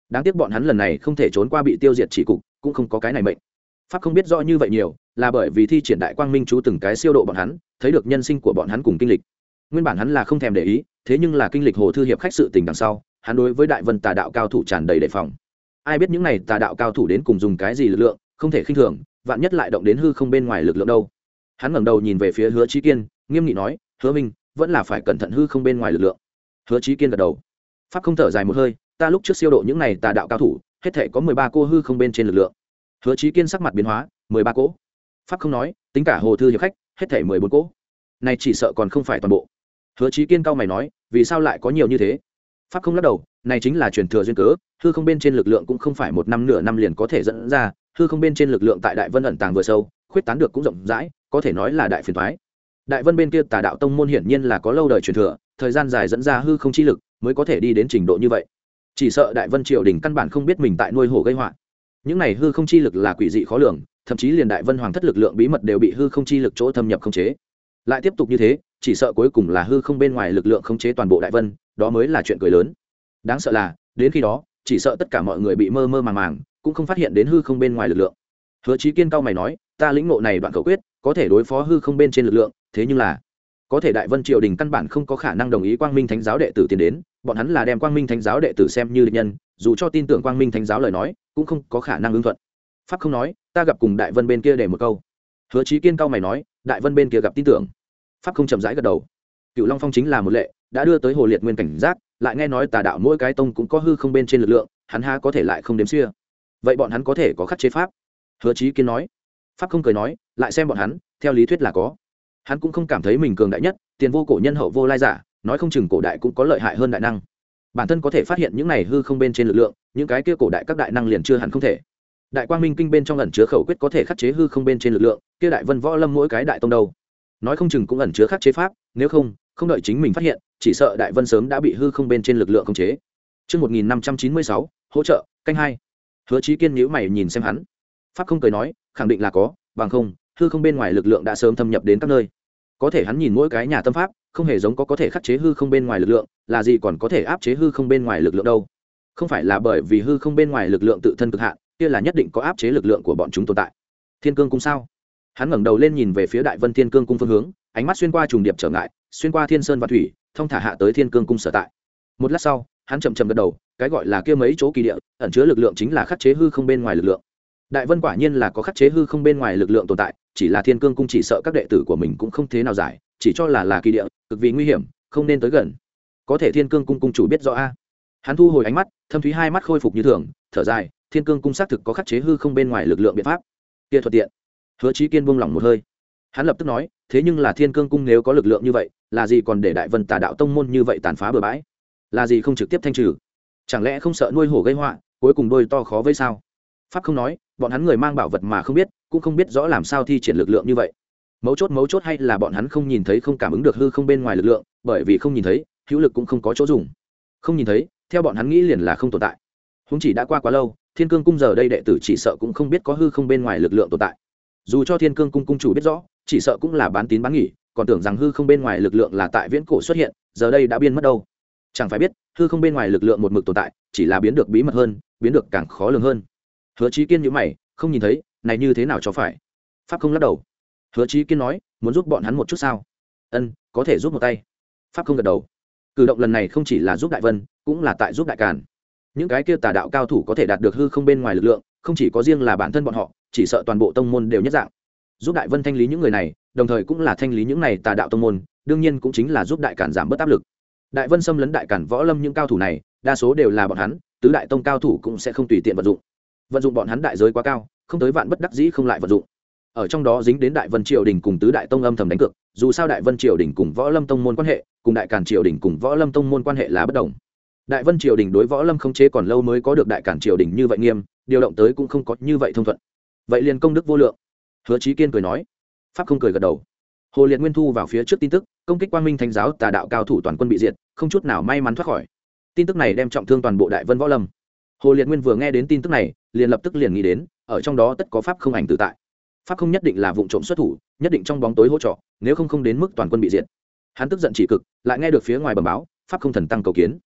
đáng tiếc bọn hắn lần này không thể trốn qua bị tiêu diệt chỉ cục, cũng không có cái này mệnh. Pháp không biết rõ như vậy nhiều, là bởi vì thi triển đại quang minh chú từng cái siêu độ bọn hắn, thấy được nhân sinh của bọn hắn cùng kinh lịch. Nguyên bản hắn là không thèm để ý, thế nhưng là kinh lịch hồ thư hiệp khách sự tình đằng sau, hắn đối với đại vân tà đạo cao thủ tràn đầy đề phòng. Ai biết những này tà đạo cao thủ đến cùng dùng cái gì lực lượng, không thể khinh thường, vạn nhất lại động đến hư không bên ngoài lực lượng đâu. Hắn ngẩng đầu nhìn về phía Hứa Chí Kiên, nghiêm nghị nói, "Hứa Minh, vẫn là phải cẩn thận hư không bên ngoài lực lượng." Hứa Chí Kiên gật đầu. Pháp không thở dài một hơi, "Ta lúc trước siêu độ những này tà đạo cao thủ, hết thảy có mười ba cô hư không bên trên lực lượng." Hứa Chí Kiên sắc mặt biến hóa, mười ba cỗ. Pháp không nói, tính cả hồ thư hiệp khách, hết thảy mười bốn cỗ. Này chỉ sợ còn không phải toàn bộ. Hứa Chí Kiên cau mày nói, vì sao lại có nhiều như thế? Pháp không lắc đầu, này chính là truyền thừa duyên cớ, hư không bên trên lực lượng cũng không phải một năm nửa năm liền có thể dẫn ra, hư không bên trên lực lượng tại Đại Vân ẩn tàng vừa sâu, khuyết tán được cũng rộng rãi, có thể nói là đại phiền toái. Đại Vân bên kia Tà đạo tông môn hiển nhiên là có lâu đời truyền thừa, thời gian dài dẫn ra hư không chi lực, mới có thể đi đến trình độ như vậy. Chỉ sợ Đại Vân triều đình căn bản không biết mình tại nuôi hổ gây họa. Những này hư không chi lực là quỷ dị khó lường, thậm chí liền Đại Vân hoàng thất lực lượng bí mật đều bị hư không chi lực chỗ thâm nhập khống chế. Lại tiếp tục như thế, chỉ sợ cuối cùng là hư không bên ngoài lực lượng khống chế toàn bộ Đại Vân, đó mới là chuyện cười lớn. Đáng sợ là, đến khi đó, chỉ sợ tất cả mọi người bị mơ mơ màng màng, cũng không phát hiện đến hư không bên ngoài lực lượng. Hứa Chí Kiên cao mày nói, ta lĩnh ngộ này đoạn khẩu quyết, có thể đối phó hư không bên trên lực lượng, thế nhưng là, có thể Đại Vân triều đình căn bản không có khả năng đồng ý Quang Minh Thánh giáo đệ tử tiến đến, bọn hắn là đem Quang Minh Thánh giáo đệ tử xem như địch nhân, dù cho tin tưởng Quang Minh Thánh giáo lời nói, cũng không có khả năng ứng thuận. Pháp không nói, ta gặp cùng Đại Vân bên kia để một câu. Hứa Chí Kiên cao mày nói, Đại Vân bên kia gặp tin tưởng. Pháp không chậm rãi gật đầu. Cựu Long Phong chính là một lệ, đã đưa tới Hồ Liệt Nguyên cảnh giác, lại nghe nói Tà đạo mỗi cái tông cũng có hư không bên trên lực lượng, hắn há có thể lại không đếm xỉa. Vậy bọn hắn có thể có khắc chế pháp? Hứa Chí Kiên nói. Pháp không cười nói, lại xem bọn hắn, theo lý thuyết là có. Hắn cũng không cảm thấy mình cường đại nhất, tiền vô cổ nhân hậu vô lai giả, nói không chừng cổ đại cũng có lợi hại hơn đại năng. Bản thân có thể phát hiện những này hư không bên trên lực lượng, những cái kia cổ đại các đại năng liền chưa hẳn không thể. Đại Quang Minh kinh bên trong ẩn chứa khẩu quyết có thể khắc chế hư không bên trên lực lượng, kia Đại Vân võ lâm mỗi cái đại tông đâu, nói không chừng cũng ẩn chứa khắc chế pháp, nếu không, không đợi chính mình phát hiện, chỉ sợ Đại Vân sớm đã bị hư không bên trên lực lượng khống chế. Chương một nghìn năm trăm chín mươi sáu, hỗ trợ, canh hai. Hứa Chí Kiên nhíu mày nhìn xem hắn. Pháp không cười nói, khẳng định là có, bằng không, hư không bên ngoài lực lượng đã sớm thâm nhập đến các nơi. Có thể hắn nhìn mỗi cái nhà tâm pháp, không hề giống có có thể khắc chế hư không bên ngoài lực lượng, là gì còn có thể áp chế hư không bên ngoài lực lượng đâu? Không phải là bởi vì hư không bên ngoài lực lượng tự thân cực hạn, kia là nhất định có áp chế lực lượng của bọn chúng tồn tại. Thiên Cương cung sao? Hắn ngẩng đầu lên nhìn về phía Đại Vân Thiên Cương cung phương hướng, ánh mắt xuyên qua trùng điệp trở ngại, xuyên qua thiên sơn và thủy, thông thả hạ tới Thiên Cương cung sở tại. Một lát sau, hắn chậm chậm gật đầu, cái gọi là kia mấy chỗ kỳ địa, ẩn chứa lực lượng chính là khắc chế hư không bên ngoài lực lượng. Đại Vân quả nhiên là có khắc chế hư không bên ngoài lực lượng tồn tại, chỉ là Thiên Cương cung chỉ sợ các đệ tử của mình cũng không thế nào giải, chỉ cho là là kỳ địa, cực vì nguy hiểm, không nên tới gần. Có thể Thiên Cương cung cung chủ biết rõ a. Hắn thu hồi ánh mắt, thâm thúy hai mắt khôi phục như thường, thở dài, Thiên Cương cung xác thực có khắc chế hư không bên ngoài lực lượng biện pháp. Kia thuận tiện. Hứa Chí Kiên buông lỏng một hơi. Hắn lập tức nói, thế nhưng là Thiên Cương cung nếu có lực lượng như vậy, là gì còn để Đại Vân Tà đạo tông môn như vậy tàn phá bừa bãi? Là gì không trực tiếp thanh trừ? Chẳng lẽ không sợ nuôi hổ gây họa, cuối cùng đôi to khó với sao? Pháp không nói, bọn hắn người mang bảo vật mà không biết, cũng không biết rõ làm sao thi triển lực lượng như vậy. Mấu chốt mấu chốt hay là bọn hắn không nhìn thấy, không cảm ứng được hư không bên ngoài lực lượng, bởi vì không nhìn thấy, hữu lực cũng không có chỗ dùng. Không nhìn thấy, theo bọn hắn nghĩ liền là không tồn tại. Huống chỉ đã qua quá lâu, Thiên Cương cung giờ đây đệ tử chỉ sợ cũng không biết có hư không bên ngoài lực lượng tồn tại. Dù cho Thiên Cương cung cung chủ biết rõ, chỉ sợ cũng là bán tín bán nghi, còn tưởng rằng hư không bên ngoài lực lượng là tại viễn cổ xuất hiện, giờ đây đã biến mất đâu. Chẳng phải biết, hư không bên ngoài lực lượng một mực tồn tại, chỉ là biến được bí mật hơn, biến được càng khó lường hơn. Hứa Chí Kiên nhíu mày, không nhìn thấy, này như thế nào cho phải? Pháp không lắc đầu. Hứa Chí Kiên nói, muốn giúp bọn hắn một chút sao? Ân, có thể giúp một tay. Pháp không gật đầu. Cử động lần này không chỉ là giúp Đại Vân, cũng là tại giúp Đại Càn. Những cái kia tà đạo cao thủ có thể đạt được hư không bên ngoài lực lượng, không chỉ có riêng là bản thân bọn họ, chỉ sợ toàn bộ tông môn đều nhất dạng. Giúp Đại Vân thanh lý những người này, đồng thời cũng là thanh lý những này tà đạo tông môn, đương nhiên cũng chính là giúp Đại Càn giảm bớt áp lực. Đại Vân xâm lấn Đại Càn võ lâm những cao thủ này, đa số đều là bọn hắn, tứ đại tông cao thủ cũng sẽ không tùy tiện vận dụng. Vận dụng bọn hắn đại giới quá cao, không tới vạn bất đắc dĩ không lại vận dụng. Ở trong đó dính đến Đại Vân triều đình cùng tứ đại tông âm thầm đánh cược, dù sao Đại Vân triều đình cùng võ lâm tông môn quan hệ, cùng Đại Càn triều đình cùng võ lâm tông môn quan hệ là bất đồng. Đại Vân triều đình đối võ lâm không chế còn lâu mới có được Đại Càn triều đình như vậy nghiêm, điều động tới cũng không có như vậy thông thuận. Vậy liền công đức vô lượng. Hứa Chí Kiên cười nói. Pháp không cười gật đầu. Hồ Liệt Nguyên thu vào phía trước tin tức, công kích Quang Minh Thánh giáo tà đạo cao thủ toàn quân bị diệt, không chút nào may mắn thoát khỏi. Tin tức này đem trọng thương toàn bộ Đại Vân võ lâm. Hồ Liệt Nguyên vừa nghe đến tin tức này, liền lập tức liền nghĩ đến, ở trong đó tất có pháp không ảnh tự tại. Pháp không nhất định là vụng trộm xuất thủ, nhất định trong bóng tối hỗ trợ, nếu không không đến mức toàn quân bị diệt. Hắn tức giận chỉ cực, lại nghe được phía ngoài bẩm báo, pháp không thần tăng cầu kiến.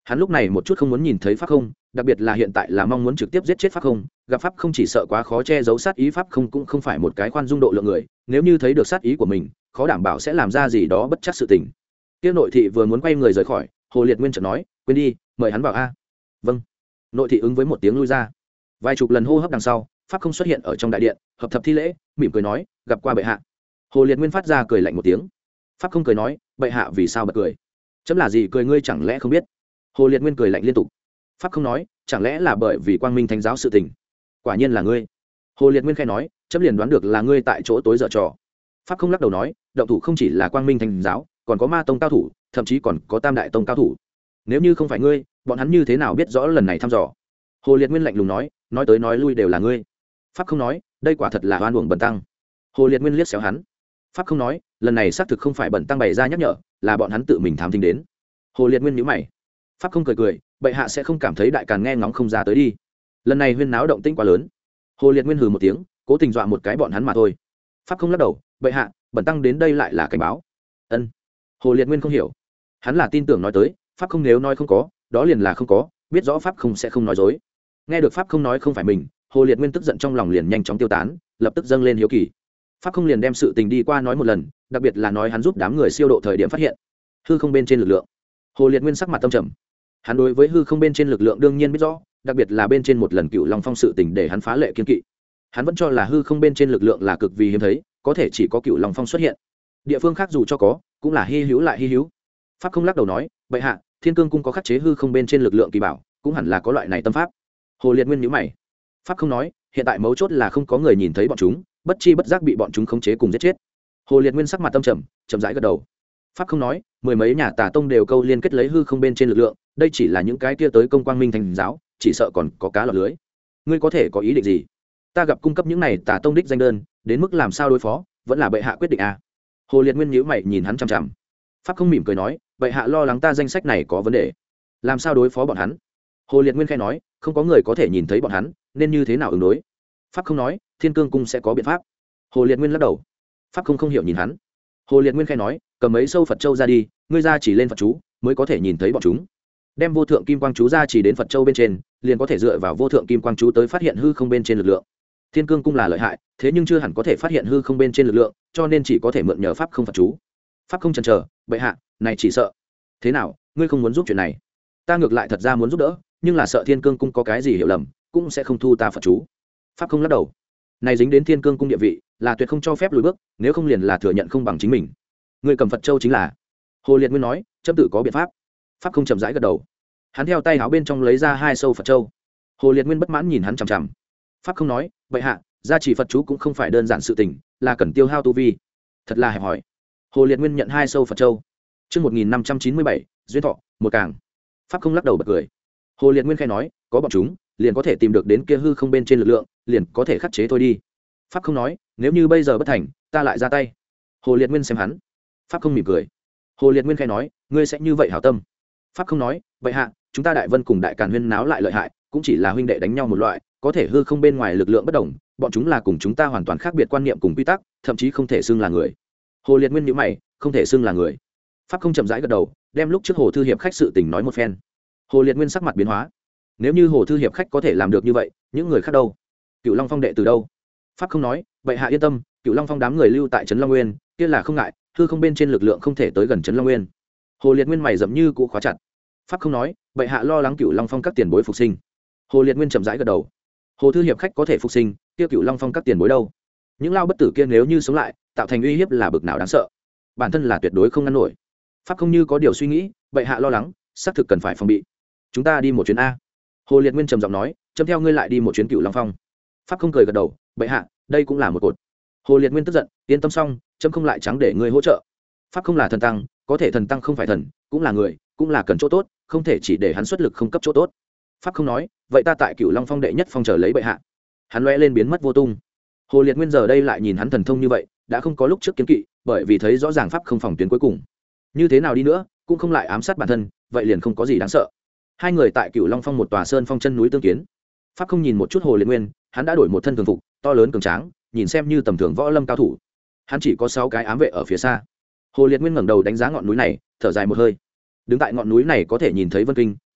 hắn lúc này một chút không muốn nhìn thấy pháp không, đặc biệt là hiện tại là mong muốn trực tiếp giết chết pháp không. Gặp pháp không chỉ sợ quá khó che giấu sát ý, pháp không cũng không phải một cái khoan dung độ lượng người, nếu như thấy được sát ý của mình khó đảm bảo sẽ làm ra gì đó bất chắc sự tình. Tiêu nội thị vừa muốn quay người rời khỏi, Hồ Liệt Nguyên chợt nói, quên đi, mời hắn vào a. Vâng. Nội thị ứng với một tiếng lui ra. Vài chục lần hô hấp đằng sau, pháp không xuất hiện ở trong đại điện, hợp thập thi lễ, mỉm cười nói, gặp qua bệ hạ. Hồ Liệt Nguyên phát ra cười lạnh một tiếng. Pháp không cười nói, bệ hạ vì sao bật cười? Chấm là gì cười ngươi chẳng lẽ không biết? Hồ Liệt Nguyên cười lạnh liên tục. Pháp không nói, chẳng lẽ là bởi vì Quang Minh Thánh giáo sự tình? Quả nhiên là ngươi. Hồ Liệt Nguyên khẽ nói, chấm liền đoán được là ngươi tại chỗ tối dở trò. Pháp không lắc đầu nói, động thủ không chỉ là Quang Minh Thánh giáo, còn có Ma tông cao thủ, thậm chí còn có Tam đại tông cao thủ. Nếu như không phải ngươi, bọn hắn như thế nào biết rõ lần này thăm dò? Hồ Liệt Nguyên lạnh lùng nói, nói tới nói lui đều là ngươi. Pháp không nói, đây quả thật là oan uổng bần tăng. Hồ Liệt Nguyên liếc xéo hắn. Pháp không nói, lần này xác thực không phải bần tăng bày ra nhắc nhở, là bọn hắn tự mình thám thính đến. Hồ Liệt Nguyên nhíu mày. Pháp không cười cười, bệ hạ sẽ không cảm thấy đại càn nghe ngóng không ra tới đi. Lần này huyên náo động tĩnh quá lớn. Hồ Liệt Nguyên hừ một tiếng, cố tình dọa một cái bọn hắn mà thôi. Pháp không lắc đầu, bệ hạ, bần tăng đến đây lại là cảnh báo. Ân. Hồ Liệt Nguyên không hiểu, hắn là tin tưởng nói tới, pháp không nếu nói không có, đó liền là không có, biết rõ pháp không sẽ không nói dối. Nghe được pháp không nói không phải mình, Hồ Liệt Nguyên tức giận trong lòng liền nhanh chóng tiêu tán, lập tức dâng lên hiếu kỳ. Pháp không liền đem sự tình đi qua nói một lần, đặc biệt là nói hắn giúp đám người siêu độ thời điểm phát hiện hư không bên trên lực lượng. Hồ Liệt Nguyên sắc mặt tâm trầm, hắn đối với hư không bên trên lực lượng đương nhiên biết rõ, đặc biệt là bên trên một lần Cựu Long Phong sự tình để hắn phá lệ kiên kỵ. Hắn vẫn cho là hư không bên trên lực lượng là cực vì hiếm thấy, có thể chỉ có Cựu Long Phong xuất hiện, địa phương khác dù cho có cũng là hy hữu lại hy hữu. Pháp không lắc đầu nói, bệ hạ, Thiên Cương cung có khắc chế hư không bên trên lực lượng kỳ bảo, cũng hẳn là có loại này tâm pháp. Hồ Liệt Nguyên nhíu mày. Pháp không nói, hiện tại mấu chốt là không có người nhìn thấy bọn chúng, bất chi bất giác bị bọn chúng khống chế cùng giết chết. Hồ Liệt Nguyên sắc mặt tâm trầm, chậm rãi gật đầu. Pháp không nói, mười mấy nhà tà tông đều câu liên kết lấy hư không bên trên lực lượng, đây chỉ là những cái kia tới công Quang Minh Thành giáo, chỉ sợ còn có cá lọt lưới. Ngươi có thể có ý định gì? Ta gặp cung cấp những này tà tông đích danh đơn, đến mức làm sao đối phó, vẫn là bệ hạ quyết định à? Hồ Liệt Nguyên nhíu mày nhìn hắn chằm chằm. Pháp không mỉm cười nói, bệ hạ lo lắng ta danh sách này có vấn đề, làm sao đối phó bọn hắn? Hồ Liệt Nguyên khẽ nói, không có người có thể nhìn thấy bọn hắn, nên như thế nào ứng đối? Pháp không nói, Thiên Cương cung sẽ có biện pháp. Hồ Liệt Nguyên lắc đầu. Pháp không không hiểu nhìn hắn. Hồ Liệt Nguyên khẽ nói, cầm mấy sâu Phật châu ra đi, ngươi ra chỉ lên Phật chú mới có thể nhìn thấy bọn chúng. Đem vô thượng kim quang chú ra chỉ đến Phật châu bên trên, liền có thể dựa vào vô thượng kim quang chú tới phát hiện hư không bên trên lực lượng. Thiên Cương cung là lợi hại, thế nhưng chưa hẳn có thể phát hiện hư không bên trên lực lượng, cho nên chỉ có thể mượn nhờ pháp không Phật chú. Pháp không chần chờ, bệ hạ, này chỉ sợ. Thế nào, ngươi không muốn giúp chuyện này? Ta ngược lại thật ra muốn giúp đỡ, nhưng là sợ Thiên Cương cung có cái gì hiểu lầm, cũng sẽ không thu ta Phật chú. Pháp không lắc đầu. Này dính đến Thiên Cương cung địa vị, là tuyệt không cho phép lùi bước, nếu không liền là thừa nhận không bằng chính mình. Ngươi cầm Phật châu chính là. Hồ Liệt Nguyên nói, chấm tự có biện pháp. Pháp không chậm rãi gật đầu. Hắn theo tay áo bên trong lấy ra hai sâu Phật châu. Hồ Liệt Nguyên bất mãn nhìn hắn chằm chằm. Pháp không nói, vậy hạ, gia trì Phật chú cũng không phải đơn giản sự tình, là cần tiêu hao tu vi. Thật là hẹp hỏi. Hồ Liệt Nguyên nhận hai sâu Phật châu. Chương một nghìn năm trăm chín mươi bảy, duyên thọ, một càng. Pháp không lắc đầu bật cười. Hồ Liệt Nguyên khẽ nói, có bọn chúng, liền có thể tìm được đến kia hư không bên trên lực lượng, liền có thể khắc chế thôi đi. Pháp không nói, nếu như bây giờ bất thành, ta lại ra tay. Hồ Liệt Nguyên xem hắn. Pháp không mỉm cười. Hồ Liệt Nguyên khẽ nói, ngươi sẽ như vậy hảo tâm. Pháp không nói, vậy hạ, chúng ta Đại Vân cùng Đại Càn huyên náo lại lợi hại, cũng chỉ là huynh đệ đánh nhau một loại, có thể hư không bên ngoài lực lượng bất đồng, bọn chúng là cùng chúng ta hoàn toàn khác biệt quan niệm cùng quy tắc, thậm chí không thể xưng là người. Hồ Liệt Nguyên nhíu mày, không thể xưng là người. Pháp không chậm rãi gật đầu, đem lúc trước Hồ thư hiệp khách sự tình nói một phen. Hồ Liệt Nguyên sắc mặt biến hóa. Nếu như Hồ thư hiệp khách có thể làm được như vậy, những người khác đâu? Cựu Long Phong đệ từ đâu? Pháp không nói, vậy hạ yên tâm, Cựu Long Phong đám người lưu tại trấn Long Nguyên, kia là không ngại, hư không bên trên lực lượng không thể tới gần trấn Long Nguyên. Hồ Liệt Nguyên mày rậm như cũ khóa chặt. Pháp không nói, vậy hạ lo lắng Cựu Long Phong các tiền bối phục sinh. Hồ Liệt Nguyên chậm rãi gật đầu. Hồ thư hiệp khách có thể phục sinh, kia Cựu Long Phong các tiền bối đâu? Những lao bất tử kia nếu như sống lại, tạo thành uy hiếp là bực nào đáng sợ, bản thân là tuyệt đối không ngăn nổi. Pháp không như có điều suy nghĩ, vậy hạ lo lắng, xác thực cần phải phòng bị. Chúng ta đi một chuyến a. Hồ Liệt Nguyên trầm giọng nói, chấm theo ngươi lại đi một chuyến Cựu Long Phong. Pháp không cười gật đầu, vậy hạ, đây cũng là một cột. Hồ Liệt Nguyên tức giận, yên tâm xong, chấm không lại trắng để ngươi hỗ trợ. Pháp không là thần tăng, có thể thần tăng không phải thần, cũng là người, cũng là cần chỗ tốt, không thể chỉ để hắn xuất lực không cấp chỗ tốt. Pháp không nói, vậy ta tại Cựu Long Phong đệ nhất phong chờ lấy bệ hạ. Hắn lóe lên biến mất vô tung. Hồ Liệt Nguyên giờ đây lại nhìn hắn thần thông như vậy, đã không có lúc trước kiến kỵ, bởi vì thấy rõ ràng pháp không phòng tuyến cuối cùng. Như thế nào đi nữa, cũng không lại ám sát bản thân, vậy liền không có gì đáng sợ. Hai người tại Cựu Long Phong một tòa sơn phong chân núi tương kiến. Pháp không nhìn một chút Hồ Liệt Nguyên, hắn đã đổi một thân thường phục, to lớn cường tráng, nhìn xem như tầm thường võ lâm cao thủ. Hắn chỉ có sáu cái ám vệ ở phía xa. Hồ Liệt Nguyên ngẩng đầu đánh giá ngọn núi này, thở dài một hơi. Đứng tại ngọn núi này có thể nhìn thấy Vân Kinh,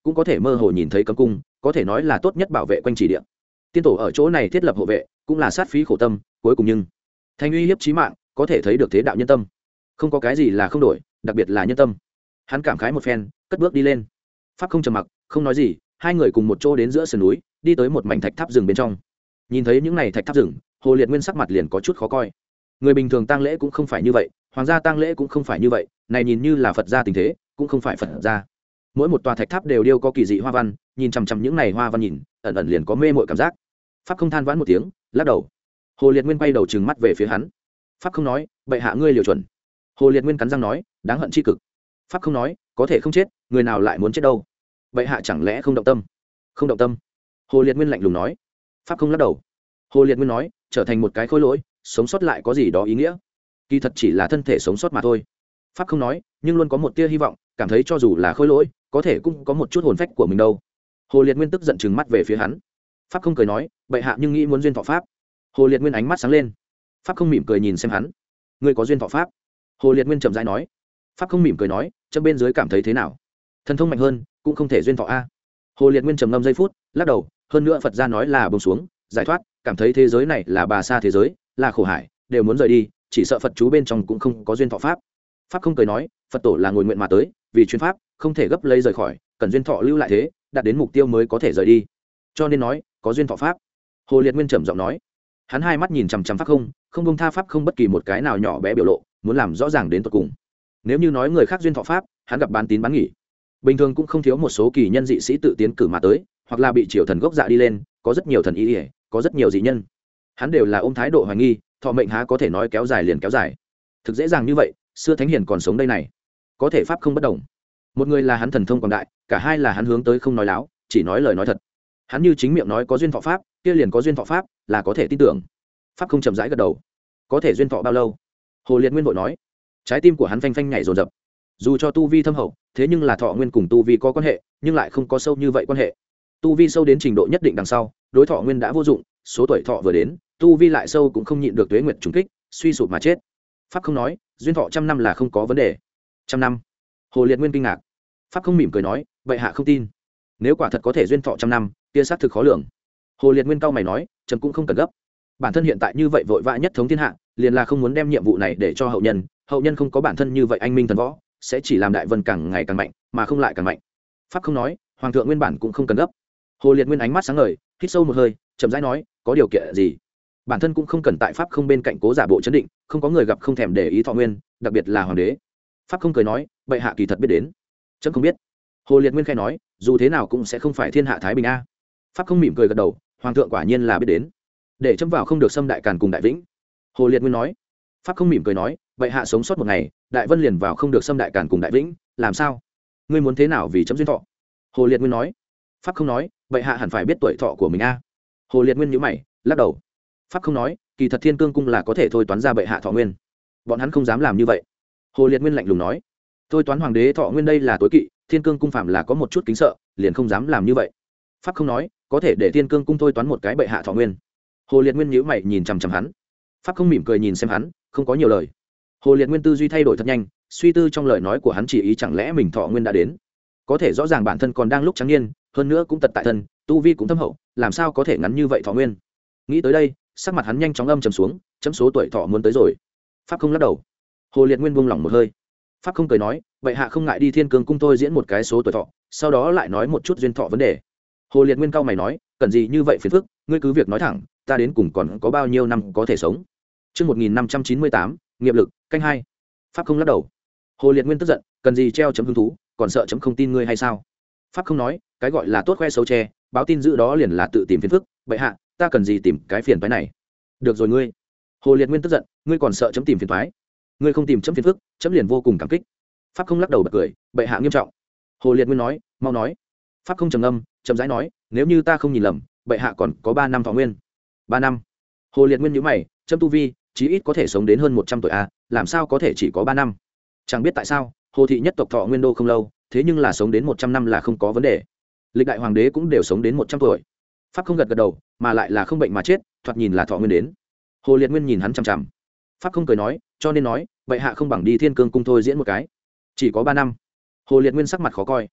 cũng có thể mơ hồ nhìn thấy cấm cung, có thể nói là tốt nhất bảo vệ quanh chỉ địa. Tiên tổ ở chỗ này thiết lập hộ vệ cũng là sát phí khổ tâm, cuối cùng nhưng thành uy hiếp chí mạng, có thể thấy được thế đạo nhân tâm, không có cái gì là không đổi, đặc biệt là nhân tâm. Hắn cảm khái một phen, cất bước đi lên. Pháp không trầm mặc, không nói gì, hai người cùng một chỗ đến giữa sườn núi, đi tới một mảnh thạch tháp rừng bên trong. Nhìn thấy những này thạch tháp rừng, Hồ Liệt Nguyên sắc mặt liền có chút khó coi. Người bình thường tang lễ cũng không phải như vậy, hoàng gia tang lễ cũng không phải như vậy, này nhìn như là Phật gia tình thế, cũng không phải Phật gia. Mỗi một tòa thạch tháp đều điêu có kỳ dị hoa văn, nhìn chằm chằm những này hoa văn nhìn, ẩn ẩn liền có mê mội cảm giác. Pháp không than vãn một tiếng, lắc đầu. Hồ Liệt Nguyên quay đầu trừng mắt về phía hắn. Pháp không nói, bệ hạ ngươi liều chuẩn. Hồ Liệt Nguyên cắn răng nói, đáng hận chi cực. Pháp không nói, có thể không chết, người nào lại muốn chết đâu. Bệ hạ chẳng lẽ không động tâm? Không động tâm. Hồ Liệt Nguyên lạnh lùng nói. Pháp không lắc đầu. Hồ Liệt Nguyên nói, trở thành một cái khối lỗi, sống sót lại có gì đó ý nghĩa? Kỳ thật chỉ là thân thể sống sót mà thôi. Pháp không nói, nhưng luôn có một tia hy vọng, cảm thấy cho dù là khối lỗi, có thể cũng có một chút hồn phách của mình đâu. Hồ Liệt Nguyên tức giận trừng mắt về phía hắn. Pháp không cười nói, bệ hạ nhưng nghĩ muốn duyên thọ pháp. Hồ Liệt Nguyên ánh mắt sáng lên. Pháp không mỉm cười nhìn xem hắn. Ngươi có duyên thọ pháp? Hồ Liệt Nguyên chậm rãi nói. Pháp không mỉm cười nói, chấm bên dưới cảm thấy thế nào? Thần thông mạnh hơn, cũng không thể duyên thọ a. Hồ Liệt Nguyên trầm ngâm giây phút, lắc đầu, hơn nữa Phật gia nói là buông xuống, giải thoát, cảm thấy thế giới này là bà sa thế giới, là khổ hải, đều muốn rời đi, chỉ sợ Phật chú bên trong cũng không có duyên thọ pháp. Pháp không cười nói, Phật tổ là ngồi nguyện mà tới, vì chuyên pháp, không thể gấp lấy rời khỏi, cần duyên thọ lưu lại thế, đạt đến mục tiêu mới có thể rời đi. Cho nên nói, có duyên thọ pháp. Hồ Liệt Nguyên trầm giọng nói. Hắn hai mắt nhìn chằm chằm Pháp không, không buông tha Pháp không bất kỳ một cái nào nhỏ bé biểu lộ, muốn làm rõ ràng đến tận cùng. Nếu như nói người khác duyên thọ pháp, hắn gặp bán tín bán nghỉ. Bình thường cũng không thiếu một số kỳ nhân dị sĩ tự tiến cử mà tới, hoặc là bị triều thần gốc dạ đi lên, có rất nhiều thần ý, ý có rất nhiều dị nhân. Hắn đều là ôm thái độ hoài nghi, thọ mệnh há có thể nói kéo dài liền kéo dài. Thực dễ dàng như vậy, xưa thánh hiền còn sống đây này. Có thể pháp không bất đồng. Một người là hắn thần thông quảng đại, cả hai là hắn hướng tới không nói láo, chỉ nói lời nói thật. Hắn như chính miệng nói có duyên thọ pháp, kia liền có duyên thọ pháp, là có thể tin tưởng. Pháp không chậm rãi gật đầu. Có thể duyên thọ bao lâu? Hồ Liệt Nguyên vội nói. Trái tim của hắn phanh phanh nhảy dồn dập. Dù cho tu vi thâm hậu, thế nhưng là thọ nguyên cùng tu vi có quan hệ, nhưng lại không có sâu như vậy quan hệ. Tu vi sâu đến trình độ nhất định đằng sau, đối thọ nguyên đã vô dụng, số tuổi thọ vừa đến, tu vi lại sâu cũng không nhịn được tuế nguyệt trùng kích, suy sụp mà chết. Pháp không nói, duyên thọ trăm năm là không có vấn đề. Trăm năm? Hồ Liệt Nguyên kinh ngạc. Pháp không mỉm cười nói, vậy hạ không tin. Nếu quả thật có thể duyên thọ trăm năm, kia xác thực khó lường. Hồ Liệt Nguyên cau mày nói, trầm cũng không cần gấp. Bản thân hiện tại như vậy vội vã nhất thống thiên hạ, liền là không muốn đem nhiệm vụ này để cho hậu nhân, hậu nhân không có bản thân như vậy anh minh thần võ, sẽ chỉ làm đại vân càng ngày càng mạnh, mà không lại càng mạnh. Pháp không nói, hoàng thượng nguyên bản cũng không cần gấp. Hồ Liệt Nguyên ánh mắt sáng ngời, hít sâu một hơi, chậm rãi nói, có điều kiện gì? Bản thân cũng không cần tại pháp không bên cạnh cố giả bộ chấn định, không có người gặp không thèm để ý thọ nguyên, đặc biệt là hoàng đế. Pháp không cười nói, bệ hạ kỳ thật biết đến, chấm không biết. Hồ Liệt Nguyên khai nói, dù thế nào cũng sẽ không phải thiên hạ thái bình a. Pháp không mỉm cười gật đầu, hoàng thượng quả nhiên là biết đến, để chấm vào không được xâm đại càn cùng đại vĩnh. Hồ Liệt Nguyên nói. Pháp không mỉm cười nói, bệ hạ sống sót một ngày, đại vân liền vào không được xâm đại càn cùng đại vĩnh, làm sao? Ngươi muốn thế nào vì chấm duyên thọ? Hồ Liệt Nguyên nói. Pháp không nói, bệ hạ hẳn phải biết tuổi thọ của mình a. Hồ Liệt Nguyên nhíu mày, lắc đầu. Pháp không nói, kỳ thật thiên cương cung là có thể thôi toán ra bệ hạ thọ nguyên, bọn hắn không dám làm như vậy. Hồ Liệt Nguyên lạnh lùng nói, thôi toán hoàng đế thọ nguyên đây là tối kỵ, thiên cương cung phạm là có một chút kính sợ, liền không dám làm như vậy. Pháp không nói, có thể để thiên cương cung thôi toán một cái bệ hạ thọ nguyên. Hồ Liệt Nguyên nhíu mày nhìn chằm chằm hắn. Pháp không mỉm cười nhìn xem hắn, không có nhiều lời. Hồ Liệt Nguyên tư duy thay đổi thật nhanh, suy tư trong lời nói của hắn chỉ ý chẳng lẽ mình thọ nguyên đã đến. Có thể rõ ràng bản thân còn đang lúc trắng niên, hơn nữa cũng tật tại thân, tu vi cũng thâm hậu, làm sao có thể ngắn như vậy thọ nguyên. Nghĩ tới đây, sắc mặt hắn nhanh chóng âm trầm xuống, chấm số tuổi thọ muốn tới rồi. Pháp không lắc đầu. Hồ Liệt Nguyên buông lỏng một hơi. Pháp không cười nói, vậy hạ không ngại đi thiên cương cung tôi diễn một cái số tuổi thọ, sau đó lại nói một chút duyên thọ vấn đề. Hồ Liệt Nguyên cau mày nói, cần gì như vậy phiền phức, ngươi cứ việc nói thẳng, ta đến cùng còn có bao nhiêu năm có thể sống. Chương một nghìn năm trăm chín mươi tám, nghiệp lực, canh hai. Pháp không lắc đầu. Hồ Liệt Nguyên tức giận, cần gì treo chấm hứng thú, còn sợ chấm không tin ngươi hay sao? Pháp không nói, cái gọi là tốt khoe xấu che, báo tin giữ đó liền là tự tìm phiền phức, bệ hạ, ta cần gì tìm cái phiền phái này? Được rồi ngươi. Hồ Liệt Nguyên tức giận, ngươi còn sợ chấm tìm phiền phái? Ngươi không tìm chấm phiền phức, chấm liền vô cùng cảm kích. Pháp không lắc đầu bật cười, bệ hạ nghiêm trọng. Hồ Liệt Nguyên nói, mau nói. Pháp không trầm ngâm, chậm rãi nói, nếu như ta không nhìn lầm, bệ hạ còn có ba năm thọ nguyên. Ba năm? Hồ Liệt Nguyên nhíu mày, chấm tu vi, chí ít có thể sống đến hơn một trăm tuổi a, làm sao có thể chỉ có ba năm? Chẳng biết tại sao, Hồ thị nhất tộc thọ nguyên đô không lâu, thế nhưng là sống đến một trăm năm là không có vấn đề. Lịch đại hoàng đế cũng đều sống đến một trăm tuổi. Pháp không gật gật đầu, mà lại là không bệnh mà chết, thoạt nhìn là thọ nguyên đến. Hồ Liệt Nguyên nhìn hắn chằm chằm. Pháp không cười nói, cho nên nói, bệ hạ không bằng đi thiên cương cung thôi diễn một cái. Chỉ có ba năm. Hồ Liệt Nguyên sắc mặt khó coi.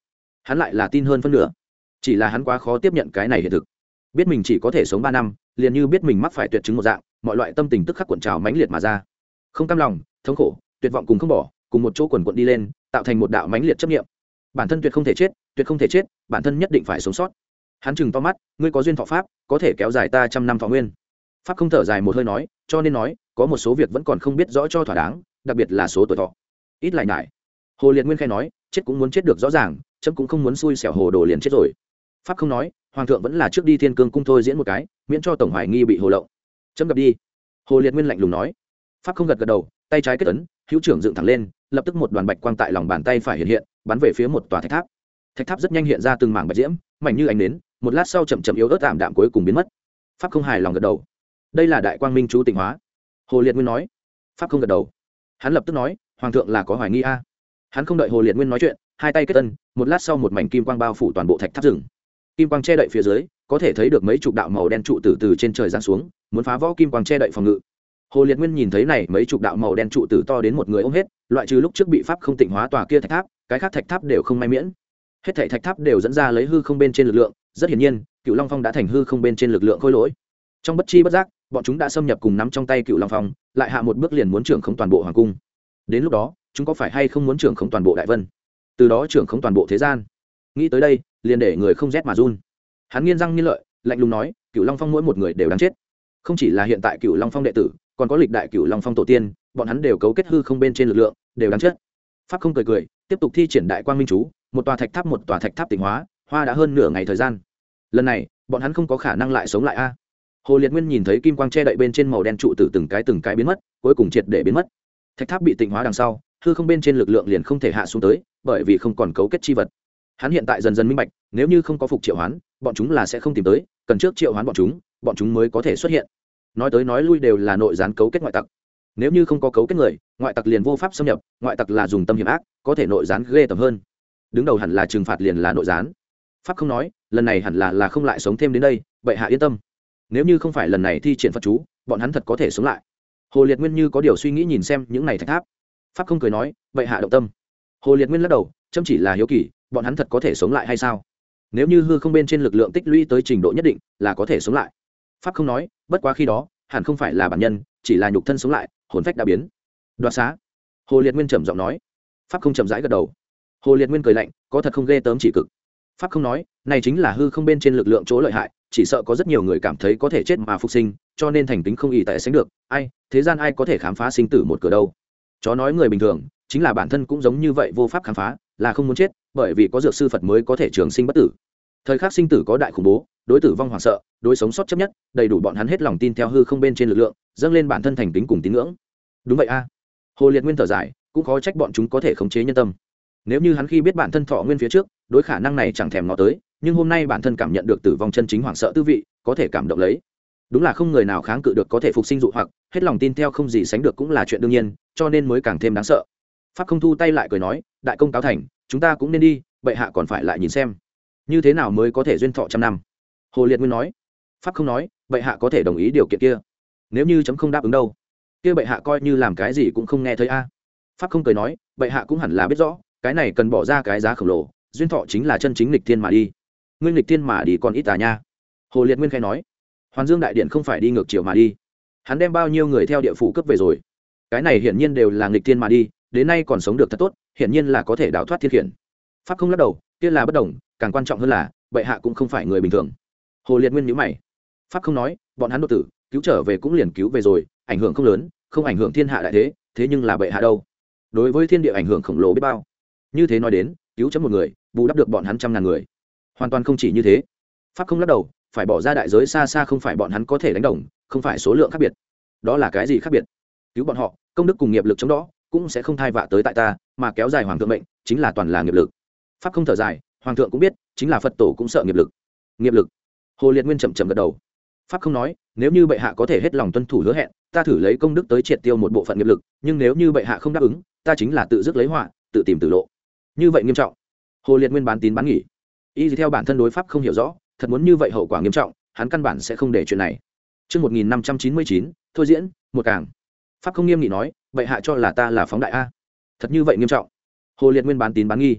hắn lại là tin hơn phân nửa. Chỉ là hắn quá khó tiếp nhận cái này hiện thực, biết mình chỉ có thể sống ba năm, liền như biết mình mắc phải tuyệt chứng một dạng, mọi loại tâm tình tức khắc cuộn trào mãnh liệt mà ra. Không cam lòng, thống khổ, tuyệt vọng cùng không bỏ, cùng một chỗ quần quật đi lên, tạo thành một đạo mãnh liệt chấp niệm. Bản thân tuyệt không thể chết, tuyệt không thể chết, bản thân nhất định phải sống sót. Hắn chừng to mắt, ngươi có duyên thọ pháp, có thể kéo dài ta trăm năm thọ nguyên. Pháp không thở dài một hơi nói, cho nên nói, có một số việc vẫn còn không biết rõ cho thỏa đáng, đặc biệt là số tuổi thọ. Ít lại nhải. Hồ Liệt Nguyên khai nói, chết cũng muốn chết được rõ ràng, chấm cũng không muốn xui xẻo hồ đồ liền chết rồi. Pháp không nói, hoàng thượng vẫn là trước đi Thiên Cương cung thôi diễn một cái, miễn cho tổng hoài nghi bị hồ lậu. Chấm gặp đi. Hồ Liệt Nguyên lạnh lùng nói. Pháp không gật gật đầu, tay trái kết ấn, hữu trưởng dựng thẳng lên, lập tức một đoàn bạch quang tại lòng bàn tay phải hiện hiện, bắn về phía một tòa thạch tháp. Thạch tháp rất nhanh hiện ra từng mảng bạch diễm, mảnh như ánh nến, một lát sau chậm chậm yếu ớt tạm đạm cuối cùng biến mất. Pháp không hài lòng gật đầu. Đây là đại quang minh chú tịnh hóa. Hồ Liệt Nguyên nói. Pháp không gật đầu. Hắn lập tức nói, hoàng thượng là có hoài nghi a. Hắn không đợi Hồ Liệt Nguyên nói chuyện, hai tay kết ân, một lát sau một mảnh kim quang bao phủ toàn bộ thạch tháp rừng. Kim quang che đậy phía dưới, có thể thấy được mấy chục đạo màu đen trụ từ từ trên trời giáng xuống, muốn phá vỡ kim quang che đậy phòng ngự. Hồ Liệt Nguyên nhìn thấy này mấy chục đạo màu đen trụ từ to đến một người ôm hết, loại trừ lúc trước bị pháp không tịnh hóa tòa kia thạch tháp, cái khác thạch tháp đều không may miễn. Hết thảy thạch tháp đều dẫn ra lấy hư không bên trên lực lượng, rất hiển nhiên, Cựu Long Phong đã thành hư không bên trên lực lượng khôi lỗi. Trong bất chi bất giác, bọn chúng đã xâm nhập cùng nắm trong tay Cựu Long Phong, lại hạ một bước liền muốn trưởng khống toàn bộ hoàng cung. Đến lúc đó, chúng có phải hay không muốn trưởng khống toàn bộ đại vân, từ đó trưởng khống toàn bộ thế gian? Nghĩ tới đây, liền để người không rét mà run. Hắn nghiến răng nghiến lợi, lạnh lùng nói, Cựu Long Phong mỗi một người đều đáng chết. Không chỉ là hiện tại Cựu Long Phong đệ tử, còn có lịch đại Cựu Long Phong tổ tiên, bọn hắn đều cấu kết hư không bên trên lực lượng, đều đáng chết. Pháp không cười cười, tiếp tục thi triển đại quang minh chú, một tòa thạch tháp một tòa thạch tháp tịnh hóa, hoa đã hơn nửa ngày thời gian. Lần này, bọn hắn không có khả năng lại sống lại a. Hồ Liệt Nguyên nhìn thấy kim quang che đậy bên trên màu đen trụ tử từng cái từng cái biến mất, cuối cùng triệt để biến mất. Thạch tháp bị tịnh hóa đằng sau, hư không bên trên lực lượng liền không thể hạ xuống tới, bởi vì không còn cấu kết chi vật. Hắn hiện tại dần dần minh bạch, nếu như không có phục triệu hoán, bọn chúng là sẽ không tìm tới, cần trước triệu hoán bọn chúng, bọn chúng mới có thể xuất hiện. Nói tới nói lui đều là nội gián cấu kết ngoại tặc. Nếu như không có cấu kết người, ngoại tặc liền vô pháp xâm nhập, ngoại tặc là dùng tâm hiểm ác, có thể nội gián ghê tởm hơn. Đứng đầu hẳn là trừng phạt liền là nội gián. Pháp không nói, lần này hẳn là là không lại sống thêm đến đây, bệ hạ yên tâm. Nếu như không phải lần này thi triển Phật chú, bọn hắn thật có thể sống lại. Hồ Liệt Nguyên như có điều suy nghĩ nhìn xem những này thạch tháp. Pháp không cười nói, bệ hạ động tâm. Hồ Liệt Nguyên lắc đầu, chấm chỉ là hiếu kỳ, bọn hắn thật có thể sống lại hay sao? Nếu như hư không bên trên lực lượng tích lũy tới trình độ nhất định, là có thể sống lại. Pháp không nói, bất quá khi đó, hẳn không phải là bản nhân, chỉ là nhục thân sống lại, hồn phách đã biến. Đoạt xá. Hồ Liệt Nguyên trầm giọng nói. Pháp không chậm rãi gật đầu. Hồ Liệt Nguyên cười lạnh, có thật không ghê tớm chỉ cực. Pháp không nói, này chính là hư không bên trên lực lượng chỗ lợi hại, chỉ sợ có rất nhiều người cảm thấy có thể chết mà phục sinh, cho nên thành tính không ý tại sánh được. Ai, thế gian ai có thể khám phá sinh tử một cửa đâu? Chó nói người bình thường, chính là bản thân cũng giống như vậy, vô pháp khám phá, là không muốn chết, bởi vì có dược sư Phật mới có thể trường sinh bất tử. Thời khắc sinh tử có đại khủng bố, đối tử vong hoảng sợ, đối sống sót chấp nhất, đầy đủ bọn hắn hết lòng tin theo hư không bên trên lực lượng, dâng lên bản thân thành tính cùng tín ngưỡng. Đúng vậy a. Hồ Liệt Nguyên thở dài, cũng khó trách bọn chúng có thể khống chế nhân tâm. Nếu như hắn khi biết bản thân thọ nguyên phía trước, đối khả năng này chẳng thèm ngó tới, nhưng hôm nay bản thân cảm nhận được tử vong chân chính hoảng sợ tư vị, có thể cảm động lấy. Đúng là không người nào kháng cự được có thể phục sinh dụ hoặc, hết lòng tin theo không gì sánh được cũng là chuyện đương nhiên, cho nên mới càng thêm đáng sợ. Pháp không thu tay lại cười nói, đại công cáo thành, chúng ta cũng nên đi, bệ hạ còn phải lại nhìn xem, như thế nào mới có thể duyên thọ trăm năm. Hồ Liệt Nguyên nói. Pháp không nói, bệ hạ có thể đồng ý điều kiện kia. Nếu như chấm không đáp ứng đâu, kia bệ hạ coi như làm cái gì cũng không nghe thấy a. Pháp không cười nói, bệ hạ cũng hẳn là biết rõ, cái này cần bỏ ra cái giá khổng lồ, duyên thọ chính là chân chính lịch thiên mà đi. Ngươi lịch thiên mà đi còn ít à nha. Hồ Liệt Nguyên khai nói, Hoàn Dương đại điện không phải đi ngược chiều mà đi, hắn đem bao nhiêu người theo địa phủ cướp về rồi, cái này hiển nhiên đều là nghịch thiên mà đi, đến nay còn sống được thật tốt, hiển nhiên là có thể đào thoát thiên khiển. Pháp không lắc đầu, kia là bất đồng, càng quan trọng hơn là bệ hạ cũng không phải người bình thường. Hồ Liệt Nguyên nhíu mày. Pháp không nói, bọn hắn đột tử cứu trở về cũng liền cứu về rồi, ảnh hưởng không lớn, không ảnh hưởng thiên hạ đại thế, thế nhưng là bệ hạ đâu, đối với thiên địa ảnh hưởng khổng lồ biết bao. Như thế nói đến, cứu chấm một người bù đắp được bọn hắn trăm ngàn người, hoàn toàn không chỉ như thế. Pháp không lắc đầu, phải bỏ ra đại giới xa xa không phải bọn hắn có thể đánh đồng, không phải số lượng khác biệt. Đó là cái gì khác biệt? Cứu bọn họ, công đức cùng nghiệp lực chống đó cũng sẽ không thai vạ tới tại ta, mà kéo dài hoàng thượng mệnh chính là toàn là nghiệp lực. Pháp không thở dài, hoàng thượng cũng biết, chính là Phật tổ cũng sợ nghiệp lực. Nghiệp lực. Hồ Liệt Nguyên chậm chậm gật đầu. Pháp không nói, nếu như bệ hạ có thể hết lòng tuân thủ hứa hẹn, ta thử lấy công đức tới triệt tiêu một bộ phận nghiệp lực, nhưng nếu như bệ hạ không đáp ứng, ta chính là tự dứt lấy họa, tự tìm tử lộ. Như vậy nghiêm trọng. Hồ Liệt Nguyên bán tín bán nghỉ. Y theo bản thân đối pháp không hiểu rõ, thật muốn như vậy hậu quả nghiêm trọng, hắn căn bản sẽ không để chuyện này. Chương một nghìn năm trăm chín mươi chín, thôi diễn, một càng. Pháp không nghiêm nghị nói, bệ hạ cho là ta là phóng đại a. Thật như vậy nghiêm trọng. Hồ Liệt Nguyên bán tín bán nghi.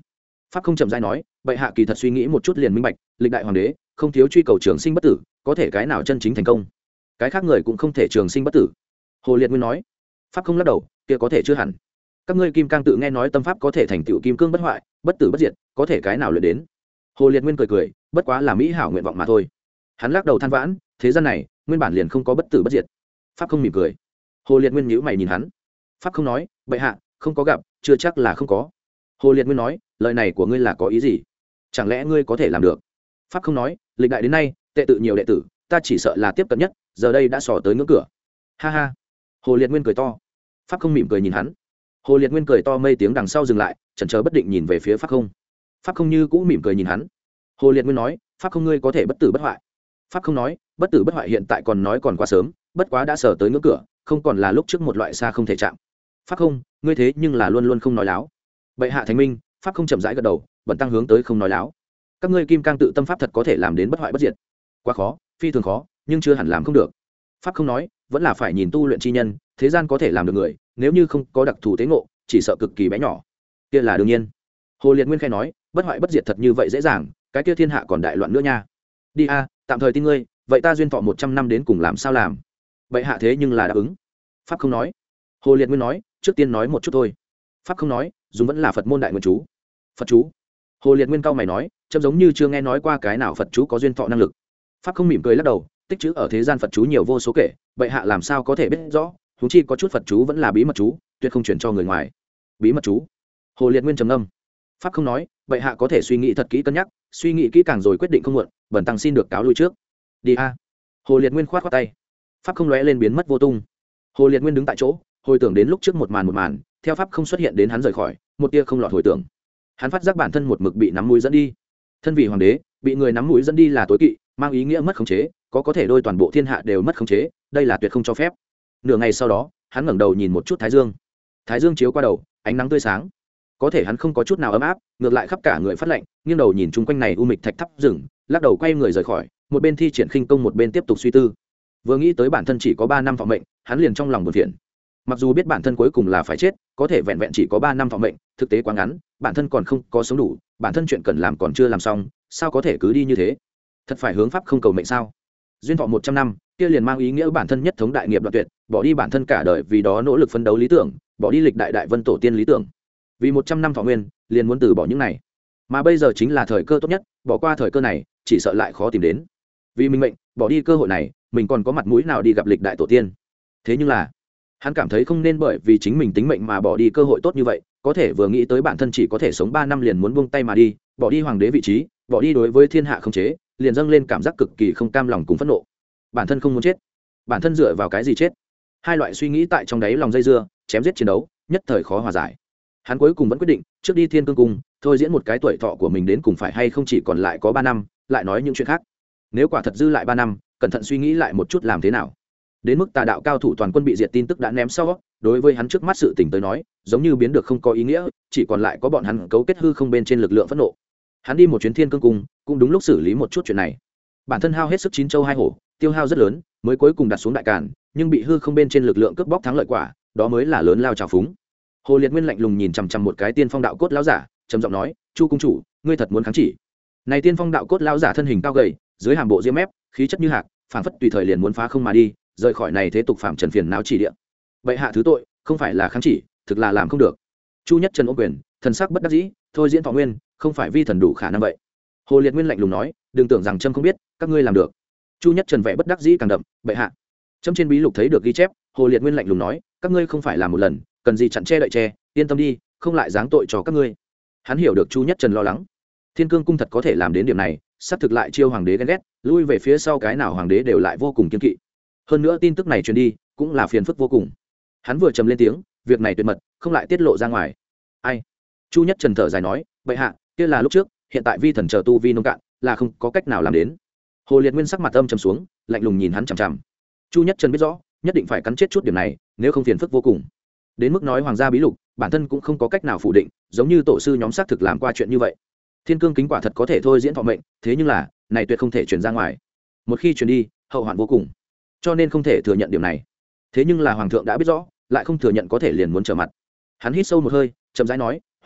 Pháp không chậm rãi nói, bệ hạ kỳ thật suy nghĩ một chút liền minh bạch, lịch đại hoàng đế không thiếu truy cầu trường sinh bất tử, có thể cái nào chân chính thành công, cái khác người cũng không thể trường sinh bất tử. Hồ Liệt Nguyên nói. Pháp không lắc đầu, kia có thể chưa hẳn. Các ngươi kim cang tự nghe nói tâm pháp có thể thành tựu kim cương bất hoại, bất tử bất diệt, có thể cái nào luyện đến? Hồ Liệt Nguyên cười cười, bất quá là mỹ hảo nguyện vọng mà thôi. Hắn lắc đầu than vãn, thế gian này nguyên bản liền không có bất tử bất diệt. Pháp không mỉm cười. Hồ Liệt Nguyên nhíu mày nhìn hắn. Pháp không nói, bệ hạ không có gặp, chưa chắc là không có. Hồ Liệt Nguyên nói, lời này của ngươi là có ý gì? Chẳng lẽ ngươi có thể làm được? Pháp không nói, lịch đại đến nay tệ tự nhiều đệ tử, ta chỉ sợ là tiếp cận nhất, giờ đây đã sò tới ngưỡng cửa. Ha ha. Hồ Liệt Nguyên cười to. Pháp không mỉm cười nhìn hắn. Hồ Liệt Nguyên cười to mây tiếng đằng sau dừng lại, chần chờ bất định nhìn về phía Pháp không. Pháp không như cũ mỉm cười nhìn hắn. Hồ Liệt Nguyên nói, Pháp không ngươi có thể bất tử bất hoại. Pháp không nói, bất tử bất hoại hiện tại còn nói còn quá sớm, bất quá đã sờ tới ngưỡng cửa, không còn là lúc trước một loại xa không thể chạm. Pháp không, ngươi thế nhưng là luôn luôn không nói láo. Bệ hạ thánh minh. Pháp không chậm rãi gật đầu, bẩn tăng hướng tới không nói láo. Các ngươi kim cang tự tâm pháp thật có thể làm đến bất hoại bất diệt. Quá khó, phi thường khó, nhưng chưa hẳn làm không được. Pháp không nói, vẫn là phải nhìn tu luyện chi nhân, thế gian có thể làm được người, nếu như không có đặc thù tế ngộ, chỉ sợ cực kỳ bé nhỏ. Kia là đương nhiên. Hồ Liệt Nguyên khai nói, bất hoại bất diệt thật như vậy dễ dàng, cái kia thiên hạ còn đại loạn nữa nha. Đi a, tạm thời tin ngươi, vậy ta duyên thọ một trăm năm đến cùng làm sao làm? Bệ hạ thế nhưng là đáp ứng. Pháp không nói. Hồ Liệt Nguyên nói, trước tiên nói một chút thôi. Pháp không nói, dùng vẫn là Phật môn đại nguyên chú. Phật chú. Hồ Liệt Nguyên cao mày nói, chấm giống như chưa nghe nói qua cái nào Phật chú có duyên thọ năng lực. Pháp không mỉm cười lắc đầu, tích chữ ở thế gian Phật chú nhiều vô số kể, bệ hạ làm sao có thể biết rõ, huống chi có chút Phật chú vẫn là bí mật chú, tuyệt không chuyển cho người ngoài. Bí mật chú. Hồ Liệt Nguyên trầm ngâm. Pháp không nói, bệ hạ có thể suy nghĩ thật kỹ cân nhắc, suy nghĩ kỹ càng rồi quyết định không muộn, bần tăng xin được cáo lui trước. Đi a. Hồ Liệt Nguyên khoát khoát tay. Pháp không lóe lên biến mất vô tung. Hồ Liệt Nguyên đứng tại chỗ, hồi tưởng đến lúc trước một màn một màn, theo pháp không xuất hiện đến hắn rời khỏi, một tia không lọt hồi tưởng. Hắn phát giác bản thân một mực bị nắm mũi dẫn đi. Thân vị hoàng đế, bị người nắm mũi dẫn đi là tối kỵ, mang ý nghĩa mất khống chế, có có thể đôi toàn bộ thiên hạ đều mất khống chế, đây là tuyệt không cho phép. Nửa ngày sau đó, hắn ngẩng đầu nhìn một chút thái dương. Thái dương chiếu qua đầu, ánh nắng tươi sáng. Có thể hắn không có chút nào ấm áp, ngược lại khắp cả người phát lạnh, nghiêng đầu nhìn chung quanh này u mịch thạch thắp rừng, lắc đầu quay người rời khỏi, một bên thi triển khinh công một bên tiếp tục suy tư. Vừa nghĩ tới bản thân chỉ có ba năm thọ mệnh, hắn liền trong lòng buồn phiền. Mặc dù biết bản thân cuối cùng là phải chết, có thể vẹn vẹn chỉ có ba năm thọ mệnh, thực tế quá ngắn, bản thân còn không có sống đủ, bản thân chuyện cần làm còn chưa làm xong, sao có thể cứ đi như thế? Thật phải hướng pháp không cầu mệnh sao? Duyên thọ một trăm năm, kia liền mang ý nghĩa bản thân nhất thống đại nghiệp đoạn tuyệt, bỏ đi bản thân cả đời vì đó nỗ lực phấn đấu lý tưởng, bỏ đi lịch đại đại vân tổ tiên lý tưởng. Vì một trăm năm thọ nguyên, liền muốn từ bỏ những này. Mà bây giờ chính là thời cơ tốt nhất, bỏ qua thời cơ này, chỉ sợ lại khó tìm đến. Vì mình mệnh, bỏ đi cơ hội này, mình còn có mặt mũi nào đi gặp lịch đại tổ tiên? Thế nhưng là, hắn cảm thấy không nên bởi vì chính mình tính mệnh mà bỏ đi cơ hội tốt như vậy, có thể vừa nghĩ tới bản thân chỉ có thể sống ba năm liền muốn buông tay mà đi, bỏ đi hoàng đế vị trí, bỏ đi đối với thiên hạ không chế, liền dâng lên cảm giác cực kỳ không cam lòng cùng phẫn nộ. Bản thân không muốn chết, bản thân dựa vào cái gì chết? Hai loại suy nghĩ tại trong đáy lòng dây dưa, chém giết chiến đấu, nhất thời khó hòa giải. Hắn cuối cùng vẫn quyết định, trước đi Thiên Cương Cung, thôi diễn một cái tuổi thọ của mình đến cùng phải hay không chỉ còn lại có ba năm, lại nói những chuyện khác. Nếu quả thật dư lại ba năm, cẩn thận suy nghĩ lại một chút làm thế nào. Đến mức tà đạo cao thủ toàn quân bị diệt tin tức đã ném sau, đối với hắn trước mắt sự tình tới nói, giống như biến được không có ý nghĩa, chỉ còn lại có bọn hắn cấu kết hư không bên trên lực lượng phẫn nộ. Hắn đi một chuyến Thiên Cương Cung, cũng đúng lúc xử lý một chút chuyện này. Bản thân hao hết sức chín châu hai hổ, tiêu hao rất lớn, mới cuối cùng đặt xuống đại càn, nhưng bị hư không bên trên lực lượng cướp bóc thắng lợi quả, đó mới là lớn lao trào phúng. Hồ Liệt Nguyên lạnh lùng nhìn chằm chằm một cái tiên phong đạo cốt lão giả, trầm giọng nói, "Chu cung chủ, ngươi thật muốn kháng chỉ?" Này tiên phong đạo cốt lão giả thân hình cao gầy, dưới hàm bộ diêm mép, khí chất như hạc, phảng phất tùy thời liền muốn phá không mà đi, rời khỏi này thế tục phạm trần phiền não chỉ địa. Bệ hạ thứ tội, không phải là kháng chỉ, thực là làm không được. Chu Nhất Trần ôm quyền, thần sắc bất đắc dĩ, thôi diễn thọ nguyên, không phải vi thần đủ khả năng vậy. Hồ Liệt Nguyên lạnh lùng nói, đừng tưởng rằng trâm không biết, các ngươi làm được. Chu Nhất Trần vẻ bất đắc dĩ càng đậm, bệ hạ. Trâm trên bí lục thấy được ghi chép, Hồ Liệt Nguyên lạnh lùng nói, các ngươi không phải làm một lần, cần gì chặn che đậy che, yên tâm đi, không lại giáng tội cho các ngươi. Hắn hiểu được Chu Nhất Trần lo lắng. Thiên Cương Cung thật có thể làm đến điểm này, sắp thực lại chiêu hoàng đế ghen ghét, lui về phía sau cái nào hoàng đế đều lại vô cùng kiên kỵ. Hơn nữa tin tức này truyền đi, cũng là phiền phức vô cùng. Hắn vừa trầm lên tiếng, việc này tuyệt mật, không lại tiết lộ ra ngoài. Ai? Chu Nhất Trần thở dài nói, bệ hạ, kia là lúc trước, hiện tại vi thần chờ tu vi nông cạn, là không có cách nào làm đến. Hồ Liệt Nguyên sắc mặt âm trầm xuống, lạnh lùng nhìn hắn chằm chằm. Chu Nhất Trần biết rõ, nhất định phải cắn chết chút điểm này, nếu không phiền phức vô cùng. Đến mức nói hoàng gia bí lục, bản thân cũng không có cách nào phủ định, giống như tổ sư nhóm xác thực làm qua chuyện như vậy. Thiên Cương kính quả thật có thể thôi diễn thọ mệnh, thế nhưng là, này tuyệt không thể truyền ra ngoài. Một khi truyền đi, hậu hoạn vô cùng. Cho nên không thể thừa nhận điểm này. Thế nhưng là hoàng thượng đã biết rõ, lại không thừa nhận có thể liền muốn trở mặt. Hắn hít sâu một hơi, chậm rãi nói, hoàng thượng,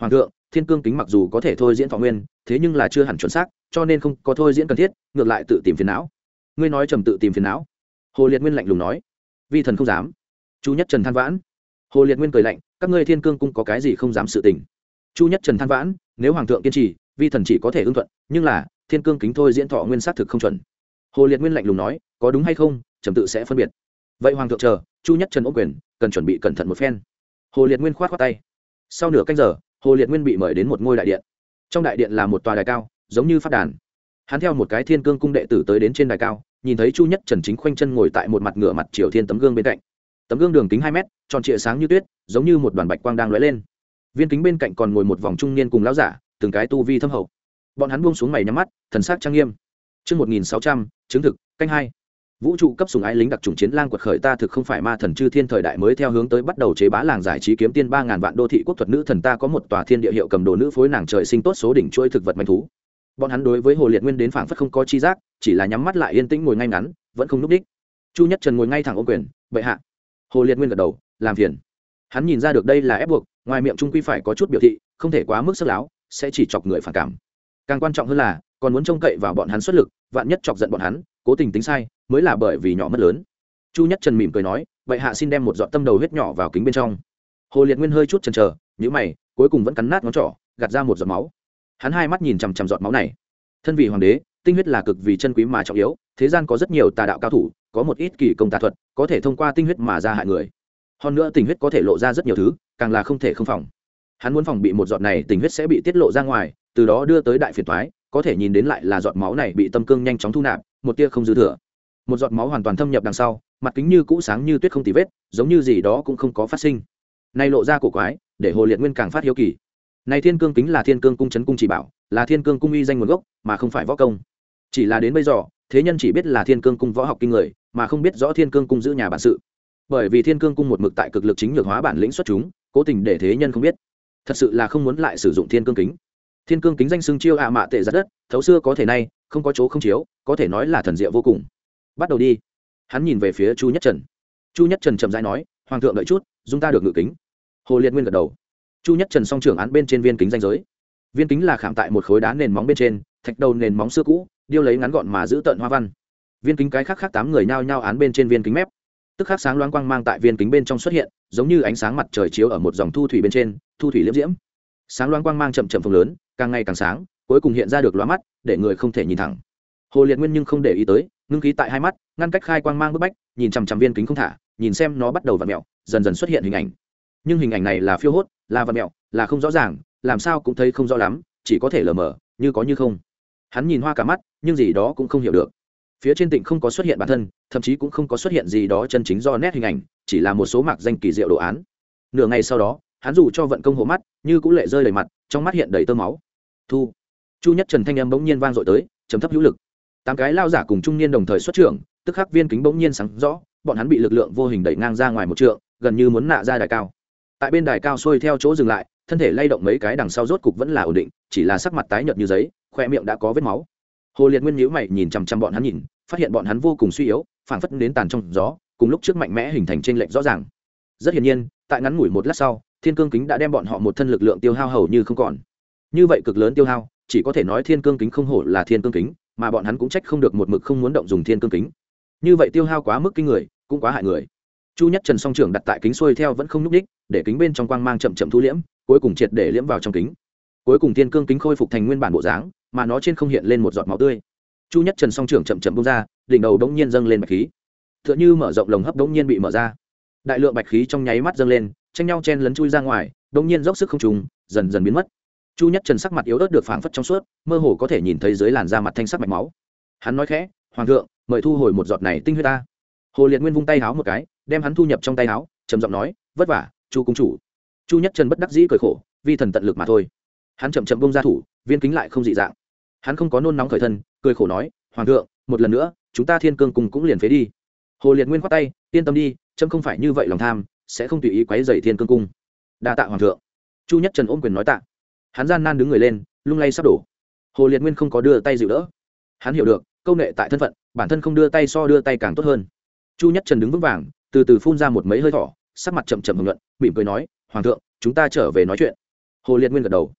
thiên cương kính mặc dù có thể thôi diễn thọ nguyên thế nhưng là chưa hẳn chuẩn xác, cho nên không có thôi diễn cần thiết, ngược lại tự tìm phiền não. Ngươi nói trầm tự tìm phiền não? Hồ Liệt Nguyên lạnh lùng nói. Vi thần không dám. Chu Nhất Trần than vãn. Hồ Liệt Nguyên cười lạnh, các ngươi thiên cương cung có cái gì không dám sự tình? Chu Nhất Trần than vãn, nếu hoàng thượng kiên trì, vi thần chỉ có thể ưng thuận, nhưng là thiên cương kính thôi diễn thọ nguyên xác thực không chuẩn. Hồ Liệt Nguyên lạnh lùng nói, có đúng hay không trầm tự sẽ phân biệt. Vậy hoàng thượng chờ. Chu Nhất Trần ôm quyền, cần chuẩn bị cẩn thận một phen. Hồ Liệt Nguyên khoát khoát tay. Sau nửa canh giờ, Hồ Liệt Nguyên bị mời đến một ngôi đại điện. Trong đại điện là một tòa đài cao, giống như pháp đàn. Hắn theo một cái thiên cương cung đệ tử tới đến trên đài cao, nhìn thấy Chu Nhất Trần chính khoanh chân ngồi tại một mặt ngửa mặt triều thiên tấm gương bên cạnh. Tấm gương đường kính hai mét, tròn trịa sáng như tuyết, giống như một đoàn bạch quang đang lóe lên. Viên kính bên cạnh còn ngồi một vòng trung niên cùng lão giả, từng cái tu vi thâm hậu. Bọn hắn buông xuống mày nhắm mắt, thần sắc trang nghiêm. Chương một nghìn sáu trăm, chứng thực, canh hai. Vũ trụ cấp sủng ái lính đặc chủng chiến lang quật khởi ta thực không phải ma thần chư thiên thời đại mới theo hướng tới bắt đầu chế bá làng giải trí kiếm tiên ba ngàn vạn đô thị quốc thuật nữ thần ta có một tòa thiên địa hiệu cầm đồ nữ phối nàng trời sinh tốt số đỉnh chuỗi thực vật manh thú. Bọn hắn đối với Hồ Liệt Nguyên đến phảng phất không có chi giác, chỉ là nhắm mắt lại yên tĩnh ngồi ngay ngắn, vẫn không núp đích. Chu Nhất Trần ngồi ngay thẳng ôm quyền, bệ hạ. Hồ Liệt Nguyên gật đầu, làm phiền. Hắn nhìn ra được đây là ép buộc, ngoài miệng trung quy phải có chút biểu thị, không thể quá mức sức láo, sẽ chỉ chọc người phản cảm. Càng quan trọng hơn là, còn muốn trông cậy vào bọn hắn xuất lực, vạn nhất chọc giận bọn hắn, cố tình tính sai, mới là bởi vì nhỏ mất lớn. Chu Nhất Trần mỉm cười nói, bệ hạ xin đem một giọt tâm đầu huyết nhỏ vào kính bên trong. Hồ Liệt Nguyên hơi chút chần chờ, nhíu mày, cuối cùng vẫn cắn nát ngón trỏ, gạt ra một giọt máu. Hắn hai mắt nhìn chằm chằm giọt máu này. Thân vị hoàng đế, tinh huyết là cực vì chân quý mà trọng yếu, thế gian có rất nhiều tà đạo cao thủ, có một ít kỳ công tà thuật, có thể thông qua tinh huyết mà ra hại người. Hơn nữa tình huyết có thể lộ ra rất nhiều thứ, càng là không thể không phòng. Hắn muốn phòng bị một giọt này tình huyết sẽ bị tiết lộ ra ngoài, từ đó đưa tới đại phiền toái, có thể nhìn đến lại là giọt máu này bị tâm cương nhanh chóng thu nạp, một tia không dư thừa. Một giọt máu hoàn toàn thâm nhập đằng sau, mặt kính như cũ sáng như tuyết không tì vết, giống như gì đó cũng không có phát sinh. Này lộ ra cổ quái, để Hồ Liệt Nguyên càng phát hiếu kỳ. Này thiên cương kính là thiên cương cung trấn cung chỉ bảo, là thiên cương cung uy danh nguồn gốc, mà không phải võ công. Chỉ là đến bây giờ, thế nhân chỉ biết là thiên cương cung võ học kinh người, mà không biết rõ thiên cương cung giữ nhà bản sự. Bởi vì thiên cương cung một mực tại cực lực chính nhược hóa bản lĩnh xuất chúng, cố tình để thế nhân không biết. Thật sự là không muốn lại sử dụng thiên cương kính. Thiên cương kính danh xưng chiêu ạ mạ tệ giật đất, thấu xưa có thể nay, không có chỗ không chiếu, có thể nói là thần diệu vô cùng. Bắt đầu đi. Hắn nhìn về phía Chu Nhất Trần. Chu Nhất Trần chậm rãi nói, hoàng thượng đợi chút, dung ta được ngự kính. Hồ Liệt Nguyên gật đầu. Chu Nhất Trần song trưởng án bên trên viên kính danh giới. Viên kính là khảm tại một khối đá nền móng bên trên, thạch đầu nền móng xưa cũ, điêu lấy ngắn gọn mà giữ tận hoa văn. Viên kính cái khác khác tám người nhao nhao án bên trên viên kính mép. Tức khắc sáng loáng quang mang tại viên kính bên trong xuất hiện, giống như ánh sáng mặt trời chiếu ở một dòng thu thủy bên trên, thu thủy liễm diễm. Sáng loáng quang mang chậm chậm phồng lớn, càng ngày càng sáng, cuối cùng hiện ra được lóa mắt, để người không thể nhìn thẳng. Hồ Liệt Nguyên nhưng không để ý tới, ngưng khí tại hai mắt, ngăn cách khai quang mang bức bách, nhìn chằm chằm viên kính không thả, nhìn xem nó bắt đầu vặn mèo, dần dần xuất hiện hình ảnh. Nhưng hình ảnh này là phiêu hốt, là vặn mèo, là không rõ ràng, làm sao cũng thấy không rõ lắm, chỉ có thể lờ mờ, như có như không. Hắn nhìn hoa cả mắt, nhưng gì đó cũng không hiểu được. Phía trên tịnh không có xuất hiện bản thân, thậm chí cũng không có xuất hiện gì đó chân chính do nét hình ảnh, chỉ là một số mạc danh kỳ diệu đồ án. Nửa ngày sau đó, hắn dù cho vận công hộ mắt, như cũng lệ rơi đầy mặt, trong mắt hiện đầy tơ máu. Thu. Chu Nhất Trần thanh âm bỗng nhiên vang dội tới, trầm thấp hữu lực. Tám cái lao giả cùng trung niên đồng thời xuất trưởng, tức khắc viên kính bỗng nhiên sáng rõ, bọn hắn bị lực lượng vô hình đẩy ngang ra ngoài một trượng, gần như muốn nạ ra đài cao. Tại bên đài cao xuôi theo chỗ dừng lại, thân thể lay động mấy cái đằng sau rốt cục vẫn là ổn định, chỉ là sắc mặt tái nhợt như giấy, khoe miệng đã có vết máu. Hồ Liệt Nguyên nhíu mày nhìn chằm chằm bọn hắn nhìn, phát hiện bọn hắn vô cùng suy yếu, phảng phất đến tàn trong gió, cùng lúc trước mạnh mẽ hình thành chênh lệch rõ ràng. Rất hiển nhiên, tại ngắn ngủi một lát sau, thiên cương kính đã đem bọn họ một thân lực lượng tiêu hao hầu như không còn. Như vậy cực lớn tiêu hao, chỉ có thể nói thiên cương kính không hổ là thiên cương kính, mà bọn hắn cũng trách không được một mực không muốn động dùng thiên cương kính. Như vậy tiêu hao quá mức kinh người, cũng quá hại người. Chu Nhất Trần song trưởng đặt tại kính xuôi theo vẫn không nhúc đích, để kính bên trong quang mang chậm chậm thu liễm, cuối cùng triệt để liễm vào trong kính. Cuối cùng thiên cương kính khôi phục thành nguyên bản bộ dáng, mà nó trên không hiện lên một giọt máu tươi. Chu Nhất Trần song trưởng chậm chậm bung ra, đỉnh đầu đống nhiên dâng lên bạch khí, tựa như mở rộng lồng hấp đống nhiên bị mở ra. Đại lượng bạch khí trong nháy mắt dâng lên, tranh nhau chen lấn chui ra ngoài, đống nhiên dốc sức không trùng, dần dần biến mất. Chu Nhất Trần sắc mặt yếu ớt được phảng phất trong suốt, mơ hồ có thể nhìn thấy dưới làn da mặt thanh sắc mạch máu. Hắn nói khẽ, "Hoàng thượng, mời thu hồi một giọt này tinh huyết ta." Hồ Liệt Nguyên vung tay háo một cái, đem hắn thu nhập trong tay háo, trầm giọng nói, "Vất vả, Chu cung chủ." Chu Nhất Trần bất đắc dĩ cười khổ, "Vi thần tận lực mà thôi." Hắn chậm chậm bung ra thủ, viên kính lại không dị dạng. Hắn không có nôn nóng khởi thân, cười khổ nói, "Hoàng thượng, một lần nữa, chúng ta Thiên Cương cung cũng liền phế đi." Hồ Liệt Nguyên khoát tay, "Yên tâm đi, trẫm không phải như vậy lòng tham, sẽ không tùy ý quấy rầy Thiên Cương cung." "Đa tạ hoàng thượng." Chu Nhất Trần ôm quyền nói tạ. Hắn gian nan đứng người lên, lung lay sắp đổ. Hồ Liệt Nguyên không có đưa tay dịu đỡ. Hắn hiểu được, câu nệ tại thân phận, bản thân không đưa tay so đưa tay càng tốt hơn. Chu Nhất Trần đứng vững vàng, từ từ phun ra một mấy hơi thở, sắc mặt chậm chậm hưởng luận, mỉm cười nói, "Hoàng thượng, chúng ta trở về nói chuyện." Hồ Liệt Nguyên gật đầu.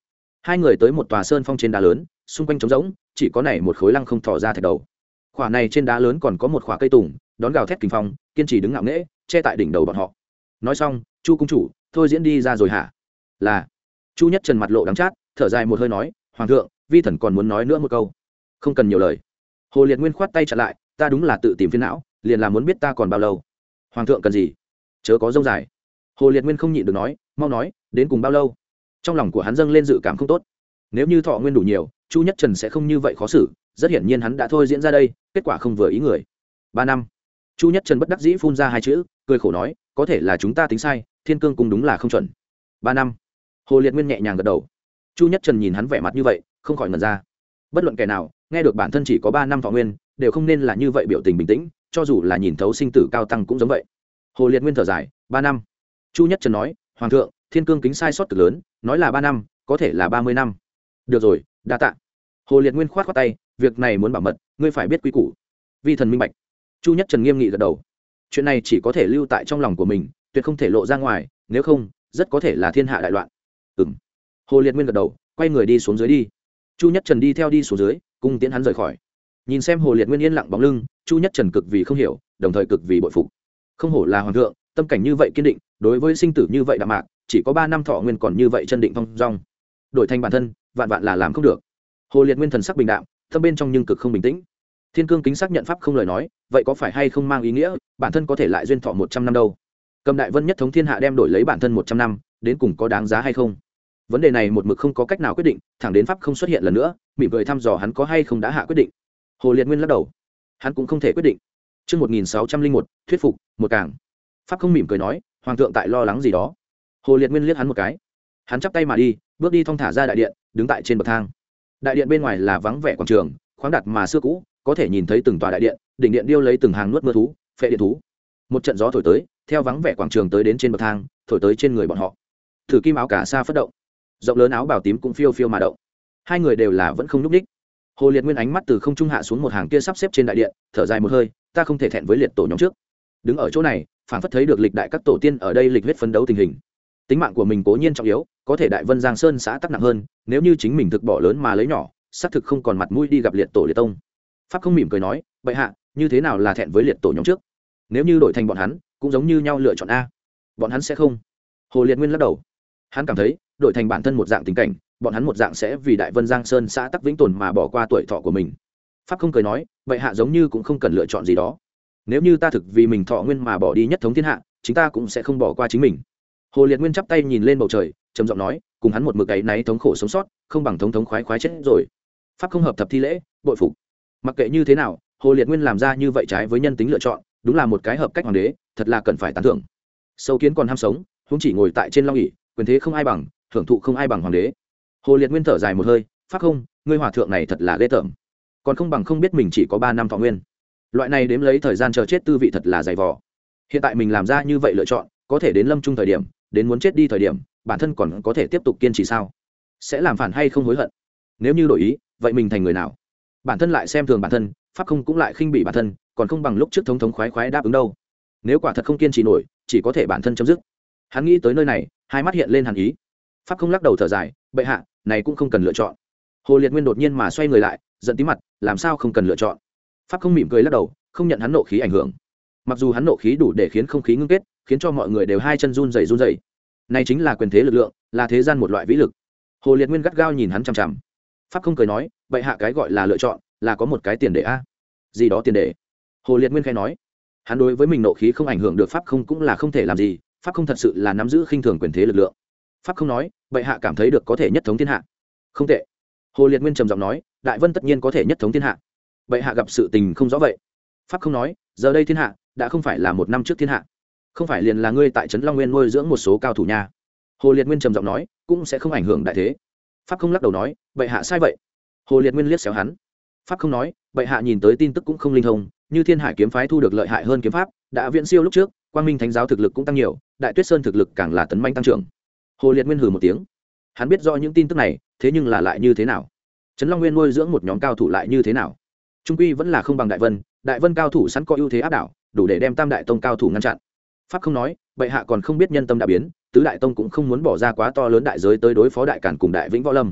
hai người tới một tòa sơn phong trên đá lớn, xung quanh trống rỗng, chỉ có này một khối lăng không thò ra thạch đầu. Khỏa này trên đá lớn còn có một khỏa cây tùng, đón gào thét kinh phong, kiên trì đứng ngạo nghễ, che tại đỉnh đầu bọn họ. Nói xong, Chu cung chủ, thôi diễn đi ra rồi hả? Là. Chu Nhất Trần mặt lộ đắng chát, thở dài một hơi nói, hoàng thượng, vi thần còn muốn nói nữa một câu. Không cần nhiều lời. Hồ Liệt Nguyên khoát tay chặn lại, ta đúng là tự tìm phiền não, liền là muốn biết ta còn bao lâu. Hoàng thượng cần gì? Chớ có dông dài. Hồ Liệt Nguyên không nhịn được nói, mau nói, đến cùng bao lâu? Trong lòng của hắn dâng lên dự cảm không tốt. Nếu như thọ nguyên đủ nhiều, Chu Nhất Trần sẽ không như vậy khó xử, rất hiển nhiên hắn đã thôi diễn ra đây, kết quả không vừa ý người. Ba năm. Chu Nhất Trần bất đắc dĩ phun ra hai chữ, cười khổ nói, có thể là chúng ta tính sai, Thiên Cương cung đúng là không chuẩn. Ba năm. Hồ Liệt Nguyên nhẹ nhàng gật đầu. Chu Nhất Trần nhìn hắn vẻ mặt như vậy, không khỏi ngẩn ra. Bất luận kẻ nào nghe được bản thân chỉ có ba năm thọ nguyên, đều không nên là như vậy biểu tình bình tĩnh, cho dù là nhìn thấu sinh tử cao tăng cũng giống vậy. Hồ Liệt Nguyên thở dài, ba năm. Chu Nhất Trần nói, hoàng thượng, Thiên Cương kính sai sót cực lớn, nói là ba năm, có thể là ba mươi năm. Được rồi, đa tạ. Hồ Liệt Nguyên khoát khoát tay, việc này muốn bảo mật, ngươi phải biết quy củ. Vi thần minh bạch. Chu Nhất Trần nghiêm nghị gật đầu. Chuyện này chỉ có thể lưu tại trong lòng của mình, tuyệt không thể lộ ra ngoài, nếu không, rất có thể là thiên hạ đại loạn. Ừm. Hồ Liệt Nguyên gật đầu, quay người đi xuống dưới đi. Chu Nhất Trần đi theo đi xuống dưới, cùng tiễn hắn rời khỏi. Nhìn xem Hồ Liệt Nguyên yên lặng bóng lưng, Chu Nhất Trần cực vì không hiểu, đồng thời cực vì bội phục. Không hổ là hoàng thượng, tâm cảnh như vậy kiên định, đối với sinh tử như vậy đạm mạc, chỉ có ba năm thọ nguyên còn như vậy chân định phong dong. Đổi thành bản thân, vạn vạn là làm không được. Hồ Liệt Nguyên thần sắc bình đạm, tâm bên trong nhưng cực không bình tĩnh. Thiên Cương kính xác nhận pháp không lời nói, vậy có phải hay không mang ý nghĩa bản thân có thể lại duyên thọ một trăm năm đâu? Cầm Đại Vân nhất thống thiên hạ đem đổi lấy bản thân một trăm năm, đến cùng có đáng giá hay không? Vấn đề này một mực không có cách nào quyết định, thẳng đến pháp không xuất hiện lần nữa, mỉm cười thăm dò hắn có hay không đã hạ quyết định. Hồ Liệt Nguyên lắc đầu, hắn cũng không thể quyết định. Chương một nghìn sáu trăm linh một, thuyết phục, một cảng. Pháp không mỉm cười nói, hoàng thượng tại lo lắng gì đó. Hồ Liệt Nguyên liếc hắn một cái, hắn chắp tay mà đi, bước đi thong thả ra đại điện, đứng tại trên bậc thang. Đại điện bên ngoài là vắng vẻ quảng trường, khoáng đạt mà xưa cũ, có thể nhìn thấy từng tòa đại điện, đỉnh điện điêu lấy từng hàng nuốt mưa thú, phệ điện thú. Một trận gió thổi tới, theo vắng vẻ quảng trường tới đến trên bậc thang, thổi tới trên người bọn họ. Thử kim áo cả sa phất động, rộng lớn áo bào tím cũng phiêu phiêu mà động. Hai người đều là vẫn không nhúc nhích. Hồ Liệt Nguyên ánh mắt từ không trung hạ xuống một hàng kia sắp xếp trên đại điện, thở dài một hơi, ta không thể thẹn với liệt tổ nhóm trước. Đứng ở chỗ này, phản phất thấy được lịch đại các tổ tiên ở đây lịch huyết phấn đấu tình hình. Tính mạng của mình cố nhiên trọng yếu, có thể Đại Vân Giang Sơn xã tắc nặng hơn, nếu như chính mình thực bỏ lớn mà lấy nhỏ, xác thực không còn mặt mũi đi gặp liệt tổ liệt tông. Pháp không mỉm cười nói, bệ hạ, như thế nào là thẹn với liệt tổ nhóm trước? Nếu như đổi thành bọn hắn, cũng giống như nhau lựa chọn a. Bọn hắn sẽ không. Hồ Liệt Nguyên lắc đầu. Hắn cảm thấy, đổi thành bản thân một dạng tình cảnh, bọn hắn một dạng sẽ vì Đại Vân Giang Sơn xã tắc vĩnh tồn mà bỏ qua tuổi thọ của mình. Pháp không cười nói, bệ hạ giống như cũng không cần lựa chọn gì đó. Nếu như ta thực vì mình thọ nguyên mà bỏ đi nhất thống thiên hạ, chúng ta cũng sẽ không bỏ qua chính mình. Hồ Liệt Nguyên chắp tay nhìn lên bầu trời, trầm giọng nói, cùng hắn một mực ấy náy thống khổ sống sót, không bằng thống thống khoái khoái chết rồi. Pháp không hợp thập thi lễ, bội phục. Mặc kệ như thế nào, Hồ Liệt Nguyên làm ra như vậy trái với nhân tính lựa chọn, đúng là một cái hợp cách hoàng đế, thật là cần phải tán thưởng. Sâu kiến còn ham sống, huống chỉ ngồi tại trên long ỷ, quyền thế không ai bằng, hưởng thụ không ai bằng hoàng đế. Hồ Liệt Nguyên thở dài một hơi, Pháp không, ngươi hòa thượng này thật là ghê tởm. Còn không bằng không biết mình chỉ có ba năm thọ nguyên. Loại này đếm lấy thời gian chờ chết tư vị thật là dày vò. Hiện tại mình làm ra như vậy lựa chọn, có thể đến lâm trung thời điểm, đến muốn chết đi thời điểm, bản thân còn có thể tiếp tục kiên trì sao? Sẽ làm phản hay không hối hận? Nếu như đổi ý, vậy mình thành người nào? Bản thân lại xem thường bản thân, Pháp không cũng lại khinh bỉ bản thân, còn không bằng lúc trước thống thống khoái khoái đáp ứng đâu. Nếu quả thật không kiên trì nổi, chỉ có thể bản thân chấm dứt. Hắn nghĩ tới nơi này, hai mắt hiện lên hàn ý. Pháp không lắc đầu thở dài, bệ hạ, này cũng không cần lựa chọn. Hồ Liệt Nguyên đột nhiên mà xoay người lại, giận tí mặt, làm sao không cần lựa chọn? Pháp không mỉm cười lắc đầu, không nhận hắn nộ khí ảnh hưởng. Mặc dù hắn nộ khí đủ để khiến không khí ngưng kết, khiến cho mọi người đều hai chân run rẩy run rẩy. Này chính là quyền thế lực lượng, là thế gian một loại vĩ lực. Hồ Liệt Nguyên gắt gao nhìn hắn chằm chằm. Pháp không cười nói, bệ hạ cái gọi là lựa chọn, là có một cái tiền đề a. Gì đó tiền đề? Hồ Liệt Nguyên khẽ nói, hắn đối với mình nộ khí không ảnh hưởng được Pháp không cũng là không thể làm gì, Pháp không thật sự là nắm giữ khinh thường quyền thế lực lượng. Pháp không nói, bệ hạ cảm thấy được có thể nhất thống thiên hạ. Không tệ. Hồ Liệt Nguyên trầm giọng nói, Đại Vân tất nhiên có thể nhất thống thiên hạ. Bệ hạ gặp sự tình không rõ vậy. Pháp không nói, giờ đây thiên hạ đã không phải là một năm trước thiên hạ, không phải liền là ngươi tại trấn Long Nguyên nuôi dưỡng một số cao thủ nha. Hồ Liệt Nguyên trầm giọng nói, cũng sẽ không ảnh hưởng đại thế. Pháp không lắc đầu nói, bệ hạ sai vậy. Hồ Liệt Nguyên liếc xéo hắn. Pháp không nói, bệ hạ nhìn tới tin tức cũng không linh thông, như Thiên Hải kiếm phái thu được lợi hại hơn kiếm pháp, đã viễn siêu lúc trước, Quang Minh Thánh giáo thực lực cũng tăng nhiều, Đại Tuyết Sơn thực lực càng là tấn manh tăng trưởng. Hồ Liệt Nguyên hừ một tiếng. Hắn biết rõ những tin tức này, thế nhưng là lại như thế nào? Trấn Long Nguyên nuôi dưỡng một nhóm cao thủ lại như thế nào? Trung quy vẫn là không bằng Đại Vân, Đại Vân cao thủ sẵn có ưu thế áp đảo, đủ để đem Tam Đại Tông cao thủ ngăn chặn. Pháp không nói, bệ hạ còn không biết nhân tâm đã biến, tứ đại tông cũng không muốn bỏ ra quá to lớn đại giới tới đối phó Đại Càn cùng Đại Vĩnh Võ Lâm.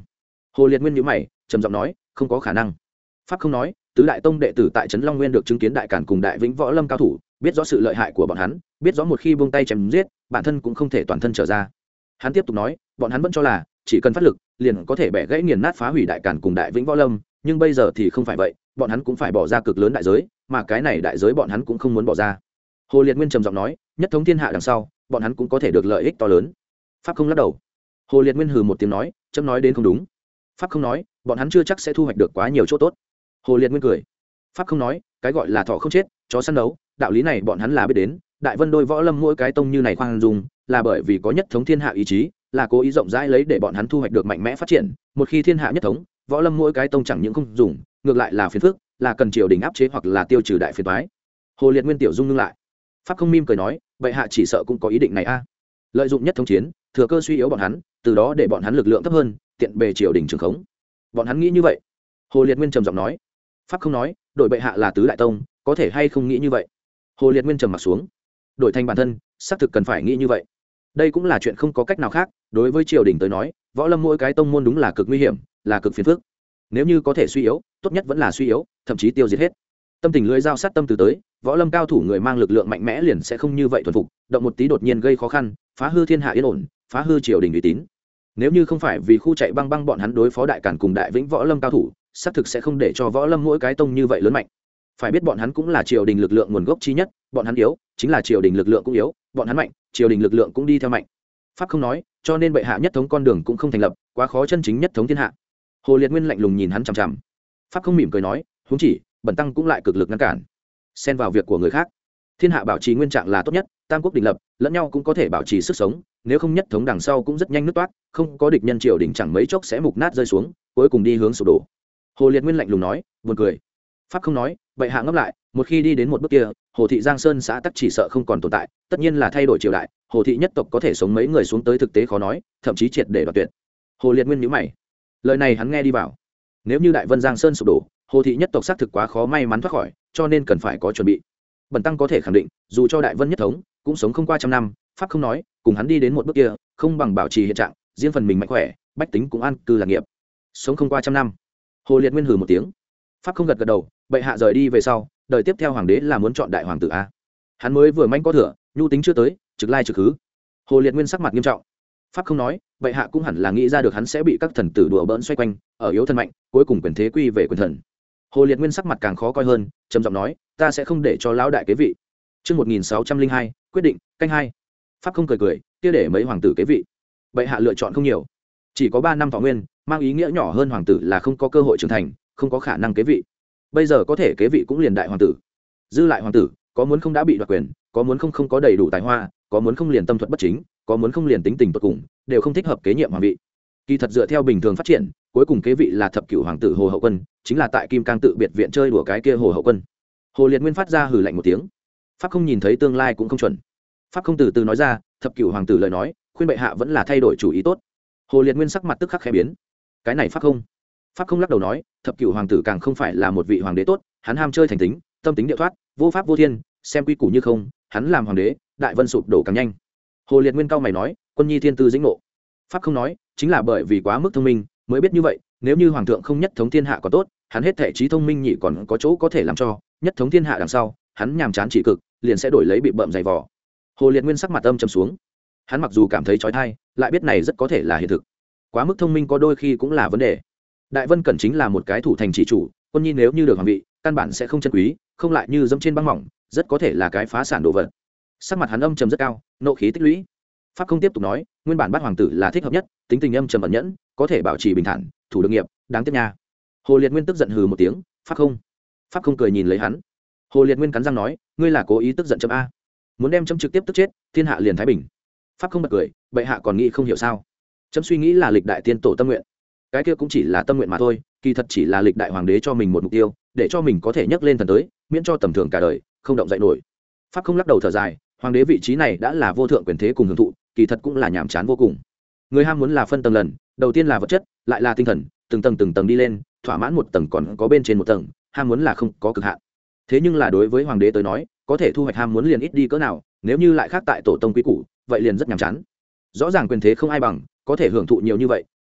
Hồ Liệt Nguyên nhíu mày trầm giọng nói, không có khả năng. Pháp không nói, tứ đại tông đệ tử tại trấn Long Nguyên được chứng kiến đại cản cùng đại vĩnh võ lâm cao thủ, biết rõ sự lợi hại của bọn hắn, biết rõ một khi buông tay chém giết, bản thân cũng không thể toàn thân trở ra. Hắn tiếp tục nói, bọn hắn vẫn cho là chỉ cần phát lực, liền có thể bẻ gãy nghiền nát phá hủy đại cản cùng đại vĩnh võ lâm, nhưng bây giờ thì không phải vậy, bọn hắn cũng phải bỏ ra cực lớn đại giới, mà cái này đại giới bọn hắn cũng không muốn bỏ ra. Hồ Liệt Nguyên trầm giọng nói, nhất thống thiên hạ đằng sau, bọn hắn cũng có thể được lợi ích to lớn. Pháp không lắc đầu. Hồ Liệt Nguyên hừ một tiếng nói, chấm nói đến không đúng. Pháp không nói, bọn hắn chưa chắc sẽ thu hoạch được quá nhiều chỗ tốt. Hồ Liệt Nguyên cười. Pháp không nói, cái gọi là thọ không chết chó săn đấu, đạo lý này bọn hắn là biết đến. Đại Vân đôi võ lâm mỗi cái tông như này khoan dung, là bởi vì có nhất thống thiên hạ ý chí, là cố ý rộng rãi lấy để bọn hắn thu hoạch được mạnh mẽ phát triển. Một khi thiên hạ nhất thống, võ lâm mỗi cái tông chẳng những không dùng, ngược lại là phiền phức, là cần triều đình áp chế hoặc là tiêu trừ đại phiền toái. Hồ Liệt Nguyên tiểu dung ngưng lại. Pháp không mỉm cười nói, bệ hạ chỉ sợ cũng có ý định này a. Lợi dụng nhất thống chiến, thừa cơ suy yếu bọn hắn, từ đó để bọn hắn lực lượng thấp hơn, tiện bề triều đình trường khống. Bọn hắn nghĩ như vậy. Hồ Liệt Nguyên trầm giọng nói. Pháp không nói, đội bệ hạ là tứ đại tông, có thể hay không nghĩ như vậy. Hồ Liệt Nguyên trầm mặt xuống. Đổi thành bản thân, xác thực cần phải nghĩ như vậy. Đây cũng là chuyện không có cách nào khác, đối với triều đình tới nói, võ lâm mỗi cái tông môn đúng là cực nguy hiểm, là cực phiền phức. Nếu như có thể suy yếu, tốt nhất vẫn là suy yếu, thậm chí tiêu diệt hết. Tâm tình lưỡi dao sát tâm từ tới, võ lâm cao thủ người mang lực lượng mạnh mẽ liền sẽ không như vậy thuần phục, động một tí đột nhiên gây khó khăn, phá hư thiên hạ yên ổn, phá hư triều đình uy tín. Nếu như không phải vì khu chạy băng băng bọn hắn đối phó đại cản cùng đại vĩnh võ lâm cao thủ, xác thực sẽ không để cho võ lâm mỗi cái tông như vậy lớn mạnh. Phải biết bọn hắn cũng là triều đình lực lượng nguồn gốc chi nhất, bọn hắn yếu, chính là triều đình lực lượng cũng yếu, bọn hắn mạnh, triều đình lực lượng cũng đi theo mạnh. Pháp không nói, cho nên bệ hạ nhất thống con đường cũng không thành lập, quá khó chân chính nhất thống thiên hạ. Hồ Liệt Nguyên lạnh lùng nhìn hắn chằm chằm. Pháp không mỉm cười nói, huống chỉ bẩn tăng cũng lại cực lực ngăn cản, xen vào việc của người khác. Thiên hạ bảo trì nguyên trạng là tốt nhất, tam quốc đình lập, lẫn nhau cũng có thể bảo trì sức sống, nếu không nhất thống đằng sau cũng rất nhanh nứt toát, không có địch nhân triều đình chẳng mấy chốc sẽ mục nát rơi xuống, cuối cùng đi hướng sụp đổ. Hồ Liệt Nguyên lạnh lùng nói, buồn cười. Pháp không nói, bệ hạ ngẫm lại, một khi đi đến một bước kia, Hồ thị Giang Sơn xã tắc chỉ sợ không còn tồn tại, tất nhiên là thay đổi triều đại, Hồ thị nhất tộc có thể sống mấy người xuống tới thực tế khó nói, thậm chí triệt để đoạt tuyệt. Hồ Liệt Nguyên nhíu mày. Lời này hắn nghe đi vào. Nếu như Đại Vân Giang Sơn sụp đổ, Hồ thị nhất tộc xác thực quá khó may mắn thoát khỏi, cho nên cần phải có chuẩn bị. Bần tăng có thể khẳng định, dù cho Đại Vân nhất thống, cũng sống không qua trăm năm. Pháp không nói, cùng hắn đi đến một bước kia, không bằng bảo trì hiện trạng, riêng phần mình mạnh khỏe, bách tính cũng an cư lạc nghiệp. Sống không qua trăm năm. Hồ Liệt Nguyên hừ một tiếng. Pháp không gật gật đầu, bệ hạ rời đi về sau, đời tiếp theo hoàng đế là muốn chọn đại hoàng tử a. Hắn mới vừa manh có thừa, nhu tính chưa tới, trực lai trực hứ. Hồ Liệt Nguyên sắc mặt nghiêm trọng. Pháp không nói, bệ hạ cũng hẳn là nghĩ ra được hắn sẽ bị các thần tử đùa bỡn xoay quanh, ở yếu thân mạnh, cuối cùng quyền thế quy về quyền thần. Hồ Liệt Nguyên sắc mặt càng khó coi hơn, trầm giọng nói, ta sẽ không để cho lão đại kế vị. Chương một nghìn sáu trăm linh hai, quyết định, canh hai. Pháp không cười cười, kia để mấy hoàng tử kế vị. Bệ hạ lựa chọn không nhiều, chỉ có ba năm thọ nguyên, mang ý nghĩa nhỏ hơn hoàng tử là không có cơ hội trưởng thành, không có khả năng kế vị. Bây giờ có thể kế vị cũng liền đại hoàng tử. Dư lại hoàng tử, có muốn không đã bị đoạt quyền, có muốn không không có đầy đủ tài hoa, có muốn không liền tâm thuật bất chính, có muốn không liền tính tình tột cùng, đều không thích hợp kế nhiệm hoàng vị. Kỳ thật dựa theo bình thường phát triển, cuối cùng kế vị là thập cửu hoàng tử Hồ Hậu Quân, chính là tại Kim Cang tự biệt viện chơi đùa cái kia Hồ Hậu Quân. Hồ Liệt Nguyên phát ra hừ lạnh một tiếng. Pháp không nhìn thấy tương lai cũng không chuẩn. Pháp không từ từ nói ra, thập cửu hoàng tử lời nói, khuyên bệ hạ vẫn là thay đổi chủ ý tốt. Hồ Liệt Nguyên sắc mặt tức khắc khẽ biến. Cái này Pháp không? Pháp không lắc đầu nói, thập cửu hoàng tử càng không phải là một vị hoàng đế tốt, hắn ham chơi thành tính, tâm tính điệu thoát, vô pháp vô thiên, xem quy củ như không, hắn làm hoàng đế, đại vân sụp đổ càng nhanh. Hồ Liệt Nguyên cao mày nói, quân nhi thiên tư dĩnh nộ. Pháp không nói, chính là bởi vì quá mức thông minh mới biết như vậy, nếu như hoàng thượng không nhất thống thiên hạ có tốt, hắn hết thể trí thông minh nhị còn có chỗ có thể làm cho nhất thống thiên hạ đằng sau, hắn nhàm chán chỉ cực, liền sẽ đổi lấy bị bợm dày vò. Hồ Liệt Nguyên sắc mặt âm trầm xuống. Hắn mặc dù cảm thấy chói tai, lại biết này rất có thể là hiện thực. Quá mức thông minh có đôi khi cũng là vấn đề. Đại Vân Cẩn chính là một cái thủ thành chỉ chủ, quân nhi nếu như được hoàng vị, căn bản sẽ không chân quý, không lại như dẫm trên băng mỏng, rất có thể là cái phá sản đồ vật. Sắc mặt hắn âm trầm rất cao, nộ khí tích lũy. Pháp không tiếp tục nói, nguyên bản bát hoàng tử là thích hợp nhất, tính tình âm trầm ẩn nhẫn, có thể bảo trì bình thản, thủ được nghiệp, đáng tiếc nha. Hồ Liệt Nguyên tức giận hừ một tiếng, Pháp không. Pháp không cười nhìn lấy hắn. Hồ Liệt Nguyên cắn răng nói, ngươi là cố ý tức giận chấm a, muốn đem chấm trực tiếp tức chết, thiên hạ liền thái bình. Pháp không bật cười, bệ hạ còn nghĩ không hiểu sao? Chấm suy nghĩ là lịch đại tiên tổ tâm nguyện, cái kia cũng chỉ là tâm nguyện mà thôi, kỳ thật chỉ là lịch đại hoàng đế cho mình một mục tiêu, để cho mình có thể nhấc lên thần tới, miễn cho tầm thường cả đời không động dậy nổi. Pháp không lắc đầu thở dài, hoàng đế vị trí này đã là vô thượng quyền thế cùng hưởng thụ, kỳ thật cũng là nhàm chán vô cùng. Người ham muốn là phân tầng lần, đầu tiên là vật chất, lại là tinh thần, từng tầng từng tầng đi lên, thỏa mãn một tầng còn có bên trên một tầng, ham muốn là không có cực hạn. Thế nhưng là đối với hoàng đế tới nói, có thể thu hoạch ham muốn liền ít đi cỡ nào, nếu như lại khác tại tổ tông quý củ, vậy liền rất nhàm chán. Rõ ràng quyền thế không ai bằng, có thể hưởng thụ nhiều như vậy,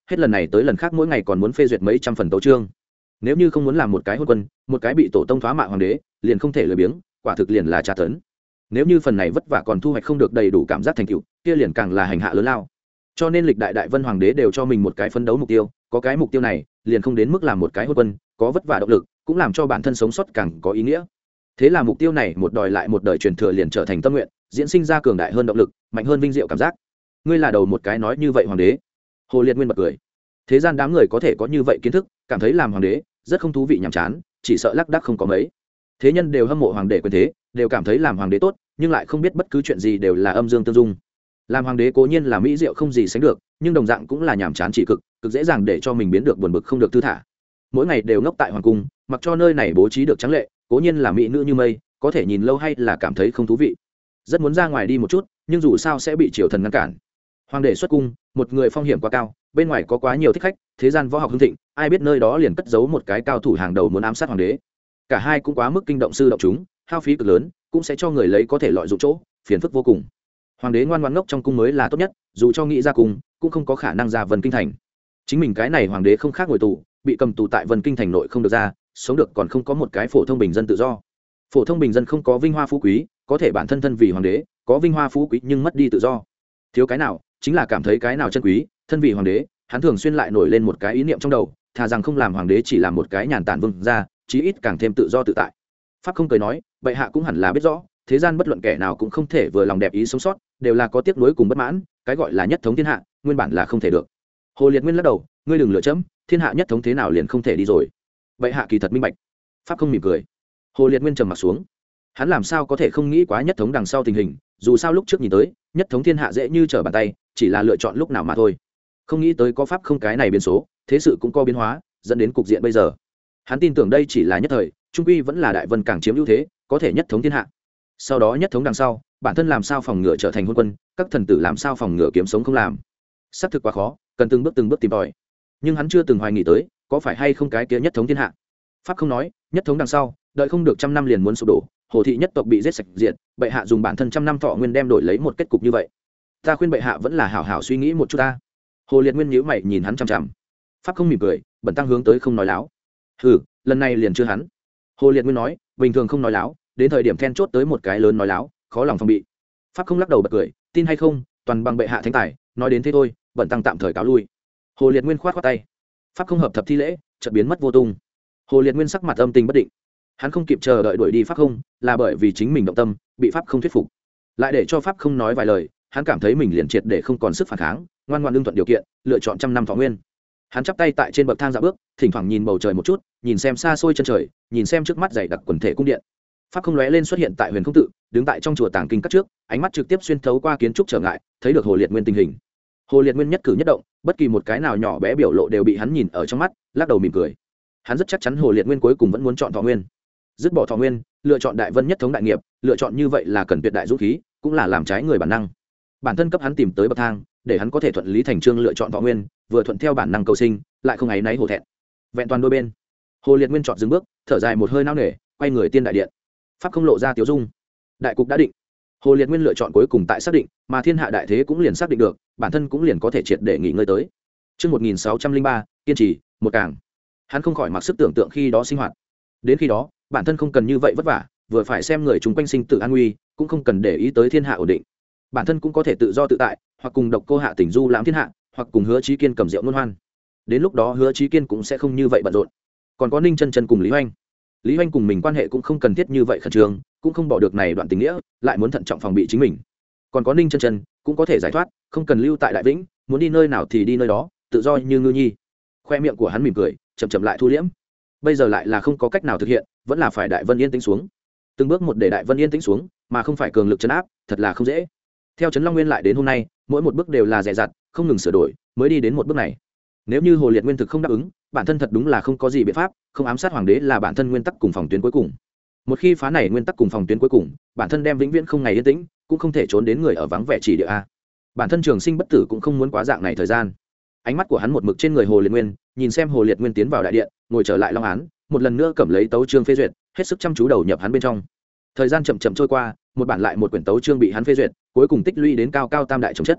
hết lần này tới lần khác mỗi ngày còn muốn phê duyệt mấy trăm phần tấu chương. Nếu như không muốn làm một cái hôn quân, một cái bị tổ tông thoá mạ hoàng đế, liền không thể lười biếng, quả thực liền là tra tấn. Nếu như phần này vất vả còn thu hoạch không được đầy đủ cảm giác thành tựu, kia liền càng là hành hạ lớn lao. Cho nên lịch đại đại vân hoàng đế đều cho mình một cái phấn đấu mục tiêu, có cái mục tiêu này, liền không đến mức làm một cái hôn quân, có vất vả động lực, cũng làm cho bản thân sống sót càng có ý nghĩa. Thế là mục tiêu này một đời lại một đời truyền thừa liền trở thành tâm nguyện, diễn sinh ra cường đại hơn động lực, mạnh hơn vinh diệu cảm giác. Ngươi là đầu một cái nói như vậy hoàng đế. Hồ Liệt Nguyên bật cười. Thế gian đám người có thể có như vậy kiến thức, cảm thấy làm hoàng đế rất không thú vị nhàm chán, chỉ sợ lác đác không có mấy. Thế nhân đều hâm mộ hoàng đế quyền thế, đều cảm thấy làm hoàng đế tốt, nhưng lại không biết bất cứ chuyện gì đều là âm dương tương dung. Làm hoàng đế cố nhiên là mỹ diệu không gì sánh được, nhưng đồng dạng cũng là nhàm chán chỉ cực, cực dễ dàng để cho mình biến được buồn bực không được thư thả. Mỗi ngày đều ngốc tại hoàng cung, mặc cho nơi này bố trí được trắng lệ, cố nhiên là mỹ nữ như mây, có thể nhìn lâu hay là cảm thấy không thú vị. Rất muốn ra ngoài đi một chút, nhưng dù sao sẽ bị triều thần ngăn cản. Hoàng đế xuất cung, một người phong hiểm quá cao, bên ngoài có quá nhiều thích khách, thế gian võ học hưng thịnh, ai biết nơi đó liền cất giấu một cái cao thủ hàng đầu muốn ám sát hoàng đế. Cả hai cũng quá mức kinh động sư động chúng, hao phí cực lớn, cũng sẽ cho người lấy có thể lợi dụng chỗ, phiền phức vô cùng. Hoàng đế ngoan ngoãn ngốc trong cung mới là tốt nhất, dù cho nghĩ ra cung, cũng không có khả năng ra Vân Kinh thành. Chính mình cái này hoàng đế không khác ngồi tù, bị cầm tù tại Vân Kinh thành nội không được ra, sống được còn không có một cái phổ thông bình dân tự do. Phổ thông bình dân không có vinh hoa phú quý, có thể bản thân thân vì hoàng đế, có vinh hoa phú quý nhưng mất đi tự do. Thiếu cái nào, chính là cảm thấy cái nào chân quý, thân vì hoàng đế, hắn thường xuyên lại nổi lên một cái ý niệm trong đầu, thà rằng không làm hoàng đế chỉ làm một cái nhàn tản vương gia, chí ít càng thêm tự do tự tại. Pháp không cười nói, bệ hạ cũng hẳn là biết rõ, thế gian bất luận kẻ nào cũng không thể vừa lòng đẹp ý sống sót, đều là có tiếc nuối cùng bất mãn, cái gọi là nhất thống thiên hạ, nguyên bản là không thể được. Hồ Liệt Nguyên lắc đầu, ngươi đừng lựa chấm, thiên hạ nhất thống thế nào liền không thể đi rồi. Bệ hạ kỳ thật minh bạch. Pháp không mỉm cười. Hồ Liệt Nguyên trầm mặt xuống. Hắn làm sao có thể không nghĩ quá nhất thống đằng sau tình hình, dù sao lúc trước nhìn tới, nhất thống thiên hạ dễ như trở bàn tay, chỉ là lựa chọn lúc nào mà thôi. Không nghĩ tới có pháp không cái này biến số, thế sự cũng có biến hóa, dẫn đến cục diện bây giờ. Hắn tin tưởng đây chỉ là nhất thời, trung quy vẫn là đại vân càng chiếm ưu thế, có thể nhất thống thiên hạ. Sau đó nhất thống đằng sau, bản thân làm sao phòng ngừa trở thành hôn quân, các thần tử làm sao phòng ngừa kiếm sống không làm. Xác thực quá khó, cần từng bước từng bước tìm tòi. Nhưng hắn chưa từng hoài nghĩ tới, có phải hay không cái kia nhất thống thiên hạ. Pháp không nói, nhất thống đằng sau, đợi không được trăm năm liền muốn sụp đổ, Hồ thị nhất tộc bị giết sạch diện, bệ hạ dùng bản thân trăm năm thọ nguyên đem đổi lấy một kết cục như vậy. Ta khuyên bệ hạ vẫn là hảo hảo suy nghĩ một chút ta. Hồ Liệt Nguyên nhíu mày nhìn hắn chằm chằm. Pháp không mỉm cười, bẩn tăng hướng tới không nói láo. Hừ, lần này liền chưa hắn. Hồ Liệt Nguyên nói, bình thường không nói láo, đến thời điểm then chốt tới một cái lớn nói láo, khó lòng phòng bị. Pháp không lắc đầu bật cười, tin hay không, toàn bằng bệ hạ thánh tài, nói đến thế thôi, bẩn tăng tạm thời cáo lui. Hồ Liệt Nguyên khoát khoát tay. Pháp không hợp thập thi lễ, chợt biến mất vô tung. Hồ Liệt Nguyên sắc mặt âm tình bất định. Hắn không kịp chờ đợi đuổi đi Pháp không, là bởi vì chính mình động tâm, bị Pháp không thuyết phục. Lại để cho Pháp không nói vài lời, hắn cảm thấy mình liền triệt để không còn sức phản kháng, ngoan ngoãn đương thuận điều kiện, lựa chọn trăm năm thọ nguyên. Hắn chắp tay tại trên bậc thang dạo bước, thỉnh thoảng nhìn bầu trời một chút, nhìn xem xa xôi chân trời, nhìn xem trước mắt dày đặc quần thể cung điện. Pháp không lóe lên xuất hiện tại Huyền Không tự, đứng tại trong chùa Tàng Kinh các trước, ánh mắt trực tiếp xuyên thấu qua kiến trúc trở ngại, thấy được Hồ Liệt Nguyên tình hình. Hồ Liệt Nguyên nhất cử nhất động, bất kỳ một cái nào nhỏ bé biểu lộ đều bị hắn nhìn ở trong mắt, lắc đầu mỉm cười. Hắn rất chắc chắn Hồ Liệt Nguyên cuối cùng vẫn muốn chọn thọ nguyên. Dứt bỏ thọ nguyên, lựa chọn đại vân nhất thống đại nghiệp, lựa chọn như vậy là cần tuyệt đại dũng khí, cũng là làm trái người bản năng. Bản thân cấp hắn tìm tới bậc thang, để hắn có thể thuận lý thành chương lựa chọn thọ nguyên, vừa thuận theo bản năng cầu sinh, lại không áy náy hổ thẹn. Vẹn toàn đôi bên. Hồ Liệt Nguyên chọn dừng bước, thở dài một hơi nao nề, quay người tiên đại điện. Pháp không lộ ra tiểu dung. Đại cục đã định. Hồ Liệt Nguyên lựa chọn cuối cùng tại xác định, mà thiên hạ đại thế cũng liền xác định được, bản thân cũng liền có thể triệt để nghỉ ngơi tới. Chương một nghìn sáu trăm linh ba, kiên trì, một càng. Hắn không khỏi mặc sức tưởng tượng khi đó sinh hoạt. Đến khi đó, bản thân không cần như vậy vất vả, vừa phải xem người chúng quanh sinh tử an nguy, cũng không cần để ý tới thiên hạ ổn định. Bản thân cũng có thể tự do tự tại, hoặc cùng độc cô hạ tỉnh du lãm thiên hạ, hoặc cùng Hứa Chí Kiên cầm rượu luân hoan. Đến lúc đó Hứa Chí Kiên cũng sẽ không như vậy bận rộn. Còn có Ninh Chân Chân cùng Lý Hoành. Lý Hoành cùng mình quan hệ cũng không cần thiết như vậy khẩn trương, cũng không bỏ được này đoạn tình nghĩa, lại muốn thận trọng phòng bị chính mình. Còn có Ninh Chân Chân, cũng có thể giải thoát, không cần lưu tại Đại Vĩnh, muốn đi nơi nào thì đi nơi đó, tự do như ngư nhi. Khoe miệng của hắn mỉm cười, chậm chậm lại thu liễm. Bây giờ lại là không có cách nào thực hiện, vẫn là phải Đại Vân yên tĩnh xuống. Từng bước một để Đại Vân yên tĩnh xuống, mà không phải cường lực trấn áp, thật là không dễ. Theo Trấn Long Nguyên lại đến hôm nay, mỗi một bước đều là dè dặt, không ngừng sửa đổi, mới đi đến một bước này. Nếu như Hồ Liệt Nguyên thực không đáp ứng, bản thân thật đúng là không có gì biện pháp, không ám sát hoàng đế là bản thân nguyên tắc cùng phòng tuyến cuối cùng. Một khi phá này nguyên tắc cùng phòng tuyến cuối cùng, bản thân đem vĩnh viễn không ngày yên tĩnh, cũng không thể trốn đến người ở vắng vẻ chỉ địa a. Bản thân trường sinh bất tử cũng không muốn quá dạng này thời gian. Ánh mắt của hắn một mực trên người Hồ Liệt Nguyên, nhìn xem Hồ Liệt Nguyên tiến vào đại điện, ngồi trở lại long án, một lần nữa cầm lấy tấu chương phê duyệt, hết sức chăm chú đầu nhập hắn bên trong. Thời gian chậm chậm trôi qua, một bản lại một quyển tấu chương bị hắn phê duyệt, cuối cùng tích lũy đến cao cao tam đại chống chất.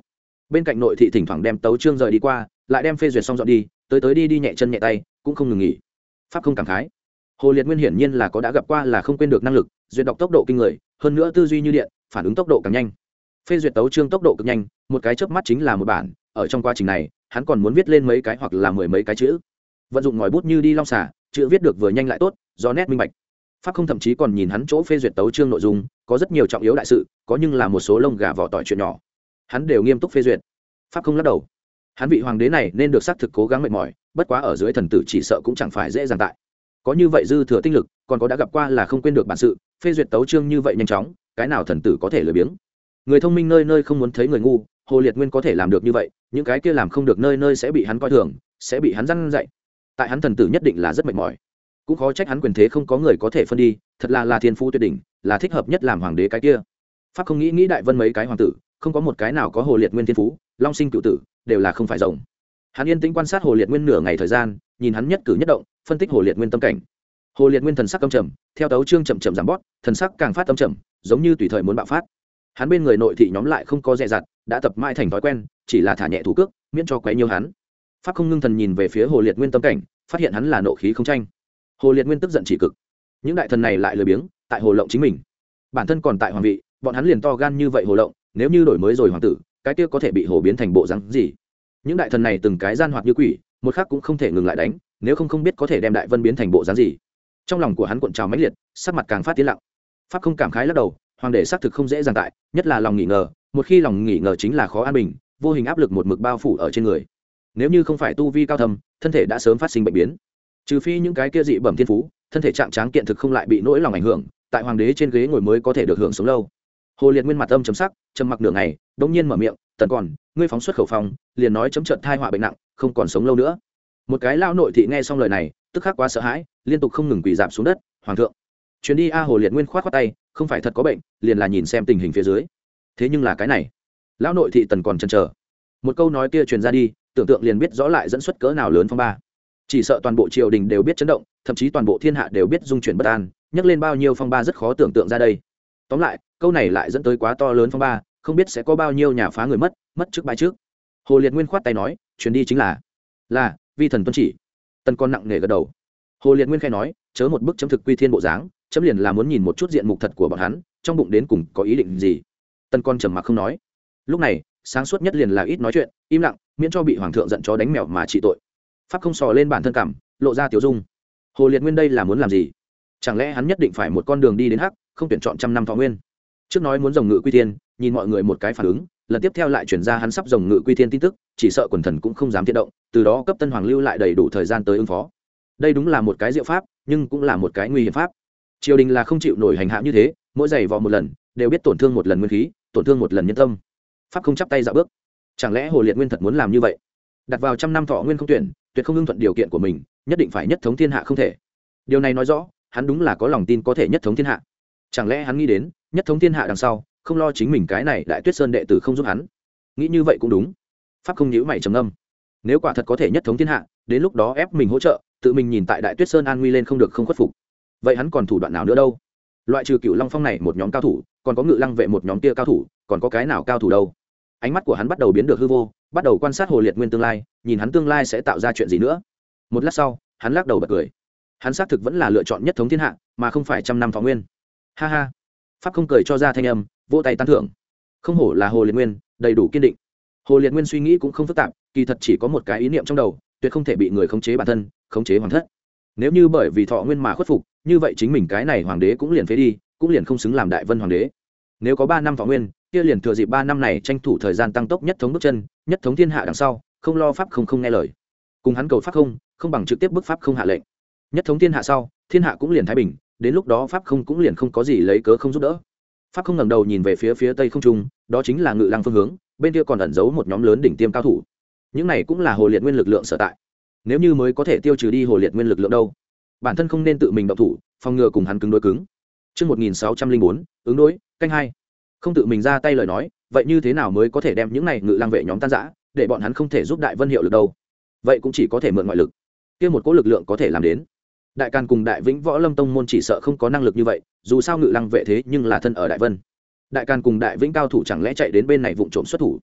bên cạnh nội thị thỉnh thoảng đem tấu chương rời đi qua, lại đem phê duyệt xong dọn đi, tới tới đi đi nhẹ chân nhẹ tay, cũng không ngừng nghỉ. Pháp không cảm khái. Hồ Liệt Nguyên hiển nhiên là có đã gặp qua là không quên được năng lực, duyệt đọc tốc độ kinh người, hơn nữa tư duy như điện, phản ứng tốc độ càng nhanh. Phê duyệt tấu chương tốc độ cực nhanh, một cái chớp mắt chính là một bản, ở trong quá trình này, hắn còn muốn viết lên mấy cái hoặc là mười mấy cái chữ. Vận dụng ngòi bút như đi long xả, chữ viết được vừa nhanh lại tốt, do nét minh bạch. Pháp không thậm chí còn nhìn hắn chỗ phê duyệt tấu chương nội dung, có rất nhiều trọng yếu đại sự, có nhưng là một số lông gà vỏ tỏi chuyện nhỏ, hắn đều nghiêm túc phê duyệt. Pháp không lắc đầu, hắn vị hoàng đế này nên được xác thực cố gắng mệt mỏi, bất quá ở dưới thần tử chỉ sợ cũng chẳng phải dễ dàng tại. Có như vậy dư thừa tinh lực, còn có đã gặp qua là không quên được bản sự, phê duyệt tấu chương như vậy nhanh chóng, cái nào thần tử có thể lười biếng. Người thông minh nơi nơi không muốn thấy người ngu, Hồ Liệt Nguyên có thể làm được như vậy, những cái kia làm không được nơi nơi sẽ bị hắn coi thường, sẽ bị hắn răn dạy. Tại hắn thần tử nhất định là rất mệt mỏi, cũng khó trách hắn quyền thế không có người có thể phân đi, thật là là thiên phú tuyệt đỉnh, là thích hợp nhất làm hoàng đế cái kia. Pháp không nghĩ nghĩ đại vân mấy cái hoàng tử, không có một cái nào có Hồ Liệt Nguyên thiên phú, long sinh cựu tử, đều là không phải rồng. Hắn yên tĩnh quan sát Hồ Liệt Nguyên nửa ngày thời gian, nhìn hắn nhất cử nhất động, phân tích Hồ Liệt Nguyên tâm cảnh. Hồ Liệt Nguyên thần sắc âm trầm, theo tấu chương chậm chậm giảm bót, thần sắc càng phát âm trầm, giống như tùy thời muốn bạo phát. Hắn bên người nội thị nhóm lại không có dè dặt, đã tập mãi thành thói quen, chỉ là thả nhẹ thủ cước, miễn cho quấy nhiều hắn. Pháp không ngưng thần nhìn về phía Hồ Liệt Nguyên tâm cảnh, phát hiện hắn là nộ khí không tranh. Hồ Liệt Nguyên tức giận chỉ cực, những đại thần này lại lười biếng, tại hồ lộng chính mình. Bản thân còn tại hoàng vị, bọn hắn liền to gan như vậy hồ lộng, nếu như đổi mới rồi hoàng tử, cái kia có thể bị hồ biến thành bộ dáng gì? Những đại thần này từng cái gian hoạt như quỷ, một khắc cũng không thể ngừng lại đánh, nếu không không biết có thể đem đại vân biến thành bộ dáng gì. Trong lòng của hắn cuộn trào mãnh liệt, sắc mặt càng phát tiến lặng. Pháp không cảm khái lắc đầu, hoàng đế xác thực không dễ dàng tại, nhất là lòng nghỉ ngờ, một khi lòng nghỉ ngờ chính là khó an bình, vô hình áp lực một mực bao phủ ở trên người. Nếu như không phải tu vi cao thâm, thân thể đã sớm phát sinh bệnh biến. Trừ phi những cái kia dị bẩm thiên phú, thân thể trạng tráng kiện thực không lại bị nỗi lòng ảnh hưởng, tại hoàng đế trên ghế ngồi mới có thể được hưởng sống lâu. Hồ Liệt Nguyên mặt âm trầm sắc, trầm mặc nửa ngày, đống nhiên mở miệng, "Tần còn, ngươi phóng xuất khẩu phong, liền nói chấm trận thai họa bệnh nặng, không còn sống lâu nữa." Một cái lao nội thị nghe xong lời này, tức khắc quá sợ hãi, liên tục không ngừng quỳ rạp xuống đất, "Hoàng thượng." Chuyến đi a Hồ Liệt Nguyên khoát khoát tay, không phải thật có bệnh, liền là nhìn xem tình hình phía dưới. Thế nhưng là cái này, lão nội thị Tần còn chần chờ. Một câu nói kia truyền ra đi, tưởng tượng liền biết rõ lại dẫn xuất cỡ nào lớn phong ba. Chỉ sợ toàn bộ triều đình đều biết chấn động, thậm chí toàn bộ thiên hạ đều biết dung chuyển bất an, nhắc lên bao nhiêu phong ba rất khó tưởng tượng ra đây. Tóm lại, câu này lại dẫn tới quá to lớn phong ba, không biết sẽ có bao nhiêu nhà phá người mất, mất trước bại trước. Hồ Liệt Nguyên khoát tay nói, chuyến đi chính là là vi thần tuân chỉ. Tần con nặng nề gật đầu. Hồ Liệt Nguyên khai nói, chớ một bức chấm thực quy thiên bộ dáng, chấm liền là muốn nhìn một chút diện mục thật của bọn hắn, trong bụng đến cùng có ý định gì. Tần con trầm mặc không nói. Lúc này, sáng suốt nhất liền là ít nói chuyện, im lặng, miễn cho bị hoàng thượng giận chó đánh mèo mà trị tội. Pháp không sò lên bản thân cảm, lộ ra tiểu dung. Hồ Liệt Nguyên đây là muốn làm gì? Chẳng lẽ hắn nhất định phải một con đường đi đến hắc, không tuyển chọn trăm năm thọ nguyên? Trước nói muốn rồng ngự quy thiên, nhìn mọi người một cái phản ứng, lần tiếp theo lại chuyển ra hắn sắp rồng ngự quy thiên tin tức, chỉ sợ quần thần cũng không dám thiện động, từ đó cấp tân hoàng lưu lại đầy đủ thời gian tới ứng phó. Đây đúng là một cái diệu pháp, nhưng cũng là một cái nguy hiểm pháp. Triều đình là không chịu nổi hành hạ như thế, mỗi giày vò một lần, đều biết tổn thương một lần nguyên khí, tổn thương một lần nhân tâm. Pháp không chắp tay dạo bước. Chẳng lẽ Hồ Liệt Nguyên thật muốn làm như vậy? Đặt vào trăm năm thọ nguyên không tuyển, tuyệt không ưng thuận điều kiện của mình, nhất định phải nhất thống thiên hạ không thể. Điều này nói rõ, hắn đúng là có lòng tin có thể nhất thống thiên hạ. Chẳng lẽ hắn nghĩ đến, nhất thống thiên hạ đằng sau, không lo chính mình cái này Đại Tuyết Sơn đệ tử không giúp hắn? Nghĩ như vậy cũng đúng. Pháp không nhíu mày trầm ngâm. Nếu quả thật có thể nhất thống thiên hạ, đến lúc đó ép mình hỗ trợ, tự mình nhìn tại Đại Tuyết Sơn an nguy lên không được không khuất phục. Vậy hắn còn thủ đoạn nào nữa đâu? Loại trừ Cửu Long Phong này một nhóm cao thủ, còn có Ngự Lăng vệ một nhóm kia cao thủ, còn có cái nào cao thủ đâu? Ánh mắt của hắn bắt đầu biến được hư vô, bắt đầu quan sát Hồ Liệt Nguyên tương lai, nhìn hắn tương lai sẽ tạo ra chuyện gì nữa. Một lát sau, hắn lắc đầu bật cười. Hắn xác thực vẫn là lựa chọn nhất thống thiên hạ, mà không phải trăm năm thọ nguyên. Ha ha. Pháp không cười cho ra thanh âm, vỗ tay tán thưởng. Không hổ là Hồ Liệt Nguyên, đầy đủ kiên định. Hồ Liệt Nguyên suy nghĩ cũng không phức tạp, kỳ thật chỉ có một cái ý niệm trong đầu, tuyệt không thể bị người khống chế bản thân, khống chế hoàng thất. Nếu như bởi vì thọ nguyên mà khuất phục, như vậy chính mình cái này hoàng đế cũng liền phế đi, cũng liền không xứng làm đại vân hoàng đế. Nếu có ba năm thọ nguyên, kia liền thừa dịp ba năm này tranh thủ thời gian tăng tốc nhất thống bước chân, nhất thống thiên hạ đằng sau, không lo pháp không không nghe lời. Cùng hắn cầu pháp không, không bằng trực tiếp bức pháp không hạ lệnh. Nhất thống thiên hạ sau, thiên hạ cũng liền thái bình, đến lúc đó pháp không cũng liền không có gì lấy cớ không giúp đỡ. Pháp không ngẩng đầu nhìn về phía phía tây không trung, đó chính là Ngự Lăng phương hướng, bên kia còn ẩn giấu một nhóm lớn đỉnh tiêm cao thủ. Những này cũng là Hồ Liệt Nguyên lực lượng sở tại. Nếu như mới có thể tiêu trừ đi Hồ Liệt Nguyên lực lượng đâu, bản thân không nên tự mình động thủ, phòng ngừa cùng hắn cứng đối cứng. Chương một nghìn sáu trăm linh bốn, ứng đối, canh hai. Không tự mình ra tay lời nói, vậy như thế nào mới có thể đem những này Ngự Lăng vệ nhóm tan rã, để bọn hắn không thể giúp Đại Vân hiệu lực đâu? Vậy cũng chỉ có thể mượn ngoại lực. Kia một cỗ lực lượng có thể làm đến. Đại Càn cùng Đại Vĩnh Võ Lâm tông môn chỉ sợ không có năng lực như vậy, dù sao Ngự Lăng vệ thế nhưng là thân ở Đại Vân. Đại Càn cùng Đại Vĩnh cao thủ chẳng lẽ chạy đến bên này vụng trộm xuất thủ?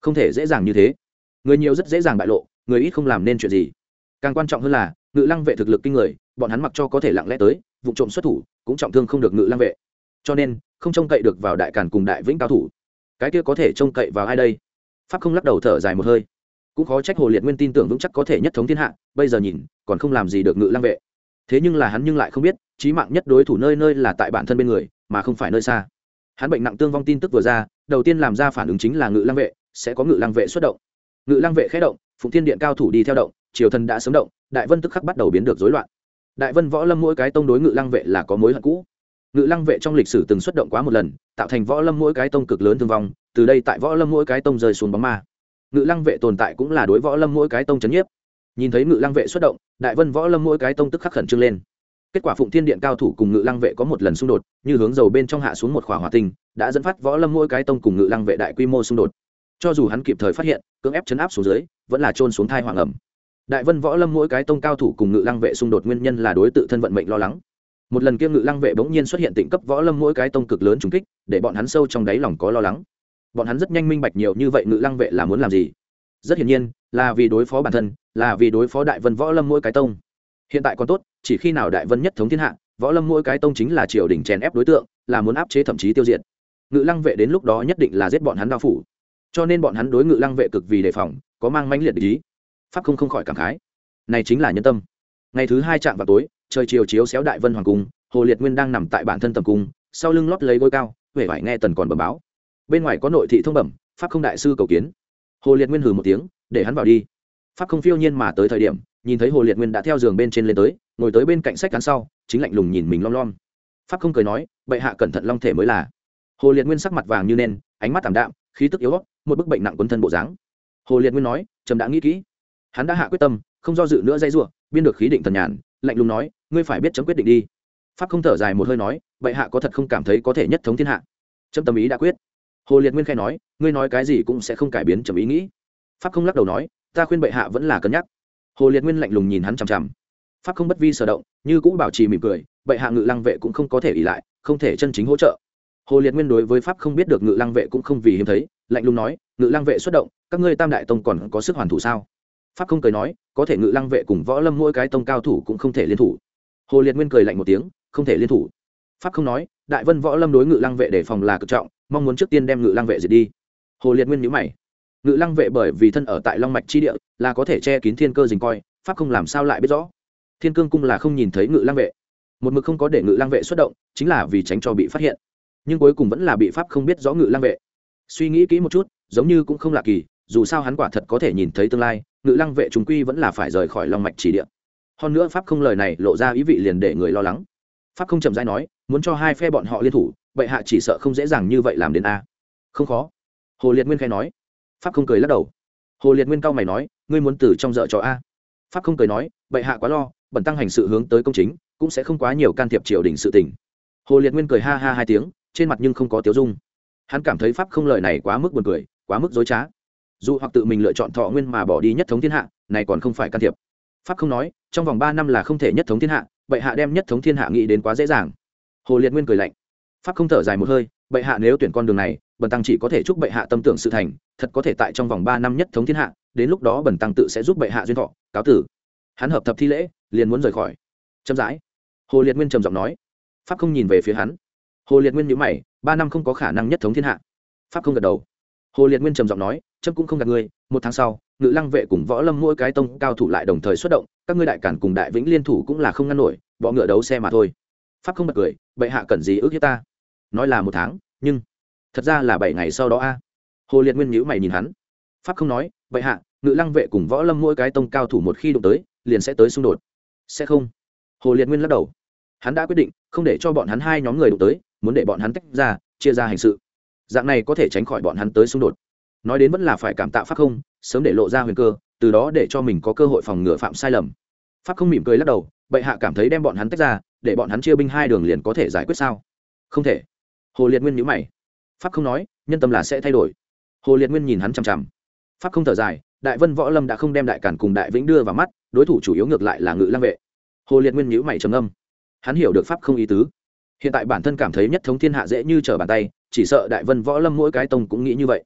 không thể dễ dàng như thế. Người nhiều rất dễ dàng bại lộ, người ít không làm nên chuyện gì. Càng quan trọng hơn là ngự lăng vệ thực lực kinh người, bọn hắn mặc cho có thể lặng lẽ tới vụ trộm xuất thủ cũng trọng thương không được ngự lăng vệ, cho nên không trông cậy được vào đại càn cùng đại vĩnh cao thủ. Cái kia có thể trông cậy vào ai đây? Pháp không lắc đầu thở dài một hơi. Cũng khó trách Hồ Liệt Nguyên tin tưởng vững chắc có thể nhất thống thiên hạ, bây giờ nhìn còn không làm gì được ngự lăng vệ. Thế nhưng là hắn nhưng lại không biết chí mạng nhất đối thủ nơi nơi là tại bản thân bên người mà không phải nơi xa. Hắn bệnh nặng tương vong tin tức vừa ra, đầu tiên làm ra phản ứng chính là ngự lăng vệ sẽ có ngự lăng vệ xuất động. Ngự lăng vệ khẽ động, Phụng Thiên Điện cao thủ đi theo động, triều thần đã sớm động, Đại Vân tức khắc bắt đầu biến được rối loạn. Đại Vân võ lâm mỗi cái tông đối ngự lăng vệ là có mối hận cũ. Ngự lăng vệ trong lịch sử từng xuất động quá một lần, tạo thành võ lâm mỗi cái tông cực lớn thương vong, từ đây tại võ lâm mỗi cái tông rơi xuống bóng ma. Ngự lăng vệ tồn tại cũng là đối võ lâm mỗi cái tông chấn nhiếp. Nhìn thấy ngự lăng vệ xuất động, Đại Vân võ lâm mỗi cái tông tức khắc khẩn trương lên. Kết quả Phụng Thiên Điện cao thủ cùng ngự lăng vệ có một lần xung đột, như hướng dầu bên trong hạ xuống một khỏa hỏa tinh, đã dẫn phát võ lâm mỗi cái tông cùng ngự lăng vệ đại quy mô xung đột. Cho dù hắn kịp thời phát hiện, cưỡng ép chấn áp xuống dưới, vẫn là trôn xuống thai hoàng ẩm. Đại Vân võ lâm mỗi cái tông cao thủ cùng ngự lăng vệ xung đột nguyên nhân là đối tự thân vận mệnh lo lắng. Một lần kia ngự lăng vệ bỗng nhiên xuất hiện tịnh cấp võ lâm mỗi cái tông cực lớn trùng kích, để bọn hắn sâu trong đáy lòng có lo lắng. Bọn hắn rất nhanh minh bạch nhiều như vậy ngự lăng vệ là muốn làm gì. Rất hiển nhiên, là vì đối phó bản thân, là vì đối phó Đại Vân võ lâm mỗi cái tông. Hiện tại còn tốt, chỉ khi nào Đại Vân nhất thống thiên hạ, võ lâm mỗi cái tông chính là triều đình chèn ép đối tượng, là muốn áp chế thậm chí tiêu diệt. Ngự lăng vệ đến lúc đó nhất định là giết bọn hắn đao phủ. Cho nên bọn hắn đối ngự lăng vệ cực vì đề phòng, có mang mãnh liệt ý. Pháp không không khỏi cảm khái, này chính là nhân tâm. Ngày thứ hai chạm vào tối, trời chiều chiếu xéo Đại Vân hoàng cung, Hồ Liệt Nguyên đang nằm tại bản thân tầm cung, sau lưng lót lấy gối cao, vẻ vải nghe tần còn bẩm báo. Bên ngoài có nội thị thông bẩm, Pháp không đại sư cầu kiến. Hồ Liệt Nguyên hừ một tiếng, để hắn vào đi. Pháp không phiêu nhiên mà tới thời điểm, nhìn thấy Hồ Liệt Nguyên đã theo giường bên trên lên tới, ngồi tới bên cạnh sách cán sau, chính lạnh lùng nhìn mình lom lom. Pháp không cười nói, bệ hạ cẩn thận long thể mới là. Hồ Liệt Nguyên sắc mặt vàng như nến, ánh mắt ảm đạm, khí tức yếu ớt, một bức bệnh nặng quấn thân bộ dáng. Hồ Liệt Nguyên nói, trầm đã nghĩ kỹ. Hắn đã hạ quyết tâm, không do dự nữa dây rủa, biên được khí định thần nhàn, lạnh lùng nói, ngươi phải biết chấm quyết định đi. Pháp không thở dài một hơi nói, bệ hạ có thật không cảm thấy có thể nhất thống thiên hạ? Chấm tâm ý đã quyết. Hồ Liệt Nguyên khẽ nói, ngươi nói cái gì cũng sẽ không cải biến chấm ý nghĩ. Pháp không lắc đầu nói, ta khuyên bệ hạ vẫn là cân nhắc. Hồ Liệt Nguyên lạnh lùng nhìn hắn chằm chằm. Pháp không bất vi sở động, như cũ bảo trì mỉm cười, bệ hạ ngự lăng vệ cũng không có thể ỷ lại, không thể chân chính hỗ trợ. Hồ Liệt Nguyên đối với Pháp không biết được ngự lăng vệ cũng không vì hiếm thấy, lạnh lùng nói, ngự lăng vệ xuất động, các ngươi Tam đại tông còn có sức hoàn thủ sao? Pháp không cười nói, có thể ngự lăng vệ cùng võ lâm mỗi cái tông cao thủ cũng không thể liên thủ. Hồ Liệt Nguyên cười lạnh một tiếng, không thể liên thủ. Pháp không nói, Đại Vân võ lâm đối ngự lăng vệ đề phòng là cực trọng, mong muốn trước tiên đem ngự lăng vệ diệt đi. Hồ Liệt Nguyên nhíu mày. Ngự lăng vệ bởi vì thân ở tại long mạch chi địa, là có thể che kín thiên cơ dình coi, Pháp không làm sao lại biết rõ. Thiên Cương cung là không nhìn thấy ngự lăng vệ, một mực không có để ngự lăng vệ xuất động, chính là vì tránh cho bị phát hiện. Nhưng cuối cùng vẫn là bị Pháp không biết rõ ngự lăng vệ. Suy nghĩ kỹ một chút, giống như cũng không lạ kỳ, dù sao hắn quả thật có thể nhìn thấy tương lai, ngự lăng vệ chúng quy vẫn là phải rời khỏi long mạch chỉ địa. Hơn nữa Pháp không lời này lộ ra ý vị liền để người lo lắng. Pháp không chậm rãi nói, muốn cho hai phe bọn họ liên thủ, bệ hạ chỉ sợ không dễ dàng như vậy làm đến a. Không khó. Hồ Liệt Nguyên khẽ nói. Pháp không cười lắc đầu. Hồ Liệt Nguyên cau mày nói, ngươi muốn từ trong dợ cho a. Pháp không cười nói, bệ hạ quá lo, bẩn tăng hành sự hướng tới công chính, cũng sẽ không quá nhiều can thiệp triều đình sự tình. Hồ Liệt Nguyên cười ha ha hai tiếng, trên mặt nhưng không có tiếu dung. Hắn cảm thấy Pháp không lời này quá mức buồn cười, quá mức dối trá. Dù hoặc tự mình lựa chọn thọ nguyên mà bỏ đi nhất thống thiên hạ, này còn không phải can thiệp. Pháp không nói, trong vòng ba năm là không thể nhất thống thiên hạ, bệ hạ đem nhất thống thiên hạ nghĩ đến quá dễ dàng. Hồ Liệt Nguyên cười lạnh. Pháp không thở dài một hơi, bệ hạ nếu tuyển con đường này, bần tăng chỉ có thể chúc bệ hạ tâm tưởng sự thành, thật có thể tại trong vòng ba năm nhất thống thiên hạ, đến lúc đó bần tăng tự sẽ giúp bệ hạ duyên thọ, cáo tử. Hắn hợp thập thi lễ, liền muốn rời khỏi. Chậm rãi. Hồ Liệt Nguyên trầm giọng nói. Pháp không nhìn về phía hắn. Hồ Liệt Nguyên nhíu mày, ba năm không có khả năng nhất thống thiên hạ. Pháp không gật đầu. Hồ Liệt Nguyên trầm giọng nói, trâm cũng không gạt ngươi, một tháng sau, ngự lăng vệ cùng võ lâm mỗi cái tông cao thủ lại đồng thời xuất động, các ngươi đại cản cùng đại vĩnh liên thủ cũng là không ngăn nổi, bọ ngựa đấu xe mà thôi. Pháp không bật cười, bệ hạ cần gì ước hiếp ta? Nói là một tháng, nhưng thật ra là bảy ngày sau đó a. Hồ Liệt Nguyên nhíu mày nhìn hắn. Pháp không nói, bệ hạ, ngự lăng vệ cùng võ lâm mỗi cái tông cao thủ một khi đụng tới, liền sẽ tới xung đột. Sẽ không? Hồ Liệt Nguyên lắc đầu. Hắn đã quyết định, không để cho bọn hắn hai nhóm người đụng tới, muốn để bọn hắn tách ra, chia ra hành sự. Dạng này có thể tránh khỏi bọn hắn tới xung đột. Nói đến vẫn là phải cảm tạ Pháp không, sớm để lộ ra huyền cơ, từ đó để cho mình có cơ hội phòng ngừa phạm sai lầm. Pháp không mỉm cười lắc đầu, bệ hạ cảm thấy đem bọn hắn tách ra, để bọn hắn chia binh hai đường liền có thể giải quyết sao? Không thể. Hồ Liệt Nguyên nhíu mày. Pháp không nói, nhân tâm là sẽ thay đổi. Hồ Liệt Nguyên nhìn hắn chằm chằm. Pháp không thở dài, Đại Vân võ lâm đã không đem đại cản cùng đại vĩnh đưa vào mắt, đối thủ chủ yếu ngược lại là ngự lăng vệ. Hồ Liệt Nguyên nhíu mày trầm ngâm. Hắn hiểu được Pháp không ý tứ. Hiện tại bản thân cảm thấy nhất thống thiên hạ dễ như trở bàn tay, chỉ sợ Đại Vân võ lâm mỗi cái tông cũng nghĩ như vậy.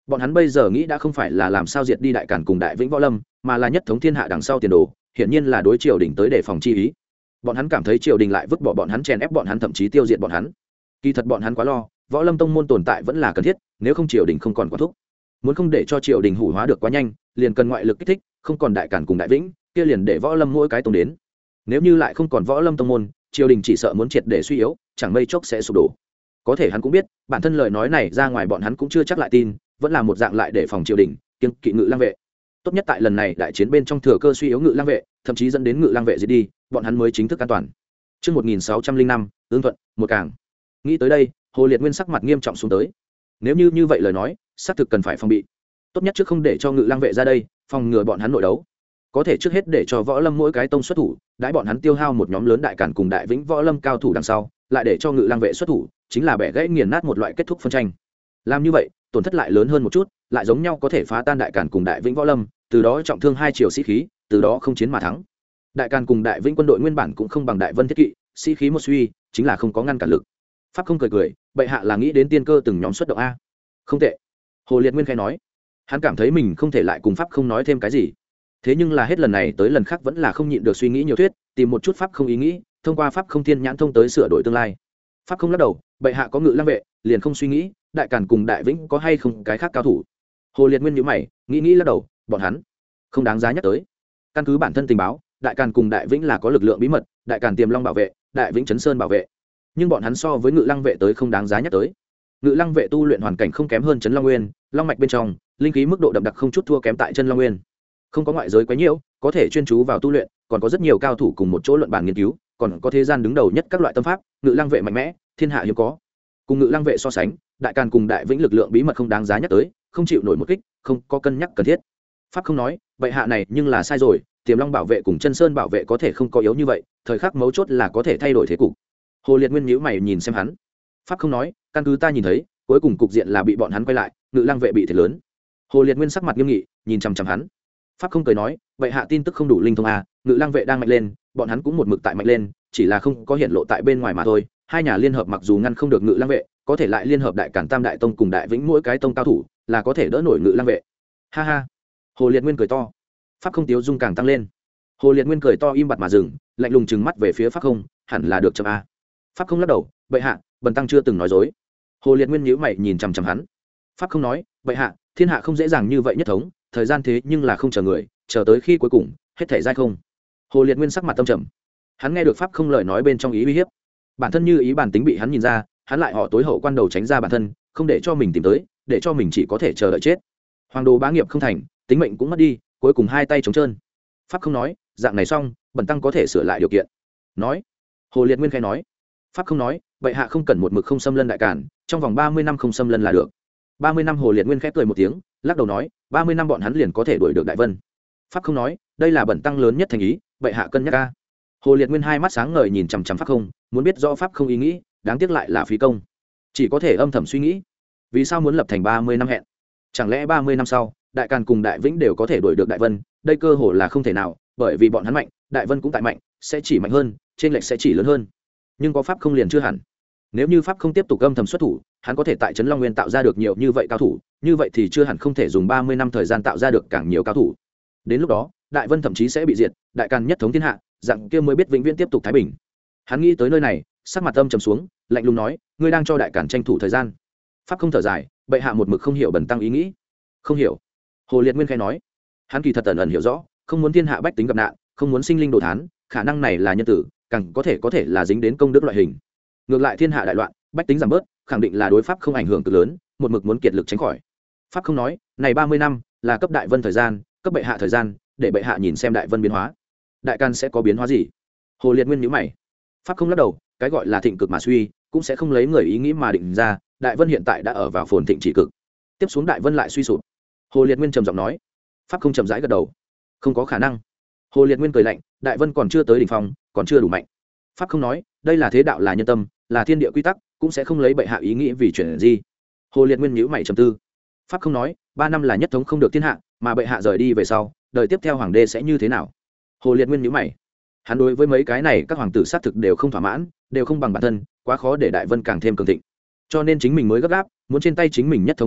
bọn hắn bây giờ nghĩ đã không phải là làm sao diệt đi đại cản cùng đại vĩnh võ lâm, mà là nhất thống thiên hạ đằng sau tiền đồ, hiển nhiên là đối triều đình tới để phòng chi ý. Bọn hắn cảm thấy triều đình lại vứt bỏ bọn hắn, chèn ép bọn hắn, thậm chí tiêu diệt bọn hắn. Kỳ thật bọn hắn quá lo, võ lâm tông môn tồn tại vẫn là cần thiết, nếu không triều đình không còn quản thúc. Muốn không để cho triều đình hủ hóa được quá nhanh, liền cần ngoại lực kích thích, không còn đại cản cùng đại vĩnh, kia liền để võ lâm mỗi cái tông đến. Nếu như lại không còn võ lâm tông môn, triều đình chỉ sợ muốn triệt để suy yếu, chẳng mây chốc sẽ sụp đổ. Có thể hắn cũng biết, bản thân lời nói này ra ngoài bọn hắn cũng chưa chắc lại tin, vẫn là một dạng lại để phòng triều đình, kiêng kỵ Ngự Lang vệ. Tốt nhất tại lần này đại chiến bên trong thừa cơ suy yếu Ngự Lang vệ, thậm chí dẫn đến Ngự Lang vệ diệt đi, bọn hắn mới chính thức an toàn. Trước một nghìn sáu trăm linh năm, ương thuận, một càng. Nghĩ tới đây, Hồ Liệt Nguyên sắc mặt nghiêm trọng xuống tới. Nếu như như vậy lời nói, xác thực cần phải phòng bị. Tốt nhất trước không để cho Ngự Lang vệ ra đây, phòng ngừa bọn hắn nội đấu. Có thể trước hết để cho võ lâm mỗi cái tông xuất thủ, đãi bọn hắn tiêu hao một nhóm lớn đại cản cùng đại vĩnh võ lâm cao thủ đằng sau, lại để cho Ngự Lang vệ xuất thủ, chính là bẻ gãy nghiền nát một loại kết thúc phân tranh. Làm như vậy, tổn thất lại lớn hơn một chút, lại giống nhau có thể phá tan đại cản cùng đại vĩnh võ lâm, từ đó trọng thương hai triều sĩ khí, từ đó không chiến mà thắng. Đại càn cùng đại vĩnh quân đội nguyên bản cũng không bằng đại vân thiết kỵ, sĩ khí một suy, chính là không có ngăn cản lực. Pháp không cười cười, bệ hạ là nghĩ đến tiên cơ từng nhóm xuất động a. Không tệ. Hồ Liệt Nguyên khai nói, hắn cảm thấy mình không thể lại cùng pháp không nói thêm cái gì. Thế nhưng là hết lần này tới lần khác vẫn là không nhịn được suy nghĩ nhiều thuyết, tìm một chút pháp không ý nghĩ, thông qua pháp không thiên nhãn thông tới sửa đổi tương lai. Pháp không lắc đầu, bệ hạ có Ngự Lang vệ, liền không suy nghĩ đại càn cùng đại vĩnh có hay không cái khác cao thủ. Hồ Liệt Nguyên nhíu mày, nghĩ nghĩ lắc đầu, bọn hắn không đáng giá nhắc tới. Căn cứ bản thân tình báo, đại càn cùng đại vĩnh là có lực lượng bí mật, đại càn tiềm long bảo vệ, đại vĩnh chấn sơn bảo vệ, nhưng bọn hắn so với Ngự Lăng vệ tới không đáng giá nhắc tới. Ngự Lăng vệ tu luyện hoàn cảnh không kém hơn chấn long nguyên, long mạch bên trong linh khí mức độ đậm đặc không chút thua kém tại chân long nguyên, không có ngoại giới quấy nhiễu, có thể chuyên chú vào tu luyện, còn có rất nhiều cao thủ cùng một chỗ luận bàn nghiên cứu, còn có thế gian đứng đầu nhất các loại tâm pháp. Ngự Lăng vệ mạnh mẽ, thiên hạ hiếm có. Cùng Ngự Lăng vệ so sánh, đại càn cùng đại vĩnh lực lượng bí mật không đáng giá nhắc tới, không chịu nổi một kích, không có cân nhắc cần thiết. Pháp không nói, vậy hạ này nhưng là sai rồi, tiềm long bảo vệ cùng chân sơn bảo vệ có thể không có yếu như vậy, thời khắc mấu chốt là có thể thay đổi thế cục. Hồ Liệt Nguyên nhíu mày nhìn xem hắn. Pháp không nói, căn cứ ta nhìn thấy, cuối cùng cục diện là bị bọn hắn quay lại, Ngự Lăng vệ bị thiệt lớn. Hồ Liệt Nguyên sắc mặt nghiêm nghị, nhìn chằm chằm hắn. Pháp không cười nói, vậy hạ tin tức không đủ linh thông à, Ngự Lăng vệ đang mạnh lên, bọn hắn cũng một mực tại mạnh lên, chỉ là không có hiện lộ tại bên ngoài mà thôi. Hai nhà liên hợp mặc dù ngăn không được Ngự Lăng vệ, có thể lại liên hợp đại cản tam đại tông cùng đại vĩnh mỗi cái tông cao thủ, là có thể đỡ nổi Ngự Lăng vệ. Ha ha. Hồ Liệt Nguyên cười to. Pháp không tiếu dung càng tăng lên. Hồ Liệt Nguyên cười to im bặt mà dừng, lạnh lùng trừng mắt về phía Pháp không, hẳn là được chấm a. Pháp không lắc đầu, bệ hạ, bần tăng chưa từng nói dối. Hồ Liệt Nguyên nhíu mày nhìn chằm chằm hắn. Pháp không nói, bệ hạ, thiên hạ không dễ dàng như vậy nhất thống, thời gian thế nhưng là không chờ người, chờ tới khi cuối cùng hết thể giai không. Hồ Liệt Nguyên sắc mặt tâm trầm. Hắn nghe được Pháp không lời nói bên trong ý uy hiếp, bản thân như ý bản tính bị hắn nhìn ra, hắn lại họ tối hậu quan đầu tránh ra bản thân, không để cho mình tìm tới, để cho mình chỉ có thể chờ đợi chết. Hoàng đồ bá nghiệp không thành, tính mệnh cũng mất đi, cuối cùng hai tay trống trơn. Pháp không nói, dạng này xong, bần tăng có thể sửa lại điều kiện. Nói. Hồ Liệt Nguyên khai nói. Pháp không nói, vậy hạ không cần một mực không xâm lân đại cản, trong vòng ba mươi năm không xâm lân là được. Ba mươi năm. Hồ Liệt Nguyên khép cười một tiếng, lắc đầu nói, ba mươi năm bọn hắn liền có thể đuổi được đại vân. Pháp không nói, đây là bần tăng lớn nhất thành ý, vậy hạ cân nhắc a. Hồ Liệt Nguyên hai mắt sáng ngời nhìn chằm chằm Pháp không, muốn biết rõ Pháp không ý nghĩ, đáng tiếc lại là phí công, chỉ có thể âm thầm suy nghĩ, vì sao muốn lập thành ba mươi năm hẹn? Chẳng lẽ ba mươi năm sau, đại càn cùng đại vĩnh đều có thể đuổi được đại vân? Đây cơ hội là không thể nào, bởi vì bọn hắn mạnh, đại vân cũng tại mạnh, sẽ chỉ mạnh hơn, trên lệch sẽ chỉ lớn hơn. Nhưng có Pháp không liền chưa hẳn. Nếu như Pháp không tiếp tục âm thầm xuất thủ, hắn có thể tại trấn Long Nguyên tạo ra được nhiều như vậy cao thủ, như vậy thì chưa hẳn không thể dùng ba mươi năm thời gian tạo ra được càng nhiều cao thủ. Đến lúc đó, đại vân thậm chí sẽ bị diệt, đại càn nhất thống thiên hạ, dạng kia mới biết vĩnh viễn tiếp tục thái bình. Hắn nghĩ tới nơi này, sắc mặt âm trầm xuống, lạnh lùng nói, ngươi đang cho đại càn tranh thủ thời gian. Pháp không thở dài, bệ hạ một mực không hiểu bần tăng ý nghĩ. Không hiểu. Hồ Liệt Nguyên khai nói, hắn kỳ thật ẩn ẩn hiểu rõ, không muốn thiên hạ bách tính gặp nạn, không muốn sinh linh đồ thán, khả năng này là nhân tử, càng có thể có thể là dính đến công đức loại hình. Ngược lại thiên hạ đại loạn, bách tính giảm bớt, khẳng định là đối pháp không ảnh hưởng cực lớn, một mực muốn kiệt lực tránh khỏi. Pháp không nói, này ba mươi năm là cấp đại vân thời gian, cấp bệ hạ thời gian, để bệ hạ nhìn xem đại vân biến hóa. Đại can sẽ có biến hóa gì? Hồ Liệt Nguyên nhíu mày. Pháp không lắc đầu, cái gọi là thịnh cực mà suy, cũng sẽ không lấy người ý nghĩ mà định ra, đại vân hiện tại đã ở vào phồn thịnh chỉ cực. Tiếp xuống đại vân lại suy sụp. Hồ Liệt Nguyên trầm giọng nói. Pháp không chậm rãi gật đầu. Không có khả năng. Hồ Liệt Nguyên cười lạnh, đại vân còn chưa tới đỉnh phong, còn chưa đủ mạnh. Pháp không nói, đây là thế đạo, là nhân tâm, là thiên địa quy tắc, cũng sẽ không lấy bệ hạ ý nghĩ vì chuyện gì. Hồ Liệt Nguyên nhíu mày trầm tư. Pháp không nói, ba năm là nhất thống không được thiên hạ, mà bệ hạ rời đi về sau, đời tiếp theo hoàng đế sẽ như thế nào? Hồ Liệt Nguyên nhíu mày. Hắn đối với mấy cái này các hoàng tử sát thực đều không thỏa mãn, đều không bằng bản thân, quá khó để đại vân càng thêm cường thịnh. Cho nên chính mình mới gấp gáp, muốn trên tay chính mình nhất thống thiên hạ,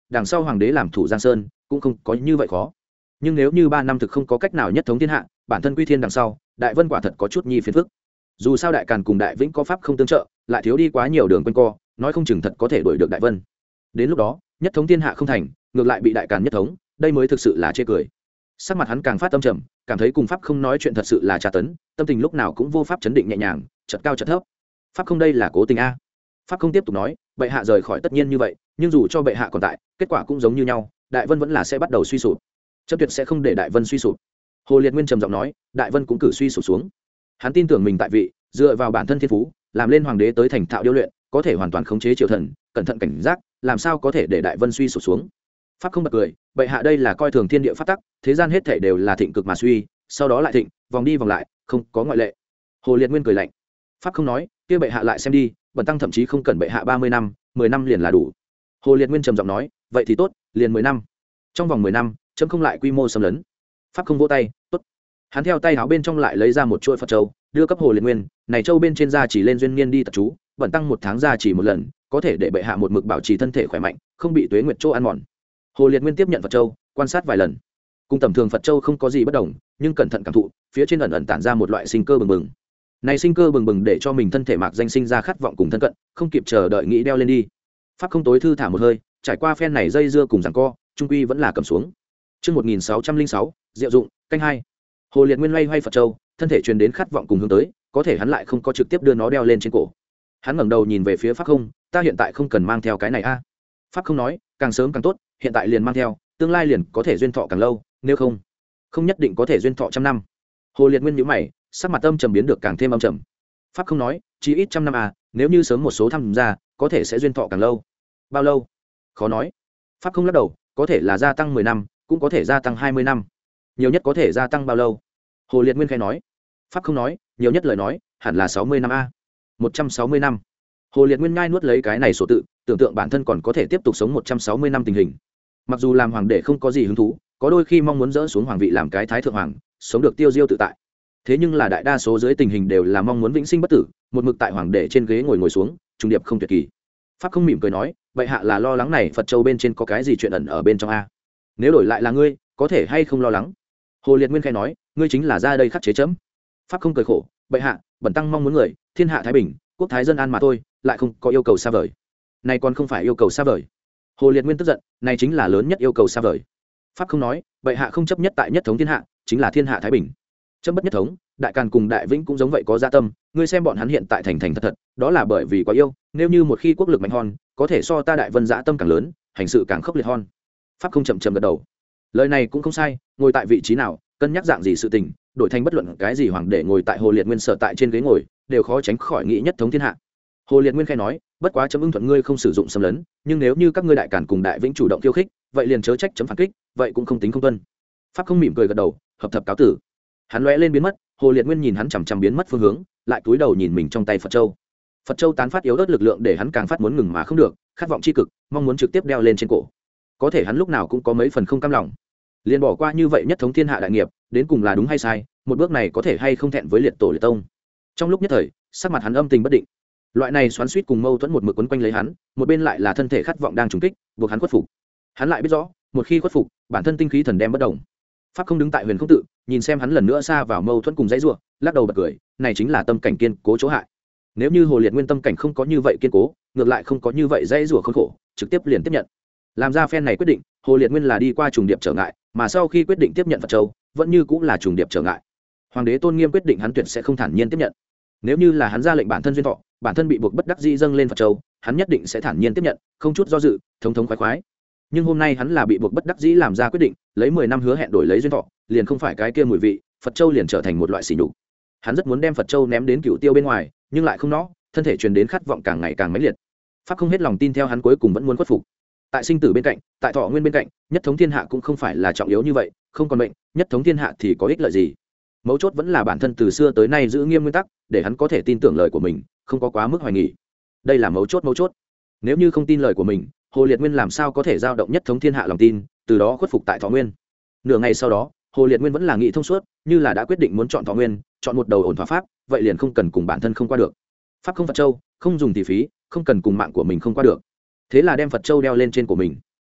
đằng sau hoàng đế làm thủ giang sơn cũng không có như vậy khó. Nhưng nếu như ba năm thực không có cách nào nhất thống thiên hạ, bản thân quy thiên đằng sau đại vân quả thật có chút nhi phiền phức. Dù sao đại càn cùng đại vĩnh có pháp không tương trợ, lại thiếu đi quá nhiều đường quanh co, nói không chừng thật có thể đuổi được đại vân. Đến lúc đó nhất thống thiên hạ không thành, ngược lại bị đại càn nhất thống, đây mới thực sự là chê cười. Sắc mặt hắn càng phát tâm trầm, cảm thấy cùng pháp không nói chuyện thật sự là tra tấn, tâm tình lúc nào cũng vô pháp chấn định nhẹ nhàng, chật cao chật thấp. Pháp không đây là cố tình a. Pháp không tiếp tục nói, bệ hạ rời khỏi tất nhiên như vậy, nhưng dù cho bệ hạ còn tại, kết quả cũng giống như nhau, đại vân vẫn là sẽ bắt đầu suy sụp. Chấp tuyệt sẽ không để đại vân suy sụp. Hồ Liệt Nguyên trầm giọng nói, đại vân cũng cử suy sụp xuống. Hắn tin tưởng mình tại vị, dựa vào bản thân thiên phú, làm lên hoàng đế tới thành thạo điêu luyện, có thể hoàn toàn khống chế triều thần, cẩn thận cảnh giác, làm sao có thể để đại vân suy sụp xuống. Pháp không bật cười, bệ hạ đây là coi thường thiên địa pháp tắc, thế gian hết thảy đều là thịnh cực mà suy, sau đó lại thịnh, vòng đi vòng lại, không có ngoại lệ. Hồ Liệt Nguyên cười lạnh. Pháp không nói, kia bệ hạ lại xem đi, bần tăng thậm chí không cần bệ hạ ba mươi năm, mười năm liền là đủ. Hồ Liệt Nguyên trầm giọng nói, vậy thì tốt, liền mười năm. Trong vòng mười năm, chấm không lại quy mô xâm lấn. Pháp không vỗ tay, tốt. Hắn theo tay áo bên trong lại lấy ra một chuỗi Phật châu, đưa cấp Hồ Liệt Nguyên, này châu bên trên da chỉ lên duyên niên đi tập chú, bần tăng một tháng ra chỉ một lần, có thể để bệ hạ một mực bảo trì thân thể khỏe mạnh, không bị tuế nguyệt chỗ ăn mòn. Hồ Liệt Nguyên tiếp nhận Phật châu, quan sát vài lần. Cùng tầm thường Phật châu không có gì bất đồng, nhưng cẩn thận cảm thụ, phía trên ẩn ẩn tản ra một loại sinh cơ bừng bừng. Này sinh cơ bừng bừng để cho mình thân thể mạc danh sinh ra khát vọng cùng thân cận, không kịp chờ đợi nghĩ đeo lên đi. Pháp không tối thư thả một hơi, trải qua phen này dây dưa cùng giằng co, trung quy vẫn là cầm xuống. Chương một nghìn sáu trăm linh sáu, diệu dụng, canh hai. Hồ Liệt Nguyên loay hoay Phật châu, thân thể truyền đến khát vọng cùng hướng tới, có thể hắn lại không có trực tiếp đưa nó đeo lên trên cổ. Hắn ngẩng đầu nhìn về phía Pháp không, ta hiện tại không cần mang theo cái này a. Pháp không nói, càng sớm càng tốt, hiện tại liền mang theo, tương lai liền có thể duyên thọ càng lâu, nếu không, không nhất định có thể duyên thọ trăm năm. Hồ Liệt Nguyên nhíu mày, sắc mặt âm trầm biến được càng thêm âm trầm. Pháp không nói, chỉ ít trăm năm à, nếu như sớm một số tham gia, có thể sẽ duyên thọ càng lâu. Bao lâu? Khó nói. Pháp không lắc đầu, có thể là gia tăng mười năm, cũng có thể gia tăng hai mươi năm. Nhiều nhất có thể gia tăng bao lâu? Hồ Liệt Nguyên khai nói. Pháp không nói, nhiều nhất lời nói, hẳn là sáu mươi năm a. một trăm sáu mươi năm. Hồ Liệt Nguyên ngai nuốt lấy cái này số tự, tưởng tượng bản thân còn có thể tiếp tục sống một trăm sáu mươi năm tình hình. Mặc dù làm hoàng đế không có gì hứng thú, có đôi khi mong muốn dỡ xuống hoàng vị làm cái thái thượng hoàng, sống được tiêu diêu tự tại. Thế nhưng là đại đa số dưới tình hình đều là mong muốn vĩnh sinh bất tử, một mực tại hoàng đế trên ghế ngồi ngồi xuống, trung điệp không tuyệt kỳ. Pháp không mỉm cười nói, vậy hạ là lo lắng này Phật châu bên trên có cái gì chuyện ẩn ở bên trong a? Nếu đổi lại là ngươi, có thể hay không lo lắng? Hồ Liệt Nguyên khai nói, ngươi chính là ra đây khắc chế chấm. Pháp không cười khổ, bệ hạ, bẩn tăng mong muốn người thiên hạ thái bình, quốc thái dân an mà thôi, lại không có yêu cầu xa vời. Này còn không phải yêu cầu xa vời. Hồ Liệt Nguyên tức giận, này chính là lớn nhất yêu cầu xa vời. Pháp không nói, bệ hạ không chấp nhất tại nhất thống thiên hạ, chính là thiên hạ thái bình. Chấm bất nhất thống, đại càn cùng đại vĩnh cũng giống vậy có dạ tâm, ngươi xem bọn hắn hiện tại thành thành thật thật, đó là bởi vì quá yêu, nếu như một khi quốc lực mạnh hon, có thể so ta đại vân dạ tâm càng lớn, hành sự càng khốc liệt hon. Pháp không chậm chậm gật đầu. Lời này cũng không sai, ngồi tại vị trí nào, cân nhắc dạng gì sự tình, đổi thành bất luận cái gì hoàng đệ ngồi tại Hồ Liệt Nguyên sở tại trên ghế ngồi, đều khó tránh khỏi nghĩ nhất thống thiên hạ. Hồ Liệt Nguyên khai nói, bất quá chấm ưng thuận ngươi không sử dụng xâm lấn, nhưng nếu như các ngươi đại càn cùng đại vĩnh chủ động khiêu khích, vậy liền chớ trách chấm phản kích, vậy cũng không tính không tuân. Pháp không mỉm cười gật đầu, hợp thập cáo tử. Hắn lóe lên biến mất, Hồ Liệt Nguyên nhìn hắn chằm chằm biến mất phương hướng, lại cúi đầu nhìn mình trong tay Phật châu. Phật châu tán phát yếu ớt lực lượng để hắn càng phát muốn ngừng mà không được, khát vọng chi cực, mong muốn trực tiếp đeo lên trên cổ. Có thể hắn lúc nào cũng có mấy phần không cam lòng. Liền bỏ qua như vậy nhất thống thiên hạ đại nghiệp, đến cùng là đúng hay sai, một bước này có thể hay không thẹn với liệt tổ liệt tông. Trong lúc nhất thời, sắc mặt hắn âm tình bất định. Loại này xoắn xuýt cùng mâu thuẫn một mực quấn quanh lấy hắn, một bên lại là thân thể khát vọng đang trùng kích, buộc hắn khuất phục. Hắn lại biết rõ, một khi khuất phục, bản thân tinh khí thần đem bất động. Pháp không đứng tại huyền không tự, nhìn xem hắn lần nữa xa vào mâu thuẫn cùng dãy rủa, lắc đầu bật cười, này chính là tâm cảnh kiên cố chỗ hại. Nếu như Hồ Liệt Nguyên tâm cảnh không có như vậy kiên cố, ngược lại không có như vậy dãy rủa khốn khổ, trực tiếp liền tiếp nhận. Làm ra phen này quyết định, Hồ Liệt Nguyên là đi qua trùng điệp trở ngại, mà sau khi quyết định tiếp nhận Phật châu, vẫn như cũng là trùng điệp trở ngại. Hoàng đế tôn nghiêm quyết định hắn tuyệt sẽ không thản nhiên tiếp nhận. Nếu như là hắn ra lệnh bản thân duyên thọ, bản thân bị buộc bất đắc dĩ dâng lên Phật châu, hắn nhất định sẽ thản nhiên tiếp nhận, không chút do dự, thống thống khoái khoái. Nhưng hôm nay hắn là bị buộc bất đắc dĩ làm ra quyết định, lấy mười năm hứa hẹn đổi lấy duyên thọ, liền không phải cái kia mùi vị, Phật châu liền trở thành một loại sỉ nhục. Hắn rất muốn đem Phật châu ném đến cựu tiêu bên ngoài, nhưng lại không nó, thân thể truyền đến khát vọng càng ngày càng mãnh liệt. Pháp không hết lòng tin theo hắn cuối cùng vẫn muốn khuất phục. Tại sinh tử bên cạnh, tại thọ nguyên bên cạnh, nhất thống thiên hạ cũng không phải là trọng yếu như vậy, không còn mệnh, nhất thống thiên hạ thì có ích lợi gì? Mấu chốt vẫn là bản thân từ xưa tới nay giữ nghiêm nguyên tắc, để hắn có thể tin tưởng lời của mình, không có quá mức hoài nghi. Đây là mấu chốt mấu chốt. Nếu như không tin lời của mình, Hồ Liệt Nguyên làm sao có thể giao động nhất thống thiên hạ lòng tin, từ đó khuất phục tại thọ nguyên. Nửa ngày sau đó, Hồ Liệt Nguyên vẫn là nghĩ thông suốt, như là đã quyết định muốn chọn thọ nguyên, chọn một đầu ổn thỏa pháp, vậy liền không cần cùng bản thân không qua được. Pháp không Phật châu, không dùng thì phí, không cần cùng mạng của mình không qua được. Thế là đem Phật châu đeo lên trên của mình.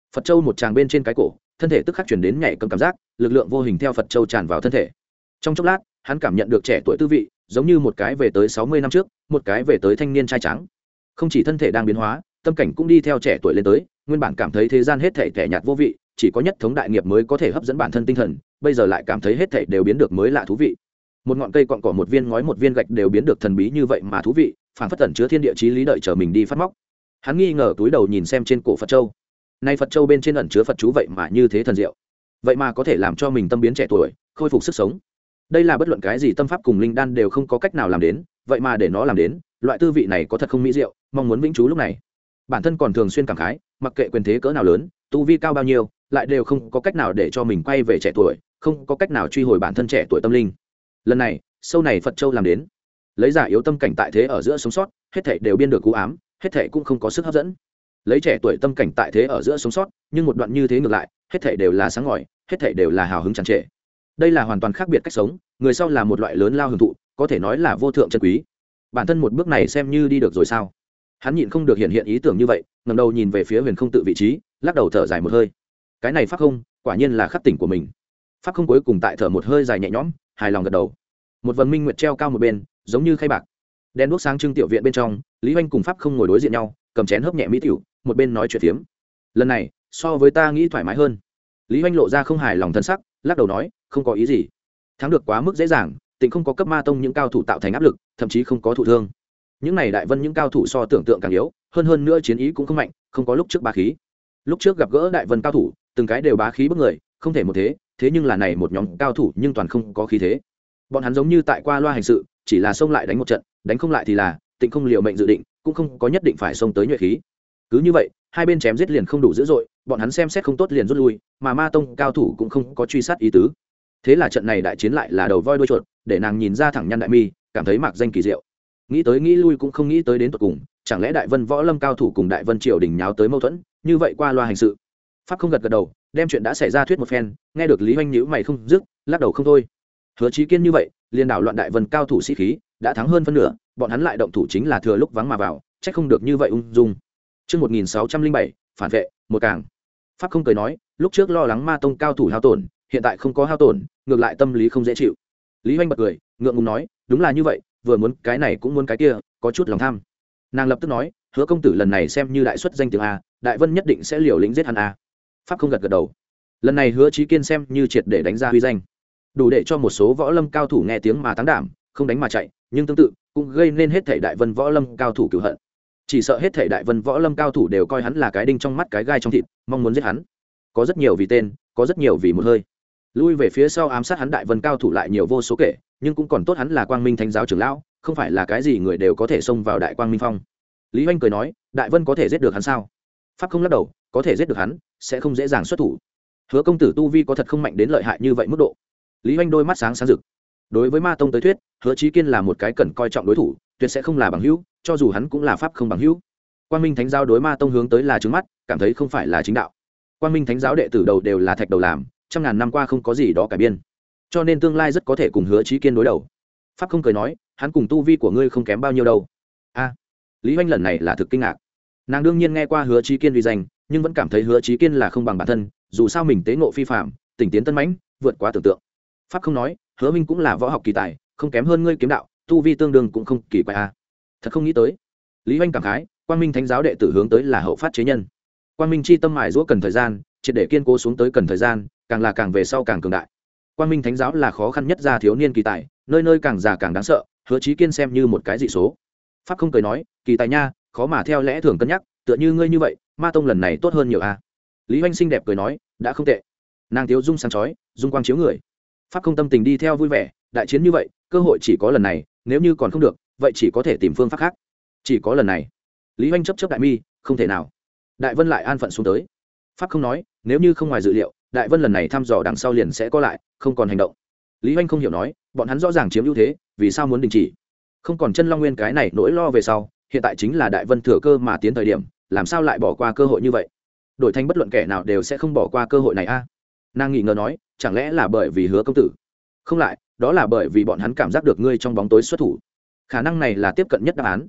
Phật châu một tràng bên trên cái cổ, thân thể tức khắc chuyển đến nhảy cấm cảm giác, lực lượng vô hình theo Phật châu tràn vào thân thể. Trong chốc lát, hắn cảm nhận được trẻ tuổi tư vị, giống như một cái về tới sáu mươi năm trước, một cái về tới thanh niên trai trắng. Không chỉ thân thể đang biến hóa, tâm cảnh cũng đi theo trẻ tuổi lên tới, nguyên bản cảm thấy thế gian hết thảy kẻ nhạt vô vị, chỉ có nhất thống đại nghiệp mới có thể hấp dẫn bản thân tinh thần, bây giờ lại cảm thấy hết thảy đều biến được mới lạ thú vị. Một ngọn cây cọn cỏ, một viên ngói, một viên gạch đều biến được thần bí như vậy mà thú vị, phảng phất tẩn chứa thiên địa chí lý đợi chờ mình đi phát móc. Hắn nghi ngờ túi đầu nhìn xem trên cổ Phật châu. Nay Phật châu bên trên ẩn chứa Phật chú vậy mà như thế thần diệu, vậy mà có thể làm cho mình tâm biến trẻ tuổi, khôi phục sức sống. Đây là bất luận cái gì tâm pháp cùng linh đan đều không có cách nào làm đến, vậy mà để nó làm đến, loại tư vị này có thật không mỹ diệu, mong muốn vĩnh trú lúc này. Bản thân còn thường xuyên cảm khái, mặc kệ quyền thế cỡ nào lớn, tu vi cao bao nhiêu, lại đều không có cách nào để cho mình quay về trẻ tuổi, không có cách nào truy hồi bản thân trẻ tuổi tâm linh. Lần này, sâu này Phật châu làm đến, lấy giả yếu tâm cảnh tại thế ở giữa sống sót, hết thảy đều biên được cú ám, hết thảy cũng không có sức hấp dẫn. Lấy trẻ tuổi tâm cảnh tại thế ở giữa sống sót, nhưng một đoạn như thế ngược lại, hết thảy đều là sáng ngời, hết thảy đều là hào hứng tràn trề. Đây là hoàn toàn khác biệt cách sống, người sau là một loại lớn lao hưởng thụ, có thể nói là vô thượng chân quý. Bản thân một bước này xem như đi được rồi sao? Hắn nhịn không được hiện hiện ý tưởng như vậy, ngẩng đầu nhìn về phía Huyền Không tự vị trí, lắc đầu thở dài một hơi. Cái này pháp không, quả nhiên là khắc tỉnh của mình. Pháp không cuối cùng tại thở một hơi dài nhẹ nhõm, hài lòng gật đầu. Một vầng minh nguyệt treo cao một bên, giống như khay bạc. Đèn đuốc sáng trưng tiểu viện bên trong, Lý Hoành cùng pháp không ngồi đối diện nhau, cầm chén hớp nhẹ mỹ tiểu, một bên nói chuyện phiếm. Lần này, so với ta nghĩ thoải mái hơn. Lý Hoành lộ ra không hài lòng thân sắc, lắc đầu nói, không có ý gì. Thắng được quá mức dễ dàng, Tịnh không có cấp ma tông những cao thủ tạo thành áp lực, thậm chí không có thụ thương. Những này đại vân những cao thủ so tưởng tượng càng yếu, hơn hơn nữa chiến ý cũng không mạnh, không có lúc trước bá khí. Lúc trước gặp gỡ đại vân cao thủ, từng cái đều bá khí bức người, không thể một thế, thế nhưng là này một nhóm cao thủ nhưng toàn không có khí thế. Bọn hắn giống như tại qua loa hành sự, chỉ là xông lại đánh một trận, đánh không lại thì là, Tịnh không liều mệnh dự định, cũng không có nhất định phải xông tới nhuệ khí. Cứ như vậy, hai bên chém giết liền không đủ dữ dội, bọn hắn xem xét không tốt liền rút lui, mà ma tông cao thủ cũng không có truy sát ý tứ. Thế là trận này đại chiến lại là đầu voi đuôi chuột, để nàng nhìn ra thẳng nhăn đại mi, cảm thấy mạc danh kỳ diệu. Nghĩ tới nghĩ lui cũng không nghĩ tới đến tận cùng, chẳng lẽ đại vân võ lâm cao thủ cùng đại vân triều đình nháo tới mâu thuẫn, như vậy qua loa hành sự. Pháp không gật gật đầu, đem chuyện đã xảy ra thuyết một phen, nghe được Lý Hoành nhíu mày không dứt, lắc đầu không thôi. Hứa Chí Kiên như vậy, liên đảo loạn đại vân cao thủ sĩ khí, đã thắng hơn phân nửa, bọn hắn lại động thủ chính là thừa lúc vắng mà vào, trách không được như vậy ung dung. Chương một nghìn sáu trăm linh bảy, phản vệ, một càng. Pháp không cười nói, lúc trước lo lắng ma tông cao thủ hao tổn, hiện tại không có hao tổn, ngược lại tâm lý không dễ chịu. Lý Hoành bật cười, ngượng ngùng nói, đúng là như vậy, vừa muốn cái này cũng muốn cái kia, có chút lòng tham. Nàng lập tức nói, Hứa công tử lần này xem như đại xuất danh tiếng a, đại vân nhất định sẽ liều lĩnh giết hắn a. Pháp không gật gật đầu. Lần này Hứa Chí Kiên xem như triệt để đánh ra huy danh, đủ để cho một số võ lâm cao thủ nghe tiếng mà táng đảm, không đánh mà chạy, nhưng tương tự cũng gây nên hết thảy đại vân võ lâm cao thủ cửu hận. Chỉ sợ hết thảy đại vân võ lâm cao thủ đều coi hắn là cái đinh trong mắt cái gai trong thịt, mong muốn giết hắn. Có rất nhiều vì tên, có rất nhiều vì một hơi. Lui về phía sau ám sát hắn đại vân cao thủ lại nhiều vô số kể, nhưng cũng còn tốt hắn là Quang Minh Thánh giáo trưởng lão, không phải là cái gì người đều có thể xông vào đại Quang Minh Phong. Lý Hoành cười nói, đại vân có thể giết được hắn sao? Pháp không lắc đầu, có thể giết được hắn, sẽ không dễ dàng xuất thủ. Hứa công tử tu vi có thật không mạnh đến lợi hại như vậy mức độ. Lý Hoành đôi mắt sáng sáng rực. Đối với ma tông tới thuyết, Hứa Chí Kiên là một cái cẩn coi trọng đối thủ, tuyệt sẽ không là bằng hữu, cho dù hắn cũng là pháp không bằng hữu. Quang Minh Thánh giáo đối ma tông hướng tới là trừng mắt, cảm thấy không phải là chính đạo. Quang Minh Thánh giáo đệ tử đầu đều là thạch đầu làm, trăm ngàn năm qua không có gì đó cải biên, cho nên tương lai rất có thể cùng Hứa Chí Kiên đối đầu. Pháp không cười nói, hắn cùng tu vi của ngươi không kém bao nhiêu đâu. A, Lý Hoành lần này là thực kinh ngạc. Nàng đương nhiên nghe qua Hứa Chí Kiên uy danh, nhưng vẫn cảm thấy Hứa Chí Kiên là không bằng bản thân, dù sao mình tế ngộ phi phàm, tỉnh tiến tân mãnh, vượt quá tưởng tượng. Pháp không nói, Hứa Minh cũng là võ học kỳ tài, không kém hơn ngươi kiếm đạo, tu vi tương đương cũng không kỳ quái a. Thật không nghĩ tới. Lý Hoành cảm khái, Quang Minh Thánh giáo đệ tử hướng tới là hậu phát chế nhân. Quang Minh chi tâm mài giũa cần thời gian, triệt để kiên cố xuống tới cần thời gian, càng là càng về sau càng cường đại. Quang Minh Thánh giáo là khó khăn nhất ra thiếu niên kỳ tài, nơi nơi càng già càng đáng sợ, Hứa Chí Kiên xem như một cái dị số. Pháp không cười nói, kỳ tài nha, khó mà theo lẽ thường cân nhắc, tựa như ngươi như vậy, ma tông lần này tốt hơn nhiều a. Lý Hoành xinh đẹp cười nói, đã không tệ. Nàng thiếu dung sáng chói, dung quang chiếu người. Pháp không tâm tình đi theo vui vẻ, đại chiến như vậy, cơ hội chỉ có lần này, nếu như còn không được, vậy chỉ có thể tìm phương pháp khác. Chỉ có lần này. Lý Hoành chấp chấp đại mi, không thể nào. Đại Vân lại an phận xuống tới. Pháp không nói, nếu như không ngoài dự liệu, Đại Vân lần này thăm dò đằng sau liền sẽ có lại, không còn hành động. Lý Hoành không hiểu nói, bọn hắn rõ ràng chiếm ưu thế, vì sao muốn đình chỉ? Không còn chân Long Nguyên cái này nỗi lo về sau, hiện tại chính là Đại Vân thừa cơ mà tiến thời điểm, làm sao lại bỏ qua cơ hội như vậy? Đổi thành bất luận kẻ nào đều sẽ không bỏ qua cơ hội này a. Nàng nghĩ ngờ nói, chẳng lẽ là bởi vì Hứa công tử? Không lại, đó là bởi vì bọn hắn cảm giác được ngươi trong bóng tối xuất thủ. Khả năng này là tiếp cận nhất đáp án.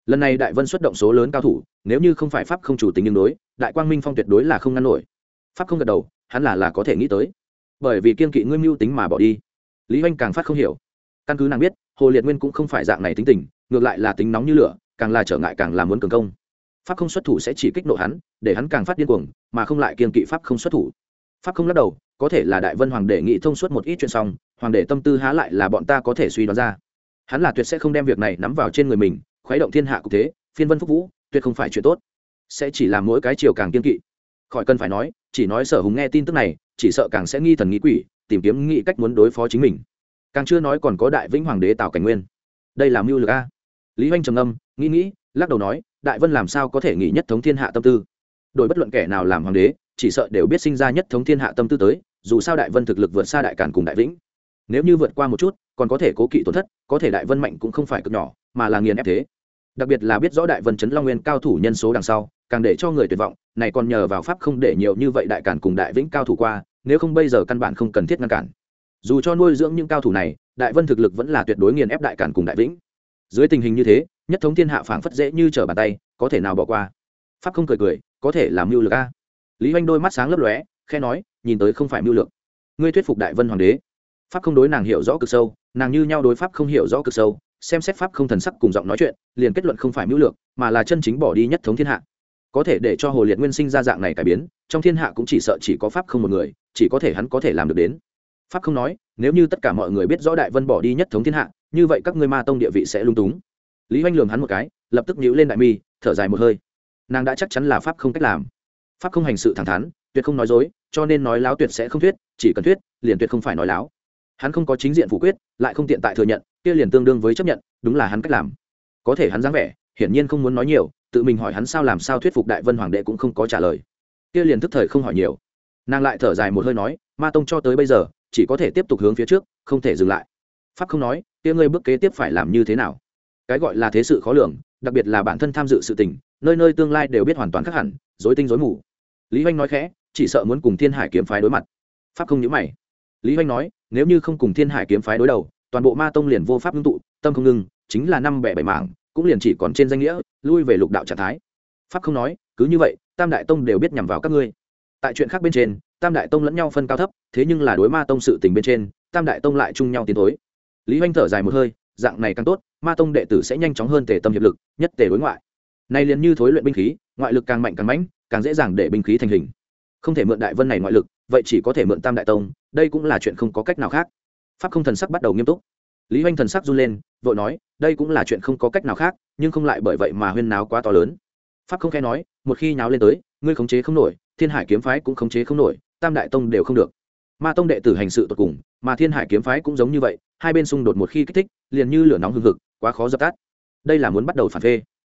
lần này đại vân xuất động số lớn cao thủ, nếu như không phải pháp không chủ tính nhưng đối đại quang minh phong tuyệt đối là không ngăn nổi. Pháp không gật đầu, hắn là là có thể nghĩ tới, bởi vì kiên kỵ ngươi mưu tính mà bỏ đi. Lý Hoành càng phát không hiểu, căn cứ nàng biết Hồ Liệt Nguyên cũng không phải dạng này tính tình, ngược lại là tính nóng như lửa, càng là trở ngại càng là muốn cường công. Pháp không xuất thủ sẽ chỉ kích nộ hắn, để hắn càng phát điên cuồng, mà không lại kiên kỵ pháp không xuất thủ. Pháp không lắc đầu, có thể là đại vân hoàng đệ nghị thông suốt một ít chuyện xong, hoàng đệ tâm tư há lại là bọn ta có thể suy đoán ra. Hắn là tuyệt sẽ không đem việc này nắm vào trên người mình, khuấy động thiên hạ cục thế, phiên vân phúc vũ, tuyệt không phải chuyện tốt, sẽ chỉ làm mỗi cái chiều càng kiên kỵ. Khỏi cần phải nói, chỉ nói Sở Hùng nghe tin tức này, chỉ sợ càng sẽ nghi thần nghi quỷ, tìm kiếm nghĩ cách muốn đối phó chính mình. Càng chưa nói còn có đại vĩnh hoàng đế Tào Cảnh Nguyên, đây là mưu lược a. Lý Hoành trầm ngâm, nghĩ nghĩ, lắc đầu nói, đại vân làm sao có thể nghĩ nhất thống thiên hạ tâm tư. Đổi bất luận kẻ nào làm hoàng đế, chỉ sợ đều biết sinh ra nhất thống thiên hạ tâm tư tới, dù sao đại vân thực lực vượt xa đại càn cùng đại vĩnh. Nếu như vượt qua một chút, còn có thể cố kỵ tổn thất, có thể đại vân mạnh cũng không phải cực nhỏ, mà là nghiền ép thế. Đặc biệt là biết rõ đại vân trấn Long Nguyên cao thủ nhân số đằng sau, càng để cho người tuyệt vọng, này còn nhờ vào pháp không để nhiều như vậy đại càn cùng đại vĩnh cao thủ qua, nếu không bây giờ căn bản không cần thiết ngăn cản. Dù cho nuôi dưỡng những cao thủ này, đại vân thực lực vẫn là tuyệt đối nghiền ép đại càn cùng đại vĩnh. Dưới tình hình như thế, nhất thống thiên hạ phảng phất dễ như trở bàn tay, có thể nào bỏ qua. Pháp không cười cười, có thể làm mưu lược a. Lý Hoành đôi mắt sáng lấp lóe, khẽ nói, nhìn tới không phải mưu lược. Ngươi thuyết phục đại vân hoàng đế. Pháp không đối nàng hiểu rõ cực sâu, nàng như nhau đối pháp không hiểu rõ cực sâu, xem xét pháp không thần sắc cùng giọng nói chuyện, liền kết luận không phải mưu lược, mà là chân chính bỏ đi nhất thống thiên hạ. Có thể để cho Hồ Liệt Nguyên sinh ra dạng này cải biến, trong thiên hạ cũng chỉ sợ chỉ có pháp không một người, chỉ có thể hắn có thể làm được đến. Pháp không nói, nếu như tất cả mọi người biết rõ đại vân bỏ đi nhất thống thiên hạ, như vậy các ngươi ma tông địa vị sẽ lung túng. Lý Hoành lườm hắn một cái, lập tức nhíu lên đại mi, thở dài một hơi. Nàng đã chắc chắn là pháp không cách làm. Pháp không hành sự thẳng thắn, tuyệt không nói dối, cho nên nói láo tuyệt sẽ không thuyết, chỉ cần thuyết, liền tuyệt không phải nói láo. Hắn không có chính diện phủ quyết, lại không tiện tại thừa nhận, kia liền tương đương với chấp nhận, đúng là hắn cách làm. Có thể hắn dáng vẻ, hiển nhiên không muốn nói nhiều, tự mình hỏi hắn sao làm sao thuyết phục đại vân hoàng đệ cũng không có trả lời. Kia liền tức thời không hỏi nhiều. Nàng lại thở dài một hơi nói, ma tông cho tới bây giờ, chỉ có thể tiếp tục hướng phía trước, không thể dừng lại. Pháp không nói, kia ngươi bước kế tiếp phải làm như thế nào? Cái gọi là thế sự khó lường, đặc biệt là bản thân tham dự sự tình, nơi nơi tương lai đều biết hoàn toàn khác hẳn, rối tinh rối mù. Lý Hoành nói khẽ, chỉ sợ muốn cùng Thiên Hải kiếm phái đối mặt. Pháp không nhíu mày. Lý Hoành nói, nếu như không cùng Thiên Hải kiếm phái đối đầu, toàn bộ ma tông liền vô pháp ngưng tụ, tâm không ngưng, chính là năm bẻ bảy mảng, cũng liền chỉ còn trên danh nghĩa, lui về lục đạo trạng thái. Pháp không nói, cứ như vậy, Tam đại tông đều biết nhằm vào các ngươi. Tại chuyện khác bên trên, Tam đại tông lẫn nhau phân cao thấp, thế nhưng là đối ma tông sự tình bên trên, Tam đại tông lại chung nhau tiến thối. Lý Hoành thở dài một hơi, dạng này càng tốt, ma tông đệ tử sẽ nhanh chóng hơn tề tâm hiệp lực, nhất tề đối ngoại. Này liền như thối luyện binh khí, ngoại lực càng mạnh càng mãnh, càng dễ dàng để binh khí thành hình. Không thể mượn đại vân này ngoại lực, vậy chỉ có thể mượn Tam đại tông, đây cũng là chuyện không có cách nào khác. Pháp không thần sắc bắt đầu nghiêm túc. Lý Hoành thần sắc run lên, vội nói, đây cũng là chuyện không có cách nào khác, nhưng không lại bởi vậy mà huyên náo quá to lớn. Pháp không khẽ nói, một khi nháo lên tới, ngươi khống chế không nổi, Thiên Hải kiếm phái cũng khống chế không nổi, Tam đại tông đều không được. Ma tông đệ tử hành sự tột cùng, mà Thiên Hải kiếm phái cũng giống như vậy, hai bên xung đột một khi kích thích, liền như lửa nóng hừng hực, quá khó dập tắt. Đây là muốn bắt đầu phản phê.